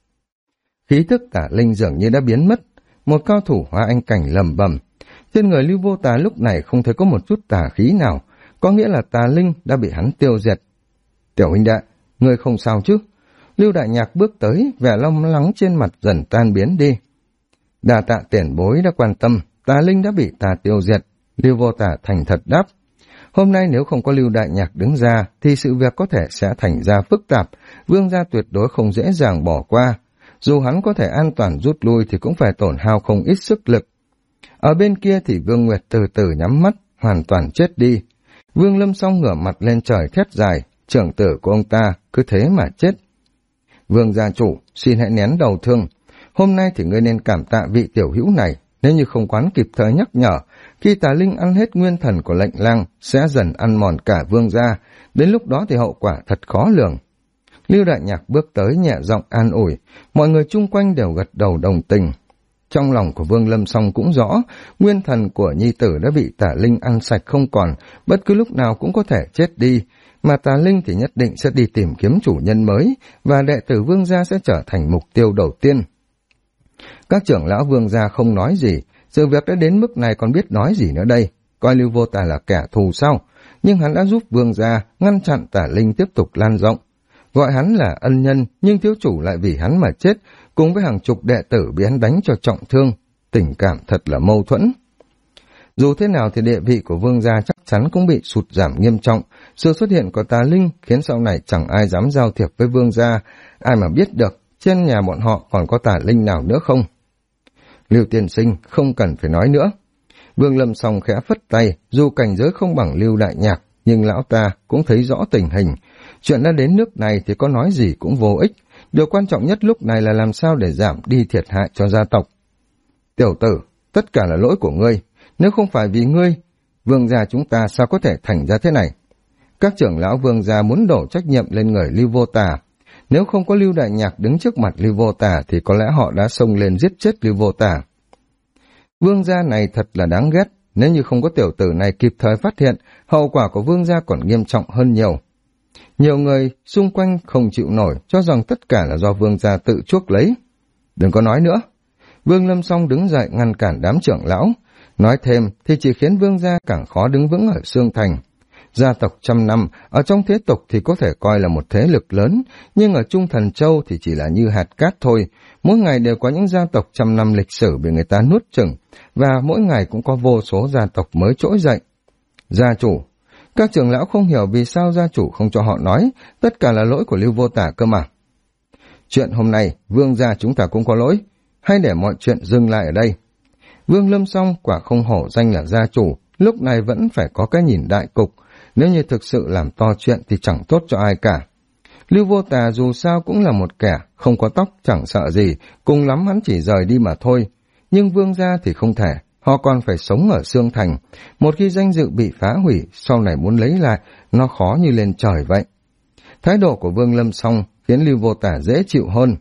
Khí thức tà linh dường như đã biến mất, một cao thủ hóa anh cảnh lầm bầm. Trên người Lưu Vô Tả lúc này không thấy có một chút tà khí nào, có nghĩa là tà linh đã bị hắn tiêu diệt. Tiểu huynh đệ, ngươi không sao chứ? Lưu Đại Nhạc bước tới, vẻ lo lắng trên mặt dần tan biến đi. Đa tạ tiền bối đã quan tâm, tà linh đã bị tà tiêu diệt. Lưu Vô Tả thành thật đáp. Hôm nay nếu không có Lưu Đại Nhạc đứng ra, thì sự việc có thể sẽ thành ra phức tạp, Vương gia tuyệt đối không dễ dàng bỏ qua. Dù hắn có thể an toàn rút lui thì cũng phải tổn hao không ít sức lực. Ở bên kia thì Vương Nguyệt từ từ nhắm mắt, hoàn toàn chết đi. Vương Lâm Song ngửa mặt lên trời thét dài, trưởng tử của ông ta cứ thế mà chết. Vương gia chủ, xin hãy nén đầu thương. Hôm nay thì ngươi nên cảm tạ vị tiểu hữu này, nếu như không quán kịp thời nhắc nhở, khi tà linh ăn hết nguyên thần của lệnh lang, sẽ dần ăn mòn cả vương gia, đến lúc đó thì hậu quả thật khó lường. Lưu Đại Nhạc bước tới nhẹ giọng an ủi, mọi người chung quanh đều gật đầu đồng tình. Trong lòng của Vương Lâm Song cũng rõ, nguyên thần của nhi tử đã bị tà linh ăn sạch không còn, bất cứ lúc nào cũng có thể chết đi, mà tà linh thì nhất định sẽ đi tìm kiếm chủ nhân mới, và đệ tử Vương gia sẽ trở thành mục tiêu đầu tiên. Các trưởng lão Vương gia không nói gì, sự việc đã đến mức này còn biết nói gì nữa đây, coi Lưu Vô Tả là kẻ thù sao, nhưng hắn đã giúp Vương gia ngăn chặn tà linh tiếp tục lan rộng. Gọi hắn là ân nhân, nhưng thiếu chủ lại vì hắn mà chết, cùng với hàng chục đệ tử bị hắn đánh cho trọng thương, tình cảm thật là mâu thuẫn. Dù thế nào thì địa vị của vương gia chắc chắn cũng bị sụt giảm nghiêm trọng, sự xuất hiện của tà linh khiến sau này chẳng ai dám giao thiệp với vương gia, ai mà biết được trên nhà bọn họ còn có tà linh nào nữa không. Lưu tiên sinh không cần phải nói nữa. Vương Lâm Song khẽ phất tay, dù cảnh giới không bằng Lưu Đại Nhạc, nhưng lão ta cũng thấy rõ tình hình. Chuyện đã đến nước này thì có nói gì cũng vô ích, điều quan trọng nhất lúc này là làm sao để giảm đi thiệt hại cho gia tộc. Tiểu tử, tất cả là lỗi của ngươi, nếu không phải vì ngươi, vương gia chúng ta sao có thể thành ra thế này. Các trưởng lão vương gia muốn đổ trách nhiệm lên người Lưu Vô Tả. Nếu không có Lưu Đại Nhạc đứng trước mặt Lưu Vô Tả thì có lẽ họ đã xông lên giết chết Lưu Vô Tả. Vương gia này thật là đáng ghét, nếu như không có tiểu tử này kịp thời phát hiện, hậu quả của vương gia còn nghiêm trọng hơn nhiều. Nhiều người xung quanh không chịu nổi, cho rằng tất cả là do vương gia tự chuốc lấy. Đừng có nói nữa. Vương Lâm Song đứng dậy ngăn cản đám trưởng lão. Nói thêm thì chỉ khiến vương gia càng khó đứng vững ở Sương Thành. Gia tộc trăm năm, ở trong thế tục thì có thể coi là một thế lực lớn, nhưng ở Trung Thần Châu thì chỉ là như hạt cát thôi. Mỗi ngày đều có những gia tộc trăm năm lịch sử bị người ta nuốt chửng, và mỗi ngày cũng có vô số gia tộc mới trỗi dậy. Gia chủ, các trưởng lão không hiểu vì sao gia chủ không cho họ nói, tất cả là lỗi của Lưu Vô Tả cơ mà. Chuyện hôm nay, vương gia chúng ta cũng có lỗi, hay để mọi chuyện dừng lại ở đây. Vương Lâm Song quả không hổ danh là gia chủ, lúc này vẫn phải có cái nhìn đại cục. nếu như thực sự làm to chuyện thì chẳng tốt cho ai cả. Lưu Vô Tà dù sao cũng là một kẻ không có tóc, chẳng sợ gì, cùng lắm hắn chỉ rời đi mà thôi. Nhưng Vương gia thì không thể, họ còn phải sống ở Xương Thành. Một khi danh dự bị phá hủy, sau này muốn lấy lại, nó khó như lên trời vậy. Thái độ của Vương Lâm Song khiến Lưu Vô Tà dễ chịu hơn.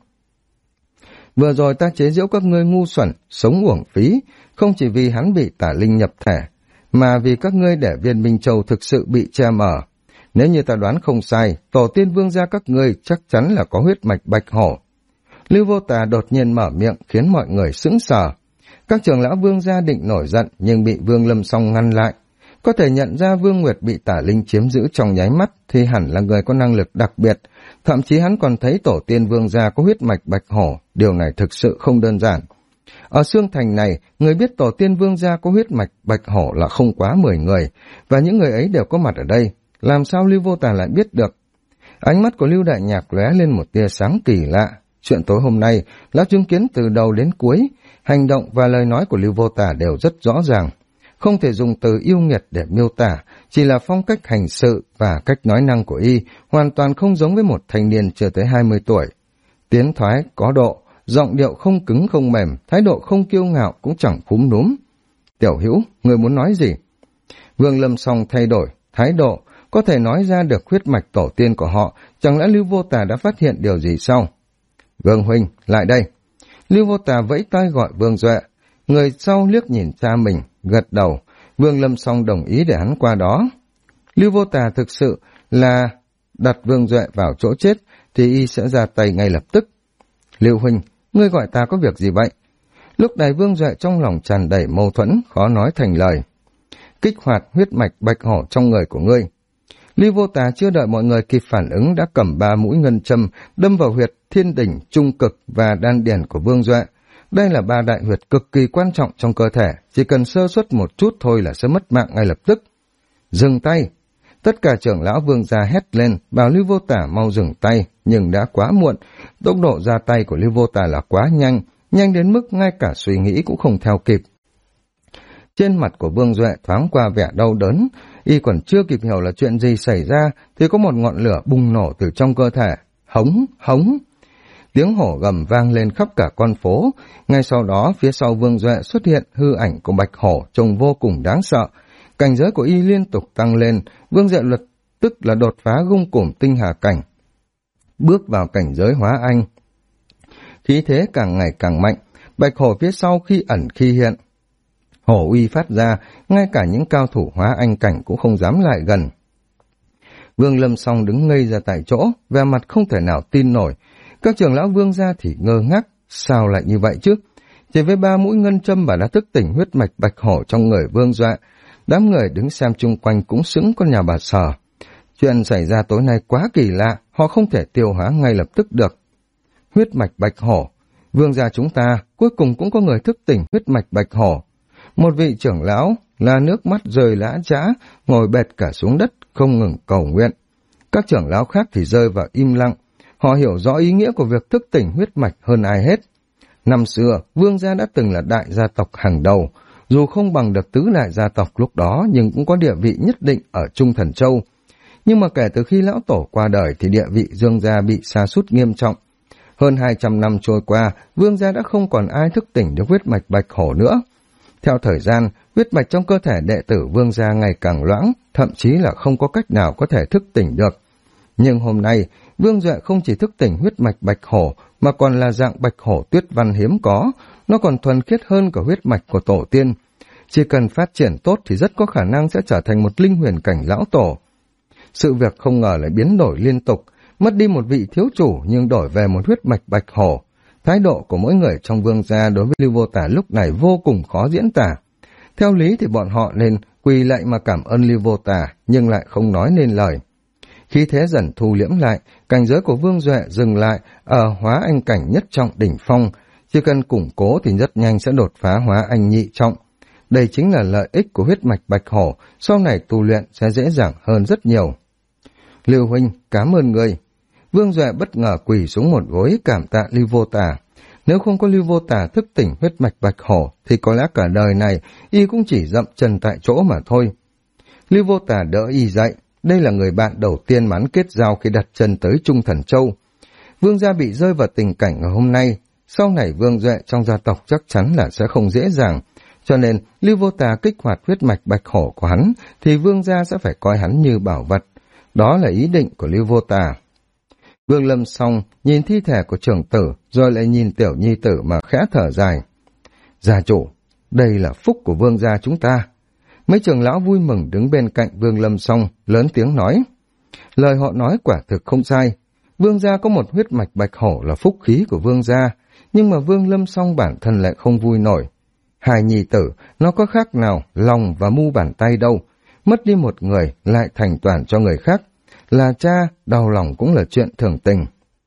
Vừa rồi ta chế giễu các ngươi ngu xuẩn, sống uổng phí, không chỉ vì hắn bị tả linh nhập thể, mà vì các ngươi để Viên Minh Châu thực sự bị che mờ. Nếu như ta đoán không sai, tổ tiên Vương gia các ngươi chắc chắn là có huyết mạch bạch hổ. Lưu Vô Tà đột nhiên mở miệng khiến mọi người sững sờ. Các trưởng lão Vương gia định nổi giận nhưng bị Vương Lâm Song ngăn lại. Có thể nhận ra Vương Nguyệt bị tả linh chiếm giữ trong nháy mắt thì hẳn là người có năng lực đặc biệt. Thậm chí hắn còn thấy tổ tiên Vương gia có huyết mạch bạch hổ, điều này thực sự không đơn giản. Ở Xương Thành này, người biết tổ tiên Vương gia có huyết mạch bạch hổ là không quá 10 người, và những người ấy đều có mặt ở đây. Làm sao Lưu Vô Tà lại biết được? Ánh mắt của Lưu Đại Nhạc lóe lên một tia sáng kỳ lạ. Chuyện tối hôm nay, lão chứng kiến từ đầu đến cuối, hành động và lời nói của Lưu Vô Tà đều rất rõ ràng. Không thể dùng từ yêu nghiệt để miêu tả, chỉ là phong cách hành sự và cách nói năng của y hoàn toàn không giống với một thanh niên chưa tới 20 tuổi. Tiến thoái có độ, giọng điệu không cứng không mềm, thái độ không kiêu ngạo cũng chẳng phúm núm. Tiểu Hữu, người muốn nói gì? Vương Lâm Song thay đổi thái độ, có thể nói ra được huyết mạch tổ tiên của họ, chẳng lẽ Lưu Vô Tà đã phát hiện điều gì sao? Vương huynh, lại đây. Lưu Vô Tà vẫy tay gọi Vương Duệ. Người sau liếc nhìn cha mình, gật đầu. Vương Lâm Song đồng ý để hắn qua đó. Lưu Vô Tà thực sự là đặt Vương Duệ vào chỗ chết thì y sẽ ra tay ngay lập tức. Lưu huynh, ngươi gọi ta có việc gì vậy? Lúc này Vương Duệ trong lòng tràn đầy mâu thuẫn, khó nói thành lời. Kích hoạt huyết mạch bạch hổ trong người của ngươi. Lưu Vô Tà chưa đợi mọi người kịp phản ứng đã cầm 3 mũi ngân châm đâm vào huyệt thiên đỉnh, trung cực và đan điền của Vương Duệ. Đây là 3 đại huyệt cực kỳ quan trọng trong cơ thể, chỉ cần sơ suất một chút thôi là sẽ mất mạng ngay lập tức. Dừng tay! Tất cả trưởng lão Vương gia hét lên, bảo Lưu Vô Tà mau dừng tay, nhưng đã quá muộn. Tốc độ ra tay của Lưu Vô Tà là quá nhanh, nhanh đến mức ngay cả suy nghĩ cũng không theo kịp. Trên mặt của Vương Duệ thoáng qua vẻ đau đớn, y còn chưa kịp hiểu là chuyện gì xảy ra thì có một ngọn lửa bùng nổ từ trong cơ thể. Hống, hống! Tiếng hổ gầm vang lên khắp cả con phố. Ngay sau đó, phía sau Vương Duệ xuất hiện hư ảnh của bạch hổ trông vô cùng đáng sợ. Cảnh giới của y liên tục tăng lên, Vương Duệ lập tức là đột phá gung củm tinh hà cảnh, bước vào cảnh giới hóa anh. Khí thế càng ngày càng mạnh, bạch hổ phía sau khi ẩn khi hiện. Hổ uy phát ra, ngay cả những cao thủ hóa anh cảnh cũng không dám lại gần. Vương Lâm Song đứng ngây ra tại chỗ, vẻ mặt không thể nào tin nổi. Các trưởng lão Vương gia thì ngơ ngác, sao lại như vậy chứ? Chỉ với 3 mũi ngân châm mà đã thức tỉnh huyết mạch bạch hổ trong người Vương Duệ. Đám người đứng xem chung quanh cũng sững con nhà bà Sở. Chuyện xảy ra tối nay quá kỳ lạ, họ không thể tiêu hóa ngay lập tức được. Huyết mạch bạch hổ, Vương gia chúng ta cuối cùng cũng có người thức tỉnh huyết mạch bạch hổ. Một vị trưởng lão là nước mắt rơi lã chã, ngồi bệt cả xuống đất, không ngừng cầu nguyện. Các trưởng lão khác thì rơi vào im lặng. Họ hiểu rõ ý nghĩa của việc thức tỉnh huyết mạch hơn ai hết. Năm xưa, Vương gia đã từng là đại gia tộc hàng đầu. Dù không bằng được tứ đại gia tộc lúc đó, nhưng cũng có địa vị nhất định ở Trung Thần Châu. Nhưng mà kể từ khi lão tổ qua đời thì địa vị Dương gia bị sa sút nghiêm trọng. Hơn 200 năm trôi qua, Vương gia đã không còn ai thức tỉnh được huyết mạch bạch hổ nữa. Theo thời gian, huyết mạch trong cơ thể đệ tử Vương gia ngày càng loãng, thậm chí là không có cách nào có thể thức tỉnh được. Nhưng hôm nay, Vương Duệ không chỉ thức tỉnh huyết mạch bạch hổ, mà còn là dạng bạch hổ tuyết văn hiếm có, nó còn thuần khiết hơn cả huyết mạch của tổ tiên. Chỉ cần phát triển tốt thì rất có khả năng sẽ trở thành một linh huyền cảnh lão tổ. Sự việc không ngờ lại biến đổi liên tục, mất đi một vị thiếu chủ nhưng đổi về một huyết mạch bạch hổ. Thái độ của mỗi người trong Vương gia đối với Lưu Vô Tà lúc này vô cùng khó diễn tả. Theo lý thì bọn họ nên quỳ lạy mà cảm ơn Lưu Vô Tà, nhưng lại không nói nên lời. Khí thế dần thu liễm lại, cảnh giới của Vương Duệ dừng lại ở hóa anh cảnh nhất trọng đỉnh phong, chỉ cần củng cố thì rất nhanh sẽ đột phá hóa anh nhị trọng. Đây chính là lợi ích của huyết mạch bạch hổ, sau này tu luyện sẽ dễ dàng hơn rất nhiều. Lưu huynh, cảm ơn người. Vương Duệ bất ngờ quỳ xuống một gối cảm tạ Lưu Vô Tà. Nếu không có Lưu Vô Tà thức tỉnh huyết mạch bạch hổ thì có lẽ cả đời này y cũng chỉ dậm chân tại chỗ mà thôi. Lưu Vô Tà đỡ y dậy, đây là người bạn đầu tiên mà hắn kết giao khi đặt chân tới Trung Thần Châu. Vương gia bị rơi vào tình cảnh ngày hôm nay, sau này Vương Duệ trong gia tộc chắc chắn là sẽ không dễ dàng, cho nên Lưu Vô Tà kích hoạt huyết mạch bạch hổ của hắn thì Vương gia sẽ phải coi hắn như bảo vật. Đó là ý định của Lưu Vô Tà. Vương Lâm xong nhìn thi thể của trưởng tử rồi lại nhìn tiểu nhi tử mà khẽ thở dài. Gia chủ, đây là phúc của Vương gia chúng ta. Mấy trưởng lão vui mừng đứng bên cạnh Vương Lâm xong lớn tiếng nói. Lời họ nói quả thực không sai. Vương gia có một huyết mạch bạch hổ là phúc khí của Vương gia, nhưng mà Vương Lâm xong bản thân lại không vui nổi. Hai nhi tử, nó có khác nào lòng và mu bàn tay đâu. Mất đi một người lại thành toàn cho người khác. Là cha, đau lòng cũng là chuyện thường tình.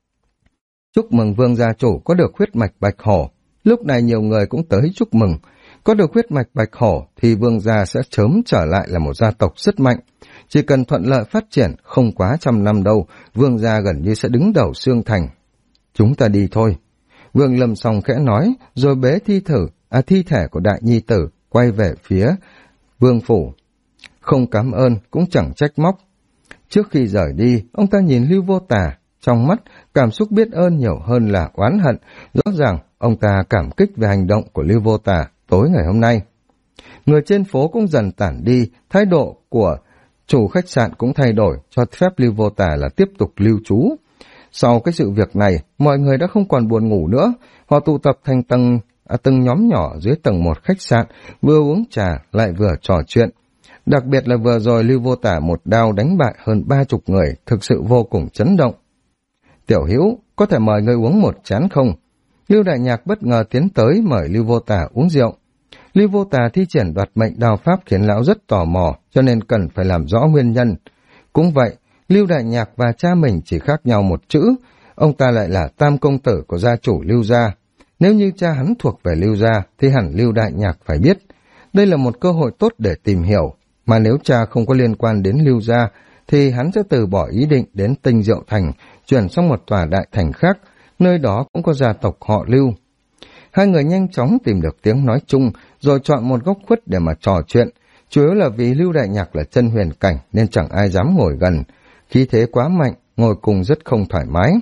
Chúc mừng Vương gia chủ có được huyết mạch bạch hổ. Lúc này nhiều người cũng tới chúc mừng. Có được huyết mạch bạch hổ thì Vương gia sẽ sớm trở lại là một gia tộc rất mạnh. Chỉ cần thuận lợi phát triển, không quá 100 năm đâu, Vương gia gần như sẽ đứng đầu xương thành. Chúng ta đi thôi. Vương Lâm xong khẽ nói, rồi bế thi thể của đại nhi tử quay về phía Vương phủ. Không cảm ơn cũng chẳng trách móc. Trước khi rời đi, ông ta nhìn Lưu Vô Tà, trong mắt cảm xúc biết ơn nhiều hơn là oán hận. Rõ ràng ông ta cảm kích về hành động của Lưu Vô Tà tối ngày hôm nay. Người trên phố cũng dần tản đi, thái độ của chủ khách sạn cũng thay đổi, cho phép Lưu Vô Tà là tiếp tục lưu trú. Sau cái sự việc này, mọi người đã không còn buồn ngủ nữa, họ tụ tập thành từng nhóm nhỏ dưới tầng 1 khách sạn, vừa uống trà lại vừa trò chuyện. Đặc biệt là vừa rồi Lưu Vô Tà một đao đánh bại hơn 30 người, thực sự vô cùng chấn động. Tiểu Hữu, có thể mời ngươi uống một chén không? Lưu Đại Nhạc bất ngờ tiến tới mời Lưu Vô Tà uống rượu. Lưu Vô Tà thi triển đoạt mệnh đao pháp khiến lão rất tò mò, cho nên cần phải làm rõ nguyên nhân. Cũng vậy, Lưu Đại Nhạc và cha mình chỉ khác nhau một chữ, ông ta lại là tam công tử của gia chủ Lưu gia. Nếu như cha hắn thuộc về Lưu gia thì hẳn Lưu Đại Nhạc phải biết. Đây là một cơ hội tốt để tìm hiểu, mà nếu cha không có liên quan đến Lưu gia thì hắn sẽ từ bỏ ý định đến Tinh Diệu Thành, chuyển sang một tòa đại thành khác, nơi đó cũng có gia tộc họ Lưu. Hai người nhanh chóng tìm được tiếng nói chung, rồi chọn một góc khuất để mà trò chuyện. Chủ yếu là vì Lưu Đại Nhạc là chân huyền cảnh nên chẳng ai dám ngồi gần. Khí thế quá mạnh, ngồi cùng rất không thoải mái.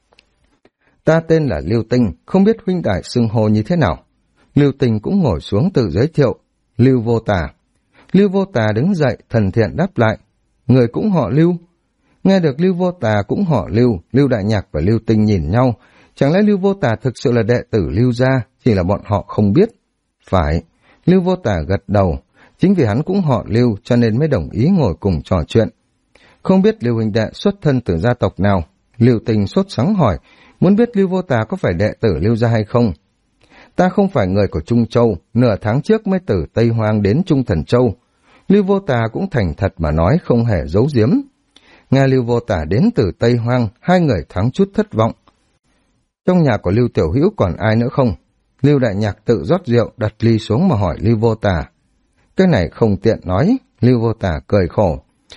Ta tên là Lưu Tinh, không biết huynh đại xưng hô như thế nào. Lưu Tinh cũng ngồi xuống tự giới thiệu. Lưu Vô Tà. Lưu Vô Tà đứng dậy, thần thiện đáp lại. Người cũng họ Lưu. Nghe được Lưu Vô Tà cũng họ Lưu, Lưu Đại Nhạc và Lưu Tinh nhìn nhau. Chẳng lẽ Lưu Vô Tà thực sự là đệ tử Lưu gia, chỉ là bọn họ không biết? Phải, Lưu Vô Tà gật đầu. Chính vì hắn cũng họ Lưu cho nên mới đồng ý ngồi cùng trò chuyện. Không biết Lưu huynh đệ xuất thân từ gia tộc nào? Lưu Tinh sốt sắng hỏi, muốn biết Lưu Vô Tà có phải đệ tử Lưu gia hay không? Ta không phải người của Trung Châu, nửa tháng trước mới từ Tây Hoang đến Trung Thần Châu. Lưu Vô Tà cũng thành thật mà nói, không hề giấu giếm. Nghe Lưu Vô Tà đến từ Tây Hoang, hai người thoáng chút thất vọng. Trong nhà của Lưu Tiểu Hữu còn ai nữa không? Lưu Đại Nhạc tự rót rượu, đặt ly xuống mà hỏi Lưu Vô Tà. Cái này không tiện nói, Lưu Vô Tà cười khổ.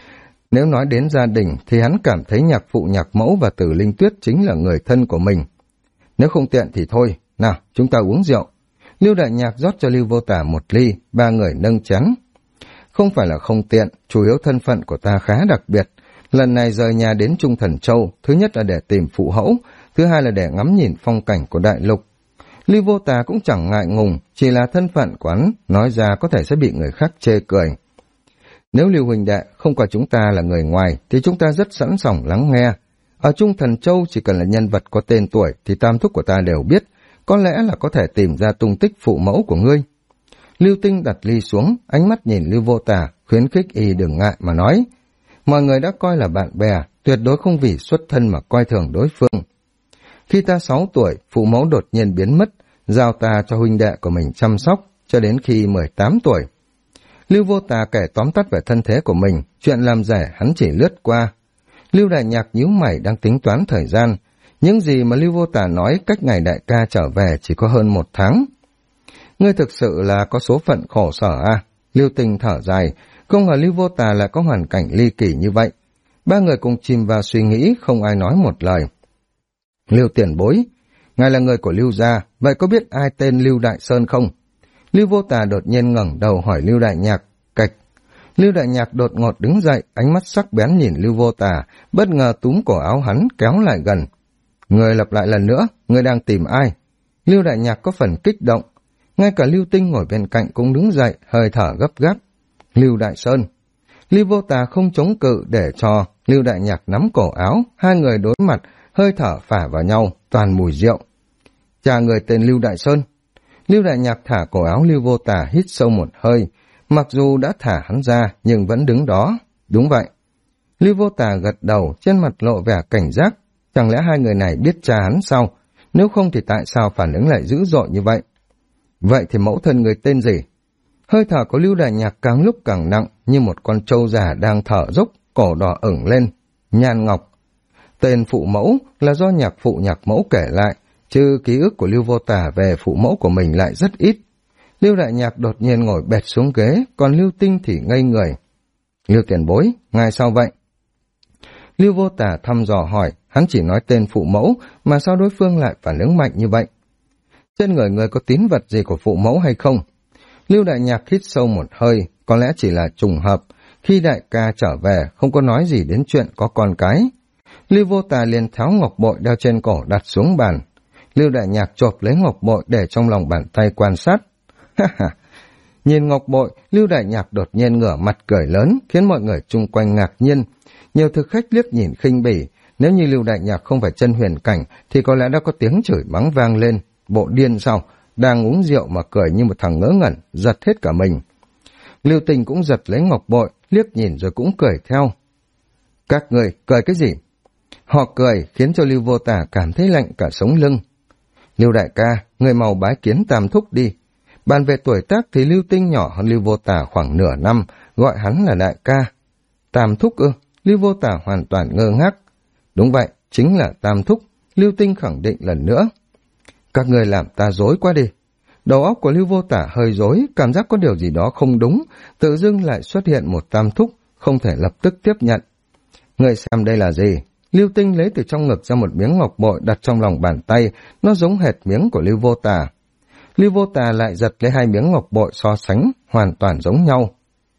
Nếu nói đến gia đình thì hắn cảm thấy nhạc phụ nhạc mẫu và Tử Linh Tuyết chính là người thân của mình. Nếu không tiện thì thôi, nào chúng ta uống rượu. Lưu Đại Nhạc rót cho Lưu Vô Tà một ly, ba người nâng chén. Không phải là không tiện, chủ yếu thân phận của ta khá đặc biệt. Lần này rời nhà đến Trung Thần Châu, thứ nhất là để tìm phụ mẫu, thứ hai là để ngắm nhìn phong cảnh của đại lục. Lưu Vô Tà cũng chẳng ngại ngùng, chỉ là thân phận của hắn, nói ra có thể sẽ bị người khác chê cười. Nếu Lưu huynh đệ không coi chúng ta là người ngoài, thì chúng ta rất sẵn sàng lắng nghe. Ở Trung Thần Châu chỉ cần là nhân vật có tên tuổi thì tam thúc của ta đều biết, có lẽ là có thể tìm ra tung tích phụ mẫu của ngươi. Lưu Tinh đặt ly xuống, ánh mắt nhìn Lưu Vô Tà, khuyến khích y đừng ngại mà nói. Mọi người đã coi là bạn bè, tuyệt đối không vì xuất thân mà coi thường đối phương. Khi ta 6 tuổi, phụ mẫu đột nhiên biến mất, giao ta cho huynh đệ của mình chăm sóc, cho đến khi 18 tuổi. Lưu Vô Tà kể tóm tắt về thân thế của mình, chuyện làm rẻ hắn chỉ lướt qua. Lưu Đại Nhạc nhíu mày đang tính toán thời gian. Những gì mà Lưu Vô Tà nói cách ngày đại ca trở về chỉ có hơn 1 tháng. Ngươi thực sự là có số phận khổ sở à? Lưu Tinh thở dài, không ngờ Lưu Vô Tà lại có hoàn cảnh ly kỳ như vậy. Ba người cùng chìm vào suy nghĩ, không ai nói một lời. Lưu tiền bối, ngài là người của Lưu gia, vậy có biết ai tên Lưu Đại Sơn không? Lưu Vô Tà đột nhiên ngẩng đầu hỏi Lưu Đại Nhạc, cạch. Lưu Đại Nhạc đột ngột đứng dậy, ánh mắt sắc bén nhìn Lưu Vô Tà, bất ngờ túm cổ áo hắn kéo lại gần. Người lặp lại lần nữa, người đang tìm ai? Lưu Đại Nhạc có phần kích động. Ngay cả Lưu Tinh ngồi bên cạnh cũng đứng dậy, hơi thở gấp gáp. Lưu Đại Sơn. Lưu Vô Tà không chống cự để cho Lưu Đại Nhạc nắm cổ áo, hai người đối mặt, hơi thở phả vào nhau, toàn mùi rượu. Cha người tên Lưu Đại Sơn. Lưu Đại Nhạc thả cổ áo Lưu Vô Tà, hít sâu một hơi. Mặc dù đã thả hắn ra, nhưng vẫn đứng đó. Đúng vậy. Lưu Vô Tà gật đầu, trên mặt lộ vẻ cảnh giác. Chẳng lẽ hai người này biết cha hắn sao? Nếu không thì tại sao phản ứng lại dữ dội như vậy? Vậy thì mẫu thân người tên gì? Hơi thở của Lưu Đại Nhạc càng lúc càng nặng, như một con trâu già đang thở dốc, cổ đỏ ửng lên. Nhan Ngọc. Tên phụ mẫu là do nhạc phụ nhạc mẫu kể lại, chứ ký ức của Lưu Vô Tà về phụ mẫu của mình lại rất ít. Lưu Đại Nhạc đột nhiên ngồi bệt xuống ghế, còn Lưu Tinh thì ngây người. Lưu tiền bối, ngài sao vậy? Lưu Vô Tà thăm dò hỏi, hắn chỉ nói tên phụ mẫu, mà sao đối phương lại phản ứng mạnh như vậy? Trên người có tín vật gì của phụ mẫu hay không? Lưu Đại Nhạc hít sâu một hơi, có lẽ chỉ là trùng hợp. Khi đại ca trở về, không có nói gì đến chuyện có con cái. Lưu Vô Tà liền tháo ngọc bội đeo trên cổ đặt xuống bàn. Lưu Đại Nhạc chộp lấy ngọc bội để trong lòng bàn tay quan sát. Nhìn ngọc bội, Lưu Đại Nhạc đột nhiên ngửa mặt cười lớn, khiến mọi người chung quanh ngạc nhiên. Nhiều thực khách liếc nhìn khinh bỉ, nếu như Lưu Đại Nhạc không phải chân huyền cảnh thì có lẽ đã có tiếng chửi mắng vang lên. Bộ điên sao? Đang uống rượu mà cười như một thằng ngớ ngẩn, giật hết cả mình. Lưu Tình cũng giật lấy ngọc bội, liếc nhìn rồi cũng cười theo. Các người cười cái gì? Họ cười khiến cho Lưu Vô Tà cảm thấy lạnh cả sống lưng. Lưu đại ca, người mau bái kiến Tam Thúc đi. Bàn về tuổi tác thì Lưu Tinh nhỏ hơn Lưu Vô Tà khoảng nửa năm, gọi hắn là đại ca. Tam Thúc ư? Lưu Vô Tà hoàn toàn ngơ ngác. Đúng vậy, chính là Tam Thúc, Lưu Tinh khẳng định lần nữa. Các người làm ta rối quá đi. Đầu óc của Lưu Vô Tà hơi rối, cảm giác có điều gì đó không đúng, tự dưng lại xuất hiện một Tam Thúc, không thể lập tức tiếp nhận. Người xem đây là gì? Lưu Tinh lấy từ trong ngực ra một miếng ngọc bội đặt trong lòng bàn tay, nó giống hệt miếng của Lưu Vô Tà. Lưu Vô Tà lại giật lấy hai miếng ngọc bội so sánh, hoàn toàn giống nhau.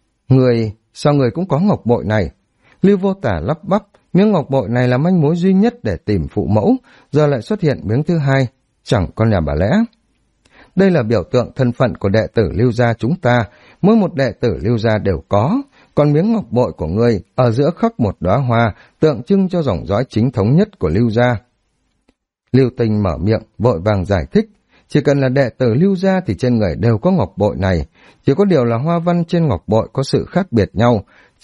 Sao người cũng có ngọc bội này? Lưu Vô Tà lắp bắp, miếng ngọc bội này là manh mối duy nhất để tìm phụ mẫu, giờ lại xuất hiện miếng thứ hai, chẳng con nhà bà lẽ. Đây là biểu tượng thân phận của đệ tử Lưu gia chúng ta, mỗi một đệ tử Lưu gia đều có, còn miếng ngọc bội của ngươi ở giữa khắc một đóa hoa, tượng trưng cho dòng dõi chính thống nhất của Lưu gia. Lưu Tinh mở miệng, vội vàng giải thích, chỉ cần là đệ tử Lưu gia thì trên người đều có ngọc bội này, chỉ có điều là hoa văn trên ngọc bội có sự khác biệt nhau,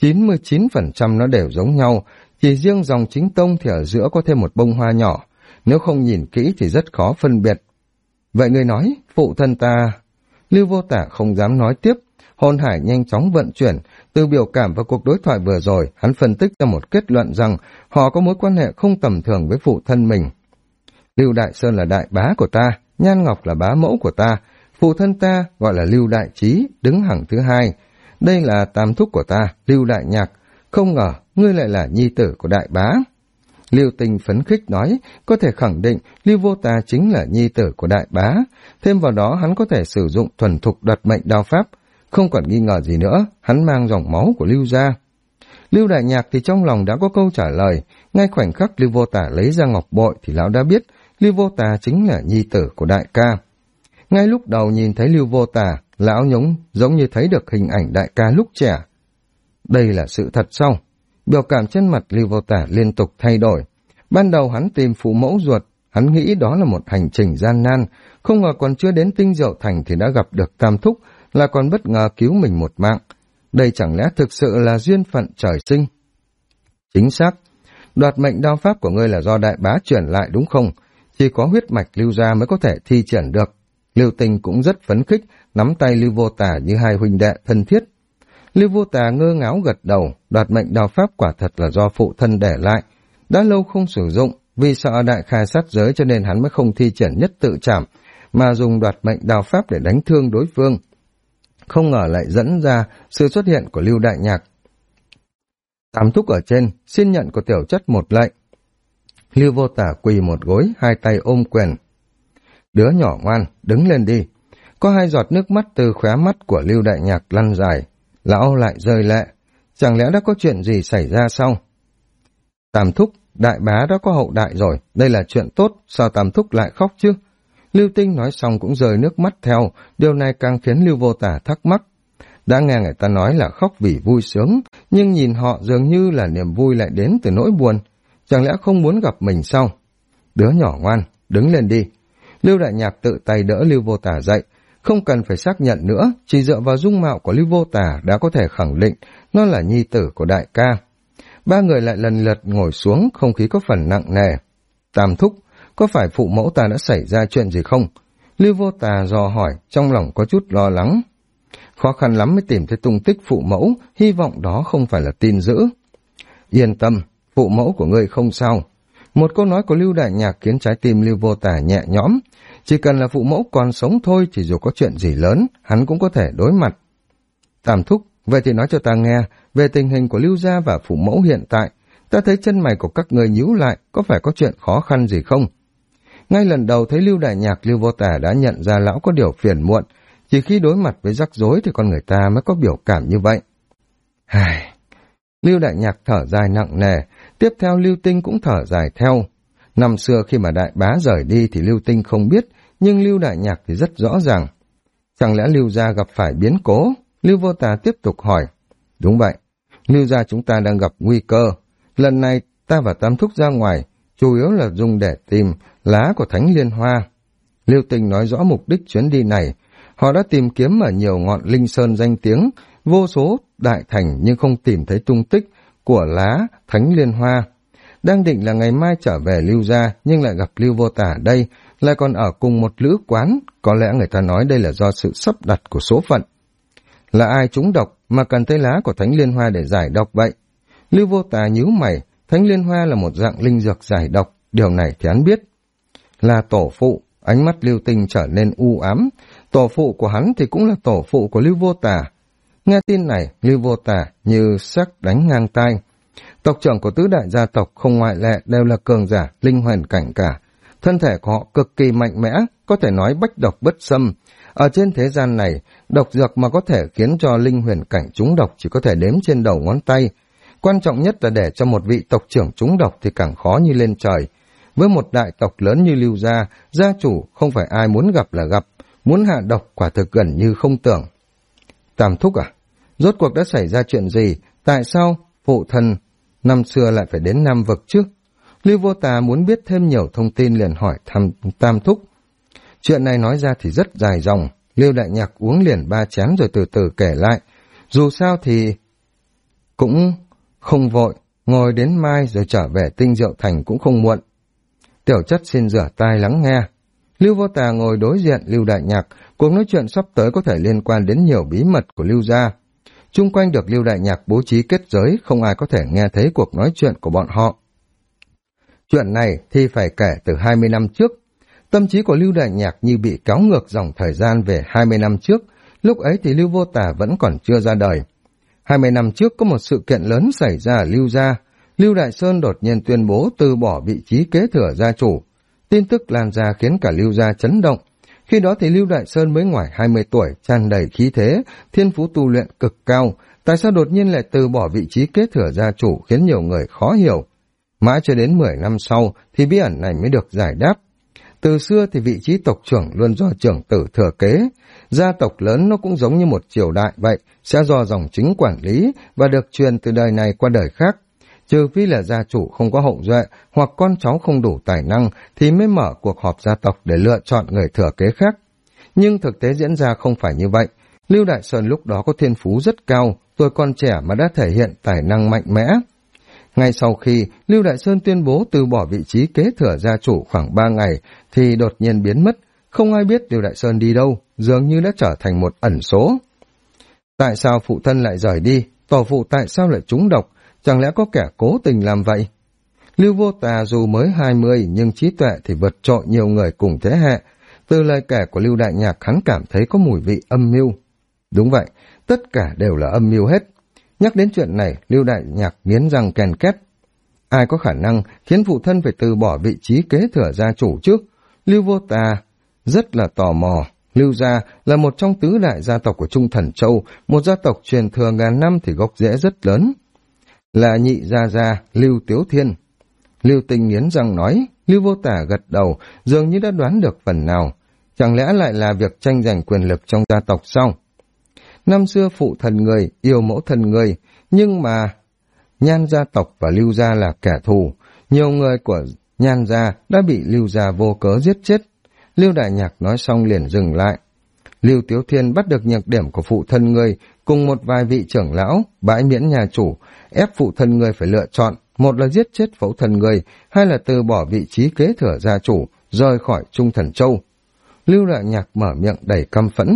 99% nó đều giống nhau, chỉ riêng dòng chính tông thì ở giữa có thêm một bông hoa nhỏ, nếu không nhìn kỹ thì rất khó phân biệt. Vậy ngươi nói, phụ thân ta... Lưu Vô Tà không dám nói tiếp, hồn hải nhanh chóng vận chuyển, từ biểu cảm và cuộc đối thoại vừa rồi, hắn phân tích ra một kết luận rằng họ có mối quan hệ không tầm thường với phụ thân mình. Lưu Đại Sơn là đại bá của ta, Nhan Ngọc là bá mẫu của ta, phụ thân ta gọi là Lưu Đại Trí, đứng hàng thứ hai. Đây là Tam Thúc của ta, Lưu Đại Nhạc, không ngờ ngươi lại là nhi tử của đại bá. Lưu Tinh phấn khích nói, có thể khẳng định Lưu Vô Tà chính là nhi tử của đại bá, thêm vào đó hắn có thể sử dụng thuần thục đoạt mệnh đao pháp, không còn nghi ngờ gì nữa, hắn mang dòng máu của Lưu gia. Lưu Đại Nhạc thì trong lòng đã có câu trả lời, ngay khoảnh khắc Lưu Vô Tà lấy ra ngọc bội thì lão đã biết Lưu Vô Tà chính là nhi tử của đại ca. Ngay lúc đầu nhìn thấy Lưu Vô Tà, lão giống như thấy được hình ảnh đại ca lúc trẻ. Đây là sự thật sao? Biểu cảm trên mặt Lưu Vô Tà liên tục thay đổi. Ban đầu hắn tìm phụ mẫu ruột, hắn nghĩ đó là một hành trình gian nan, không ngờ còn chưa đến Tinh Diệu Thành thì đã gặp được Tam Thúc, là còn bất ngờ cứu mình một mạng. Đây chẳng lẽ thực sự là duyên phận trời sinh? Chính xác, đoạt mệnh đao pháp của ngươi là do đại bá truyền lại đúng không? Chỉ có huyết mạch Lưu gia mới có thể thi triển được. Lưu Tinh cũng rất phấn khích, nắm tay Lưu Vô Tà như hai huynh đệ thân thiết. Lưu Vô Tà ngơ ngáo gật đầu, đoạt mệnh đao pháp quả thật là do phụ thân để lại. Đã lâu không sử dụng, vì sợ đại khai sát giới cho nên hắn mới không thi triển nhất tự trảm, mà dùng đoạt mệnh đao pháp để đánh thương đối phương. Không ngờ lại dẫn ra sự xuất hiện của Lưu Đại Nhạc. Tam Thúc ở trên, xin nhận của tiểu chất một lệnh. Lưu Vô Tà quỳ một gối, hai tay ôm quyền. Đứa nhỏ ngoan, đứng lên đi. Có hai giọt nước mắt từ khóe mắt của Lưu Đại Nhạc lăn dài. Lão lại rơi lệ. Chẳng lẽ đã có chuyện gì xảy ra sao? Tam thúc, đại bá đã có hậu đại rồi, đây là chuyện tốt, sao Tam thúc lại khóc chứ? Lưu Tinh nói xong cũng rơi nước mắt theo, điều này càng khiến Lưu Vô Tả thắc mắc. Đã nghe người ta nói là khóc vì vui sướng, nhưng nhìn họ dường như là niềm vui lại đến từ nỗi buồn. Chẳng lẽ không muốn gặp mình sao? Đứa nhỏ ngoan, đứng lên đi. Lưu Đại Nhạc tự tay đỡ Lưu Vô Tả dậy, không cần phải xác nhận nữa, chỉ dựa vào dung mạo của Lưu Vô Tả đã có thể khẳng định nó là nhi tử của đại ca. Ba người lại lần lượt ngồi xuống, không khí có phần nặng nề. Tam thúc, có phải phụ mẫu ta đã xảy ra chuyện gì không? Lưu Vô Tà dò hỏi, trong lòng có chút lo lắng. Khó khăn lắm mới tìm thấy tung tích phụ mẫu, hy vọng đó không phải là tin dữ. Yên tâm, phụ mẫu của ngươi không sao. Một câu nói của Lưu Đại Nhạc khiến trái tim Lưu Vô Tà nhẹ nhõm. Chỉ cần là phụ mẫu còn sống thôi, thì dù có chuyện gì lớn, hắn cũng có thể đối mặt. Tam thúc, vậy thì nói cho ta nghe về tình hình của Lưu gia và phụ mẫu hiện tại. Ta thấy chân mày của các người nhíu lại, có phải có chuyện khó khăn gì không? Ngay lần đầu thấy Lưu Đại Nhạc, Lưu Vô Tả đã nhận ra lão có điều phiền muộn. Chỉ khi đối mặt với rắc rối thì con người ta mới có biểu cảm như vậy. Lưu Đại Nhạc thở dài nặng nề, tiếp theo Lưu Tinh cũng thở dài theo. Năm xưa khi mà đại bá rời đi thì Lưu Tinh không biết, nhưng Lưu Đại Nhạc thì rất rõ ràng. Chẳng lẽ Lưu gia gặp phải biến cố? Lưu Vô Tà tiếp tục hỏi. Đúng vậy, Lưu gia chúng ta đang gặp nguy cơ. Lần này ta và Tam thúc ra ngoài, chủ yếu là dùng để tìm lá của Thánh Liên Hoa. Lưu Tinh nói rõ mục đích chuyến đi này. Họ đã tìm kiếm ở nhiều ngọn linh sơn danh tiếng, vô số đại thành nhưng không tìm thấy tung tích của lá Thánh Liên Hoa. Đang định là ngày mai trở về Lưu gia, nhưng lại gặp Lưu Vô Tả đây, lại còn ở cùng một lữ quán. Có lẽ người ta nói đây là do sự sắp đặt của số phận. Là ai trúng độc mà cần tới lá của Thánh Liên Hoa để giải độc vậy? Lưu Vô Tà nhíu mày, Thánh Liên Hoa là một dạng linh dược giải độc, điều này thì hắn biết. Là tổ phụ, ánh mắt Lưu Tinh trở nên u ám, tổ phụ của hắn thì cũng là tổ phụ của Lưu Vô Tà. Nghe tin này, Lưu Vô Tà như sắc đánh ngang tai. Tộc trưởng của tứ đại gia tộc không ngoại lệ đều là cường giả, linh huyền cảnh cả. Thân thể của họ cực kỳ mạnh mẽ, có thể nói bách độc bất xâm. Ở trên thế gian này, độc dược mà có thể khiến cho linh huyền cảnh trúng độc chỉ có thể đếm trên đầu ngón tay. Quan trọng nhất là để cho một vị tộc trưởng trúng độc thì càng khó như lên trời. Với một đại tộc lớn như Lưu gia, gia chủ không phải ai muốn gặp là gặp, muốn hạ độc quả thực gần như không tưởng. Tam thúc à? Rốt cuộc đã xảy ra chuyện gì? Tại sao phụ thân năm xưa lại phải đến Nam Vực chứ? Lưu Vô Tà muốn biết thêm nhiều thông tin liền hỏi Tam thúc. Chuyện này nói ra thì rất dài dòng. Lưu Đại Nhạc uống liền 3 chén rồi từ từ kể lại. Dù sao thì cũng không vội, ngồi đến mai rồi trở về Tinh Diệu Thành cũng không muộn. Tiểu chất xin rửa tai lắng nghe. Lưu Vô Tà ngồi đối diện Lưu Đại Nhạc, cuộc nói chuyện sắp tới có thể liên quan đến nhiều bí mật của Lưu gia. Chung quanh được Lưu Đại Nhạc bố trí kết giới, không ai có thể nghe thấy cuộc nói chuyện của bọn họ. Chuyện này thì phải kể từ 20 năm trước. Tâm trí của Lưu Đại Nhạc như bị kéo ngược dòng thời gian về 20 năm trước, lúc ấy thì Lưu Vô Tà vẫn còn chưa ra đời. 20 năm trước có một sự kiện lớn xảy ra ở Lưu gia. Lưu Đại Sơn đột nhiên tuyên bố từ bỏ vị trí kế thừa gia chủ. Tin tức lan ra khiến cả Lưu gia chấn động. Khi đó thì Lưu Đại Sơn mới ngoài 20 tuổi, tràn đầy khí thế, thiên phú tu luyện cực cao. Tại sao đột nhiên lại từ bỏ vị trí kế thừa gia chủ khiến nhiều người khó hiểu. Mãi cho đến 10 năm sau thì bí ẩn này mới được giải đáp. Từ xưa thì vị trí tộc trưởng luôn do trưởng tử thừa kế. Gia tộc lớn nó cũng giống như một triều đại vậy, sẽ do dòng chính quản lý và được truyền từ đời này qua đời khác. Trừ phi là gia chủ không có hậu duệ hoặc con cháu không đủ tài năng thì mới mở cuộc họp gia tộc để lựa chọn người thừa kế khác. Nhưng thực tế diễn ra không phải như vậy. Lưu Đại Sơn lúc đó có thiên phú rất cao, tuổi còn trẻ mà đã thể hiện tài năng mạnh mẽ. Ngay sau khi Lưu Đại Sơn tuyên bố từ bỏ vị trí kế thừa gia chủ khoảng 3 ngày thì đột nhiên biến mất. Không ai biết Lưu Đại Sơn đi đâu, dường như đã trở thành một ẩn số. Tại sao phụ thân lại rời đi? Tổ phụ tại sao lại trúng độc? Chẳng lẽ có kẻ cố tình làm vậy? Lưu Vô Tà dù mới 20 nhưng trí tuệ thì vượt trội nhiều người cùng thế hệ. Từ lời kể của Lưu Đại Nhạc hắn cảm thấy có mùi vị âm mưu. Đúng vậy, tất cả đều là âm mưu hết. Nhắc đến chuyện này, Lưu Đại Nhạc nghiến răng ken két. Ai có khả năng khiến phụ thân phải từ bỏ vị trí kế thừa gia chủ chứ? Lưu Vô Tà rất là tò mò. Lưu gia là một trong tứ đại gia tộc của Trung Thần Châu, một gia tộc truyền thừa ngàn năm thì gốc rễ rất lớn. Là nhị gia Lưu Tiếu Thiên. Lưu Tinh nghiến răng nói. Lưu Vô Tả gật đầu, dường như đã đoán được phần nào. Chẳng lẽ lại là việc tranh giành quyền lực trong gia tộc sao? Năm xưa phụ thần người, yêu mẫu thần người, nhưng mà Nhan gia tộc và Lưu gia là kẻ thù. Nhiều người của Nhan gia đã bị Lưu gia vô cớ giết chết. Lưu Đại Nhạc nói xong liền dừng lại. Lưu Tiếu Thiên bắt được nhược điểm của phụ thân người cùng một vài vị trưởng lão, bãi miễn nhà chủ, ép phụ thân người phải lựa chọn, một là giết chết phụ thân người, hai là từ bỏ vị trí kế thừa gia chủ, rời khỏi Trung Thần Châu. Lưu Đại Nhạc mở miệng đầy căm phẫn.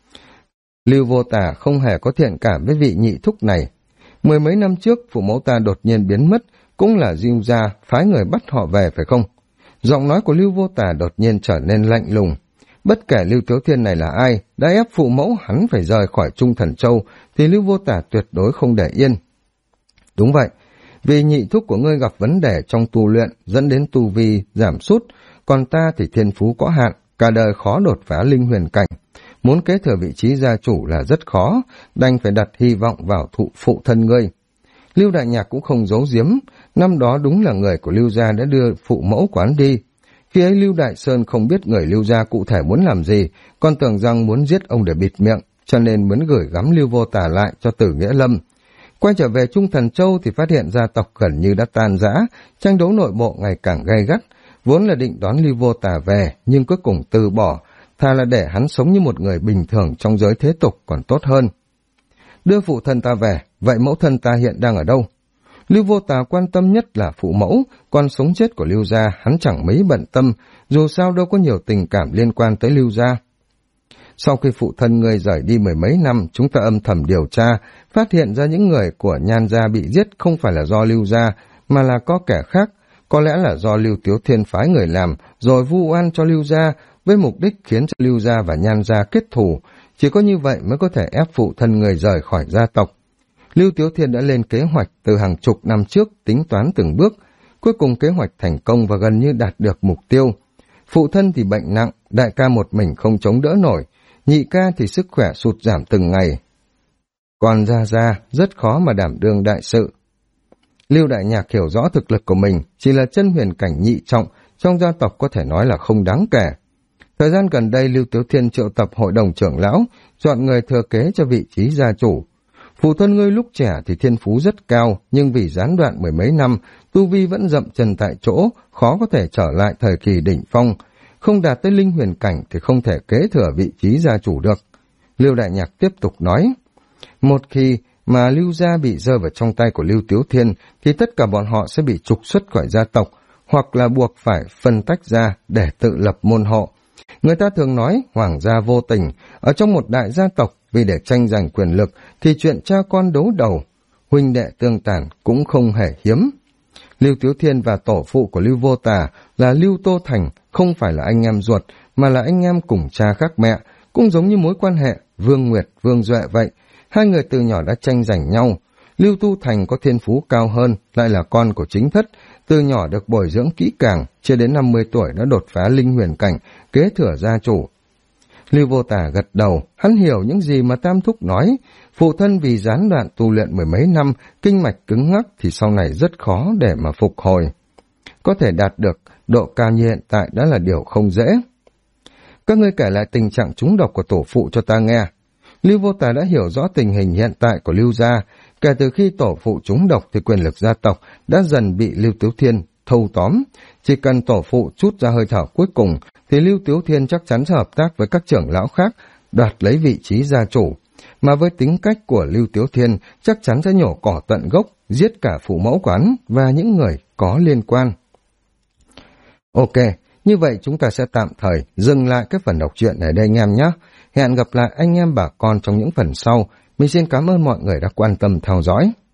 Lưu Vô Tả không hề có thiện cảm với vị nhị thúc này. Mười mấy năm trước, phụ mẫu ta đột nhiên biến mất, cũng là Diêu gia phái người bắt họ về phải không? Giọng nói của Lưu Vô Tả đột nhiên trở nên lạnh lùng. Bất kể Lưu Tiếu Thiên này là ai, đã ép phụ mẫu hắn phải rời khỏi Trung Thần Châu, thì Lưu Vô Tả tuyệt đối không để yên. Đúng vậy, vì nhị thúc của ngươi gặp vấn đề trong tu luyện, dẫn đến tu vi giảm sút, còn ta thì thiên phú có hạn, cả đời khó đột phá linh huyền cảnh. Muốn kế thừa vị trí gia chủ là rất khó, đành phải đặt hy vọng vào phụ thân ngươi. Lưu Đại Nhạc cũng không giấu giếm, năm đó đúng là người của Lưu gia đã đưa phụ mẫu quán đi. Khi ấy Lưu Đại Sơn không biết người Lưu gia cụ thể muốn làm gì, còn tưởng rằng muốn giết ông để bịt miệng, cho nên muốn gửi gắm Lưu Vô Tả lại cho Tử Nghĩa Lâm. Quay trở về Trung Thần Châu thì phát hiện gia tộc gần như đã tan rã, tranh đấu nội bộ ngày càng gay gắt, vốn là định đón Lưu Vô Tả về, nhưng cuối cùng từ bỏ, thà là để hắn sống như một người bình thường trong giới thế tục còn tốt hơn. Đưa phụ thân ta về, vậy mẫu thân ta hiện đang ở đâu? Lưu Vô Tả quan tâm nhất là phụ mẫu, còn sống chết của Lưu gia hắn chẳng mấy bận tâm, dù sao đâu có nhiều tình cảm liên quan tới Lưu gia. Sau khi phụ thân người rời đi mười mấy năm, chúng ta âm thầm điều tra, phát hiện ra những người của Nhan gia bị giết không phải là do Lưu gia, mà là có kẻ khác, có lẽ là do Lưu Tiếu Thiên phái người làm, rồi vu oan cho Lưu gia, với mục đích khiến cho Lưu gia và Nhan gia kết thù, chỉ có như vậy mới có thể ép phụ thân người rời khỏi gia tộc. Lưu Tiếu Thiên đã lên kế hoạch từ hàng chục năm trước, tính toán từng bước, cuối cùng kế hoạch thành công và gần như đạt được mục tiêu. Phụ thân thì bệnh nặng, đại ca một mình không chống đỡ nổi, nhị ca thì sức khỏe sụt giảm từng ngày. Còn Gia rất khó mà đảm đương đại sự. Lưu Đại Nhạc hiểu rõ thực lực của mình, chỉ là chân huyền cảnh nhị trọng, trong gia tộc có thể nói là không đáng kể. Thời gian gần đây Lưu Tiếu Thiên triệu tập hội đồng trưởng lão, chọn người thừa kế cho vị trí gia chủ. Phụ thân ngươi lúc trẻ thì thiên phú rất cao, nhưng vì gián đoạn mười mấy năm, tu vi vẫn dậm chân tại chỗ, khó có thể trở lại thời kỳ đỉnh phong. Không đạt tới linh huyền cảnh thì không thể kế thừa vị trí gia chủ được. Lưu Đại Nhạc tiếp tục nói, một khi mà Lưu gia bị rơi vào trong tay của Lưu Tiếu Thiên, thì tất cả bọn họ sẽ bị trục xuất khỏi gia tộc, hoặc là buộc phải phân tách ra để tự lập môn hộ. Người ta thường nói hoàng gia vô tình, ở trong một đại gia tộc vì để tranh giành quyền lực thì chuyện cha con đấu đầu, huynh đệ tương tàn cũng không hề hiếm. Lưu Tiếu Thiên và tổ phụ của Lưu Vô Tả là Lưu Tô Thành, không phải là anh em ruột mà là anh em cùng cha khác mẹ, cũng giống như mối quan hệ Vương Nguyệt, Vương Duệ vậy. Hai người từ nhỏ đã tranh giành nhau. Lưu Tu Thành có thiên phú cao hơn, lại là con của chính thất, từ nhỏ được bồi dưỡng kỹ càng, chưa đến 50 tuổi đã đột phá linh huyền cảnh, kế thừa gia chủ. Lưu Vô Tả gật đầu, hắn hiểu những gì mà Tam Thúc nói. Phụ thân vì gián đoạn tu luyện mười mấy năm, kinh mạch cứng ngắc thì sau này rất khó để mà phục hồi. Có thể đạt được độ cao như hiện tại đã là điều không dễ. Các ngươi kể lại tình trạng trúng độc của tổ phụ cho ta nghe. Lưu Vô Tả đã hiểu rõ tình hình hiện tại của Lưu gia. Kể từ khi tổ phụ trúng độc thì quyền lực gia tộc đã dần bị Lưu Tiếu Thiên thâu tóm. Chỉ cần tổ phụ trút ra hơi thở cuối cùng thì Lưu Tiếu Thiên chắc chắn sẽ hợp tác với các trưởng lão khác, đoạt lấy vị trí gia chủ. Mà với tính cách của Lưu Tiếu Thiên chắc chắn sẽ nhổ cỏ tận gốc, giết cả phụ mẫu quán và những người có liên quan. Ok, như vậy chúng ta sẽ tạm thời dừng lại cái phần đọc truyện ở đây anh em nhé. Hẹn gặp lại anh em bà con trong những phần sau. Mình xin cảm ơn mọi người đã quan tâm theo dõi.